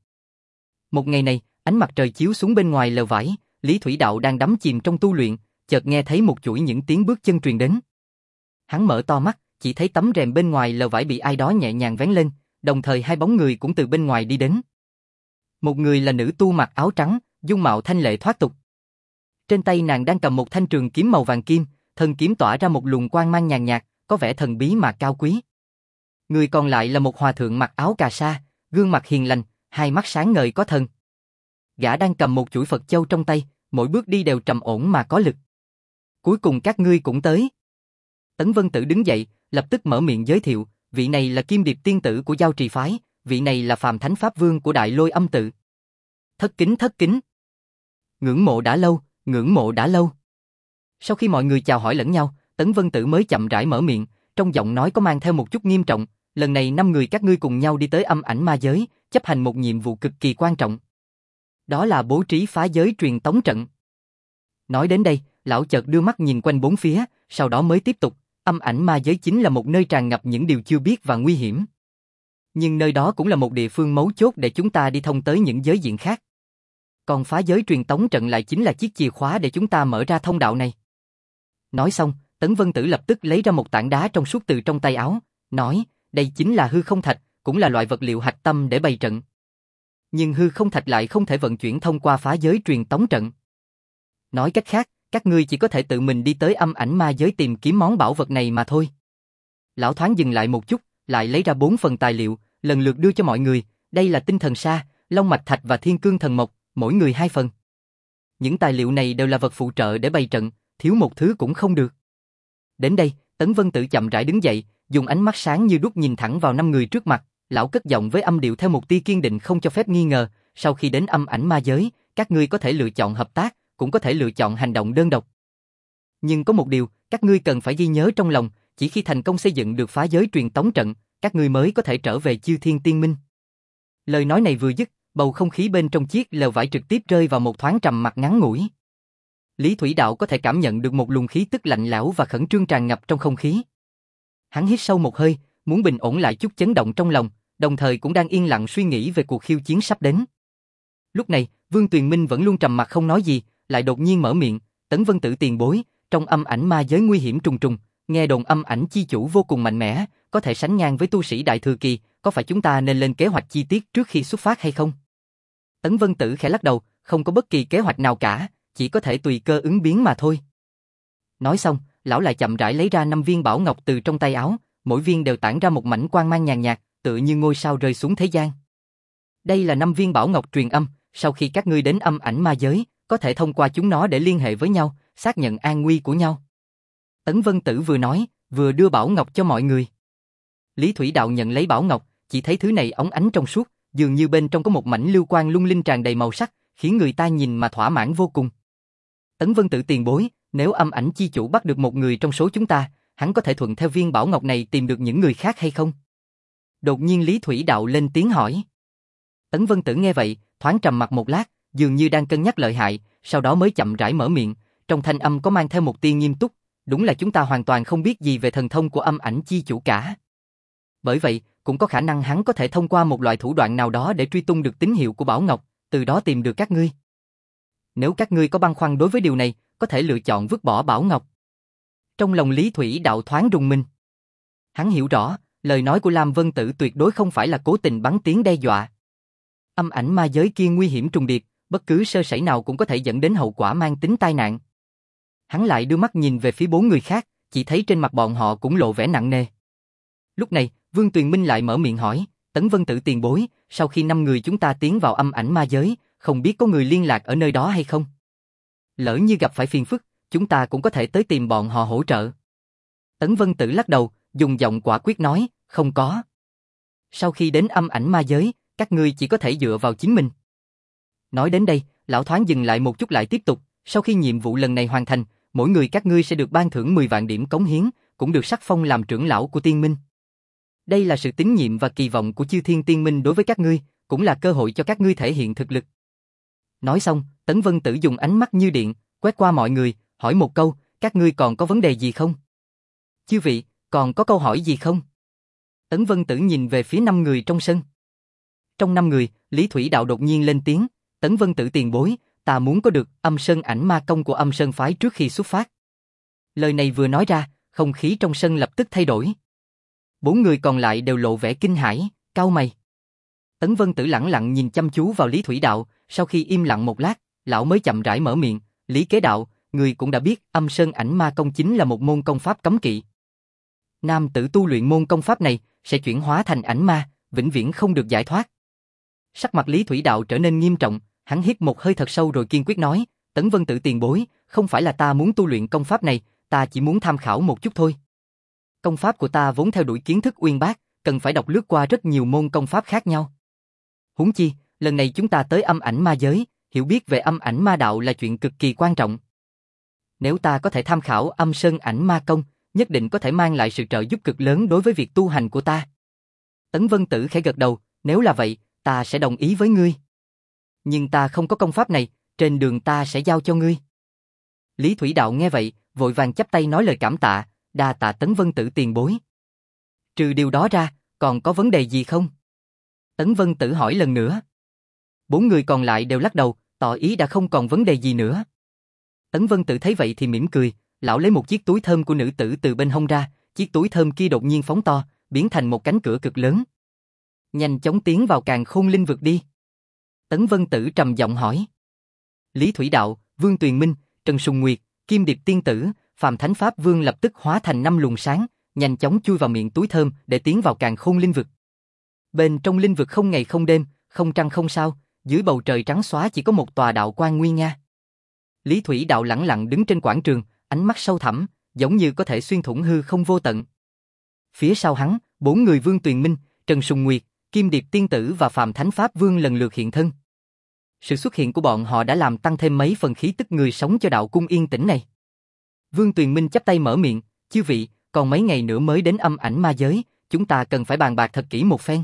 Một ngày này, ánh mặt trời chiếu xuống bên ngoài lều vải, Lý Thủy Đạo đang đắm chìm trong tu luyện, chợt nghe thấy một chuỗi những tiếng bước chân truyền đến. Hắn mở to mắt, chỉ thấy tấm rèm bên ngoài lều vải bị ai đó nhẹ nhàng vén lên, đồng thời hai bóng người cũng từ bên ngoài đi đến. Một người là nữ tu mặc áo trắng, dung mạo thanh lệ thoát tục. Trên tay nàng đang cầm một thanh trường kiếm màu vàng kim, thân kiếm tỏa ra một luồng quang mang nhàn nhạt, có vẻ thần bí mà cao quý. Người còn lại là một hòa thượng mặc áo cà sa, gương mặt hiền lành, hai mắt sáng ngời có thần. Gã đang cầm một chuỗi Phật châu trong tay, mỗi bước đi đều trầm ổn mà có lực. Cuối cùng các ngươi cũng tới. Tấn Vân Tử đứng dậy, lập tức mở miệng giới thiệu, vị này là Kim Điệp tiên tử của Giao Trì phái, vị này là Phàm Thánh Pháp Vương của Đại Lôi Âm tự. Thất kính thất kính. Ngưỡng mộ đã lâu, ngưỡng mộ đã lâu. Sau khi mọi người chào hỏi lẫn nhau, Tấn Vân Tử mới chậm rãi mở miệng, trong giọng nói có mang theo một chút nghiêm trọng, lần này năm người các ngươi cùng nhau đi tới âm ảnh ma giới, chấp hành một nhiệm vụ cực kỳ quan trọng. Đó là bố trí phá giới truyền tống trận. Nói đến đây, lão chợt đưa mắt nhìn quanh bốn phía, sau đó mới tiếp tục, âm ảnh ma giới chính là một nơi tràn ngập những điều chưa biết và nguy hiểm. Nhưng nơi đó cũng là một địa phương mấu chốt để chúng ta đi thông tới những giới diện khác. Còn phá giới truyền tống trận lại chính là chiếc chìa khóa để chúng ta mở ra thông đạo này. Nói xong, Tấn Vân Tử lập tức lấy ra một tảng đá trong suốt từ trong tay áo, nói, đây chính là hư không thạch, cũng là loại vật liệu hạch tâm để bày trận. Nhưng hư không thạch lại không thể vận chuyển thông qua phá giới truyền tống trận. Nói cách khác, các ngươi chỉ có thể tự mình đi tới âm ảnh ma giới tìm kiếm món bảo vật này mà thôi. Lão thoáng dừng lại một chút, lại lấy ra bốn phần tài liệu, lần lượt đưa cho mọi người, đây là tinh thần sa, long mạch thạch và thiên cương thần mộc, mỗi người hai phần. Những tài liệu này đều là vật phụ trợ để bày trận, thiếu một thứ cũng không được. Đến đây, Tấn Vân Tử chậm rãi đứng dậy, dùng ánh mắt sáng như đuốc nhìn thẳng vào năm người trước mặt, lão cất giọng với âm điệu theo một tia kiên định không cho phép nghi ngờ, sau khi đến âm ảnh ma giới, các ngươi có thể lựa chọn hợp tác, cũng có thể lựa chọn hành động đơn độc. Nhưng có một điều, các ngươi cần phải ghi nhớ trong lòng, chỉ khi thành công xây dựng được phá giới truyền tống trận, các ngươi mới có thể trở về Chư Thiên Tiên Minh. Lời nói này vừa dứt, bầu không khí bên trong chiếc lều vải trực tiếp rơi vào một thoáng trầm mặc ngắn ngủi. Lý Thủy Đạo có thể cảm nhận được một luồng khí tức lạnh lẽo và khẩn trương tràn ngập trong không khí. Hắn hít sâu một hơi, muốn bình ổn lại chút chấn động trong lòng, đồng thời cũng đang yên lặng suy nghĩ về cuộc khiêu chiến sắp đến. Lúc này, Vương Tuyền Minh vẫn luôn trầm mặc không nói gì, lại đột nhiên mở miệng, Tấn Vân Tử tiền bối, trong âm ảnh ma giới nguy hiểm trùng trùng, nghe đồn âm ảnh chi chủ vô cùng mạnh mẽ, có thể sánh ngang với tu sĩ đại thừa kỳ, có phải chúng ta nên lên kế hoạch chi tiết trước khi xuất phát hay không? Tấn Vân Tử khẽ lắc đầu, không có bất kỳ kế hoạch nào cả, chỉ có thể tùy cơ ứng biến mà thôi. Nói xong, lão lại chậm rãi lấy ra năm viên bảo ngọc từ trong tay áo, mỗi viên đều tản ra một mảnh quang mang nhàn nhạt, tựa như ngôi sao rơi xuống thế gian. Đây là năm viên bảo ngọc truyền âm, sau khi các ngươi đến âm ảnh ma giới, có thể thông qua chúng nó để liên hệ với nhau, xác nhận an nguy của nhau. Tấn Vân Tử vừa nói, vừa đưa bảo ngọc cho mọi người. Lý Thủy Đạo nhận lấy bảo ngọc, chỉ thấy thứ này óng ánh trong suốt, dường như bên trong có một mảnh lưu quang lung linh tràn đầy màu sắc, khiến người ta nhìn mà thỏa mãn vô cùng. Tấn Vân Tử tiền bối, nếu âm ảnh chi chủ bắt được một người trong số chúng ta, hắn có thể thuận theo viên bảo ngọc này tìm được những người khác hay không? Đột nhiên Lý Thủy Đạo lên tiếng hỏi. Tấn Vân Tử nghe vậy, thoáng trầm mặt một lát, dường như đang cân nhắc lợi hại, sau đó mới chậm rãi mở miệng, trong thanh âm có mang theo một tia nghiêm túc, đúng là chúng ta hoàn toàn không biết gì về thần thông của âm ảnh chi chủ cả. Bởi vậy, cũng có khả năng hắn có thể thông qua một loại thủ đoạn nào đó để truy tung được tín hiệu của bảo ngọc, từ đó tìm được các ngươi. Nếu các ngươi có băn khoăn đối với điều này, có thể lựa chọn vứt bỏ bảo ngọc. Trong lòng Lý Thủy Đạo thoáng rùng mình. Hắn hiểu rõ, lời nói của Lam Vân Tử tuyệt đối không phải là cố tình bắn tiếng đe dọa. Âm ảnh ma giới kia nguy hiểm trùng điệp, bất cứ sơ sẩy nào cũng có thể dẫn đến hậu quả mang tính tai nạn. Hắn lại đưa mắt nhìn về phía bốn người khác, chỉ thấy trên mặt bọn họ cũng lộ vẻ nặng nề. Lúc này, Vương Tuyền Minh lại mở miệng hỏi, Tấn Vân Tử tiền bối, sau khi năm người chúng ta tiến vào âm ảnh ma giới, không biết có người liên lạc ở nơi đó hay không? Lỡ như gặp phải phiền phức, chúng ta cũng có thể tới tìm bọn họ hỗ trợ. Tấn Vân Tử lắc đầu, dùng giọng quả quyết nói, không có. Sau khi đến âm ảnh ma giới, các ngươi chỉ có thể dựa vào chính mình. Nói đến đây, lão thoáng dừng lại một chút lại tiếp tục, sau khi nhiệm vụ lần này hoàn thành, mỗi người các ngươi sẽ được ban thưởng mười vạn điểm cống hiến, cũng được sắc phong làm trưởng lão của Tiên Minh. Đây là sự tín nhiệm và kỳ vọng của Chư Thiên Tiên Minh đối với các ngươi, cũng là cơ hội cho các ngươi thể hiện thực lực. Nói xong, Tấn Vân Tử dùng ánh mắt như điện, quét qua mọi người, hỏi một câu, các ngươi còn có vấn đề gì không? Chư vị, còn có câu hỏi gì không? Tấn Vân Tử nhìn về phía năm người trong sân. Trong năm người, Lý Thủy Đạo đột nhiên lên tiếng, Tấn Vân Tử tiền bối, ta muốn có được âm sơn ảnh ma công của âm sơn phái trước khi xuất phát. Lời này vừa nói ra, không khí trong sân lập tức thay đổi. Bốn người còn lại đều lộ vẻ kinh hãi, cau mày. Tấn Vân Tử lẳng lặng nhìn chăm chú vào Lý Thủy Đạo, sau khi im lặng một lát, lão mới chậm rãi mở miệng, Lý Kế Đạo, người cũng đã biết âm sơn ảnh ma công chính là một môn công pháp cấm kỵ. Nam tử tu luyện môn công pháp này, sẽ chuyển hóa thành ảnh ma, vĩnh viễn không được giải thoát. Sắc mặt Lý Thủy Đạo trở nên nghiêm trọng, hắn hít một hơi thật sâu rồi kiên quyết nói, Tấn Vân Tử tiền bối, không phải là ta muốn tu luyện công pháp này, ta chỉ muốn tham khảo một chút thôi. Công pháp của ta vốn theo đuổi kiến thức uyên bác, cần phải đọc lướt qua rất nhiều môn công pháp khác nhau. Huống chi, lần này chúng ta tới âm ảnh ma giới, hiểu biết về âm ảnh ma đạo là chuyện cực kỳ quan trọng. Nếu ta có thể tham khảo âm sơn ảnh ma công, nhất định có thể mang lại sự trợ giúp cực lớn đối với việc tu hành của ta. Tấn Vân Tử khẽ gật đầu, nếu là vậy, ta sẽ đồng ý với ngươi. Nhưng ta không có công pháp này, trên đường ta sẽ giao cho ngươi. Lý Thủy Đạo nghe vậy, vội vàng chắp tay nói lời cảm tạ, đa tạ Tấn Vân Tử tiền bối. Trừ điều đó ra, còn có vấn đề gì không? Tấn Vân Tử hỏi lần nữa. Bốn người còn lại đều lắc đầu, tỏ ý đã không còn vấn đề gì nữa. Tấn Vân Tử thấy vậy thì mỉm cười, lão lấy một chiếc túi thơm của nữ tử từ bên hông ra, chiếc túi thơm kia đột nhiên phóng to, biến thành một cánh cửa cực lớn. Nhanh chóng tiến vào Càn Khôn Linh Vực đi. Tấn Vân Tử trầm giọng hỏi. Lý Thủy Đạo, Vương Tuyền Minh, Trần Sùng Nguyệt, Kim Điệp Tiên Tử, Phàm Thánh Pháp Vương lập tức hóa thành năm luồng sáng, nhanh chóng chui vào miệng túi thơm để tiến vào Càn Khôn Linh Vực. Bên trong linh vực không ngày không đêm, không trăng không sao, dưới bầu trời trắng xóa chỉ có một tòa đạo quan nguy nga. Lý Thủy Đạo lẳng lặng đứng trên quảng trường, ánh mắt sâu thẳm, giống như có thể xuyên thủng hư không vô tận. Phía sau hắn, bốn người Vương Tuyền Minh, Trần Sùng Nguyệt, Kim Điệp Tiên Tử và Phàm Thánh Pháp Vương lần lượt hiện thân. Sự xuất hiện của bọn họ đã làm tăng thêm mấy phần khí tức người sống cho đạo cung yên tĩnh này. Vương Tuyền Minh chắp tay mở miệng, chư vị, còn mấy ngày nữa mới đến âm ảnh ma giới, chúng ta cần phải bàn bạc thật kỹ một phen.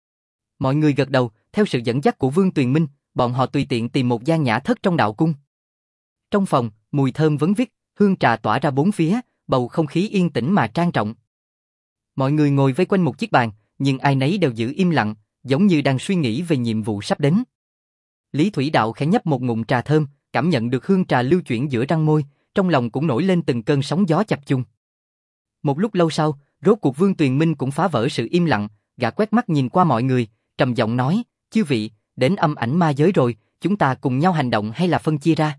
Mọi người gật đầu, theo sự dẫn dắt của Vương Tuyền Minh, bọn họ tùy tiện tìm một gian nhã thất trong đạo cung. Trong phòng, mùi thơm vấn vít, hương trà tỏa ra bốn phía, bầu không khí yên tĩnh mà trang trọng. Mọi người ngồi vây quanh một chiếc bàn, nhưng ai nấy đều giữ im lặng, giống như đang suy nghĩ về nhiệm vụ sắp đến. Lý Thủy Đạo khẽ nhấp một ngụm trà thơm, cảm nhận được hương trà lưu chuyển giữa răng môi, trong lòng cũng nổi lên từng cơn sóng gió chập chùng. Một lúc lâu sau, rốt cuộc Vương Tuyền Minh cũng phá vỡ sự im lặng, gã quét mắt nhìn qua mọi người, trầm giọng nói, chư vị, đến âm ảnh ma giới rồi, chúng ta cùng nhau hành động hay là phân chia ra?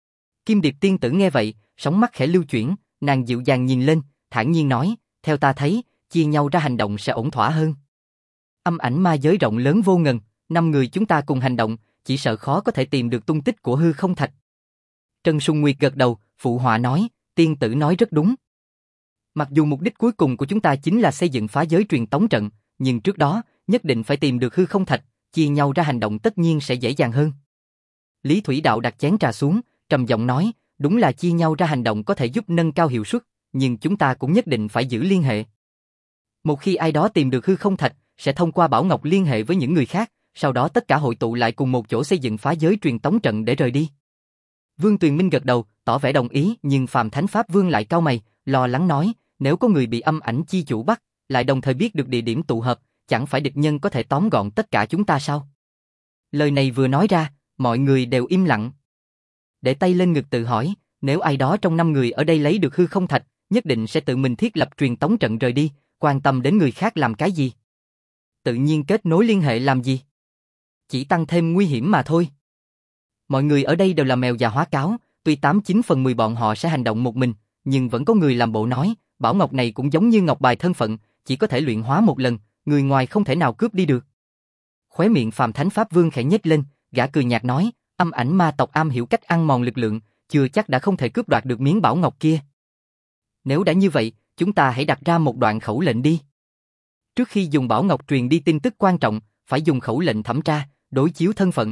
Kim Điệp Tiên Tử nghe vậy, sóng mắt khẽ lưu chuyển, nàng dịu dàng nhìn lên, thản nhiên nói, theo ta thấy, chia nhau ra hành động sẽ ổn thỏa hơn. Âm ảnh ma giới rộng lớn vô ngần, năm người chúng ta cùng hành động, chỉ sợ khó có thể tìm được tung tích của hư không thạch. Trần Sùng Nguyệt gật đầu, phụ họa nói, tiên tử nói rất đúng. Mặc dù mục đích cuối cùng của chúng ta chính là xây dựng phá giới truyền tống trận, nhưng trước đó, nhất định phải tìm được hư không thạch, chia nhau ra hành động tất nhiên sẽ dễ dàng hơn. Lý Thủy Đạo đặt chén trà xuống, trầm giọng nói, đúng là chia nhau ra hành động có thể giúp nâng cao hiệu suất, nhưng chúng ta cũng nhất định phải giữ liên hệ. Một khi ai đó tìm được hư không thạch, sẽ thông qua Bảo Ngọc liên hệ với những người khác, sau đó tất cả hội tụ lại cùng một chỗ xây dựng phá giới truyền tống trận để rời đi. Vương Tuyền Minh gật đầu, tỏ vẻ đồng ý, nhưng Phàm Thánh Pháp Vương lại cau mày, lo lắng nói, nếu có người bị âm ảnh chi chủ bắt, lại đồng thời biết được địa điểm tụ hợp, chẳng phải địch nhân có thể tóm gọn tất cả chúng ta sao? Lời này vừa nói ra, mọi người đều im lặng. Để tay lên ngực tự hỏi, nếu ai đó trong năm người ở đây lấy được hư không thạch, nhất định sẽ tự mình thiết lập truyền tống trận rời đi, quan tâm đến người khác làm cái gì? Tự nhiên kết nối liên hệ làm gì? Chỉ tăng thêm nguy hiểm mà thôi. Mọi người ở đây đều là mèo già hóa cáo, tuy tám chín phần mười bọn họ sẽ hành động một mình, nhưng vẫn có người làm bộ nói, bảo ngọc này cũng giống như ngọc bài thân phận, chỉ có thể luyện hóa một lần, người ngoài không thể nào cướp đi được. Khóe miệng Phàm Thánh Pháp Vương khẽ nhếch lên, gã cười nhạt nói, âm ảnh ma tộc am hiểu cách ăn mòn lực lượng, chưa chắc đã không thể cướp đoạt được miếng bảo ngọc kia. Nếu đã như vậy, chúng ta hãy đặt ra một đoạn khẩu lệnh đi. Trước khi dùng bảo ngọc truyền đi tin tức quan trọng, phải dùng khẩu lệnh thẩm tra, đối chiếu thân phận.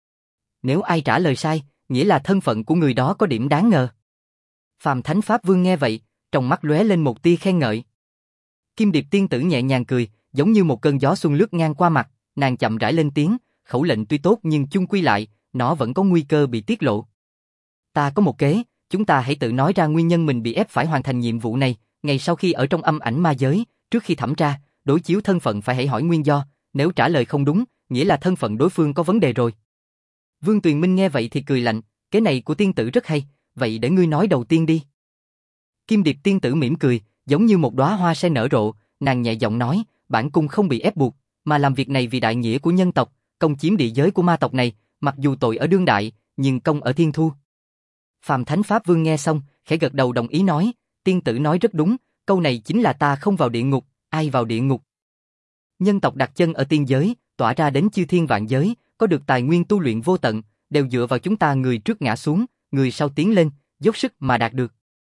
Nếu ai trả lời sai, nghĩa là thân phận của người đó có điểm đáng ngờ. Phàm Thánh Pháp Vương nghe vậy, trong mắt lóe lên một tia khen ngợi. Kim Điệp tiên tử nhẹ nhàng cười, giống như một cơn gió xuân lướt ngang qua mặt, nàng chậm rãi lên tiếng, khẩu lệnh tuy tốt nhưng chung quy lại, nó vẫn có nguy cơ bị tiết lộ. Ta có một kế, chúng ta hãy tự nói ra nguyên nhân mình bị ép phải hoàn thành nhiệm vụ này, ngày sau khi ở trong âm ảnh ma giới, trước khi thẩm tra, đối chiếu thân phận phải hãy hỏi nguyên do, nếu trả lời không đúng, nghĩa là thân phận đối phương có vấn đề rồi. Vương Tuyền Minh nghe vậy thì cười lạnh, cái này của tiên tử rất hay, vậy để ngươi nói đầu tiên đi. Kim Điệp tiên tử mỉm cười, giống như một đóa hoa sen nở rộ, nàng nhẹ giọng nói, bản cung không bị ép buộc, mà làm việc này vì đại nghĩa của nhân tộc, công chiếm địa giới của ma tộc này, mặc dù tội ở đương đại, nhưng công ở thiên thu. Phàm Thánh Pháp Vương nghe xong, khẽ gật đầu đồng ý nói, tiên tử nói rất đúng, câu này chính là ta không vào địa ngục, ai vào địa ngục. Nhân tộc đặt chân ở tiên giới, tỏa ra đến chư thiên vạn giới, có được tài nguyên tu luyện vô tận, đều dựa vào chúng ta người trước ngã xuống, người sau tiến lên, dốc sức mà đạt được.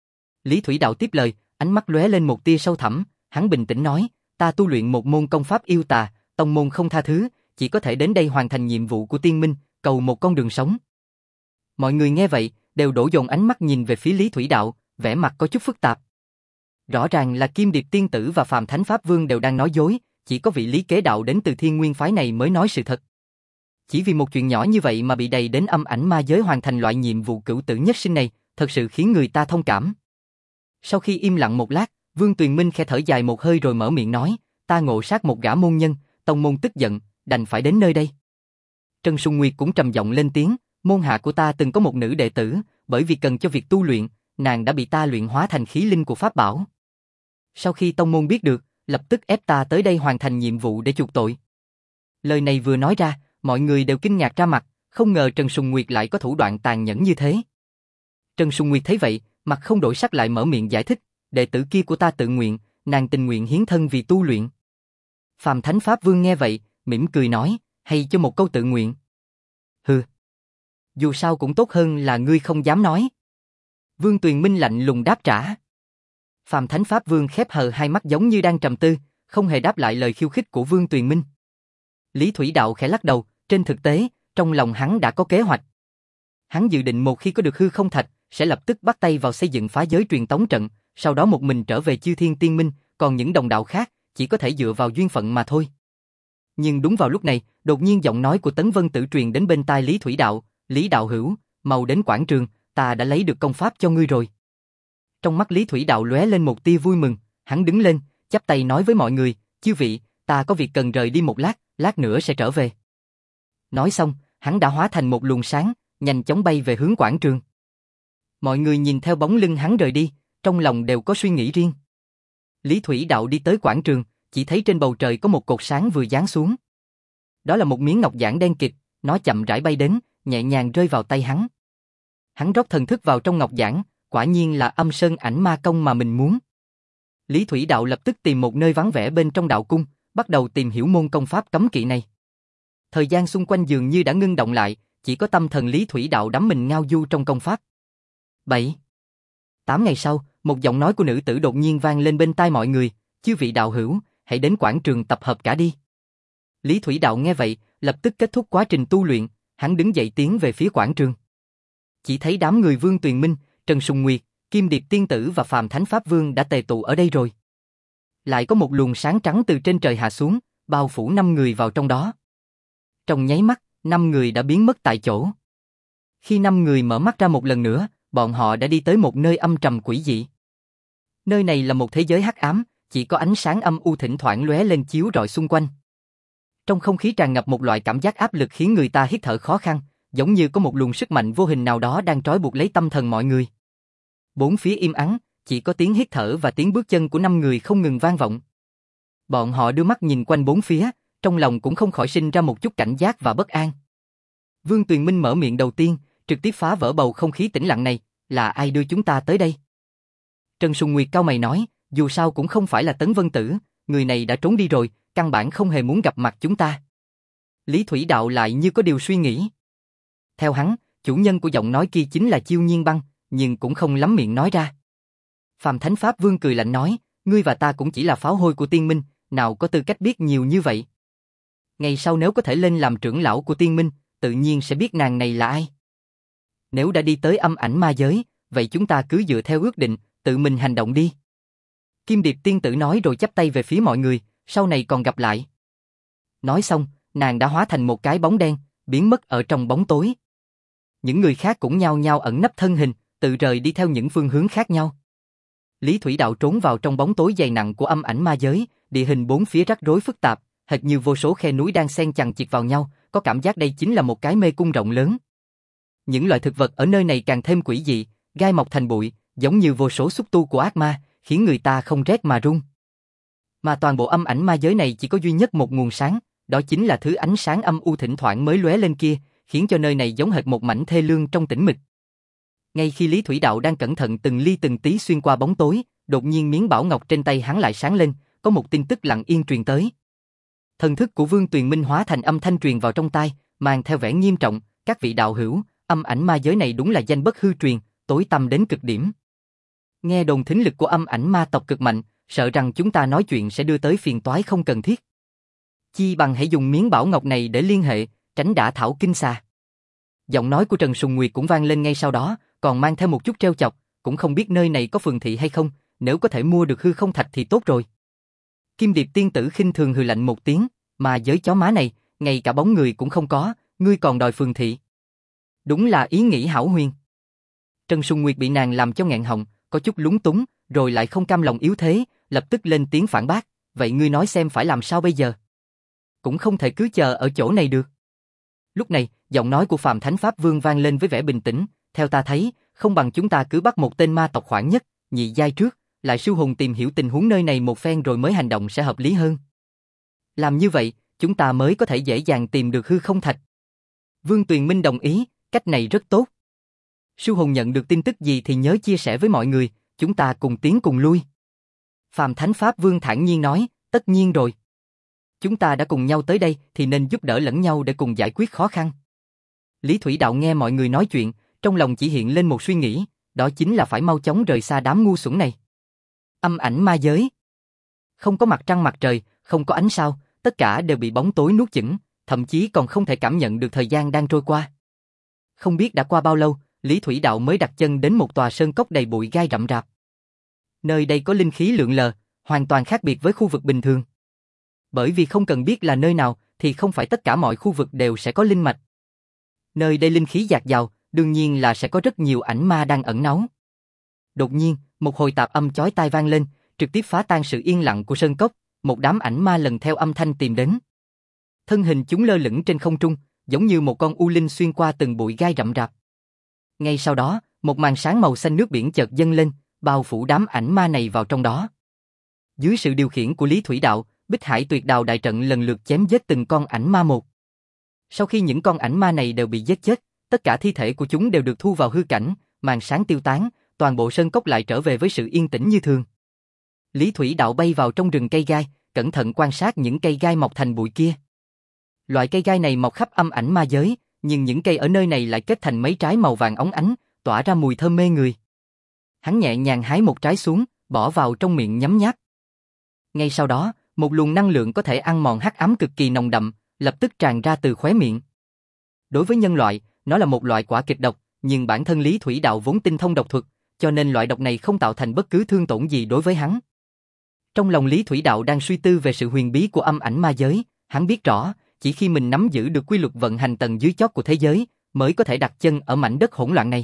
Lý Thủy Đạo tiếp lời, ánh mắt lóe lên một tia sâu thẳm, hắn bình tĩnh nói, ta tu luyện một môn công pháp yêu tà, tông môn không tha thứ, chỉ có thể đến đây hoàn thành nhiệm vụ của tiên minh, cầu một con đường sống. Mọi người nghe vậy, đều đổ dồn ánh mắt nhìn về phía Lý Thủy Đạo, vẻ mặt có chút phức tạp. Rõ ràng là Kim Điệp tiên tử và Phàm Thánh Pháp Vương đều đang nói dối, chỉ có vị Lý Kế Đạo đến từ Thiên Nguyên phái này mới nói sự thật. Chỉ vì một chuyện nhỏ như vậy mà bị đầy đến âm ảnh ma giới hoàn thành loại nhiệm vụ cửu tử nhất sinh này, thật sự khiến người ta thông cảm. Sau khi im lặng một lát, Vương Tuyền Minh khẽ thở dài một hơi rồi mở miệng nói, ta ngộ sát một gã môn nhân, tông môn tức giận, đành phải đến nơi đây. Trần Sùng Nguyệt cũng trầm giọng lên tiếng, môn hạ của ta từng có một nữ đệ tử, bởi vì cần cho việc tu luyện, nàng đã bị ta luyện hóa thành khí linh của pháp bảo. Sau khi tông môn biết được, lập tức ép ta tới đây hoàn thành nhiệm vụ để chuộc tội. Lời này vừa nói ra, mọi người đều kinh ngạc ra mặt, không ngờ Trần Sùng Nguyệt lại có thủ đoạn tàn nhẫn như thế. Trần Sùng Nguyệt thấy vậy, mặt không đổi sắc lại mở miệng giải thích, đệ tử kia của ta tự nguyện, nàng tình nguyện hiến thân vì tu luyện. Phàm Thánh Pháp Vương nghe vậy, mỉm cười nói, hay cho một câu tự nguyện. Hừ. Dù sao cũng tốt hơn là ngươi không dám nói. Vương Tuyền Minh lạnh lùng đáp trả. Phàm Thánh Pháp Vương khép hờ hai mắt giống như đang trầm tư, không hề đáp lại lời khiêu khích của Vương Tuyền Minh. Lý Thủy Đạo khẽ lắc đầu, trên thực tế, trong lòng hắn đã có kế hoạch. Hắn dự định một khi có được hư không thạch, sẽ lập tức bắt tay vào xây dựng phá giới truyền tống trận, sau đó một mình trở về chư thiên tiên minh, còn những đồng đạo khác, chỉ có thể dựa vào duyên phận mà thôi. Nhưng đúng vào lúc này, đột nhiên giọng nói của Tấn Vân Tử truyền đến bên tai Lý Thủy Đạo, Lý Đạo hữu, mau đến quảng trường, ta đã lấy được công pháp cho ngươi rồi. Trong mắt Lý Thủy Đạo lóe lên một tia vui mừng, hắn đứng lên, chắp tay nói với mọi người, chư vị, ta có việc cần rời đi một lát, lát nữa sẽ trở về. Nói xong, hắn đã hóa thành một luồng sáng, nhanh chóng bay về hướng quảng trường. Mọi người nhìn theo bóng lưng hắn rời đi, trong lòng đều có suy nghĩ riêng. Lý Thủy Đạo đi tới quảng trường, chỉ thấy trên bầu trời có một cột sáng vừa giáng xuống. Đó là một miếng ngọc giản đen kịt, nó chậm rãi bay đến, nhẹ nhàng rơi vào tay hắn. Hắn rót thần thức vào trong ngọc giản, quả nhiên là âm sơn ảnh ma công mà mình muốn. Lý Thủy Đạo lập tức tìm một nơi vắng vẻ bên trong đạo cung, bắt đầu tìm hiểu môn công pháp cấm kỵ này. Thời gian xung quanh dường như đã ngưng động lại, chỉ có tâm thần Lý Thủy Đạo đắm mình ngao du trong công pháp. bảy. Tám ngày sau, một giọng nói của nữ tử đột nhiên vang lên bên tai mọi người, chư vị đạo hữu, hãy đến quảng trường tập hợp cả đi. Lý Thủy Đạo nghe vậy, lập tức kết thúc quá trình tu luyện, hắn đứng dậy tiến về phía quảng trường. Chỉ thấy đám người Vương Tuyền Minh, Trần Sùng Nguyệt, Kim Điệp Tiên Tử và Phàm Thánh Pháp Vương đã tề tụ ở đây rồi. Lại có một luồng sáng trắng từ trên trời hạ xuống, bao phủ năm người vào trong đó. Trong nháy mắt, năm người đã biến mất tại chỗ. Khi năm người mở mắt ra một lần nữa, bọn họ đã đi tới một nơi âm trầm quỷ dị. Nơi này là một thế giới hắc ám, chỉ có ánh sáng âm u thỉnh thoảng lóe lên chiếu rọi xung quanh. Trong không khí tràn ngập một loại cảm giác áp lực khiến người ta hít thở khó khăn, giống như có một luồng sức mạnh vô hình nào đó đang trói buộc lấy tâm thần mọi người. Bốn phía im ắng, chỉ có tiếng hít thở và tiếng bước chân của năm người không ngừng vang vọng. Bọn họ đưa mắt nhìn quanh bốn phía, trong lòng cũng không khỏi sinh ra một chút cảnh giác và bất an. Vương Tuyền Minh mở miệng đầu tiên, trực tiếp phá vỡ bầu không khí tĩnh lặng này, là ai đưa chúng ta tới đây? Trần Sùng Nguyệt cau mày nói, dù sao cũng không phải là Tấn Vân Tử, người này đã trốn đi rồi, căn bản không hề muốn gặp mặt chúng ta. Lý Thủy Đạo lại như có điều suy nghĩ. Theo hắn, chủ nhân của giọng nói kia chính là Chiêu Nhiên Băng, nhưng cũng không lắm miệng nói ra. Phàm Thánh Pháp Vương cười lạnh nói, ngươi và ta cũng chỉ là pháo hôi của Tiên Minh, nào có tư cách biết nhiều như vậy. Ngày sau nếu có thể lên làm trưởng lão của Tiên Minh, tự nhiên sẽ biết nàng này là ai. Nếu đã đi tới âm ảnh ma giới, vậy chúng ta cứ dựa theo ước định, tự mình hành động đi. Kim Điệp Tiên Tử nói rồi chắp tay về phía mọi người, sau này còn gặp lại. Nói xong, nàng đã hóa thành một cái bóng đen, biến mất ở trong bóng tối. Những người khác cũng nhao nhao ẩn nấp thân hình, tự rời đi theo những phương hướng khác nhau. Lý Thủy Đạo trốn vào trong bóng tối dày nặng của âm ảnh ma giới, địa hình bốn phía rắc rối phức tạp, hệt như vô số khe núi đang xen chằng chịt vào nhau, có cảm giác đây chính là một cái mê cung rộng lớn. Những loại thực vật ở nơi này càng thêm quỷ dị, gai mọc thành bụi, giống như vô số xúc tu của ác ma, khiến người ta không rét mà run. Mà toàn bộ âm ảnh ma giới này chỉ có duy nhất một nguồn sáng, đó chính là thứ ánh sáng âm u thỉnh thoảng mới lóe lên kia, khiến cho nơi này giống hệt một mảnh thê lương trong tĩnh mịch. Ngay khi Lý Thủy Đạo đang cẩn thận từng ly từng tí xuyên qua bóng tối, đột nhiên miếng bảo ngọc trên tay hắn lại sáng lên, có một tin tức lặng yên truyền tới. Thần thức của Vương Tuyền Minh hóa thành âm thanh truyền vào trong tai, mang theo vẻ nghiêm trọng, các vị đạo hữu, âm ảnh ma giới này đúng là danh bất hư truyền, tối tăm đến cực điểm. Nghe đồn thính lực của âm ảnh ma tộc cực mạnh, sợ rằng chúng ta nói chuyện sẽ đưa tới phiền toái không cần thiết. Chi bằng hãy dùng miếng bảo ngọc này để liên hệ, tránh đả thảo kinh xà. Giọng nói của Trần Sùng Nguyệt cũng vang lên ngay sau đó, còn mang theo một chút trêu chọc, cũng không biết nơi này có phường thị hay không, nếu có thể mua được hư không thạch thì tốt rồi. Kim Điệp Tiên Tử khinh thường hừ lạnh một tiếng, mà giới chó má này, ngay cả bóng người cũng không có, ngươi còn đòi phường thị. Đúng là ý nghĩ hão huyền. Trần Sùng Nguyệt bị nàng làm cho nghẹn họng, có chút lúng túng, rồi lại không cam lòng yếu thế, lập tức lên tiếng phản bác, vậy ngươi nói xem phải làm sao bây giờ? Cũng không thể cứ chờ ở chỗ này được. Lúc này, giọng nói của Phàm Thánh Pháp Vương vang lên với vẻ bình tĩnh, theo ta thấy, không bằng chúng ta cứ bắt một tên ma tộc khoản nhất, nhị giai trước, lại siêu hồn tìm hiểu tình huống nơi này một phen rồi mới hành động sẽ hợp lý hơn. Làm như vậy, chúng ta mới có thể dễ dàng tìm được hư không thạch. Vương Tuyền Minh đồng ý, cách này rất tốt. Siêu hồn nhận được tin tức gì thì nhớ chia sẻ với mọi người, chúng ta cùng tiến cùng lui. Phàm Thánh Pháp Vương thản nhiên nói, tất nhiên rồi. Chúng ta đã cùng nhau tới đây thì nên giúp đỡ lẫn nhau để cùng giải quyết khó khăn. Lý Thủy Đạo nghe mọi người nói chuyện, trong lòng chỉ hiện lên một suy nghĩ, đó chính là phải mau chóng rời xa đám ngu xuẩn này. Âm ảnh ma giới. Không có mặt trăng mặt trời, không có ánh sao, tất cả đều bị bóng tối nuốt chửng, thậm chí còn không thể cảm nhận được thời gian đang trôi qua. Không biết đã qua bao lâu, Lý Thủy Đạo mới đặt chân đến một tòa sơn cốc đầy bụi gai rậm rạp. Nơi đây có linh khí lượn lờ, hoàn toàn khác biệt với khu vực bình thường. Bởi vì không cần biết là nơi nào, thì không phải tất cả mọi khu vực đều sẽ có linh mạch. Nơi đây linh khí dạt dào, đương nhiên là sẽ có rất nhiều ảnh ma đang ẩn náu. Đột nhiên, một hồi tạp âm chói tai vang lên, trực tiếp phá tan sự yên lặng của sơn cốc, một đám ảnh ma lần theo âm thanh tìm đến. Thân hình chúng lơ lửng trên không trung, giống như một con u linh xuyên qua từng bụi gai rậm rạp. Ngay sau đó, một màn sáng màu xanh nước biển chợt dâng lên, bao phủ đám ảnh ma này vào trong đó. Dưới sự điều khiển của Lý Thủy Đạo, Bích Hải Tuyệt Đào đại trận lần lượt chém giết từng con ảnh ma một. Sau khi những con ảnh ma này đều bị giết chết, tất cả thi thể của chúng đều được thu vào hư cảnh, màn sáng tiêu tán, toàn bộ sơn cốc lại trở về với sự yên tĩnh như thường. Lý Thủy Đạo bay vào trong rừng cây gai, cẩn thận quan sát những cây gai mọc thành bụi kia. Loại cây gai này mọc khắp âm ảnh ma giới, nhưng những cây ở nơi này lại kết thành mấy trái màu vàng óng ánh, tỏa ra mùi thơm mê người. Hắn nhẹ nhàng hái một trái xuống, bỏ vào trong miệng nhấm nháp. Ngay sau đó, một luồng năng lượng có thể ăn mòn hắc ám cực kỳ nồng đậm, lập tức tràn ra từ khóe miệng. Đối với nhân loại, nó là một loại quả kịch độc, nhưng bản thân Lý Thủy Đạo vốn tinh thông độc thuật, cho nên loại độc này không tạo thành bất cứ thương tổn gì đối với hắn. Trong lòng Lý Thủy Đạo đang suy tư về sự huyền bí của âm ảnh ma giới, hắn biết rõ, chỉ khi mình nắm giữ được quy luật vận hành tầng dưới chót của thế giới, mới có thể đặt chân ở mảnh đất hỗn loạn này.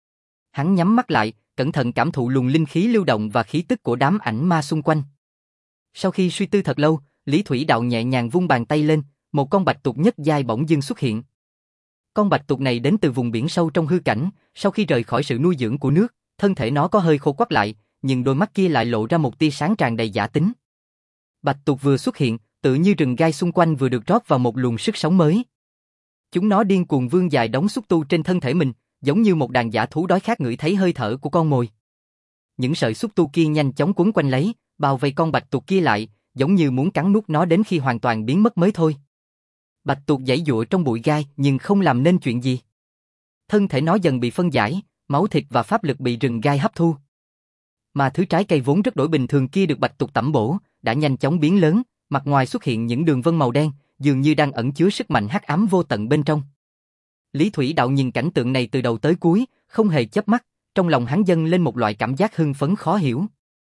Hắn nhắm mắt lại, cẩn thận cảm thụ luồng linh khí lưu động và khí tức của đám ảnh ma xung quanh. Sau khi suy tư thật lâu, Lý Thủy Đạo nhẹ nhàng vung bàn tay lên, một con bạch tuộc nhất giai bỗng dưng xuất hiện. Con bạch tuộc này đến từ vùng biển sâu trong hư cảnh, sau khi rời khỏi sự nuôi dưỡng của nước, thân thể nó có hơi khô quắt lại, nhưng đôi mắt kia lại lộ ra một tia sáng tràn đầy dã tính. Bạch tuộc vừa xuất hiện, tự như rừng gai xung quanh vừa được rót vào một luồng sức sống mới. Chúng nó điên cuồng vươn dài đống xúc tu trên thân thể mình, giống như một đàn dã thú đói khát ngửi thấy hơi thở của con mồi. Những sợi xúc tu kia nhanh chóng quấn quanh lấy, bao vây con bạch tuộc kia lại, giống như muốn cắn nuốt nó đến khi hoàn toàn biến mất mới thôi. Bạch tuộc giãy giụa trong bụi gai nhưng không làm nên chuyện gì. Thân thể nó dần bị phân giải, máu thịt và pháp lực bị rừng gai hấp thu. Mà thứ trái cây vốn rất đổi bình thường kia được bạch tuộc tẩm bổ, đã nhanh chóng biến lớn, mặt ngoài xuất hiện những đường vân màu đen, dường như đang ẩn chứa sức mạnh hắc ám vô tận bên trong. Lý Thủy Đạo nhìn cảnh tượng này từ đầu tới cuối, không hề chớp mắt, trong lòng hắn dâng lên một loại cảm giác hưng phấn khó hiểu.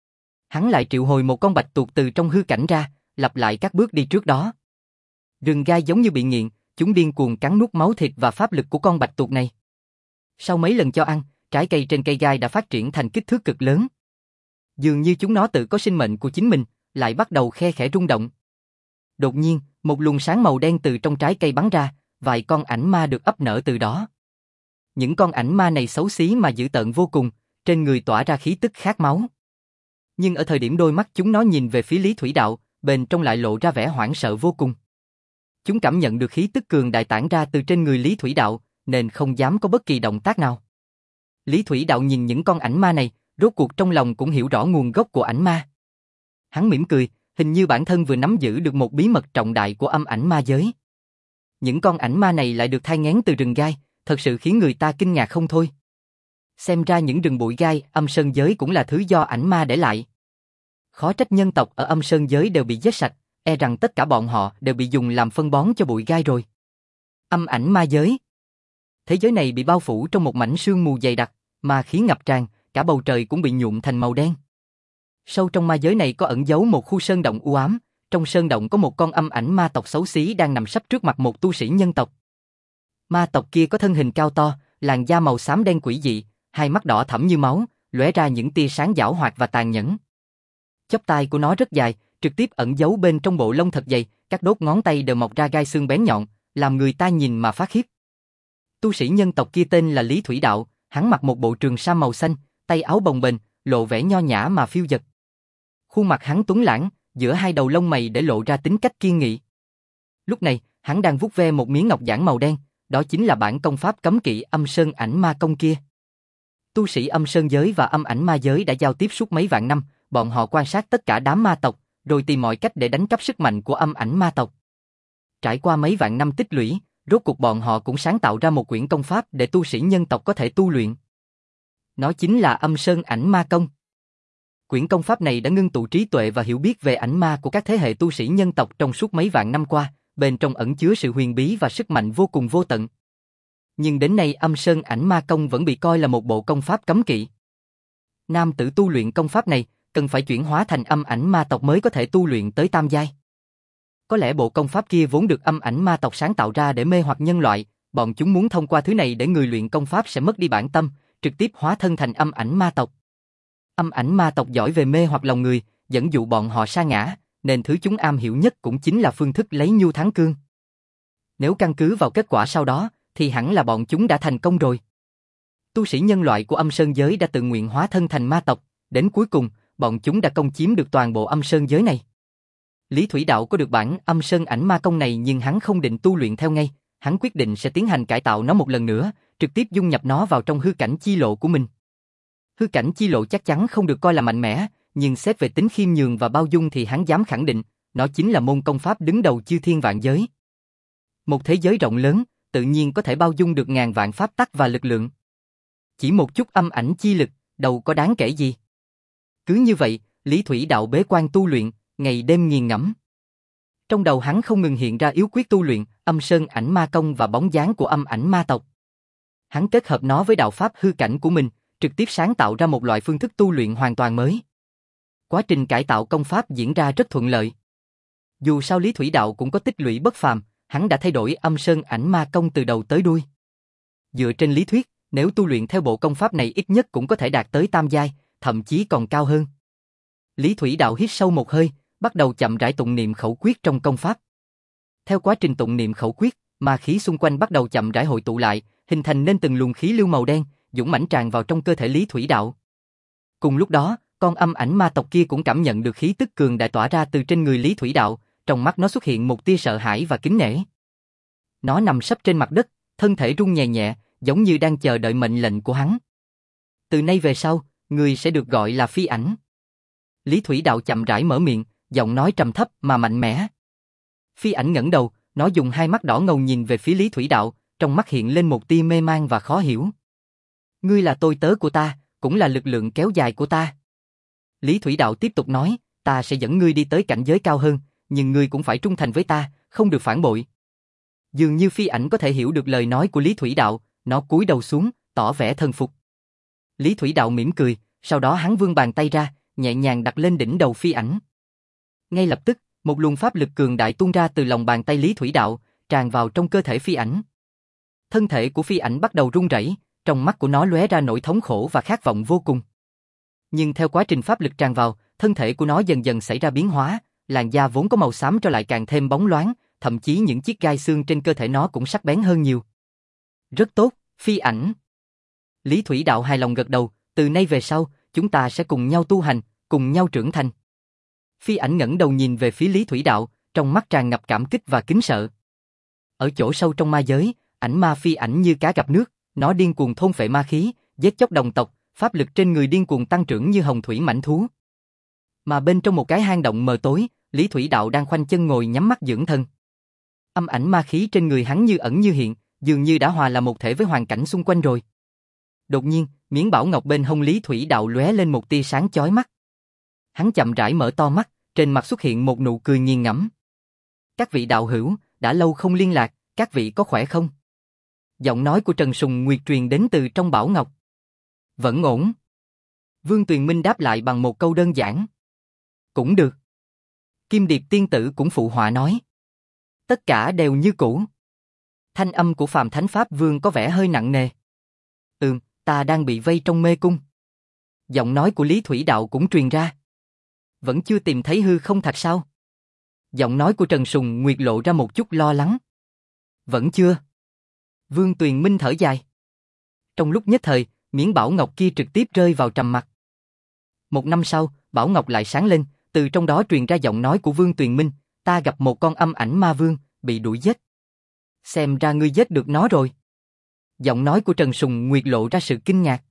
Hắn lại triệu hồi một con bạch tuộc từ trong hư cảnh ra, lặp lại các bước đi trước đó. Rừng gai giống như bị nghiện, chúng điên cuồng cắn nuốt máu thịt và pháp lực của con bạch tuộc này. Sau mấy lần cho ăn, trái cây trên cây gai đã phát triển thành kích thước cực lớn. Dường như chúng nó tự có sinh mệnh của chính mình, lại bắt đầu khe khẽ rung động. Đột nhiên, một luồng sáng màu đen từ trong trái cây bắn ra, vài con ảnh ma được ấp nở từ đó. Những con ảnh ma này xấu xí mà dữ tợn vô cùng, trên người tỏa ra khí tức khát máu. Nhưng ở thời điểm đôi mắt chúng nó nhìn về phía Lý Thủy Đạo, bên trong lại lộ ra vẻ hoảng sợ vô cùng. Chúng cảm nhận được khí tức cường đại tản ra từ trên người Lý Thủy Đạo, nên không dám có bất kỳ động tác nào. Lý Thủy Đạo nhìn những con ảnh ma này, rốt cuộc trong lòng cũng hiểu rõ nguồn gốc của ảnh ma. Hắn mỉm cười, hình như bản thân vừa nắm giữ được một bí mật trọng đại của âm ảnh ma giới. Những con ảnh ma này lại được thai nghén từ rừng gai, thật sự khiến người ta kinh ngạc không thôi. Xem ra những rừng bụi gai, âm sơn giới cũng là thứ do ảnh ma để lại. Khó trách nhân tộc ở âm sơn giới đều bị giết sạch, e rằng tất cả bọn họ đều bị dùng làm phân bón cho bụi gai rồi. Âm ảnh ma giới. Thế giới này bị bao phủ trong một mảnh sương mù dày đặc, ma khí ngập tràn, cả bầu trời cũng bị nhuộm thành màu đen. Sâu trong ma giới này có ẩn giấu một khu sơn động u ám, trong sơn động có một con âm ảnh ma tộc xấu xí đang nằm sấp trước mặt một tu sĩ nhân tộc. Ma tộc kia có thân hình cao to, làn da màu xám đen quỷ dị, hai mắt đỏ thẫm như máu, lóe ra những tia sáng giảo hoạt và tàn nhẫn. Chóp tai của nó rất dài, trực tiếp ẩn giấu bên trong bộ lông thật dày, các đốt ngón tay đều mọc ra gai xương bén nhọn, làm người ta nhìn mà phát khiếp. Tu sĩ nhân tộc kia tên là Lý Thủy Đạo, hắn mặc một bộ trường sa màu xanh, tay áo bồng bềnh, lộ vẻ nho nhã mà phiêu dật. Khuôn mặt hắn tuấn lãng, giữa hai đầu lông mày để lộ ra tính cách kiên nghị. Lúc này, hắn đang vuốt ve một miếng ngọc giản màu đen, đó chính là bản công pháp cấm kỵ Âm Sơn Ảnh Ma Công kia. Tu sĩ âm sơn giới và âm ảnh ma giới đã giao tiếp suốt mấy vạn năm, bọn họ quan sát tất cả đám ma tộc, rồi tìm mọi cách để đánh cắp sức mạnh của âm ảnh ma tộc. Trải qua mấy vạn năm tích lũy, rốt cuộc bọn họ cũng sáng tạo ra một quyển công pháp để tu sĩ nhân tộc có thể tu luyện. Nó chính là Âm Sơn Ảnh Ma Công. Quyển công pháp này đã ngưng tụ trí tuệ và hiểu biết về ảnh ma của các thế hệ tu sĩ nhân tộc trong suốt mấy vạn năm qua, bên trong ẩn chứa sự huyền bí và sức mạnh vô cùng vô tận. Nhưng đến nay Âm Sơn Ảnh Ma Công vẫn bị coi là một bộ công pháp cấm kỵ. Nam tử tu luyện công pháp này, cần phải chuyển hóa thành âm ảnh ma tộc mới có thể tu luyện tới tam giai. Có lẽ bộ công pháp kia vốn được âm ảnh ma tộc sáng tạo ra để mê hoặc nhân loại, bọn chúng muốn thông qua thứ này để người luyện công pháp sẽ mất đi bản tâm, trực tiếp hóa thân thành âm ảnh ma tộc. Âm ảnh ma tộc giỏi về mê hoặc lòng người, dẫn dụ bọn họ sa ngã, nên thứ chúng am hiểu nhất cũng chính là phương thức lấy nhu thắng cương. Nếu căn cứ vào kết quả sau đó, thì hẳn là bọn chúng đã thành công rồi. Tu sĩ nhân loại của âm sơn giới đã tự nguyện hóa thân thành ma tộc, đến cuối cùng, bọn chúng đã công chiếm được toàn bộ âm sơn giới này. Lý Thủy Đạo có được bản Âm Sơn Ảnh Ma Công này nhưng hắn không định tu luyện theo ngay, hắn quyết định sẽ tiến hành cải tạo nó một lần nữa, trực tiếp dung nhập nó vào trong hư cảnh chi lộ của mình. Hư cảnh chi lộ chắc chắn không được coi là mạnh mẽ, nhưng xét về tính khiêm nhường và bao dung thì hắn dám khẳng định, nó chính là môn công pháp đứng đầu chư thiên vạn giới. Một thế giới rộng lớn, tự nhiên có thể bao dung được ngàn vạn pháp tắc và lực lượng. Chỉ một chút âm ảnh chi lực, đâu có đáng kể gì. Cứ như vậy, Lý Thủy Đạo bế quan tu luyện, ngày đêm nghiền ngẫm. Trong đầu hắn không ngừng hiện ra yếu quyết tu luyện, âm sơn ảnh ma công và bóng dáng của âm ảnh ma tộc. Hắn kết hợp nó với đạo pháp hư cảnh của mình, trực tiếp sáng tạo ra một loại phương thức tu luyện hoàn toàn mới. Quá trình cải tạo công pháp diễn ra rất thuận lợi. Dù sao Lý Thủy Đạo cũng có tích lũy bất phàm, hắn đã thay đổi âm sơn ảnh ma công từ đầu tới đuôi. Dựa trên lý thuyết, nếu tu luyện theo bộ công pháp này ít nhất cũng có thể đạt tới tam giai, thậm chí còn cao hơn. Lý Thủy Đạo hít sâu một hơi, bắt đầu chậm rãi tụng niệm khẩu quyết trong công pháp. Theo quá trình tụng niệm khẩu quyết, ma khí xung quanh bắt đầu chậm rãi hội tụ lại, hình thành nên từng luồng khí lưu màu đen, dũng mãnh tràn vào trong cơ thể Lý Thủy Đạo. Cùng lúc đó, con âm ảnh ma tộc kia cũng cảm nhận được khí tức cường đại tỏa ra từ trên người Lý Thủy Đạo, trong mắt nó xuất hiện một tia sợ hãi và kính nể. Nó nằm sấp trên mặt đất, thân thể rung nhẹ nhẹ, giống như đang chờ đợi mệnh lệnh của hắn. Từ nay về sau, người sẽ được gọi là Phi Ảnh. Lý Thủy Đạo chậm rãi mở miệng, giọng nói trầm thấp mà mạnh mẽ. Phi Ảnh ngẩng đầu, nó dùng hai mắt đỏ ngầu nhìn về phía Lý Thủy Đạo, trong mắt hiện lên một tia mê man và khó hiểu. Ngươi là tôi tớ của ta, cũng là lực lượng kéo dài của ta. Lý Thủy Đạo tiếp tục nói, ta sẽ dẫn ngươi đi tới cảnh giới cao hơn, nhưng ngươi cũng phải trung thành với ta, không được phản bội. Dường như Phi Ảnh có thể hiểu được lời nói của Lý Thủy Đạo, nó cúi đầu xuống, tỏ vẻ thân phục. Lý Thủy Đạo mỉm cười, sau đó hắn vươn bàn tay ra, nhẹ nhàng đặt lên đỉnh đầu Phi Ảnh. Ngay lập tức, một luồng pháp lực cường đại tuôn ra từ lòng bàn tay Lý Thủy Đạo, tràn vào trong cơ thể Phi Ảnh. Thân thể của Phi Ảnh bắt đầu run rẩy, trong mắt của nó lóe ra nỗi thống khổ và khát vọng vô cùng. Nhưng theo quá trình pháp lực tràn vào, thân thể của nó dần dần xảy ra biến hóa, làn da vốn có màu xám trở lại càng thêm bóng loáng, thậm chí những chiếc gai xương trên cơ thể nó cũng sắc bén hơn nhiều. Rất tốt, Phi Ảnh. Lý Thủy Đạo hài lòng gật đầu, từ nay về sau, chúng ta sẽ cùng nhau tu hành, cùng nhau trưởng thành. Phi Ảnh ngẩng đầu nhìn về phía Lý Thủy Đạo, trong mắt tràn ngập cảm kích và kính sợ. Ở chỗ sâu trong ma giới, ảnh ma Phi Ảnh như cá gặp nước, nó điên cuồng thôn phệ ma khí, giết chóc đồng tộc, pháp lực trên người điên cuồng tăng trưởng như hồng thủy mãnh thú. Mà bên trong một cái hang động mờ tối, Lý Thủy Đạo đang khoanh chân ngồi nhắm mắt dưỡng thân. Âm ảnh ma khí trên người hắn như ẩn như hiện, dường như đã hòa là một thể với hoàn cảnh xung quanh rồi. Đột nhiên, miếng bảo ngọc bên hông Lý Thủy Đạo lóe lên một tia sáng chói mắt. Hắn chậm rãi mở to mắt, trên mặt xuất hiện một nụ cười nghiền ngẫm. Các vị đạo hữu, đã lâu không liên lạc, các vị có khỏe không? Giọng nói của Trần Sùng Nguyệt truyền đến từ trong bảo ngọc. Vẫn ổn. Vương Tuyền Minh đáp lại bằng một câu đơn giản. Cũng được. Kim Điệp tiên tử cũng phụ họa nói. Tất cả đều như cũ. Thanh âm của Phàm Thánh Pháp Vương có vẻ hơi nặng nề. Ừm, ta đang bị vây trong mê cung. Giọng nói của Lý Thủy Đạo cũng truyền ra. Vẫn chưa tìm thấy hư không thạch sao? Giọng nói của Trần Sùng Nguyệt lộ ra một chút lo lắng. Vẫn chưa. Vương Tuyền Minh thở dài. Trong lúc nhất thời, miếng bảo ngọc kia trực tiếp rơi vào trầm mặc. Một năm sau, bảo ngọc lại sáng lên, từ trong đó truyền ra giọng nói của Vương Tuyền Minh, ta gặp một con âm ảnh ma vương, bị đuổi giết. Xem ra ngươi giết được nó rồi. Giọng nói của Trần Sùng Nguyệt lộ ra sự kinh ngạc.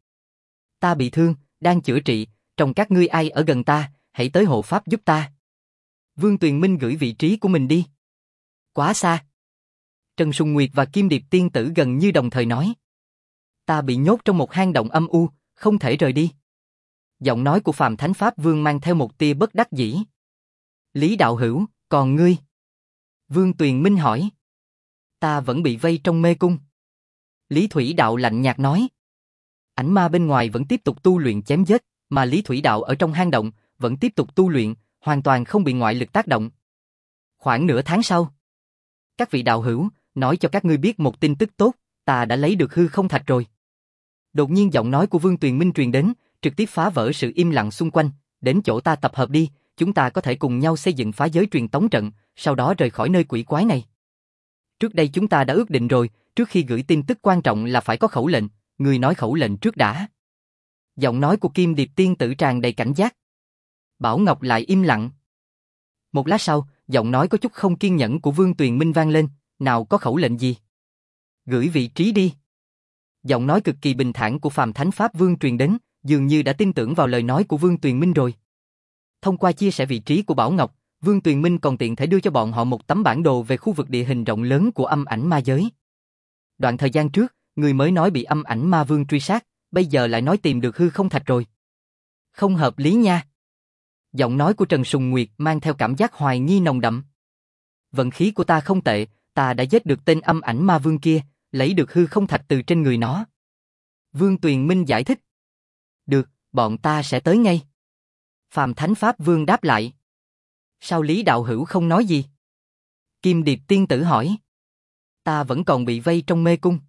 Ta bị thương, đang chữa trị, trong các ngươi ai ở gần ta, hãy tới hộ pháp giúp ta. Vương Tuyền Minh gửi vị trí của mình đi. Quá xa. Trần Sùng Nguyệt và Kim Điệp tiên tử gần như đồng thời nói. Ta bị nhốt trong một hang động âm u, không thể rời đi. Giọng nói của Phàm Thánh Pháp Vương mang theo một tia bất đắc dĩ. Lý đạo hữu, còn ngươi? Vương Tuyền Minh hỏi. Ta vẫn bị vây trong mê cung. Lý Thủy Đạo lạnh nhạt nói. Ảnh ma bên ngoài vẫn tiếp tục tu luyện chém giết, mà Lý Thủy Đạo ở trong hang động vẫn tiếp tục tu luyện, hoàn toàn không bị ngoại lực tác động. Khoảng nửa tháng sau, các vị đạo hữu, nói cho các ngươi biết một tin tức tốt, ta đã lấy được hư không thạch rồi. Đột nhiên giọng nói của Vương Tuyền Minh truyền đến, trực tiếp phá vỡ sự im lặng xung quanh, đến chỗ ta tập hợp đi, chúng ta có thể cùng nhau xây dựng phá giới truyền tống trận, sau đó rời khỏi nơi quỷ quái này. Trước đây chúng ta đã ước định rồi, trước khi gửi tin tức quan trọng là phải có khẩu lệnh, người nói khẩu lệnh trước đã. Giọng nói của Kim Điệp tiên tử tràn đầy cảnh giác. Bảo Ngọc lại im lặng. Một lát sau, giọng nói có chút không kiên nhẫn của Vương Tuyền Minh vang lên, nào có khẩu lệnh gì? Gửi vị trí đi. Giọng nói cực kỳ bình thản của Phàm Thánh Pháp Vương truyền đến, dường như đã tin tưởng vào lời nói của Vương Tuyền Minh rồi. Thông qua chia sẻ vị trí của Bảo Ngọc, Vương Tuyền Minh còn tiện thể đưa cho bọn họ một tấm bản đồ về khu vực địa hình rộng lớn của âm ảnh ma giới. Đoạn thời gian trước, người mới nói bị âm ảnh ma vương truy sát, bây giờ lại nói tìm được hư không thạch rồi. Không hợp lý nha. Giọng nói của Trần Sùng Nguyệt mang theo cảm giác hoài nghi nồng đậm. Vận khí của ta không tệ, ta đã giết được tên âm ảnh ma vương kia, lấy được hư không thạch từ trên người nó. Vương Tuyền Minh giải thích. Được, bọn ta sẽ tới ngay. Phàm Thánh Pháp Vương đáp lại. Sao Lý đạo hữu không nói gì? Kim Điệp tiên tử hỏi. Ta vẫn còn bị vây trong mê cung.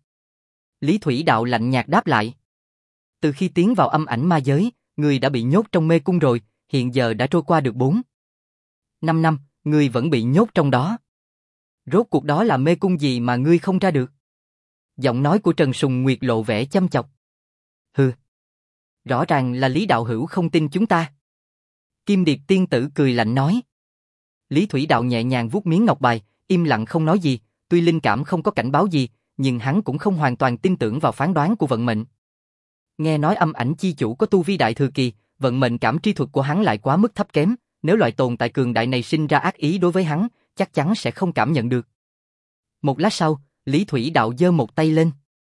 Lý Thủy đạo lạnh nhạt đáp lại. Từ khi tiến vào âm ảnh ma giới, người đã bị nhốt trong mê cung rồi, hiện giờ đã trôi qua được bốn năm năm, ngươi vẫn bị nhốt trong đó. Rốt cuộc đó là mê cung gì mà ngươi không ra được? Giọng nói của Trần Sùng Nguyệt lộ vẻ chăm chọc. Hừ. Rõ ràng là Lý đạo hữu không tin chúng ta. Kim Điệp tiên tử cười lạnh nói. Lý Thủy đạo nhẹ nhàng vuốt miếng ngọc bài, im lặng không nói gì, tuy linh cảm không có cảnh báo gì, nhưng hắn cũng không hoàn toàn tin tưởng vào phán đoán của vận mệnh. Nghe nói âm ảnh chi chủ có tu vi đại thừa kỳ, vận mệnh cảm tri thuật của hắn lại quá mức thấp kém, nếu loại tồn tại cường đại này sinh ra ác ý đối với hắn, chắc chắn sẽ không cảm nhận được. Một lát sau, Lý Thủy đạo giơ một tay lên.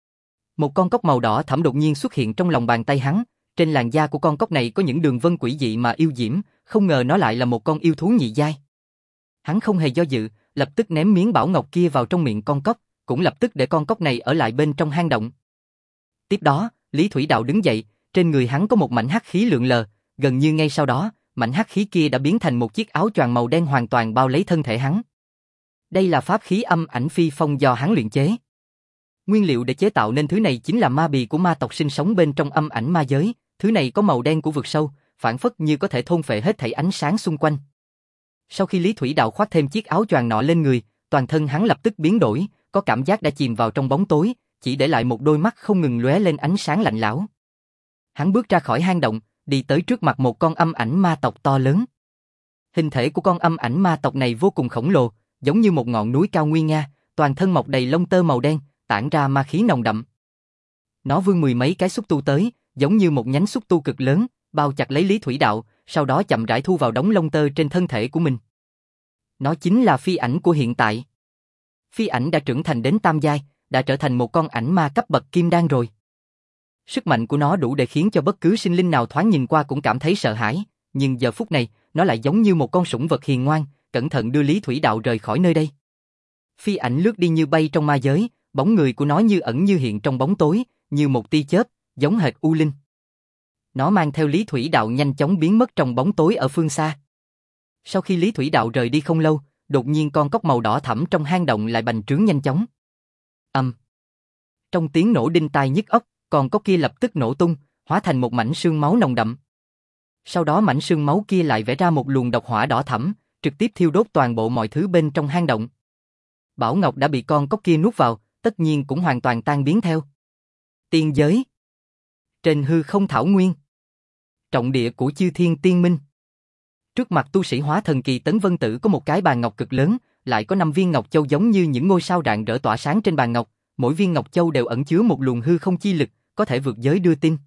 Một con cóc màu đỏ thẫm đột nhiên xuất hiện trong lòng bàn tay hắn, trên làn da của con cóc này có những đường vân quỷ dị mà yêu diễm, không ngờ nó lại là một con yêu thú nhị giai. Hắn không hề do dự, lập tức ném miếng bảo ngọc kia vào trong miệng con cóc, cũng lập tức để con cóc này ở lại bên trong hang động. Tiếp đó, Lý Thủy đạo đứng dậy, trên người hắn có một mảnh hắc khí lượn lờ, gần như ngay sau đó, mảnh hắc khí kia đã biến thành một chiếc áo choàng màu đen hoàn toàn bao lấy thân thể hắn. Đây là pháp khí âm ảnh phi phong do hắn luyện chế. Nguyên liệu để chế tạo nên thứ này chính là ma bì của ma tộc sinh sống bên trong âm ảnh ma giới, thứ này có màu đen của vực sâu, phản phất như có thể thôn phệ hết thảy ánh sáng xung quanh. Sau khi Lý Thủy đạo khoác thêm chiếc áo choàng nọ lên người, toàn thân hắn lập tức biến đổi, có cảm giác đã chìm vào trong bóng tối, chỉ để lại một đôi mắt không ngừng lóe lên ánh sáng lạnh lẽo. Hắn bước ra khỏi hang động, đi tới trước mặt một con âm ảnh ma tộc to lớn. Hình thể của con âm ảnh ma tộc này vô cùng khổng lồ, giống như một ngọn núi cao nguy nga, toàn thân mọc đầy lông tơ màu đen, tản ra ma khí nồng đậm. Nó vươn mười mấy cái xúc tu tới, giống như một nhánh xúc tu cực lớn, bao chặt lấy Lý Thủy đạo, sau đó chậm rãi thu vào đống lông tơ trên thân thể của mình. Nó chính là phi ảnh của hiện tại. Phi ảnh đã trưởng thành đến tam giai, đã trở thành một con ảnh ma cấp bậc kim đan rồi. Sức mạnh của nó đủ để khiến cho bất cứ sinh linh nào thoáng nhìn qua cũng cảm thấy sợ hãi, nhưng giờ phút này, nó lại giống như một con sủng vật hiền ngoan, cẩn thận đưa Lý Thủy đạo rời khỏi nơi đây. Phi ảnh lướt đi như bay trong ma giới, bóng người của nó như ẩn như hiện trong bóng tối, như một tia chớp, giống hệt u linh. Nó mang theo Lý Thủy đạo nhanh chóng biến mất trong bóng tối ở phương xa. Sau khi Lý Thủy đạo rời đi không lâu, đột nhiên con cóc màu đỏ thẫm trong hang động lại bành trướng nhanh chóng. Ầm. Um. Trong tiếng nổ đinh tai nhức óc, con cóc kia lập tức nổ tung, hóa thành một mảnh sương máu nồng đậm. Sau đó mảnh sương máu kia lại vẽ ra một luồng độc hỏa đỏ thẫm, trực tiếp thiêu đốt toàn bộ mọi thứ bên trong hang động. Bảo Ngọc đã bị con cóc kia nuốt vào, tất nhiên cũng hoàn toàn tan biến theo. Tiên giới. Trên hư không thảo nguyên. Trọng địa của Chư Thiên Tiên Minh. Trước mặt tu sĩ hóa thần kỳ Tấn Vân Tử có một cái bàn ngọc cực lớn, lại có năm viên ngọc châu giống như những ngôi sao rạng rỡ tỏa sáng trên bàn ngọc, mỗi viên ngọc châu đều ẩn chứa một luồng hư không chi lực, có thể vượt giới đưa tin.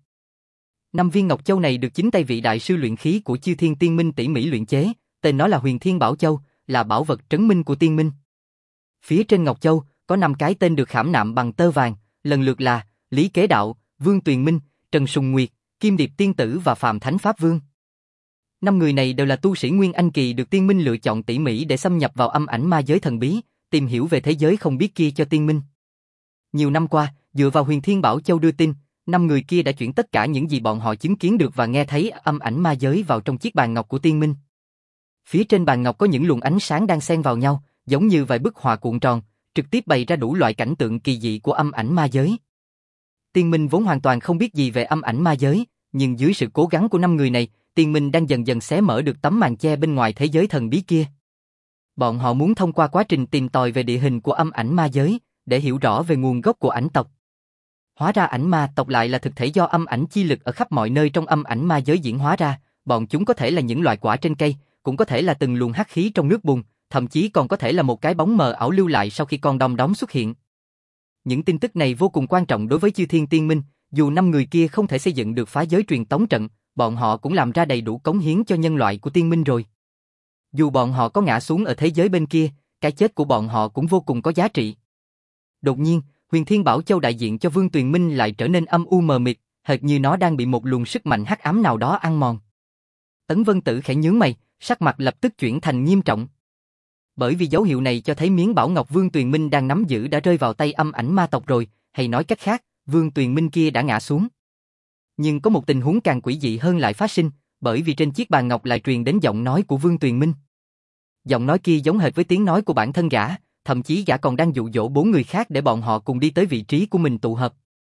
Năm viên ngọc châu này được chính tay vị đại sư luyện khí của Chư Thiên Tiên Minh tỉ mỉ luyện chế, tên nó là Huyền Thiên Bảo Châu, là bảo vật trấn minh của Tiên Minh. Phía trên ngọc châu có năm cái tên được khảm nạm bằng tơ vàng, lần lượt là Lý Kế Đạo, Vương Tuyền Minh, Trần Sùng Nguyệt, Kim Điệp Tiên Tử và Phàm Thánh Pháp Vương. Năm người này đều là tu sĩ Nguyên Anh kỳ được Tiên Minh lựa chọn tỉ mỉ để xâm nhập vào âm ảnh ma giới thần bí, tìm hiểu về thế giới không biết kia cho Tiên Minh. Nhiều năm qua, dựa vào Huyền Thiên Bảo Châu đưa tin, năm người kia đã chuyển tất cả những gì bọn họ chứng kiến được và nghe thấy âm ảnh ma giới vào trong chiếc bàn ngọc của Tiên Minh. Phía trên bàn ngọc có những luồng ánh sáng đang xen vào nhau, giống như vài bức họa cuộn tròn, trực tiếp bày ra đủ loại cảnh tượng kỳ dị của âm ảnh ma giới. Tiên Minh vốn hoàn toàn không biết gì về âm ảnh ma giới, nhưng dưới sự cố gắng của năm người này, Tiên Minh đang dần dần xé mở được tấm màn che bên ngoài thế giới thần bí kia. Bọn họ muốn thông qua quá trình tìm tòi về địa hình của âm ảnh ma giới, để hiểu rõ về nguồn gốc của ảnh tộc. Hóa ra ảnh ma tộc lại là thực thể do âm ảnh chi lực ở khắp mọi nơi trong âm ảnh ma giới diễn hóa ra, bọn chúng có thể là những loại quả trên cây, cũng có thể là từng luồng hắc khí trong nước bùn, thậm chí còn có thể là một cái bóng mờ ảo lưu lại sau khi con đom đóm xuất hiện. Những tin tức này vô cùng quan trọng đối với Chư Thiên Tiên Minh, dù năm người kia không thể xây dựng được phá giới truyền tống trận, bọn họ cũng làm ra đầy đủ cống hiến cho nhân loại của Tiên Minh rồi. Dù bọn họ có ngã xuống ở thế giới bên kia, cái chết của bọn họ cũng vô cùng có giá trị. Đột nhiên, Huyền Thiên Bảo Châu đại diện cho Vương Tuyền Minh lại trở nên âm u mờ mịt, hệt như nó đang bị một luồng sức mạnh hắc ám nào đó ăn mòn. Tấn Vân Tử khẽ nhướng mày, sắc mặt lập tức chuyển thành nghiêm trọng. Bởi vì dấu hiệu này cho thấy miếng bảo ngọc Vương Tuyền Minh đang nắm giữ đã rơi vào tay âm ảnh ma tộc rồi, hay nói cách khác, Vương Tuyền Minh kia đã ngã xuống. Nhưng có một tình huống càng quỷ dị hơn lại phát sinh, bởi vì trên chiếc bàn ngọc lại truyền đến giọng nói của Vương Tuyền Minh. Giọng nói kia giống hệt với tiếng nói của bản thân gã, thậm chí gã còn đang dụ dỗ bốn người khác để bọn họ cùng đi tới vị trí của mình tụ hợp.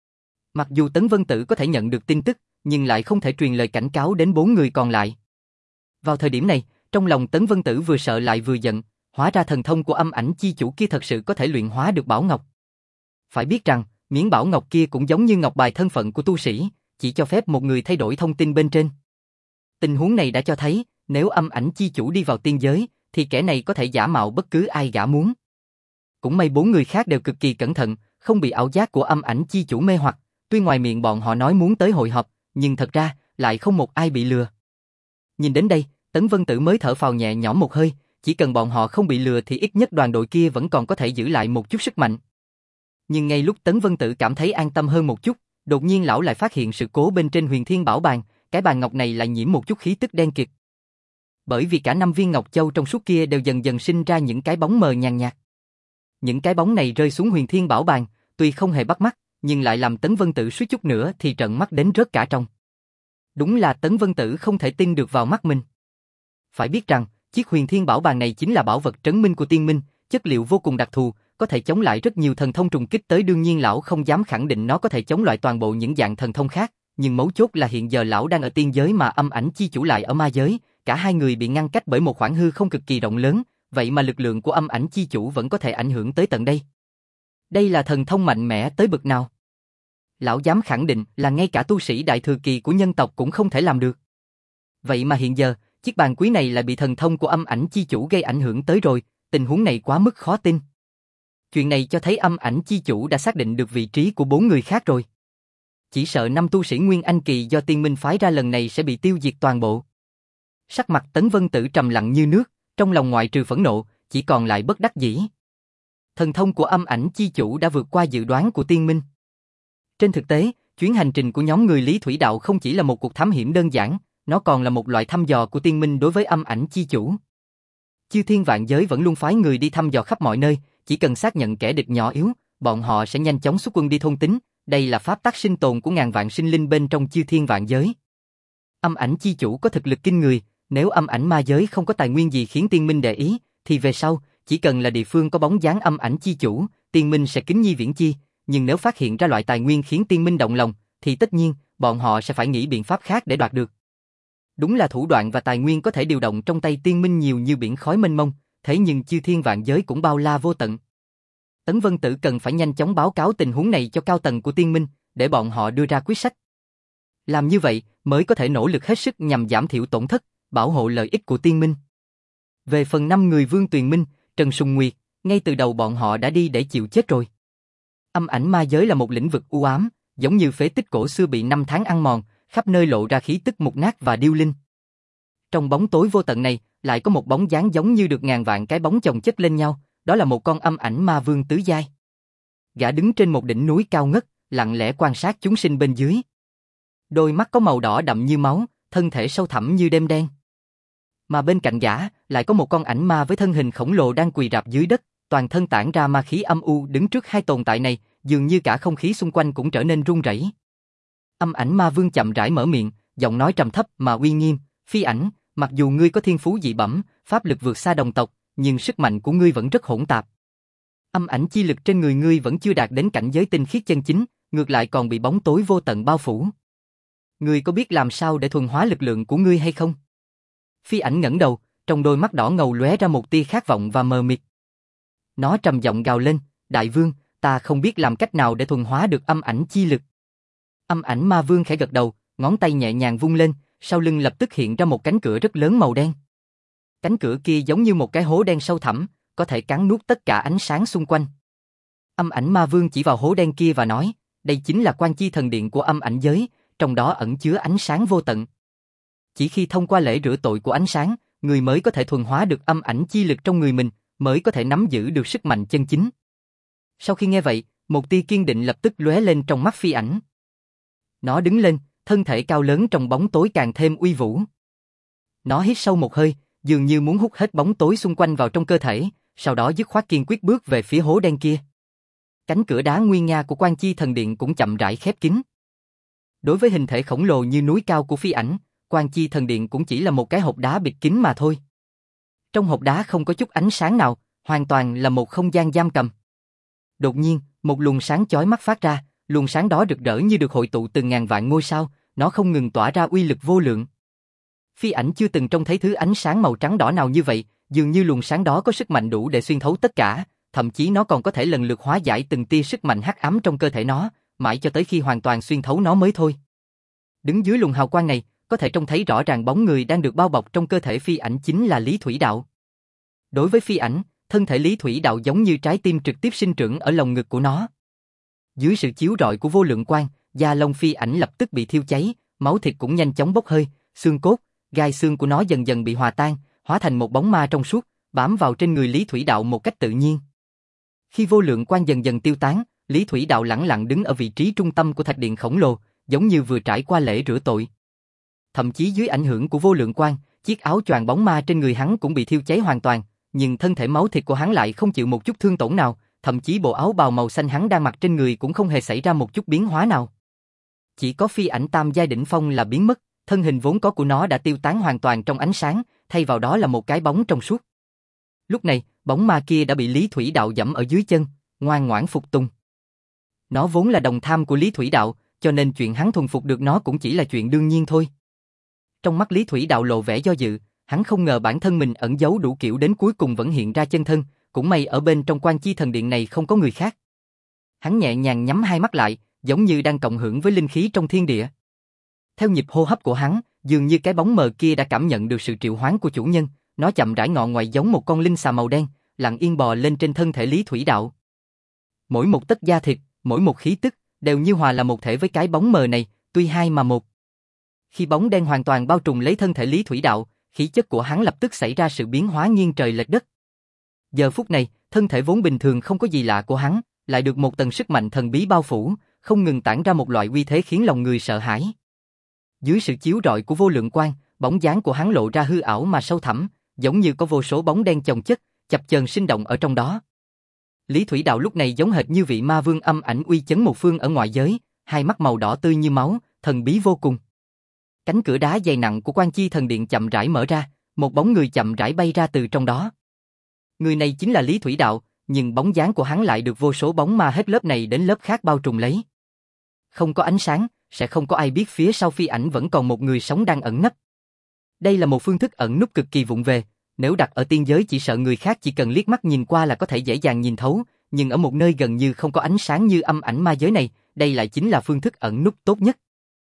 Mặc dù Tấn Vân Tử có thể nhận được tin tức, nhưng lại không thể truyền lời cảnh cáo đến bốn người còn lại. Vào thời điểm này, trong lòng Tấn Vân Tử vừa sợ lại vừa giận, hóa ra thần thông của âm ảnh chi chủ kia thật sự có thể luyện hóa được bảo ngọc. Phải biết rằng, miếng bảo ngọc kia cũng giống như ngọc bài thân phận của tu sĩ, chỉ cho phép một người thay đổi thông tin bên trên. Tình huống này đã cho thấy, nếu âm ảnh chi chủ đi vào tiên giới, thì kẻ này có thể giả mạo bất cứ ai gã muốn. Cũng may bốn người khác đều cực kỳ cẩn thận, không bị ảo giác của âm ảnh chi chủ mê hoặc, tuy ngoài miệng bọn họ nói muốn tới hội họp, nhưng thật ra, lại không một ai bị lừa. Nhìn đến đây, Tấn Vân Tử mới thở phào nhẹ nhõm một hơi, chỉ cần bọn họ không bị lừa thì ít nhất đoàn đội kia vẫn còn có thể giữ lại một chút sức mạnh. Nhưng ngay lúc Tấn Vân Tử cảm thấy an tâm hơn một chút, đột nhiên lão lại phát hiện sự cố bên trên Huyền Thiên Bảo Bàn, cái bàn ngọc này lại nhiễm một chút khí tức đen kịt. Bởi vì cả năm viên ngọc châu trong suốt kia đều dần dần sinh ra những cái bóng mờ nhàn nhạt. Những cái bóng này rơi xuống Huyền Thiên Bảo Bàn, tuy không hề bắt mắt, nhưng lại làm Tấn Vân Tử suýt chút nữa thì trợn mắt đến rớt cả trong. Đúng là Tấn Vân Tử không thể tin được vào mắt mình. Phải biết rằng, chiếc Huyền Thiên Bảo Bàn này chính là bảo vật trấn minh của tiên minh, chất liệu vô cùng đặc thù, có thể chống lại rất nhiều thần thông trùng kích tới, đương nhiên lão không dám khẳng định nó có thể chống lại toàn bộ những dạng thần thông khác, nhưng mấu chốt là hiện giờ lão đang ở tiên giới mà âm ảnh chi chủ lại ở ma giới, cả hai người bị ngăn cách bởi một khoảng hư không cực kỳ rộng lớn, vậy mà lực lượng của âm ảnh chi chủ vẫn có thể ảnh hưởng tới tận đây. Đây là thần thông mạnh mẽ tới bực nào? Lão dám khẳng định là ngay cả tu sĩ đại thừa kỳ của nhân tộc cũng không thể làm được. Vậy mà hiện giờ, chiếc bàn quý này lại bị thần thông của âm ảnh chi chủ gây ảnh hưởng tới rồi, tình huống này quá mức khó tin. Chuyện này cho thấy âm ảnh chi chủ đã xác định được vị trí của bốn người khác rồi. Chỉ sợ năm tu sĩ Nguyên Anh kỳ do tiên minh phái ra lần này sẽ bị tiêu diệt toàn bộ. Sắc mặt Tấn Vân Tử trầm lặng như nước, trong lòng ngoại trừ phẫn nộ, chỉ còn lại bất đắc dĩ. Thần thông của âm ảnh chi chủ đã vượt qua dự đoán của tiên minh. Trên thực tế, chuyến hành trình của nhóm người Lý Thủy Đạo không chỉ là một cuộc thám hiểm đơn giản, nó còn là một loại thăm dò của tiên minh đối với âm ảnh chi chủ. Chư thiên vạn giới vẫn luôn phái người đi thăm dò khắp mọi nơi, chỉ cần xác nhận kẻ địch nhỏ yếu, bọn họ sẽ nhanh chóng xuất quân đi thôn tính, đây là pháp tắc sinh tồn của ngàn vạn sinh linh bên trong chư thiên vạn giới. Âm ảnh chi chủ có thực lực kinh người, nếu âm ảnh ma giới không có tài nguyên gì khiến tiên minh để ý, thì về sau, chỉ cần là địa phương có bóng dáng âm ảnh chi chủ, tiên minh sẽ kính nhi viễn chi, nhưng nếu phát hiện ra loại tài nguyên khiến tiên minh động lòng, thì tất nhiên, bọn họ sẽ phải nghĩ biện pháp khác để đoạt được. Đúng là thủ đoạn và tài nguyên có thể điều động trong tay tiên minh nhiều như biển khói mênh mông, thế nhưng chư thiên vạn giới cũng bao la vô tận. Tấn Vân Tử cần phải nhanh chóng báo cáo tình huống này cho cao tầng của tiên minh, để bọn họ đưa ra quyết sách. Làm như vậy, mới có thể nỗ lực hết sức nhằm giảm thiểu tổn thất, bảo hộ lợi ích của tiên minh. Về phần năm người Vương Tuyền Minh, Trần Sùng Nguyệt, ngay từ đầu bọn họ đã đi để chịu chết rồi. Âm ảnh ma giới là một lĩnh vực u ám, giống như phế tích cổ xưa bị năm tháng ăn mòn, khắp nơi lộ ra khí tức mục nát và điêu linh. Trong bóng tối vô tận này, lại có một bóng dáng giống như được ngàn vạn cái bóng chồng chất lên nhau, đó là một con âm ảnh ma vương tứ giai. Gã đứng trên một đỉnh núi cao ngất, lặng lẽ quan sát chúng sinh bên dưới. Đôi mắt có màu đỏ đậm như máu, thân thể sâu thẳm như đêm đen. Mà bên cạnh gã, lại có một con ảnh ma với thân hình khổng lồ đang quỳ rạp dưới đất, toàn thân tản ra ma khí âm u, đứng trước hai tồn tại này, dường như cả không khí xung quanh cũng trở nên run rẩy. Âm ảnh ma vương chậm rãi mở miệng, giọng nói trầm thấp mà uy nghiêm, Phi Ảnh, mặc dù ngươi có thiên phú dị bẩm, pháp lực vượt xa đồng tộc, nhưng sức mạnh của ngươi vẫn rất hỗn tạp. Âm ảnh chi lực trên người ngươi vẫn chưa đạt đến cảnh giới tinh khiết chân chính, ngược lại còn bị bóng tối vô tận bao phủ. Ngươi có biết làm sao để thuần hóa lực lượng của ngươi hay không? Phi Ảnh ngẩng đầu, trong đôi mắt đỏ ngầu lóe ra một tia khát vọng và mờ mịt. Nó trầm giọng gào lên, Đại vương, ta không biết làm cách nào để thuần hóa được âm ảnh chi lực. Âm ảnh ma vương khẽ gật đầu, ngón tay nhẹ nhàng vung lên, sau lưng lập tức hiện ra một cánh cửa rất lớn màu đen. Cánh cửa kia giống như một cái hố đen sâu thẳm, có thể cắn nuốt tất cả ánh sáng xung quanh. Âm ảnh ma vương chỉ vào hố đen kia và nói, đây chính là quan chi thần điện của âm ảnh giới, trong đó ẩn chứa ánh sáng vô tận. Chỉ khi thông qua lễ rửa tội của ánh sáng, người mới có thể thuần hóa được âm ảnh chi lực trong người mình, mới có thể nắm giữ được sức mạnh chân chính. Sau khi nghe vậy, một tia kiên định lập tức lóe lên trong mắt Phi Ảnh. Nó đứng lên, thân thể cao lớn trong bóng tối càng thêm uy vũ. Nó hít sâu một hơi, dường như muốn hút hết bóng tối xung quanh vào trong cơ thể, sau đó dứt khoát kiên quyết bước về phía hố đen kia. Cánh cửa đá nguy nga của Quan Chi Thần Điện cũng chậm rãi khép kín. Đối với hình thể khổng lồ như núi cao của Phi Ảnh, Quan Chi Thần Điện cũng chỉ là một cái hộp đá bịt kín mà thôi. Trong hộp đá không có chút ánh sáng nào, hoàn toàn là một không gian giam cầm. Đột nhiên, một luồng sáng chói mắt phát ra, luồng sáng đó rực rỡ như được hội tụ từ ngàn vạn ngôi sao, nó không ngừng tỏa ra uy lực vô lượng. Phi Ảnh chưa từng trông thấy thứ ánh sáng màu trắng đỏ nào như vậy, dường như luồng sáng đó có sức mạnh đủ để xuyên thấu tất cả, thậm chí nó còn có thể lần lượt hóa giải từng tia sức mạnh hắc ám trong cơ thể nó, mãi cho tới khi hoàn toàn xuyên thấu nó mới thôi. Đứng dưới luồng hào quang này, có thể trông thấy rõ ràng bóng người đang được bao bọc trong cơ thể Phi Ảnh chính là Lý Thủy Đạo. Đối với Phi Ảnh, thân thể Lý Thủy Đạo giống như trái tim trực tiếp sinh trưởng ở lồng ngực của nó. Dưới sự chiếu rọi của vô lượng quang, da lông Phi Ảnh lập tức bị thiêu cháy, máu thịt cũng nhanh chóng bốc hơi, xương cốt, gai xương của nó dần dần bị hòa tan, hóa thành một bóng ma trong suốt, bám vào trên người Lý Thủy Đạo một cách tự nhiên. Khi vô lượng quang dần dần tiêu tán, Lý Thủy Đạo lẳng lặng đứng ở vị trí trung tâm của thạch điện khổng lồ, giống như vừa trải qua lễ rửa tội. Thậm chí dưới ảnh hưởng của vô lượng quang, chiếc áo choàng bóng ma trên người hắn cũng bị thiêu cháy hoàn toàn, nhưng thân thể máu thịt của hắn lại không chịu một chút thương tổn nào, thậm chí bộ áo bào màu xanh hắn đang mặc trên người cũng không hề xảy ra một chút biến hóa nào. Chỉ có Phi Ảnh tam giai đỉnh phong là biến mất, thân hình vốn có của nó đã tiêu tán hoàn toàn trong ánh sáng, thay vào đó là một cái bóng trong suốt. Lúc này, bóng ma kia đã bị Lý Thủy Đạo giẫm ở dưới chân, ngoan ngoãn phục tùng. Nó vốn là đồng tham của Lý Thủy Đạo, cho nên chuyện hắn thuần phục được nó cũng chỉ là chuyện đương nhiên thôi. Trong mắt Lý Thủy Đạo lộ vẻ do dự, hắn không ngờ bản thân mình ẩn giấu đủ kiểu đến cuối cùng vẫn hiện ra chân thân, cũng may ở bên trong Quan Chi Thần Điện này không có người khác. Hắn nhẹ nhàng nhắm hai mắt lại, giống như đang cộng hưởng với linh khí trong thiên địa. Theo nhịp hô hấp của hắn, dường như cái bóng mờ kia đã cảm nhận được sự triệu hoán của chủ nhân, nó chậm rãi ngọ ngoại giống một con linh xà màu đen, lặng yên bò lên trên thân thể Lý Thủy Đạo. Mỗi một tấc da thịt, mỗi một khí tức, đều như hòa là một thể với cái bóng mờ này, tuy hai mà một. Khi bóng đen hoàn toàn bao trùm lấy thân thể Lý Thủy Đạo, khí chất của hắn lập tức xảy ra sự biến hóa nghiêng trời lệch đất. Giờ phút này, thân thể vốn bình thường không có gì lạ của hắn, lại được một tầng sức mạnh thần bí bao phủ, không ngừng tản ra một loại uy thế khiến lòng người sợ hãi. Dưới sự chiếu rọi của vô lượng quang, bóng dáng của hắn lộ ra hư ảo mà sâu thẳm, giống như có vô số bóng đen chồng chất, chập chờn sinh động ở trong đó. Lý Thủy Đạo lúc này giống hệt như vị ma vương âm ảnh uy chấn một phương ở ngoại giới, hai mắt màu đỏ tươi như máu, thần bí vô cùng. Cánh cửa đá dày nặng của Quan Chi Thần Điện chậm rãi mở ra, một bóng người chậm rãi bay ra từ trong đó. Người này chính là Lý Thủy Đạo, nhưng bóng dáng của hắn lại được vô số bóng ma hết lớp này đến lớp khác bao trùm lấy. Không có ánh sáng, sẽ không có ai biết phía sau Phi Ảnh vẫn còn một người sống đang ẩn nấp. Đây là một phương thức ẩn núp cực kỳ vụng về, nếu đặt ở tiên giới chỉ sợ người khác chỉ cần liếc mắt nhìn qua là có thể dễ dàng nhìn thấu, nhưng ở một nơi gần như không có ánh sáng như âm ảnh ma giới này, đây lại chính là phương thức ẩn núp tốt nhất.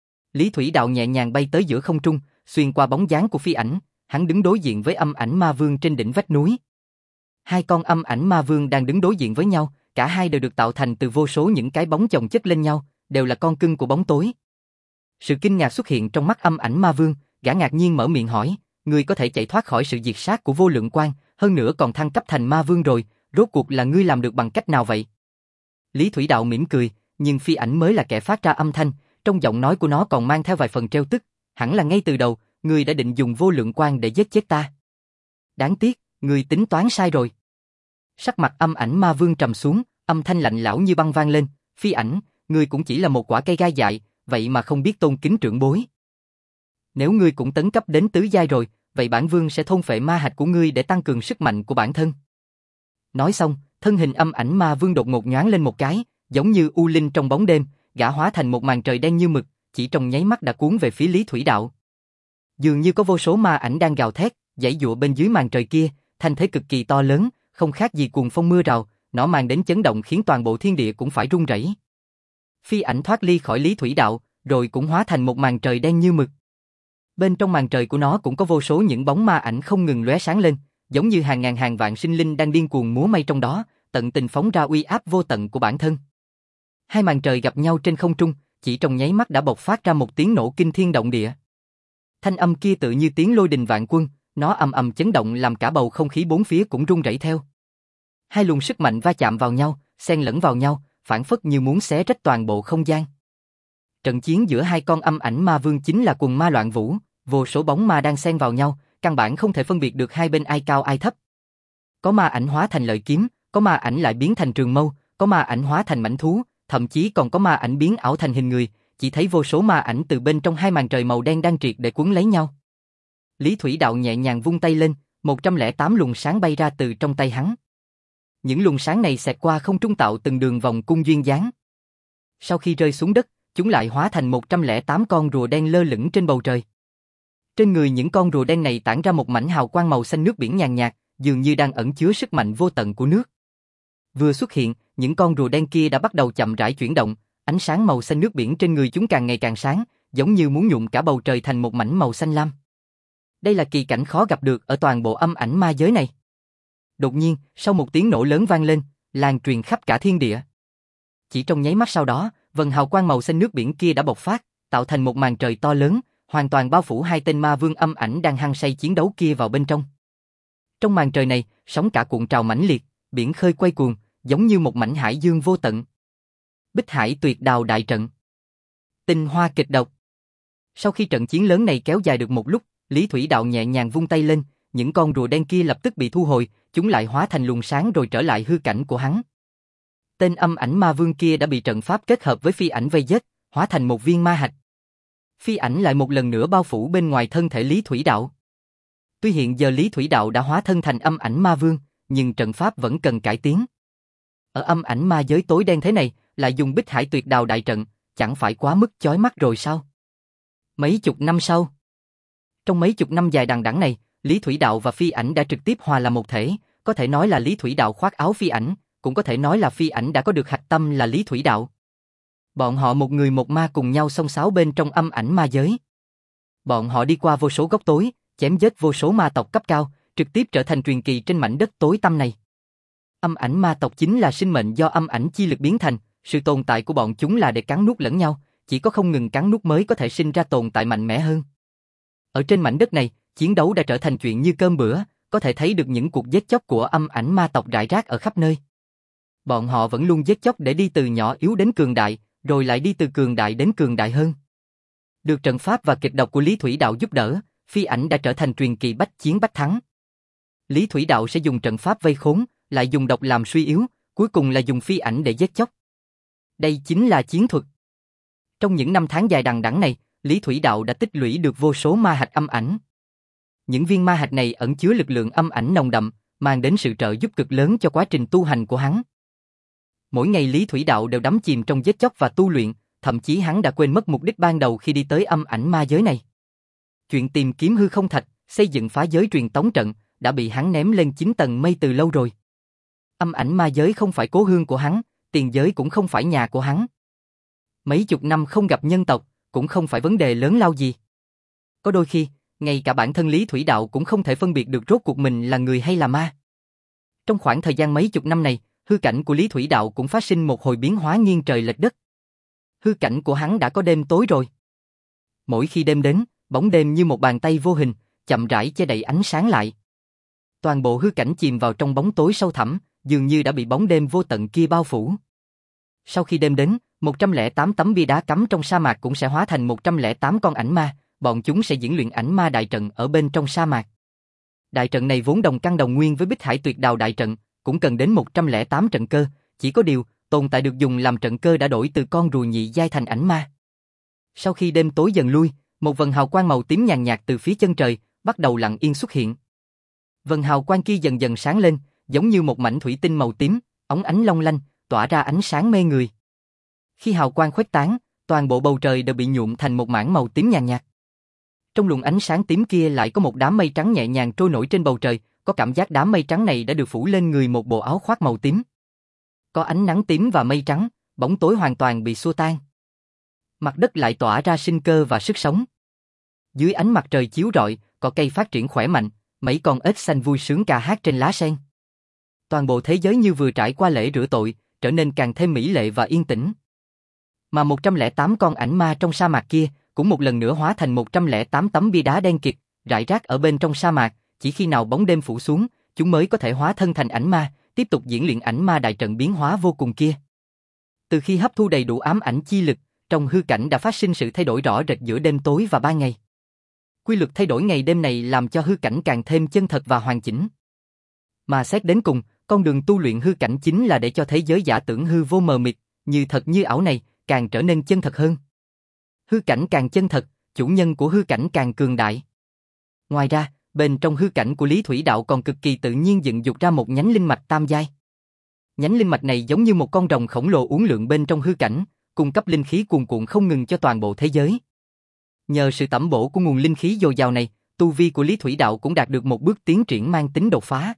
Lý Thủy Đạo nhẹ nhàng bay tới giữa không trung, xuyên qua bóng dáng của Phi Ảnh, hắn đứng đối diện với âm ảnh ma vương trên đỉnh vách núi. Hai con âm ảnh ma vương đang đứng đối diện với nhau, cả hai đều được tạo thành từ vô số những cái bóng chồng chất lên nhau, đều là con cưng của bóng tối. Sự kinh ngạc xuất hiện trong mắt âm ảnh ma vương, gã ngạc nhiên mở miệng hỏi, ngươi có thể chạy thoát khỏi sự diệt sát của vô lượng quang, hơn nữa còn thăng cấp thành ma vương rồi, rốt cuộc là ngươi làm được bằng cách nào vậy? Lý Thủy Đạo mỉm cười, nhưng Phi Ảnh mới là kẻ phát ra âm thanh, trong giọng nói của nó còn mang theo vài phần trêu tức, hẳn là ngay từ đầu, ngươi đã định dùng vô lượng quang để giết chết ta. Đáng tiếc, ngươi tính toán sai rồi. Sắc mặt âm ảnh ma vương trầm xuống, âm thanh lạnh lẽo như băng vang lên, Phi Ảnh, ngươi cũng chỉ là một quả cây gai dại, vậy mà không biết tôn kính trưởng bối. Nếu ngươi cũng tấn cấp đến tứ giai rồi, vậy bản vương sẽ thôn phệ ma hạch của ngươi để tăng cường sức mạnh của bản thân. Nói xong, thân hình âm ảnh ma vương đột ngột nhoáng lên một cái, giống như u linh trong bóng đêm, gã hóa thành một màn trời đen như mực, chỉ trong nháy mắt đã cuốn về phía Lý Thủy Đạo. Dường như có vô số ma ảnh đang gào thét, giãy giụa bên dưới màn trời kia, thanh thế cực kỳ to lớn, không khác gì cuồng phong mưa rào, nó mang đến chấn động khiến toàn bộ thiên địa cũng phải rung rẩy. Phi Ảnh thoát ly khỏi Lý Thủy Đạo, rồi cũng hóa thành một màn trời đen như mực. Bên trong màn trời của nó cũng có vô số những bóng ma ảnh không ngừng lóe sáng lên, giống như hàng ngàn hàng vạn sinh linh đang điên cuồng múa may trong đó, tận tình phóng ra uy áp vô tận của bản thân. Hai màn trời gặp nhau trên không trung, chỉ trong nháy mắt đã bộc phát ra một tiếng nổ kinh thiên động địa. Thanh âm kia tự như tiếng lôi đình vạn quân, Nó ầm ầm chấn động làm cả bầu không khí bốn phía cũng rung rẩy theo. Hai luồng sức mạnh va chạm vào nhau, xen lẫn vào nhau, phảng phất như muốn xé rách toàn bộ không gian. Trận chiến giữa hai con âm ảnh ma vương chính là quần ma loạn vũ, vô số bóng ma đang xen vào nhau, căn bản không thể phân biệt được hai bên ai cao ai thấp. Có ma ảnh hóa thành lợi kiếm, có ma ảnh lại biến thành trường mâu, có ma ảnh hóa thành mãnh thú, thậm chí còn có ma ảnh biến ảo thành hình người, chỉ thấy vô số ma ảnh từ bên trong hai màn trời màu đen đang triệt để quấn lấy nhau. Lý Thủy Đạo nhẹ nhàng vung tay lên, một trăm lẻ tám luồng sáng bay ra từ trong tay hắn. Những luồng sáng này xẹt qua không trung tạo từng đường vòng cung duyên dáng. Sau khi rơi xuống đất, chúng lại hóa thành một trăm lẻ tám con rùa đen lơ lửng trên bầu trời. Trên người những con rùa đen này tản ra một mảnh hào quang màu xanh nước biển nhàn nhạt, dường như đang ẩn chứa sức mạnh vô tận của nước. Vừa xuất hiện, những con rùa đen kia đã bắt đầu chậm rãi chuyển động, ánh sáng màu xanh nước biển trên người chúng càng ngày càng sáng, giống như muốn nhuộm cả bầu trời thành một mảnh màu xanh lam. Đây là kỳ cảnh khó gặp được ở toàn bộ âm ảnh ma giới này. Đột nhiên, sau một tiếng nổ lớn vang lên, lan truyền khắp cả thiên địa. Chỉ trong nháy mắt sau đó, vầng hào quang màu xanh nước biển kia đã bộc phát, tạo thành một màn trời to lớn, hoàn toàn bao phủ hai tên ma vương âm ảnh đang hăng say chiến đấu kia vào bên trong. Trong màn trời này, sóng cả cuộn trào mãnh liệt, biển khơi quay cuồng, giống như một mảnh hải dương vô tận. Bích Hải Tuyệt Đào đại trận. Tinh hoa kịch độc. Sau khi trận chiến lớn này kéo dài được một lúc, Lý Thủy Đạo nhẹ nhàng vung tay lên, những con rùa đen kia lập tức bị thu hồi, chúng lại hóa thành luồng sáng rồi trở lại hư cảnh của hắn. Tên âm ảnh ma vương kia đã bị trận pháp kết hợp với phi ảnh vây giết, hóa thành một viên ma hạch. Phi ảnh lại một lần nữa bao phủ bên ngoài thân thể Lý Thủy Đạo. Tuy hiện giờ Lý Thủy Đạo đã hóa thân thành âm ảnh ma vương, nhưng trận pháp vẫn cần cải tiến. Ở âm ảnh ma giới tối đen thế này, lại dùng Bích Hải Tuyệt Đào đại trận, chẳng phải quá mức chói mắt rồi sao? Mấy chục năm sau, trong mấy chục năm dài đằng đẵng này, Lý Thủy Đạo và phi ảnh đã trực tiếp hòa làm một thể, có thể nói là Lý Thủy Đạo khoác áo phi ảnh, cũng có thể nói là phi ảnh đã có được hạch tâm là Lý Thủy Đạo. Bọn họ một người một ma cùng nhau xông xáo bên trong âm ảnh ma giới. Bọn họ đi qua vô số góc tối, chém giết vô số ma tộc cấp cao, trực tiếp trở thành truyền kỳ trên mảnh đất tối tăm này. Âm ảnh ma tộc chính là sinh mệnh do âm ảnh chi lực biến thành, sự tồn tại của bọn chúng là để cắn nuốt lẫn nhau, chỉ có không ngừng cắn nuốt mới có thể sinh ra tồn tại mạnh mẽ hơn. Ở trên mảnh đất này, chiến đấu đã trở thành chuyện như cơm bữa, có thể thấy được những cuộc giết chóc của âm ảnh ma tộc rải rác ở khắp nơi. Bọn họ vẫn luôn giết chóc để đi từ nhỏ yếu đến cường đại, rồi lại đi từ cường đại đến cường đại hơn. Được trận pháp và kịch độc của Lý Thủy Đạo giúp đỡ, phi ảnh đã trở thành truyền kỳ bách chiến bách thắng. Lý Thủy Đạo sẽ dùng trận pháp vây khốn, lại dùng độc làm suy yếu, cuối cùng là dùng phi ảnh để giết chóc. Đây chính là chiến thuật. Trong những năm tháng dài đằng đẵng này, Lý Thủy Đạo đã tích lũy được vô số ma hạch âm ảnh. Những viên ma hạch này ẩn chứa lực lượng âm ảnh nồng đậm, mang đến sự trợ giúp cực lớn cho quá trình tu hành của hắn. Mỗi ngày Lý Thủy Đạo đều đắm chìm trong giết chóc và tu luyện, thậm chí hắn đã quên mất mục đích ban đầu khi đi tới âm ảnh ma giới này. Chuyện tìm kiếm hư không thạch, xây dựng phá giới truyền tống trận, đã bị hắn ném lên chín tầng mây từ lâu rồi. Âm ảnh ma giới không phải cố hương của hắn, tiền giới cũng không phải nhà của hắn. Mấy chục năm không gặp nhân tộc, cũng không phải vấn đề lớn lao gì. Có đôi khi, ngay cả bản thân Lý Thủy Đạo cũng không thể phân biệt được rốt cuộc mình là người hay là ma. Trong khoảng thời gian mấy chục năm này, hư cảnh của Lý Thủy Đạo cũng phát sinh một hồi biến hóa nghiêng trời lệch đất. Hư cảnh của hắn đã có đêm tối rồi. Mỗi khi đêm đến, bóng đêm như một bàn tay vô hình, chậm rãi che đậy ánh sáng lại. Toàn bộ hư cảnh chìm vào trong bóng tối sâu thẳm, dường như đã bị bóng đêm vô tận kia bao phủ. Sau khi đêm đến, một trăm lẻ tám tấm bia đá cắm trong sa mạc cũng sẽ hóa thành một trăm lẻ tám con ảnh ma, bọn chúng sẽ diễn luyện ảnh ma đại trận ở bên trong sa mạc. Đại trận này vốn đồng căn đồng nguyên với Bích Hải Tuyệt Đào đại trận, cũng cần đến một trăm lẻ tám trận cơ, chỉ có điều, tồn tại được dùng làm trận cơ đã đổi từ con rùa nhị giai thành ảnh ma. Sau khi đêm tối dần lui, một vầng hào quang màu tím nhàn nhạt từ phía chân trời bắt đầu lặng yên xuất hiện. Vầng hào quang kia dần dần sáng lên, giống như một mảnh thủy tinh màu tím, óng ánh long lanh, tỏa ra ánh sáng mê người. Khi hào quang khuếch tán, toàn bộ bầu trời đều bị nhuộm thành một mảng màu tím nhàn nhạt. Trong luồng ánh sáng tím kia lại có một đám mây trắng nhẹ nhàng trôi nổi trên bầu trời, có cảm giác đám mây trắng này đã được phủ lên người một bộ áo khoác màu tím. Có ánh nắng tím và mây trắng, bóng tối hoàn toàn bị xua tan. Mặt đất lại tỏa ra sinh cơ và sức sống. Dưới ánh mặt trời chiếu rọi, cỏ cây phát triển khỏe mạnh, mấy con ếch xanh vui sướng ca hát trên lá sen. Toàn bộ thế giới như vừa trải qua lễ rửa tội, trở nên càng thêm mỹ lệ và yên tĩnh. Mà một trăm lẻ tám con ảnh ma trong sa mạc kia cũng một lần nữa hóa thành một trăm lẻ tám tấm bia đá đen kịt, rải rác ở bên trong sa mạc, chỉ khi nào bóng đêm phủ xuống, chúng mới có thể hóa thân thành ảnh ma, tiếp tục diễn luyện ảnh ma đại trận biến hóa vô cùng kia. Từ khi hấp thu đầy đủ ám ảnh chi lực, trong hư cảnh đã phát sinh sự thay đổi rõ rệt giữa đêm tối và ban ngày. Quy luật thay đổi ngày đêm này làm cho hư cảnh càng thêm chân thật và hoàn chỉnh. Mà xét đến cùng, con đường tu luyện hư cảnh chính là để cho thế giới giả tưởng hư vô mờ mịt, như thật như ảo này, càng trở nên chân thật hơn. Hư cảnh càng chân thật, chủ nhân của hư cảnh càng cường đại. Ngoài ra, bên trong hư cảnh của Lý Thủy Đạo còn cực kỳ tự nhiên dựng dục ra một nhánh linh mạch tam giai. Nhánh linh mạch này giống như một con rồng khổng lồ uốn lượn bên trong hư cảnh, cung cấp linh khí cuồn cuộn không ngừng cho toàn bộ thế giới. Nhờ sự tẩm bổ của nguồn linh khí dồi dào này, tu vi của Lý Thủy Đạo cũng đạt được một bước tiến triển mang tính đột phá.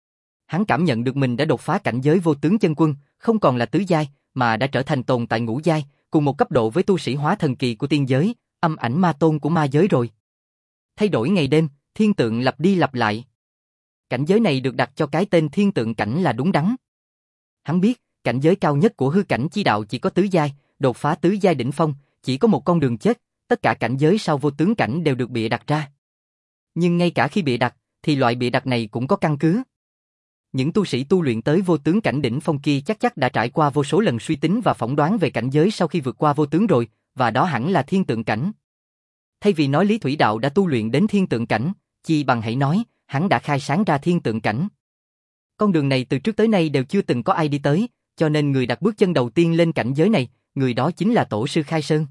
Hắn cảm nhận được mình đã đột phá cảnh giới vô tướng chân quân, không còn là tứ giai, mà đã trở thành tồn tại ngũ giai, cùng một cấp độ với tu sĩ hóa thần kỳ của tiên giới, âm ảnh ma tôn của ma giới rồi. Thay đổi ngày đêm, thiên tượng lặp đi lặp lại. Cảnh giới này được đặt cho cái tên thiên tượng cảnh là đúng đắn. Hắn biết, cảnh giới cao nhất của hư cảnh chi đạo chỉ có tứ giai, đột phá tứ giai đỉnh phong, chỉ có một con đường chết, tất cả cảnh giới sau vô tướng cảnh đều được bịa đặt ra. Nhưng ngay cả khi bịa đặt, thì loại bịa đặt này cũng có căn cứ. Những tu sĩ tu luyện tới vô tướng cảnh đỉnh phong kia chắc chắc đã trải qua vô số lần suy tính và phỏng đoán về cảnh giới sau khi vượt qua vô tướng rồi, và đó hẳn là thiên tượng cảnh. Thay vì nói Lý Thủy Đạo đã tu luyện đến thiên tượng cảnh, chi bằng hãy nói, hắn đã khai sáng ra thiên tượng cảnh. Con đường này từ trước tới nay đều chưa từng có ai đi tới, cho nên người đặt bước chân đầu tiên lên cảnh giới này, người đó chính là Tổ sư Khai Sơn.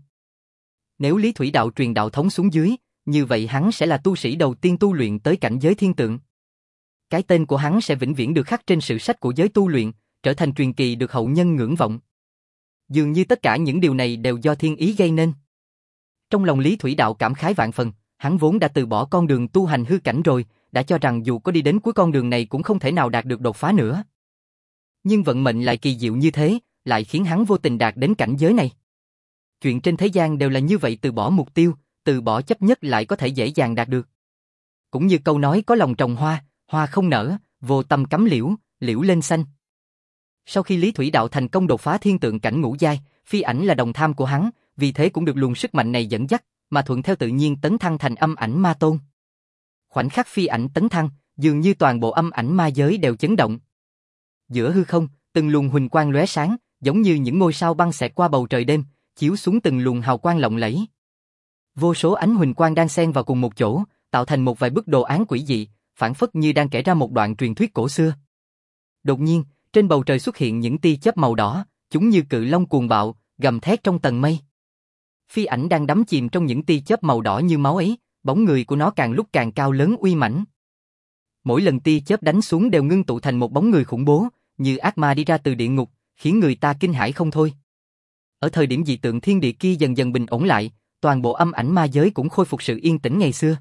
Nếu Lý Thủy Đạo truyền đạo thống xuống dưới, như vậy hắn sẽ là tu sĩ đầu tiên tu luyện tới cảnh giới thiên tượng. Cái tên của hắn sẽ vĩnh viễn được khắc trên sử sách của giới tu luyện, trở thành truyền kỳ được hậu nhân ngưỡng vọng. Dường như tất cả những điều này đều do thiên ý gây nên. Trong lòng Lý Thủy Đạo cảm khái vạn phần, hắn vốn đã từ bỏ con đường tu hành hư cảnh rồi, đã cho rằng dù có đi đến cuối con đường này cũng không thể nào đạt được đột phá nữa. Nhưng vận mệnh lại kỳ diệu như thế, lại khiến hắn vô tình đạt đến cảnh giới này. Chuyện trên thế gian đều là như vậy, từ bỏ mục tiêu, từ bỏ chấp nhất lại có thể dễ dàng đạt được. Cũng như câu nói có lòng trồng hoa, hoa không nở, vô tâm cắm liễu, liễu lên xanh. Sau khi Lý Thủy Đạo thành công đột phá thiên tượng cảnh ngũ giai, Phi Ảnh là đồng tham của hắn, vì thế cũng được luồng sức mạnh này dẫn dắt, mà thuận theo tự nhiên tấn thăng thành âm ảnh ma tôn. Khoảnh khắc Phi Ảnh tấn thăng, dường như toàn bộ âm ảnh ma giới đều chấn động. Giữa hư không, từng luồng huỳnh quang lóe sáng, giống như những ngôi sao băng xẹt qua bầu trời đêm, chiếu xuống từng luồng hào quang lộng lẫy. Vô số ánh huỳnh quang đang xen vào cùng một chỗ, tạo thành một vài bức đồ án quỷ dị, phảng phất như đang kể ra một đoạn truyền thuyết cổ xưa. Đột nhiên, trên bầu trời xuất hiện những tia chớp màu đỏ, chúng như cự long cuồng bạo, gầm thét trong tầng mây. Phi Ảnh đang đắm chìm trong những tia chớp màu đỏ như máu ấy, bóng người của nó càng lúc càng cao lớn uy mãnh. Mỗi lần tia chớp đánh xuống đều ngưng tụ thành một bóng người khủng bố, như ác ma đi ra từ địa ngục, khiến người ta kinh hãi không thôi. Ở thời điểm dị tượng thiên địa kia dần dần bình ổn lại, toàn bộ âm ảnh ma giới cũng khôi phục sự yên tĩnh ngày xưa.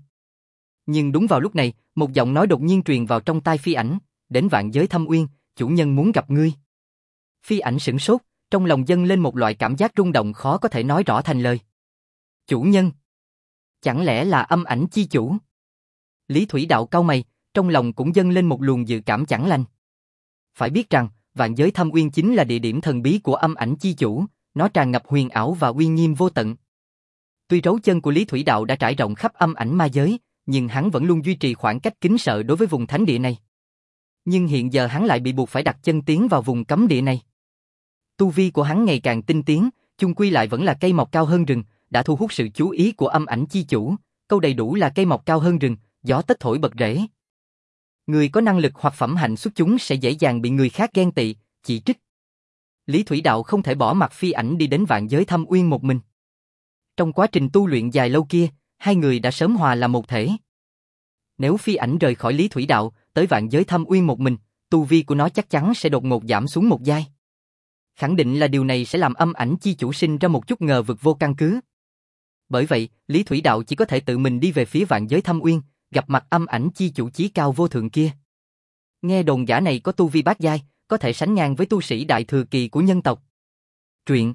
Nhưng đúng vào lúc này, một giọng nói đột nhiên truyền vào trong tai Phi Ảnh, "Đến vạn giới thâm uyên, chủ nhân muốn gặp ngươi." Phi Ảnh sửng sốt, trong lòng dâng lên một loại cảm giác rung động khó có thể nói rõ thành lời. Chủ nhân? Chẳng lẽ là âm ảnh chi chủ? Lý Thủy Đạo cau mày, trong lòng cũng dâng lên một luồng dự cảm chẳng lành. Phải biết rằng, vạn giới thâm uyên chính là địa điểm thần bí của âm ảnh chi chủ, nó tràn ngập huyền ảo và uy nghiêm vô tận. Tuy dấu chân của Lý Thủy Đạo đã trải rộng khắp âm ảnh ma giới, nhưng hắn vẫn luôn duy trì khoảng cách kính sợ đối với vùng thánh địa này. Nhưng hiện giờ hắn lại bị buộc phải đặt chân tiến vào vùng cấm địa này. Tu vi của hắn ngày càng tinh tiến, chung quy lại vẫn là cây mọc cao hơn rừng, đã thu hút sự chú ý của âm ảnh chi chủ, câu đầy đủ là cây mọc cao hơn rừng, gió tất thổi bật rễ. Người có năng lực hoặc phẩm hạnh xuất chúng sẽ dễ dàng bị người khác ghen tị, chỉ trích. Lý Thủy Đạo không thể bỏ mặc Phi Ảnh đi đến vạn giới thâm uyên một mình. Trong quá trình tu luyện dài lâu kia, hai người đã sớm hòa là một thể. Nếu Phi Ảnh rời khỏi Lý Thủy Đạo, tới vạn giới thâm uyên một mình, tu vi của nó chắc chắn sẽ đột ngột giảm xuống một giai. Khẳng định là điều này sẽ làm âm ảnh chi chủ sinh ra một chút ngờ vực vô căn cứ. Bởi vậy, Lý Thủy Đạo chỉ có thể tự mình đi về phía vạn giới thâm uyên, gặp mặt âm ảnh chi chủ chí cao vô thượng kia. Nghe đồn gã này có tu vi bát giai, có thể sánh ngang với tu sĩ đại thừa kỳ của nhân tộc. Truyện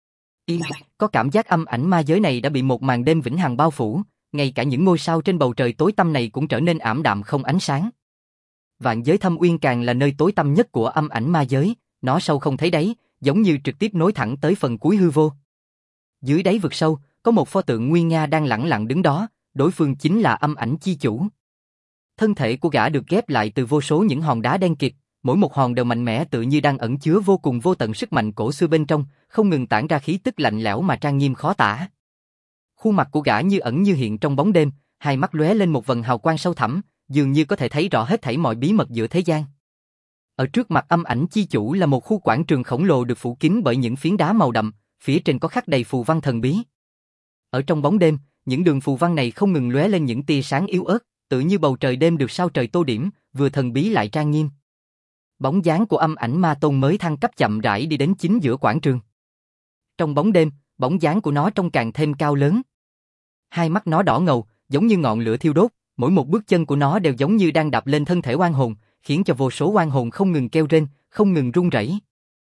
Y có cảm giác âm ảnh ma giới này đã bị một màn đêm vĩnh hằng bao phủ, ngay cả những ngôi sao trên bầu trời tối tăm này cũng trở nên ảm đạm không ánh sáng. Vạn giới thâm uyên càng là nơi tối tăm nhất của âm ảnh ma giới, nó sâu không thấy đáy, giống như trực tiếp nối thẳng tới phần cuối hư vô. Dưới đáy vực sâu, có một pho tượng nguy nga đang lẳng lặng đứng đó, đối phương chính là âm ảnh chi chủ. Thân thể của gã được ghép lại từ vô số những hòn đá đen kịt, mỗi một hòn đều mạnh mẽ tự như đang ẩn chứa vô cùng vô tận sức mạnh cổ xưa bên trong, không ngừng tản ra khí tức lạnh lẽo mà trang nghiêm khó tả. Khuôn mặt của gã như ẩn như hiện trong bóng đêm, hai mắt lóe lên một vầng hào quang sâu thẳm, dường như có thể thấy rõ hết thảy mọi bí mật giữa thế gian. Ở trước mặt âm ảnh chi chủ là một khu quảng trường khổng lồ được phủ kín bởi những phiến đá màu đậm, phía trên có khắc đầy phù văn thần bí. Ở trong bóng đêm, những đường phù văn này không ngừng lóe lên những tia sáng yếu ớt, tự như bầu trời đêm được sao trời tô điểm, vừa thần bí lại trang nghiêm. Bóng dáng của âm ảnh ma tôn mới thăng cấp chậm rãi đi đến chính giữa quảng trường. Trong bóng đêm, bóng dáng của nó trông càng thêm cao lớn. Hai mắt nó đỏ ngầu, giống như ngọn lửa thiêu đốt, mỗi một bước chân của nó đều giống như đang đạp lên thân thể oan hồn, khiến cho vô số oan hồn không ngừng kêu rên, không ngừng run rẩy.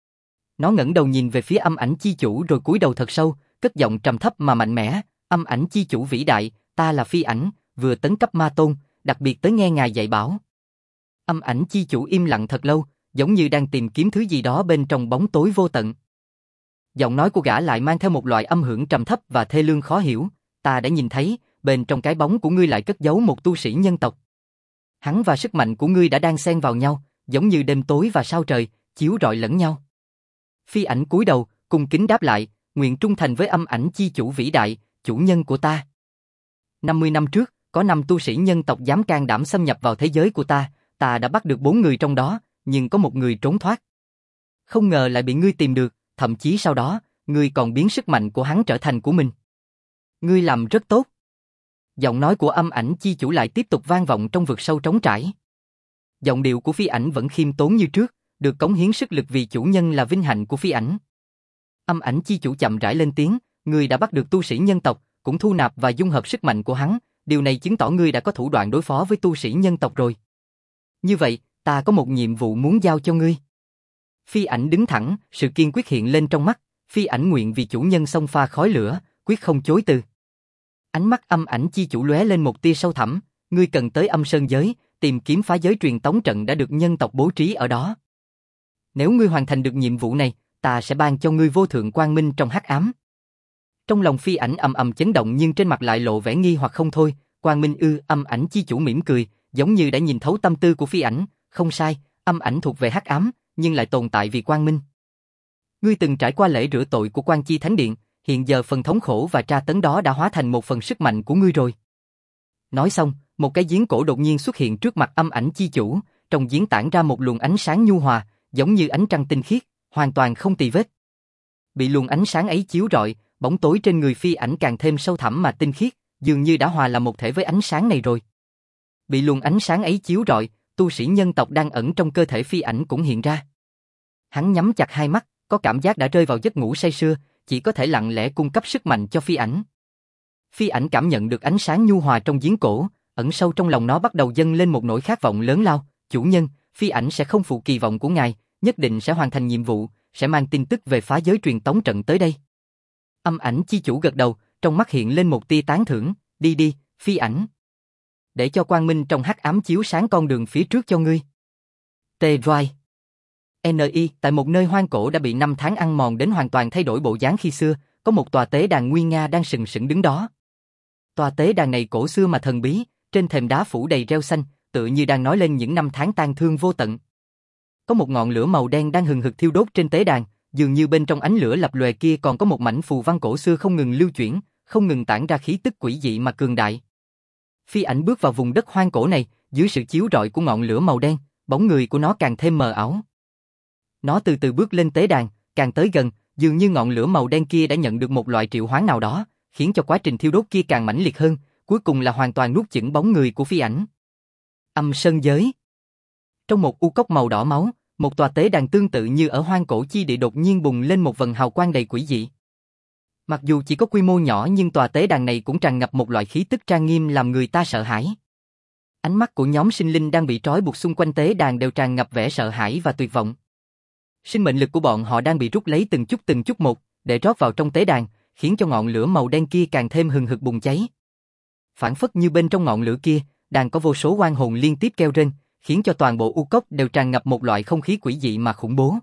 Nó ngẩng đầu nhìn về phía âm ảnh chi chủ rồi cúi đầu thật sâu, cất giọng trầm thấp mà mạnh mẽ, âm ảnh chi chủ vĩ đại, ta là Phi Ảnh, vừa tấn cấp ma tôn, đặc biệt tới nghe ngài dạy bảo. Âm ảnh chi chủ im lặng thật lâu, giống như đang tìm kiếm thứ gì đó bên trong bóng tối vô tận. Giọng nói của gã lại mang theo một loại âm hưởng trầm thấp và thê lương khó hiểu, ta đã nhìn thấy, bên trong cái bóng của ngươi lại cất giấu một tu sĩ nhân tộc. Hắn và sức mạnh của ngươi đã đang xen vào nhau, giống như đêm tối và sao trời, chiếu rọi lẫn nhau. Phi Ảnh cúi đầu, cung kính đáp lại, nguyện trung thành với âm ảnh chi chủ vĩ đại, chủ nhân của ta. năm mươi năm trước, có năm tu sĩ nhân tộc dám can đảm xâm nhập vào thế giới của ta, ta đã bắt được bốn người trong đó, nhưng có một người trốn thoát. Không ngờ lại bị ngươi tìm được, thậm chí sau đó, ngươi còn biến sức mạnh của hắn trở thành của mình. Ngươi làm rất tốt. Giọng nói của âm ảnh chi chủ lại tiếp tục vang vọng trong vực sâu trống trải. Giọng điệu của Phi Ảnh vẫn khiêm tốn như trước, được cống hiến sức lực vì chủ nhân là vinh hạnh của Phi Ảnh. Âm ảnh chi chủ chậm rãi lên tiếng, ngươi đã bắt được tu sĩ nhân tộc, cũng thu nạp và dung hợp sức mạnh của hắn, điều này chứng tỏ ngươi đã có thủ đoạn đối phó với tu sĩ nhân tộc rồi. Như vậy, ta có một nhiệm vụ muốn giao cho ngươi. Phi Ảnh đứng thẳng, sự kiên quyết hiện lên trong mắt, Phi Ảnh nguyện vì chủ nhân xông pha khói lửa, quyết không chối từ. Ánh mắt âm ảnh chi chủ lóe lên một tia sâu thẳm, ngươi cần tới âm sơn giới, tìm kiếm phá giới truyền tống trận đã được nhân tộc bố trí ở đó. Nếu ngươi hoàn thành được nhiệm vụ này, ta sẽ ban cho ngươi vô thượng quang minh trong hắc ám. Trong lòng Phi Ảnh ầm ầm chấn động nhưng trên mặt lại lộ vẻ nghi hoặc không thôi, quang minh ư? Âm ảnh chi chủ mỉm cười, giống như đã nhìn thấu tâm tư của Phi Ảnh, không sai, âm ảnh thuộc về hắc ám, nhưng lại tồn tại vì quang minh. Ngươi từng trải qua lễ rửa tội của Quan Chi Thánh Điện, hiện giờ phần thống khổ và tra tấn đó đã hóa thành một phần sức mạnh của ngươi rồi. Nói xong, một cái giếng cổ đột nhiên xuất hiện trước mặt âm ảnh chi chủ, trong giếng tản ra một luồng ánh sáng nhu hòa, giống như ánh trăng tinh khiết, hoàn toàn không tì vết. Bị luồng ánh sáng ấy chiếu rọi, bóng tối trên người Phi Ảnh càng thêm sâu thẳm mà tinh khiết, dường như đã hòa làm một thể với ánh sáng này rồi. Bị luồng ánh sáng ấy chiếu rọi, tu sĩ nhân tộc đang ẩn trong cơ thể Phi Ảnh cũng hiện ra. Hắn nhắm chặt hai mắt, có cảm giác đã rơi vào giấc ngủ say sưa, chỉ có thể lặng lẽ cung cấp sức mạnh cho Phi Ảnh. Phi Ảnh cảm nhận được ánh sáng nhu hòa trong giếng cổ, ẩn sâu trong lòng nó bắt đầu dâng lên một nỗi khát vọng lớn lao. Chủ nhân, Phi Ảnh sẽ không phụ kỳ vọng của ngài, nhất định sẽ hoàn thành nhiệm vụ, sẽ mang tin tức về phá giới truyền tống trận tới đây. Âm ảnh chi chủ gật đầu, trong mắt hiện lên một tia tán thưởng, đi đi, Phi Ảnh. Để cho quang minh trong hắc ám chiếu sáng con đường phía trước cho ngươi. T-Roi en i tại một nơi hoang cổ đã bị năm tháng ăn mòn đến hoàn toàn thay đổi bộ dáng khi xưa, có một tòa tế đàn nguy nga đang sừng sững đứng đó. Tòa tế đàn này cổ xưa mà thần bí, trên thềm đá phủ đầy rêu xanh, tựa như đang nói lên những năm tháng tang thương vô tận. Có một ngọn lửa màu đen đang hừng hực thiêu đốt trên tế đàn, dường như bên trong ánh lửa lập lòe kia còn có một mảnh phù văn cổ xưa không ngừng lưu chuyển, không ngừng tản ra khí tức quỷ dị mà cường đại. Phi Ảnh bước vào vùng đất hoang cổ này, dưới sự chiếu rọi của ngọn lửa màu đen, bóng người của nó càng thêm mờ ảo. Nó từ từ bước lên tế đàn, càng tới gần, dường như ngọn lửa màu đen kia đã nhận được một loại triệu hoán nào đó, khiến cho quá trình thiêu đốt kia càng mãnh liệt hơn, cuối cùng là hoàn toàn nuốt chửng bóng người của Phi Ảnh. Âm sơn giới. Trong một u cốc màu đỏ máu, một tòa tế đàn tương tự như ở hoang cổ chi địa đột nhiên bùng lên một vầng hào quang đầy quỷ dị. Mặc dù chỉ có quy mô nhỏ nhưng tòa tế đàn này cũng tràn ngập một loại khí tức trang nghiêm làm người ta sợ hãi. Ánh mắt của nhóm sinh linh đang bị trói buộc xung quanh tế đàn đều tràn ngập vẻ sợ hãi và tuyệt vọng. Sinh mệnh lực của bọn họ đang bị rút lấy từng chút từng chút một, để rót vào trong tế đàn, khiến cho ngọn lửa màu đen kia càng thêm hừng hực bùng cháy. Phản phất như bên trong ngọn lửa kia, đang có vô số oan hồn liên tiếp kêu rên, khiến cho toàn bộ u cốc đều tràn ngập một loại không khí quỷ dị mà khủng bố.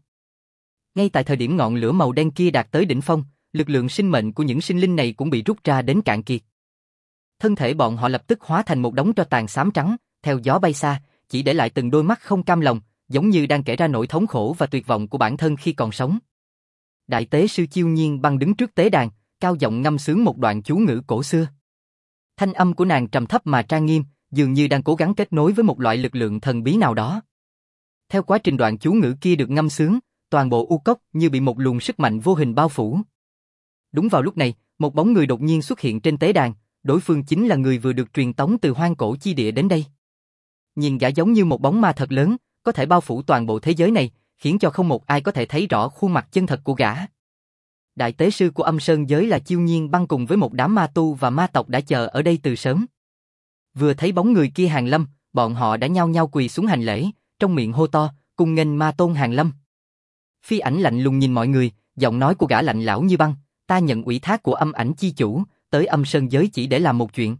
Ngay tại thời điểm ngọn lửa màu đen kia đạt tới đỉnh phong, lực lượng sinh mệnh của những sinh linh này cũng bị rút ra đến cạn kiệt. Thân thể bọn họ lập tức hóa thành một đống tro tàn xám trắng, theo gió bay xa, chỉ để lại từng đôi mắt không cam lòng, giống như đang kể ra nỗi thống khổ và tuyệt vọng của bản thân khi còn sống. Đại tế sư Chiêu Nhiên Băng đứng trước tế đàn, cao giọng ngâm sướng một đoạn chú ngữ cổ xưa. Thanh âm của nàng trầm thấp mà trang nghiêm, dường như đang cố gắng kết nối với một loại lực lượng thần bí nào đó. Theo quá trình đoạn chú ngữ kia được ngâm sướng, toàn bộ u cốc như bị một luồng sức mạnh vô hình bao phủ. Đúng vào lúc này, một bóng người đột nhiên xuất hiện trên tế đàn, đối phương chính là người vừa được truyền tống từ hoang cổ chi địa đến đây. Nhìn gã giống như một bóng ma thật lớn, có thể bao phủ toàn bộ thế giới này, khiến cho không một ai có thể thấy rõ khuôn mặt chân thật của gã. Đại tế sư của âm sơn giới là Chiêu Nhiên Băng cùng với một đám ma tu và ma tộc đã chờ ở đây từ sớm. Vừa thấy bóng người kia hàng lâm, bọn họ đã nhao nhao quỳ xuống hành lễ, trong miệng hô to, cùng nghênh ma tôn hàng lâm. Phi Ảnh lạnh lùng nhìn mọi người, giọng nói của gã lạnh lẽo như băng, ta nhận ủy thác của âm ảnh chi chủ, tới âm sơn giới chỉ để làm một chuyện.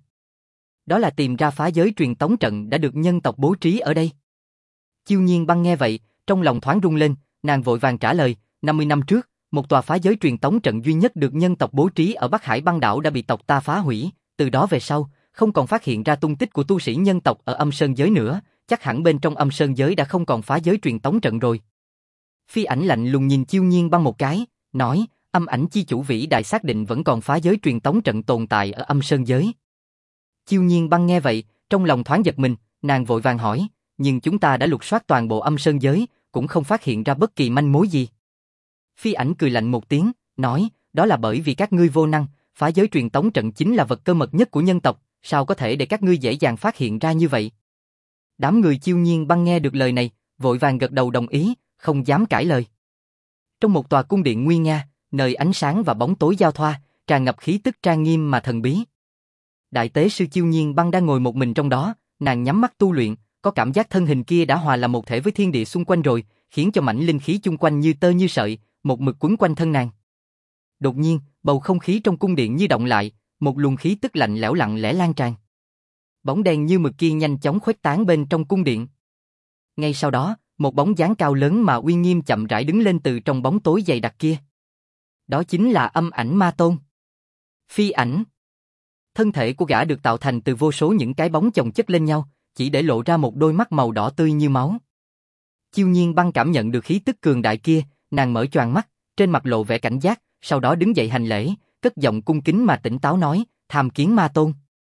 Đó là tìm ra phá giới truyền tống trận đã được nhân tộc bố trí ở đây. Chiêu Nhiên Băng nghe vậy, trong lòng thoáng rung lên, nàng vội vàng trả lời, năm mươi năm trước, một tòa phá giới truyền tống trận duy nhất được nhân tộc bố trí ở Bắc Hải băng đảo đã bị tộc ta phá hủy, từ đó về sau, không còn phát hiện ra tung tích của tu sĩ nhân tộc ở âm sơn giới nữa, chắc hẳn bên trong âm sơn giới đã không còn phá giới truyền tống trận rồi. Phi Ảnh lạnh lùng nhìn Chiêu Nhiên Băng một cái, nói, âm ảnh chi chủ vĩ đại xác định vẫn còn phá giới truyền tống trận tồn tại ở âm sơn giới. Chiêu Nhiên Băng nghe vậy, trong lòng thoáng giật mình, nàng vội vàng hỏi, nhưng chúng ta đã lục soát toàn bộ âm sơn giới, cũng không phát hiện ra bất kỳ manh mối gì. Phi Ảnh cười lạnh một tiếng, nói, đó là bởi vì các ngươi vô năng, phá giới truyền tống trận chính là vật cơ mật nhất của nhân tộc, sao có thể để các ngươi dễ dàng phát hiện ra như vậy. Đám người Chiêu Nhiên Băng nghe được lời này, vội vàng gật đầu đồng ý, không dám cãi lời. Trong một tòa cung điện nguy nga, nơi ánh sáng và bóng tối giao thoa, tràn ngập khí tức trang nghiêm mà thần bí. Đại tế sư Chiêu Nhiên Băng đang ngồi một mình trong đó, nàng nhắm mắt tu luyện, có cảm giác thân hình kia đã hòa làm một thể với thiên địa xung quanh rồi, khiến cho mảnh linh khí chung quanh như tơ như sợi, một mực quấn quanh thân nàng. Đột nhiên, bầu không khí trong cung điện như động lại, một luồng khí tức lạnh lẽo lặng lẽ lan tràn. Bóng đen như mực kia nhanh chóng khuếch tán bên trong cung điện. Ngay sau đó, một bóng dáng cao lớn mà uy nghiêm chậm rãi đứng lên từ trong bóng tối dày đặc kia. Đó chính là âm ảnh ma tôn. Phi Ảnh. Thân thể của gã được tạo thành từ vô số những cái bóng chồng chất lên nhau, chỉ để lộ ra một đôi mắt màu đỏ tươi như máu. Chiêu Nhiên Băng cảm nhận được khí tức cường đại kia, nàng mở choàng mắt, trên mặt lộ vẻ cảnh giác, sau đó đứng dậy hành lễ, cất giọng cung kính mà tỉnh táo nói, tham kiến ma tôn.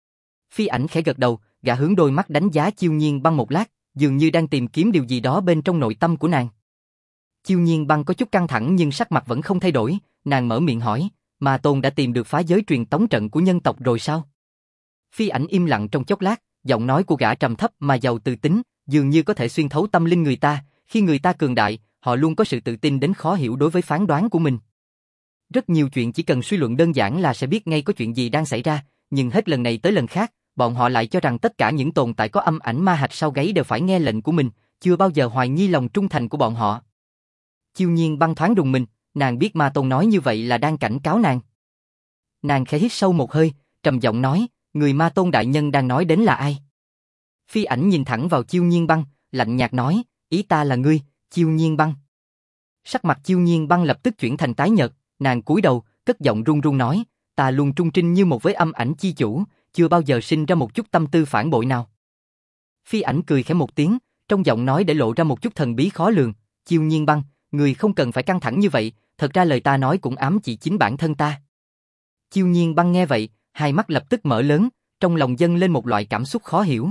Phi Ảnh khẽ gật đầu, gã hướng đôi mắt đánh giá Chiêu Nhiên Băng một lát, dường như đang tìm kiếm điều gì đó bên trong nội tâm của nàng. Chiêu Nhiên Băng có chút căng thẳng nhưng sắc mặt vẫn không thay đổi, nàng mở miệng hỏi, ma tôn đã tìm được phá giới truyền tống trận của nhân tộc rồi sao? Phi Ảnh im lặng trong chốc lát, giọng nói của gã trầm thấp mà giàu tự tính, dường như có thể xuyên thấu tâm linh người ta, khi người ta cường đại, họ luôn có sự tự tin đến khó hiểu đối với phán đoán của mình. Rất nhiều chuyện chỉ cần suy luận đơn giản là sẽ biết ngay có chuyện gì đang xảy ra, nhưng hết lần này tới lần khác, bọn họ lại cho rằng tất cả những tồn tại có âm ảnh ma hạch sau gáy đều phải nghe lệnh của mình, chưa bao giờ hoài nghi lòng trung thành của bọn họ. Chiêu Nhiên Băng thoáng rùng mình, nàng biết ma tôn nói như vậy là đang cảnh cáo nàng. Nàng khẽ hít sâu một hơi, trầm giọng nói, người ma tôn đại nhân đang nói đến là ai? Phi Ảnh nhìn thẳng vào Chiêu Nhiên Băng, lạnh nhạt nói, ý ta là ngươi, Chiêu Nhiên Băng. Sắc mặt Chiêu Nhiên Băng lập tức chuyển thành tái nhợt, nàng cúi đầu, cất giọng run run nói, ta luôn trung trinh như một với âm ảnh chi chủ, chưa bao giờ sinh ra một chút tâm tư phản bội nào. Phi Ảnh cười khẽ một tiếng, trong giọng nói để lộ ra một chút thần bí khó lường, Chiêu Nhiên Băng, người không cần phải căng thẳng như vậy, thật ra lời ta nói cũng ám chỉ chính bản thân ta. Chiêu Nhiên Băng nghe vậy, hai mắt lập tức mở lớn, trong lòng dâng lên một loại cảm xúc khó hiểu.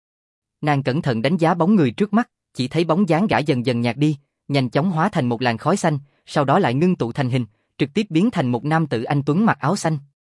Nàng cẩn thận đánh giá bóng người trước mắt, chỉ thấy bóng dáng gã dần dần nhạt đi, nhanh chóng hóa thành một làn khói xanh, sau đó lại ngưng tụ thành hình, trực tiếp biến thành một nam tử anh tuấn mặc áo xanh.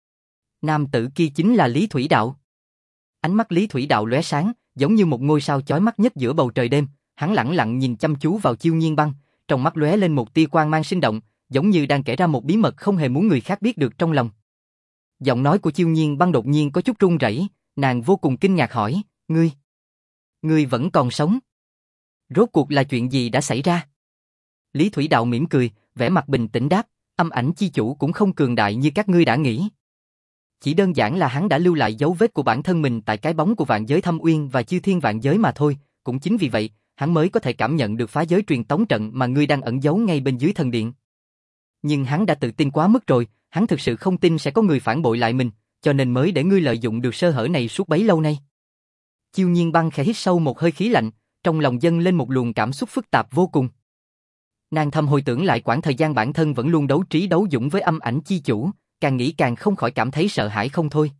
Nam tử kia chính là Lý Thủy Đạo. Ánh mắt Lý Thủy Đạo lóe sáng, giống như một ngôi sao chói mắt nhất giữa bầu trời đêm, hắn lẳng lặng nhìn chăm chú vào Chiêu Nhiên Băng, trong mắt lóe lên một tia quang mang sinh động, giống như đang kể ra một bí mật không hề muốn người khác biết được trong lòng. Giọng nói của Chiêu Nhiên Băng đột nhiên có chút run rẩy, nàng vô cùng kinh ngạc hỏi, ngươi, ngươi vẫn còn sống? Rốt cuộc là chuyện gì đã xảy ra? Lý Thủy Đạo mỉm cười, vẻ mặt bình tĩnh đáp, âm ảnh chi chủ cũng không cường đại như các ngươi đã nghĩ. Chỉ đơn giản là hắn đã lưu lại dấu vết của bản thân mình tại cái bóng của vạn giới thâm uyên và chư thiên vạn giới mà thôi, cũng chính vì vậy, hắn mới có thể cảm nhận được phá giới truyền tống trận mà ngươi đang ẩn giấu ngay bên dưới thần điện. Nhưng hắn đã tự tin quá mức rồi, hắn thực sự không tin sẽ có người phản bội lại mình, cho nên mới để ngươi lợi dụng được sơ hở này suốt bấy lâu nay. Chiêu Nhiên Băng khẽ hít sâu một hơi khí lạnh, trong lòng dâng lên một luồng cảm xúc phức tạp vô cùng. Nàng thầm hồi tưởng lại quãng thời gian bản thân vẫn luôn đấu trí đấu dũng với âm ảnh chi chủ, càng nghĩ càng không khỏi cảm thấy sợ hãi không thôi.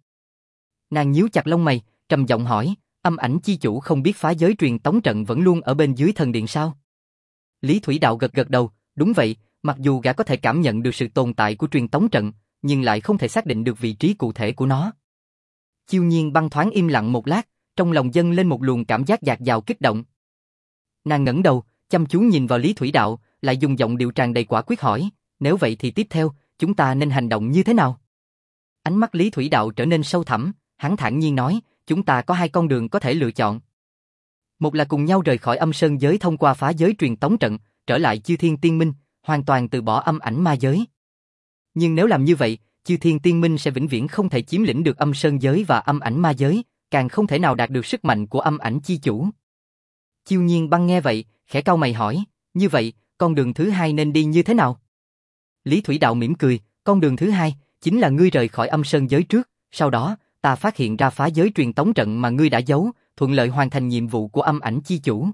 Nàng nhíu chặt lông mày, trầm giọng hỏi, âm ảnh chi chủ không biết phá giới truyền tống trận vẫn luôn ở bên dưới thần điện sao? Lý Thủy Đạo gật gật đầu, đúng vậy, mặc dù gã có thể cảm nhận được sự tồn tại của truyền tống trận, nhưng lại không thể xác định được vị trí cụ thể của nó. Chiêu Nhiên Băng thoáng im lặng một lát, trong lòng dâng lên một luồng cảm giác dạt dào kích động. Nàng ngẩng đầu, chăm chú nhìn vào Lý Thủy Đạo, lại dùng giọng điệu tràn đầy quả quyết hỏi, nếu vậy thì tiếp theo, chúng ta nên hành động như thế nào? Ánh mắt Lý Thủy Đạo trở nên sâu thẳm, hắn thản nhiên nói, chúng ta có hai con đường có thể lựa chọn. Một là cùng nhau rời khỏi âm sơn giới thông qua phá giới truyền tống trận, trở lại Chư Thiên Tiên Minh, hoàn toàn từ bỏ âm ảnh ma giới. Nhưng nếu làm như vậy, Chư Thiên Tiên Minh sẽ vĩnh viễn không thể chiếm lĩnh được âm sơn giới và âm ảnh ma giới, càng không thể nào đạt được sức mạnh của âm ảnh chi chủ. Chiêu Nhiên Băng nghe vậy, khẽ cau mày hỏi, như vậy, con đường thứ hai nên đi như thế nào? Lý Thủy Đạo mỉm cười, con đường thứ hai, chính là ngươi rời khỏi âm sơn giới trước, sau đó, ta phát hiện ra phá giới truyền tống trận mà ngươi đã giấu, thuận lợi hoàn thành nhiệm vụ của âm ảnh chi chủ.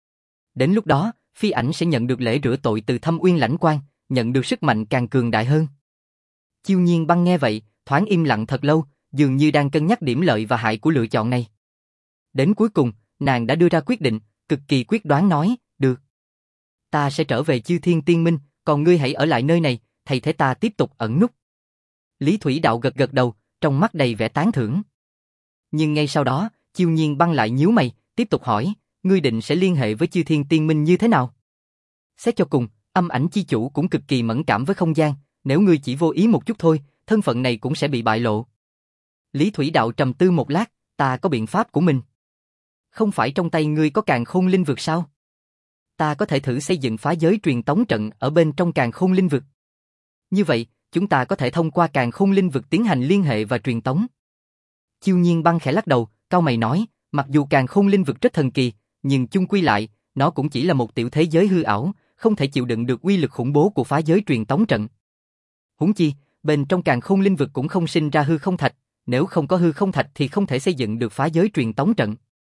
Đến lúc đó, phi ảnh sẽ nhận được lễ rửa tội từ Thâm Uyên Lãnh Quan, nhận được sức mạnh càng cường đại hơn. Chiêu Nhiên Băng nghe vậy, thoáng im lặng thật lâu, dường như đang cân nhắc điểm lợi và hại của lựa chọn này. Đến cuối cùng, nàng đã đưa ra quyết định, cực kỳ quyết đoán nói, được. Ta sẽ trở về Chư Thiên Tiên Minh, còn ngươi hãy ở lại nơi này, thay thế ta tiếp tục ẩn núp. Lý Thủy Đạo gật gật đầu, trong mắt đầy vẻ tán thưởng. Nhưng ngay sau đó, Chiêu Nhiên Băng lại nhíu mày, tiếp tục hỏi, ngươi định sẽ liên hệ với Chư Thiên Tiên Minh như thế nào? Xét cho cùng, âm ảnh chi chủ cũng cực kỳ mẫn cảm với không gian, nếu ngươi chỉ vô ý một chút thôi, thân phận này cũng sẽ bị bại lộ. Lý Thủy Đạo trầm tư một lát, ta có biện pháp của mình. Không phải trong tay ngươi có Càn Khôn Linh Vực sao? Ta có thể thử xây dựng phá giới truyền tống trận ở bên trong Càn Khôn Linh Vực. Như vậy, chúng ta có thể thông qua Càn Khôn Linh Vực tiến hành liên hệ và truyền tống. Chiêu Nhiên Băng khẽ lắc đầu, cau mày nói, mặc dù Càn Khôn Linh Vực rất thần kỳ, nhưng chung quy lại, nó cũng chỉ là một tiểu thế giới hư ảo, không thể chịu đựng được uy lực khủng bố của phá giới truyền tống trận. Huống chi, bên trong Càn Khôn Linh Vực cũng không sinh ra hư không thạch, nếu không có hư không thạch thì không thể xây dựng được phá giới truyền tống trận.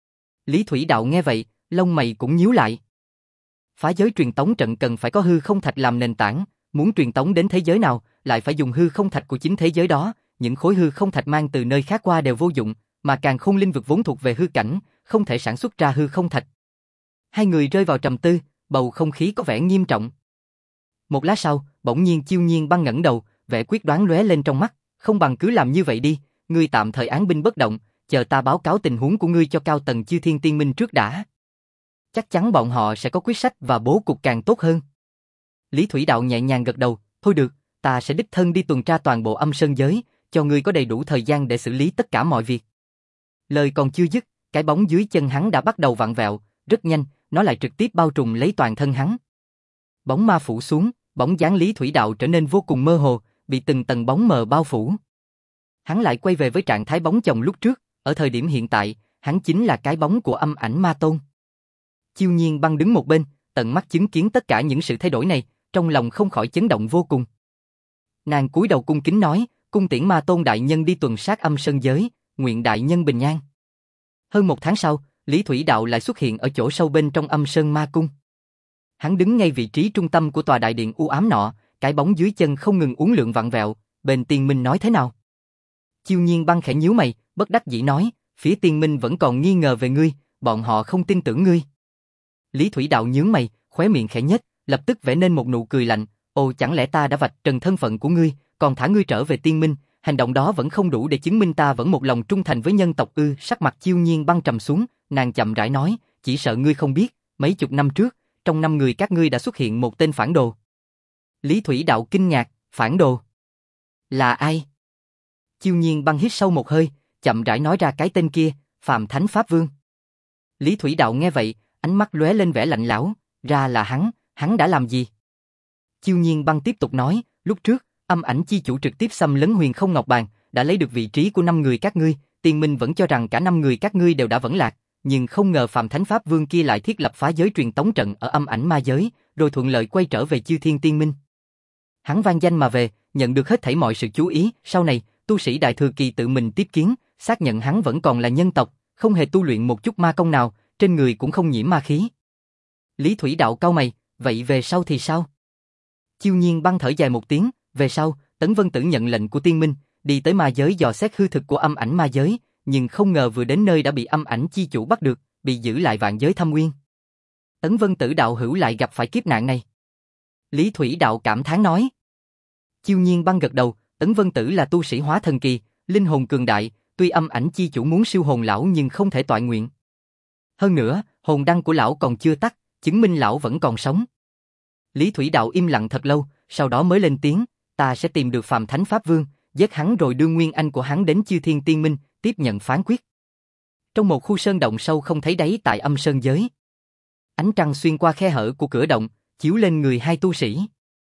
Lý Thủy Đạo nghe vậy, lông mày cũng nhíu lại. Phá giới truyền tống trận cần phải có hư không thạch làm nền tảng, muốn truyền tống đến thế giới nào, lại phải dùng hư không thạch của chính thế giới đó, những khối hư không thạch mang từ nơi khác qua đều vô dụng, mà Càn Khôn Linh Vực vốn thuộc về hư cảnh, không thể sản xuất ra hư không thạch. Hai người rơi vào trầm tư, bầu không khí có vẻ nghiêm trọng. Một lát sau, bỗng nhiên Chiêu Nhiên Băng ngẩng đầu, vẻ quyết đoán lóe lên trong mắt, không bằng cứ làm như vậy đi, ngươi tạm thời án binh bất động, chờ ta báo cáo tình huống của ngươi cho cao tầng Chư Thiên Tiên Minh trước đã. Chắc chắn bọn họ sẽ có quyết sách và bố cục càng tốt hơn. Lý Thủy Đạo nhẹ nhàng gật đầu, thôi được, ta sẽ đích thân đi tuần tra toàn bộ âm sơn giới, cho ngươi có đầy đủ thời gian để xử lý tất cả mọi việc. Lời còn chưa dứt, cái bóng dưới chân hắn đã bắt đầu vặn vẹo, rất nhanh, nó lại trực tiếp bao trùm lấy toàn thân hắn. Bóng ma phủ xuống, bóng dáng Lý Thủy Đạo trở nên vô cùng mơ hồ, bị từng tầng bóng mờ bao phủ. Hắn lại quay về với trạng thái bóng chồng lúc trước, ở thời điểm hiện tại, hắn chính là cái bóng của âm ảnh ma tôn. Chiêu Nhiên Băng đứng một bên, tận mắt chứng kiến tất cả những sự thay đổi này, trong lòng không khỏi chấn động vô cùng. Nàng cúi đầu cung kính nói, cung tiễn ma tôn đại nhân đi tuần sát âm sơn giới, nguyện đại nhân bình an. Hơn một tháng sau, Lý Thủy Đạo lại xuất hiện ở chỗ sâu bên trong âm sơn ma cung. Hắn đứng ngay vị trí trung tâm của tòa đại điện u ám nọ, cái bóng dưới chân không ngừng uốn lượn vặn vẹo, bên Tiên Minh nói thế nào? Chiêu Nhiên Băng khẽ nhíu mày, bất đắc dĩ nói, phía Tiên Minh vẫn còn nghi ngờ về ngươi, bọn họ không tin tưởng ngươi. Lý Thủy Đạo nhướng mày, khóe miệng khẽ nhếch, lập tức vẽ nên một nụ cười lạnh, ồ chẳng lẽ ta đã vạch trần thân phận của ngươi, còn thả ngươi trở về Tiên Minh, hành động đó vẫn không đủ để chứng minh ta vẫn một lòng trung thành với nhân tộc ư? Sắc mặt Chiêu Nhiên Băng trầm xuống, nàng chậm rãi nói, chỉ sợ ngươi không biết, mấy chục năm trước, trong năm người các ngươi đã xuất hiện một tên phản đồ. Lý Thủy Đạo kinh ngạc, phản đồ? Là ai? Chiêu Nhiên Băng hít sâu một hơi, chậm rãi nói ra cái tên kia, Phàm Thánh Pháp Vương. Lý Thủy Đạo nghe vậy, ánh mắt lóe lên vẻ lạnh lẽo, ra là hắn, hắn đã làm gì? Chiêu Nhiên Băng tiếp tục nói, lúc trước, âm ảnh chi chủ trực tiếp xâm lấn Huyền Không Ngọc Bàn, đã lấy được vị trí của năm người các ngươi, Tiên Minh vẫn cho rằng cả năm người các ngươi đều đã vẫn lạc, nhưng không ngờ Phàm Thánh Pháp Vương kia lại thiết lập phá giới truyền tống trận ở âm ảnh ma giới, rồi thuận lợi quay trở về Chư Thiên Tiên Minh. Hắn vang danh mà về, nhận được hết thảy mọi sự chú ý, sau này, tu sĩ Đại Thừa Kỳ tự mình tiếp kiến, xác nhận hắn vẫn còn là nhân tộc, không hề tu luyện một chút ma công nào, trên người cũng không nhiễm ma khí. Lý Thủy Đạo cau mày, vậy về sau thì sao? Chiêu Nhiên Băng thở dài một tiếng, về sau, Tấn Vân Tử nhận lệnh của tiên minh, đi tới ma giới dò xét hư thực của âm ảnh ma giới, nhưng không ngờ vừa đến nơi đã bị âm ảnh chi chủ bắt được, bị giữ lại vạn giới thâm uyên. Tấn Vân Tử đạo hữu lại gặp phải kiếp nạn này. Lý Thủy Đạo cảm thán nói. Chiêu Nhiên Băng gật đầu, Tấn Vân Tử là tu sĩ hóa thần kỳ, linh hồn cường đại, tuy âm ảnh chi chủ muốn siêu hồn lão nhưng không thể toại nguyện. Hơn nữa, hồn đăng của lão còn chưa tắt, chứng minh lão vẫn còn sống. Lý Thủy Đạo im lặng thật lâu, sau đó mới lên tiếng, ta sẽ tìm được Phàm Thánh Pháp Vương, giết hắn rồi đưa nguyên anh của hắn đến Chư Thiên Tiên Minh, tiếp nhận phán quyết. Trong một khu sơn động sâu không thấy đáy tại âm sơn giới. Ánh trăng xuyên qua khe hở của cửa động, chiếu lên người hai tu sĩ.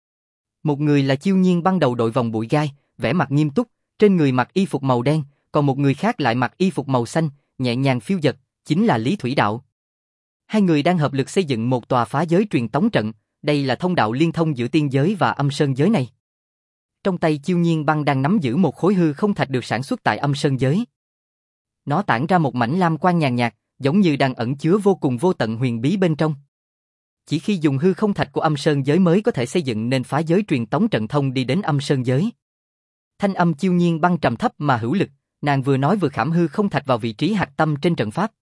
Một người là Chiêu Nhiên Băng đầu đội vòng bụi gai, vẻ mặt nghiêm túc, trên người mặc y phục màu đen, còn một người khác lại mặc y phục màu xanh, nhẹ nhàng phiêu dật, chính là Lý Thủy Đạo. Hai người đang hợp lực xây dựng một tòa phá giới truyền tống trận, đây là thông đạo liên thông giữa tiên giới và âm sơn giới này. Trong tay Chiêu Nhiên Băng đang nắm giữ một khối hư không thạch được sản xuất tại âm sơn giới. Nó tản ra một mảnh lam quang nhàn nhạt, giống như đang ẩn chứa vô cùng vô tận huyền bí bên trong. Chỉ khi dùng hư không thạch của âm sơn giới mới có thể xây dựng nên phá giới truyền tống trận thông đi đến âm sơn giới. Thanh âm Chiêu Nhiên Băng trầm thấp mà hữu lực, nàng vừa nói vừa khảm hư không thạch vào vị trí hạch tâm trên trận pháp.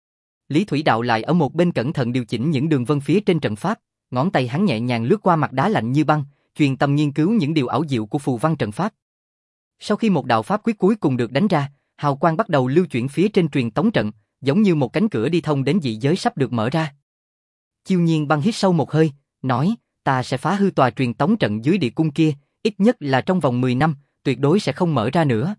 Lý Thủy Đạo lại ở một bên cẩn thận điều chỉnh những đường vân phía trên trận pháp, ngón tay hắn nhẹ nhàng lướt qua mặt đá lạnh như băng, truyền tâm nghiên cứu những điều ảo diệu của phù văn trận pháp. Sau khi một đạo pháp quyết cuối cùng được đánh ra, hào quang bắt đầu lưu chuyển phía trên truyền tống trận, giống như một cánh cửa đi thông đến dị giới sắp được mở ra. Chiêu Nhiên Băng hít sâu một hơi, nói, ta sẽ phá hư tòa truyền tống trận dưới địa cung kia, ít nhất là trong vòng mười năm, tuyệt đối sẽ không mở ra nữa.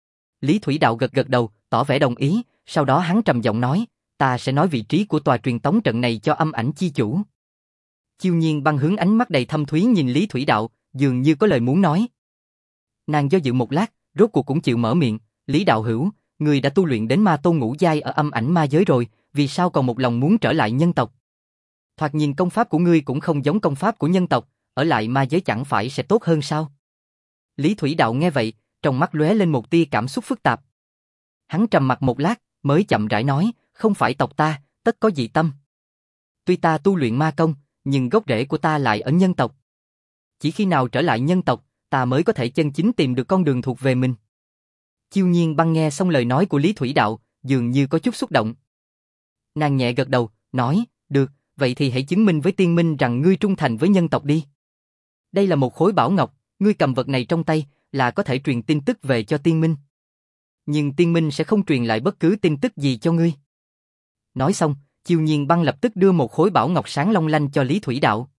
Lý Thủy Đạo gật gật đầu, tỏ vẻ đồng ý, sau đó hắn trầm giọng nói, ta sẽ nói vị trí của tòa truyền tống trận này cho âm ảnh chi chủ. Chiêu Nhiên Băng hướng ánh mắt đầy thâm thúy nhìn Lý Thủy Đạo, dường như có lời muốn nói. Nàng do dự một lát, rốt cuộc cũng chịu mở miệng, Lý đạo hữu, người đã tu luyện đến ma tôn ngũ giai ở âm ảnh ma giới rồi, vì sao còn một lòng muốn trở lại nhân tộc? Thoạt nhìn công pháp của ngươi cũng không giống công pháp của nhân tộc, ở lại ma giới chẳng phải sẽ tốt hơn sao? Lý Thủy Đạo nghe vậy, trong mắt lóe lên một tia cảm xúc phức tạp. Hắn trầm mặc một lát, mới chậm rãi nói, không phải tộc ta, tất có dị tâm. Tuy ta tu luyện ma công, nhưng gốc rễ của ta lại ở nhân tộc. Chỉ khi nào trở lại nhân tộc, ta mới có thể chân chính tìm được con đường thuộc về mình. Chiêu Nhiên Băng nghe xong lời nói của Lý Thủy Đạo, dường như có chút xúc động. Nàng nhẹ gật đầu, nói, được, vậy thì hãy chứng minh với tiên minh rằng ngươi trung thành với nhân tộc đi. Đây là một khối bảo ngọc, ngươi cầm vật này trong tay, là có thể truyền tin tức về cho tiên minh. Nhưng tiên minh sẽ không truyền lại bất cứ tin tức gì cho ngươi. Nói xong, Chiêu Nhiên Băng lập tức đưa một khối bảo ngọc sáng long lanh cho Lý Thủy Đạo.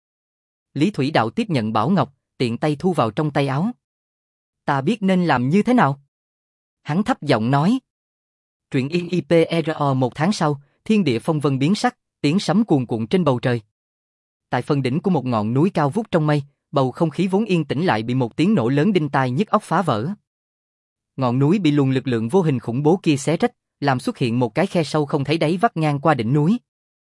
Lý Thủy Đạo tiếp nhận bảo ngọc, tiện tay thu vào trong tay áo. Ta biết nên làm như thế nào? Hắn thấp giọng nói. Truyện i i pê rờ một tháng sau, thiên địa phong vân biến sắc, tiếng sấm cuồn cuộn trên bầu trời. Tại phần đỉnh của một ngọn núi cao vút trong mây, bầu không khí vốn yên tĩnh lại bị một tiếng nổ lớn đinh tai nhức óc phá vỡ. Ngọn núi bị luồng lực lượng vô hình khủng bố kia xé rách, làm xuất hiện một cái khe sâu không thấy đáy vắt ngang qua đỉnh núi.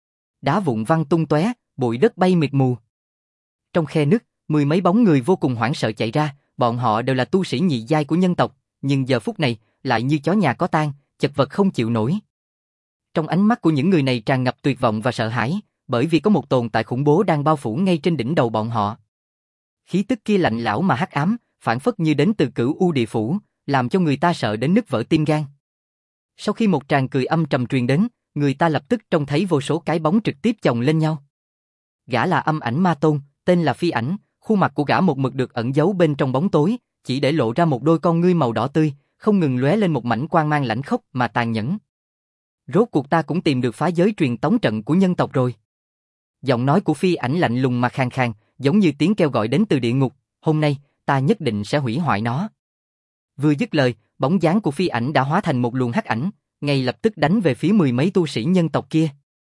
Đá vụn văng tung tóe, bụi đất bay mịt mù. Trong khe nứt, mười mấy bóng người vô cùng hoảng sợ chạy ra, bọn họ đều là tu sĩ nhị giai của nhân tộc, nhưng giờ phút này lại như chó nhà có tang, chật vật không chịu nổi. Trong ánh mắt của những người này tràn ngập tuyệt vọng và sợ hãi, bởi vì có một tồn tại khủng bố đang bao phủ ngay trên đỉnh đầu bọn họ. Khí tức kia lạnh lẽo mà hắc ám, phảng phất như đến từ Cửu U Địa Phủ, làm cho người ta sợ đến nứt vỡ tim gan. Sau khi một tràng cười âm trầm truyền đến, người ta lập tức trông thấy vô số cái bóng trực tiếp chồng lên nhau. Gã là âm ảnh ma tôn, tên là Phi Ảnh, khuôn mặt của gã một mực được ẩn giấu bên trong bóng tối, chỉ để lộ ra một đôi con ngươi màu đỏ tươi, không ngừng lóe lên một mảnh quang mang lãnh khốc mà tàn nhẫn. Rốt cuộc ta cũng tìm được phá giới truyền tống trận của nhân tộc rồi. Giọng nói của Phi Ảnh lạnh lùng mà khàn khàn, giống như tiếng kêu gọi đến từ địa ngục, hôm nay, ta nhất định sẽ hủy hoại nó. Vừa dứt lời, bóng dáng của Phi Ảnh đã hóa thành một luồng hắc ảnh, ngay lập tức đánh về phía mười mấy tu sĩ nhân tộc kia.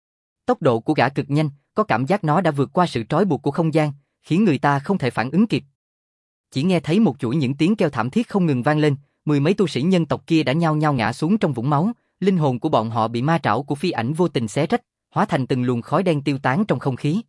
Tốc độ của gã cực nhanh, có cảm giác nó đã vượt qua sự trói buộc của không gian, khiến người ta không thể phản ứng kịp. Chỉ nghe thấy một chuỗi những tiếng kêu thảm thiết không ngừng vang lên, mười mấy tu sĩ nhân tộc kia đã nhao nhao ngã xuống trong vũng máu, linh hồn của bọn họ bị ma trảo của Phi Ảnh vô tình xé rách, hóa thành từng luồng khói đen tiêu tán trong không khí.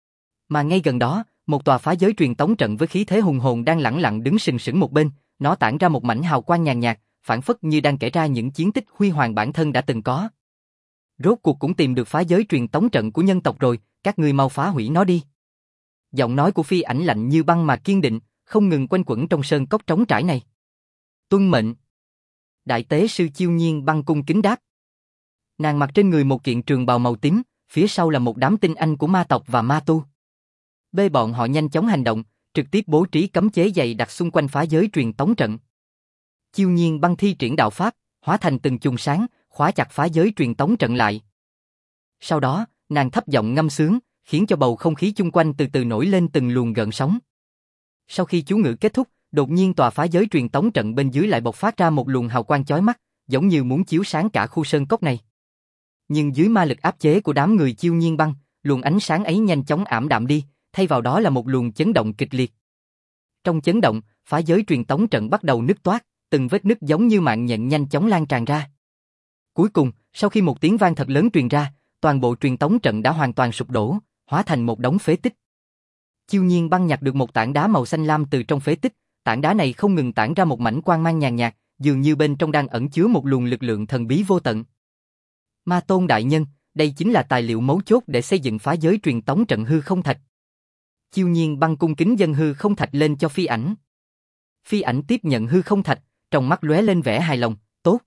Mà ngay gần đó, một tòa phá giới truyền tống trận với khí thế hùng hồn đang lẳng lặng đứng sừng sững một bên, nó tản ra một mảnh hào quang nhàn nhạt, phản phất như đang kể ra những chiến tích huy hoàng bản thân đã từng có. Rốt cuộc cũng tìm được phá giới truyền tống trận của nhân tộc rồi, các ngươi mau phá hủy nó đi. Giọng nói của Phi Ảnh lạnh như băng mà kiên định, không ngừng quanh quẩn trong sơn cốc trống trải này. Tuân mệnh. Đại tế sư Chiêu Nhiên Băng cung kính đáp. Nàng mặc trên người một kiện trường bào màu tím, phía sau là một đám tinh anh của ma tộc và ma tu. Bê bọn họ nhanh chóng hành động, trực tiếp bố trí cấm chế dày đặc xung quanh phá giới truyền tống trận. Chiêu Nhiên Băng thi triển đạo pháp, hóa thành từng chùm sáng, khóa chặt phá giới truyền tống trận lại. Sau đó, nàng thấp giọng ngâm sướng, khiến cho bầu không khí chung quanh từ từ nổi lên từng luồng gợn sóng. Sau khi chú ngữ kết thúc, đột nhiên tòa phá giới truyền tống trận bên dưới lại bộc phát ra một luồng hào quang chói mắt, giống như muốn chiếu sáng cả khu sơn cốc này. Nhưng dưới ma lực áp chế của đám người Chiêu Nhiên Băng, luồng ánh sáng ấy nhanh chóng ảm đạm đi, thay vào đó là một luồng chấn động kịch liệt. Trong chấn động, phá giới truyền tống trận bắt đầu nứt toác, từng vết nứt giống như mạng nhện nhanh chóng lan tràn ra. Cuối cùng, sau khi một tiếng vang thật lớn truyền ra, toàn bộ truyền tống trận đã hoàn toàn sụp đổ, hóa thành một đống phế tích. Chiêu Nhiên Băng nhặt được một tảng đá màu xanh lam từ trong phế tích, tảng đá này không ngừng tản ra một mảnh quang mang nhàn nhạt, dường như bên trong đang ẩn chứa một luồng lực lượng thần bí vô tận. Ma Tôn đại nhân, đây chính là tài liệu mấu chốt để xây dựng phá giới truyền tống trận hư không thạch. Chiêu Nhiên Băng cung kính dâng hư không thạch lên cho Phi Ảnh. Phi Ảnh tiếp nhận hư không thạch, trong mắt lóe lên vẻ hài lòng, tốt.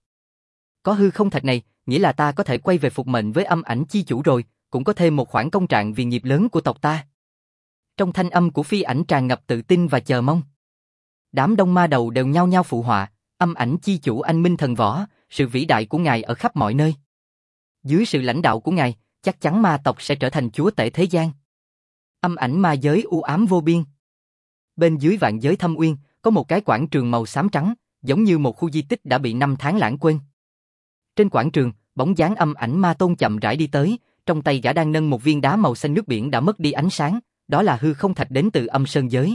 Có hư không thạch này, nghĩa là ta có thể quay về phục mệnh với âm ảnh chi chủ rồi, cũng có thêm một khoản công trạng vì nghiệp lớn của tộc ta. Trong thanh âm của Phi Ảnh tràn ngập tự tin và chờ mong. Đám đông ma đầu đều nhao nhao phụ họa, âm ảnh chi chủ anh minh thần võ, sự vĩ đại của ngài ở khắp mọi nơi. Dưới sự lãnh đạo của ngài, chắc chắn ma tộc sẽ trở thành chúa tể thế gian. Âm ảnh ma giới u ám vô biên. Bên dưới vạn giới thâm uyên, có một cái quảng trường màu xám trắng, giống như một khu di tích đã bị năm tháng lãng quên. Trên quảng trường, bóng dáng âm ảnh ma tôn chậm rãi đi tới, trong tay gã đang nâng một viên đá màu xanh nước biển đã mất đi ánh sáng, đó là hư không thạch đến từ âm sơn giới.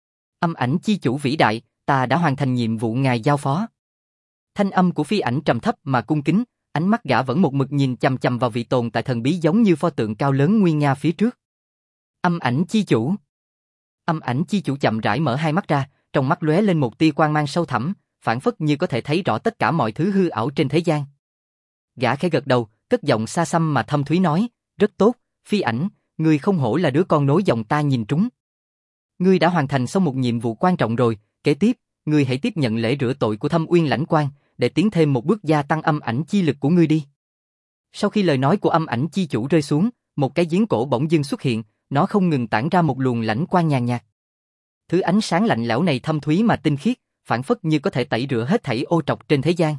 Âm ảnh chi chủ vĩ đại, ta đã hoàn thành nhiệm vụ ngài giao phó. Thanh âm của Phi Ảnh trầm thấp mà cung kính, ánh mắt gã vẫn một mực nhìn chằm chằm vào vị tồn tại thần bí giống như pho tượng cao lớn nguy nga phía trước. Âm ảnh chi chủ. Âm ảnh chi chủ chậm rãi mở hai mắt ra, trong mắt lóe lên một tia quang mang sâu thẳm, phảng phất như có thể thấy rõ tất cả mọi thứ hư ảo trên thế gian. Gã khẽ gật đầu, cất giọng xa xăm mà thâm thúy nói, rất tốt, Phi Ảnh, ngươi không hổ là đứa con nối dòng ta nhìn trúng. Ngươi đã hoàn thành xong một nhiệm vụ quan trọng rồi, kế tiếp, ngươi hãy tiếp nhận lễ rửa tội của Thâm Uyên Lãnh Quan, để tiến thêm một bước gia tăng âm ảnh chi lực của ngươi đi. Sau khi lời nói của âm ảnh chi chủ rơi xuống, một cái giếng cổ bỗng dưng xuất hiện, nó không ngừng tản ra một luồng lãnh quang nhàn nhạt. Thứ ánh sáng lạnh lẽo này thâm thúy mà tinh khiết, phảng phất như có thể tẩy rửa hết thảy ô trọc trên thế gian.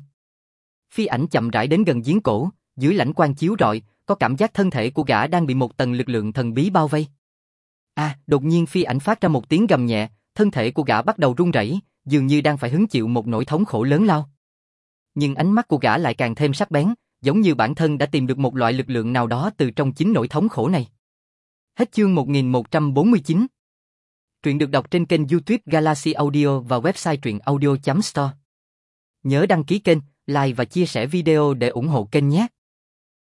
Phi Ảnh chậm rãi đến gần giếng cổ, dưới lãnh quang chiếu rọi, có cảm giác thân thể của gã đang bị một tầng lực lượng thần bí bao vây. À, đột nhiên Phi Ảnh phát ra một tiếng gầm nhẹ, thân thể của gã bắt đầu run rẩy, dường như đang phải hứng chịu một nỗi thống khổ lớn lao. Nhưng ánh mắt của gã lại càng thêm sắc bén, giống như bản thân đã tìm được một loại lực lượng nào đó từ trong chính nỗi thống khổ này. Hết chương một nghìn một trăm bốn mươi chín. Truyện được đọc trên kênh YouTube Galaxy Audio và website truyện audio chấm store. Nhớ đăng ký kênh, like và chia sẻ video để ủng hộ kênh nhé.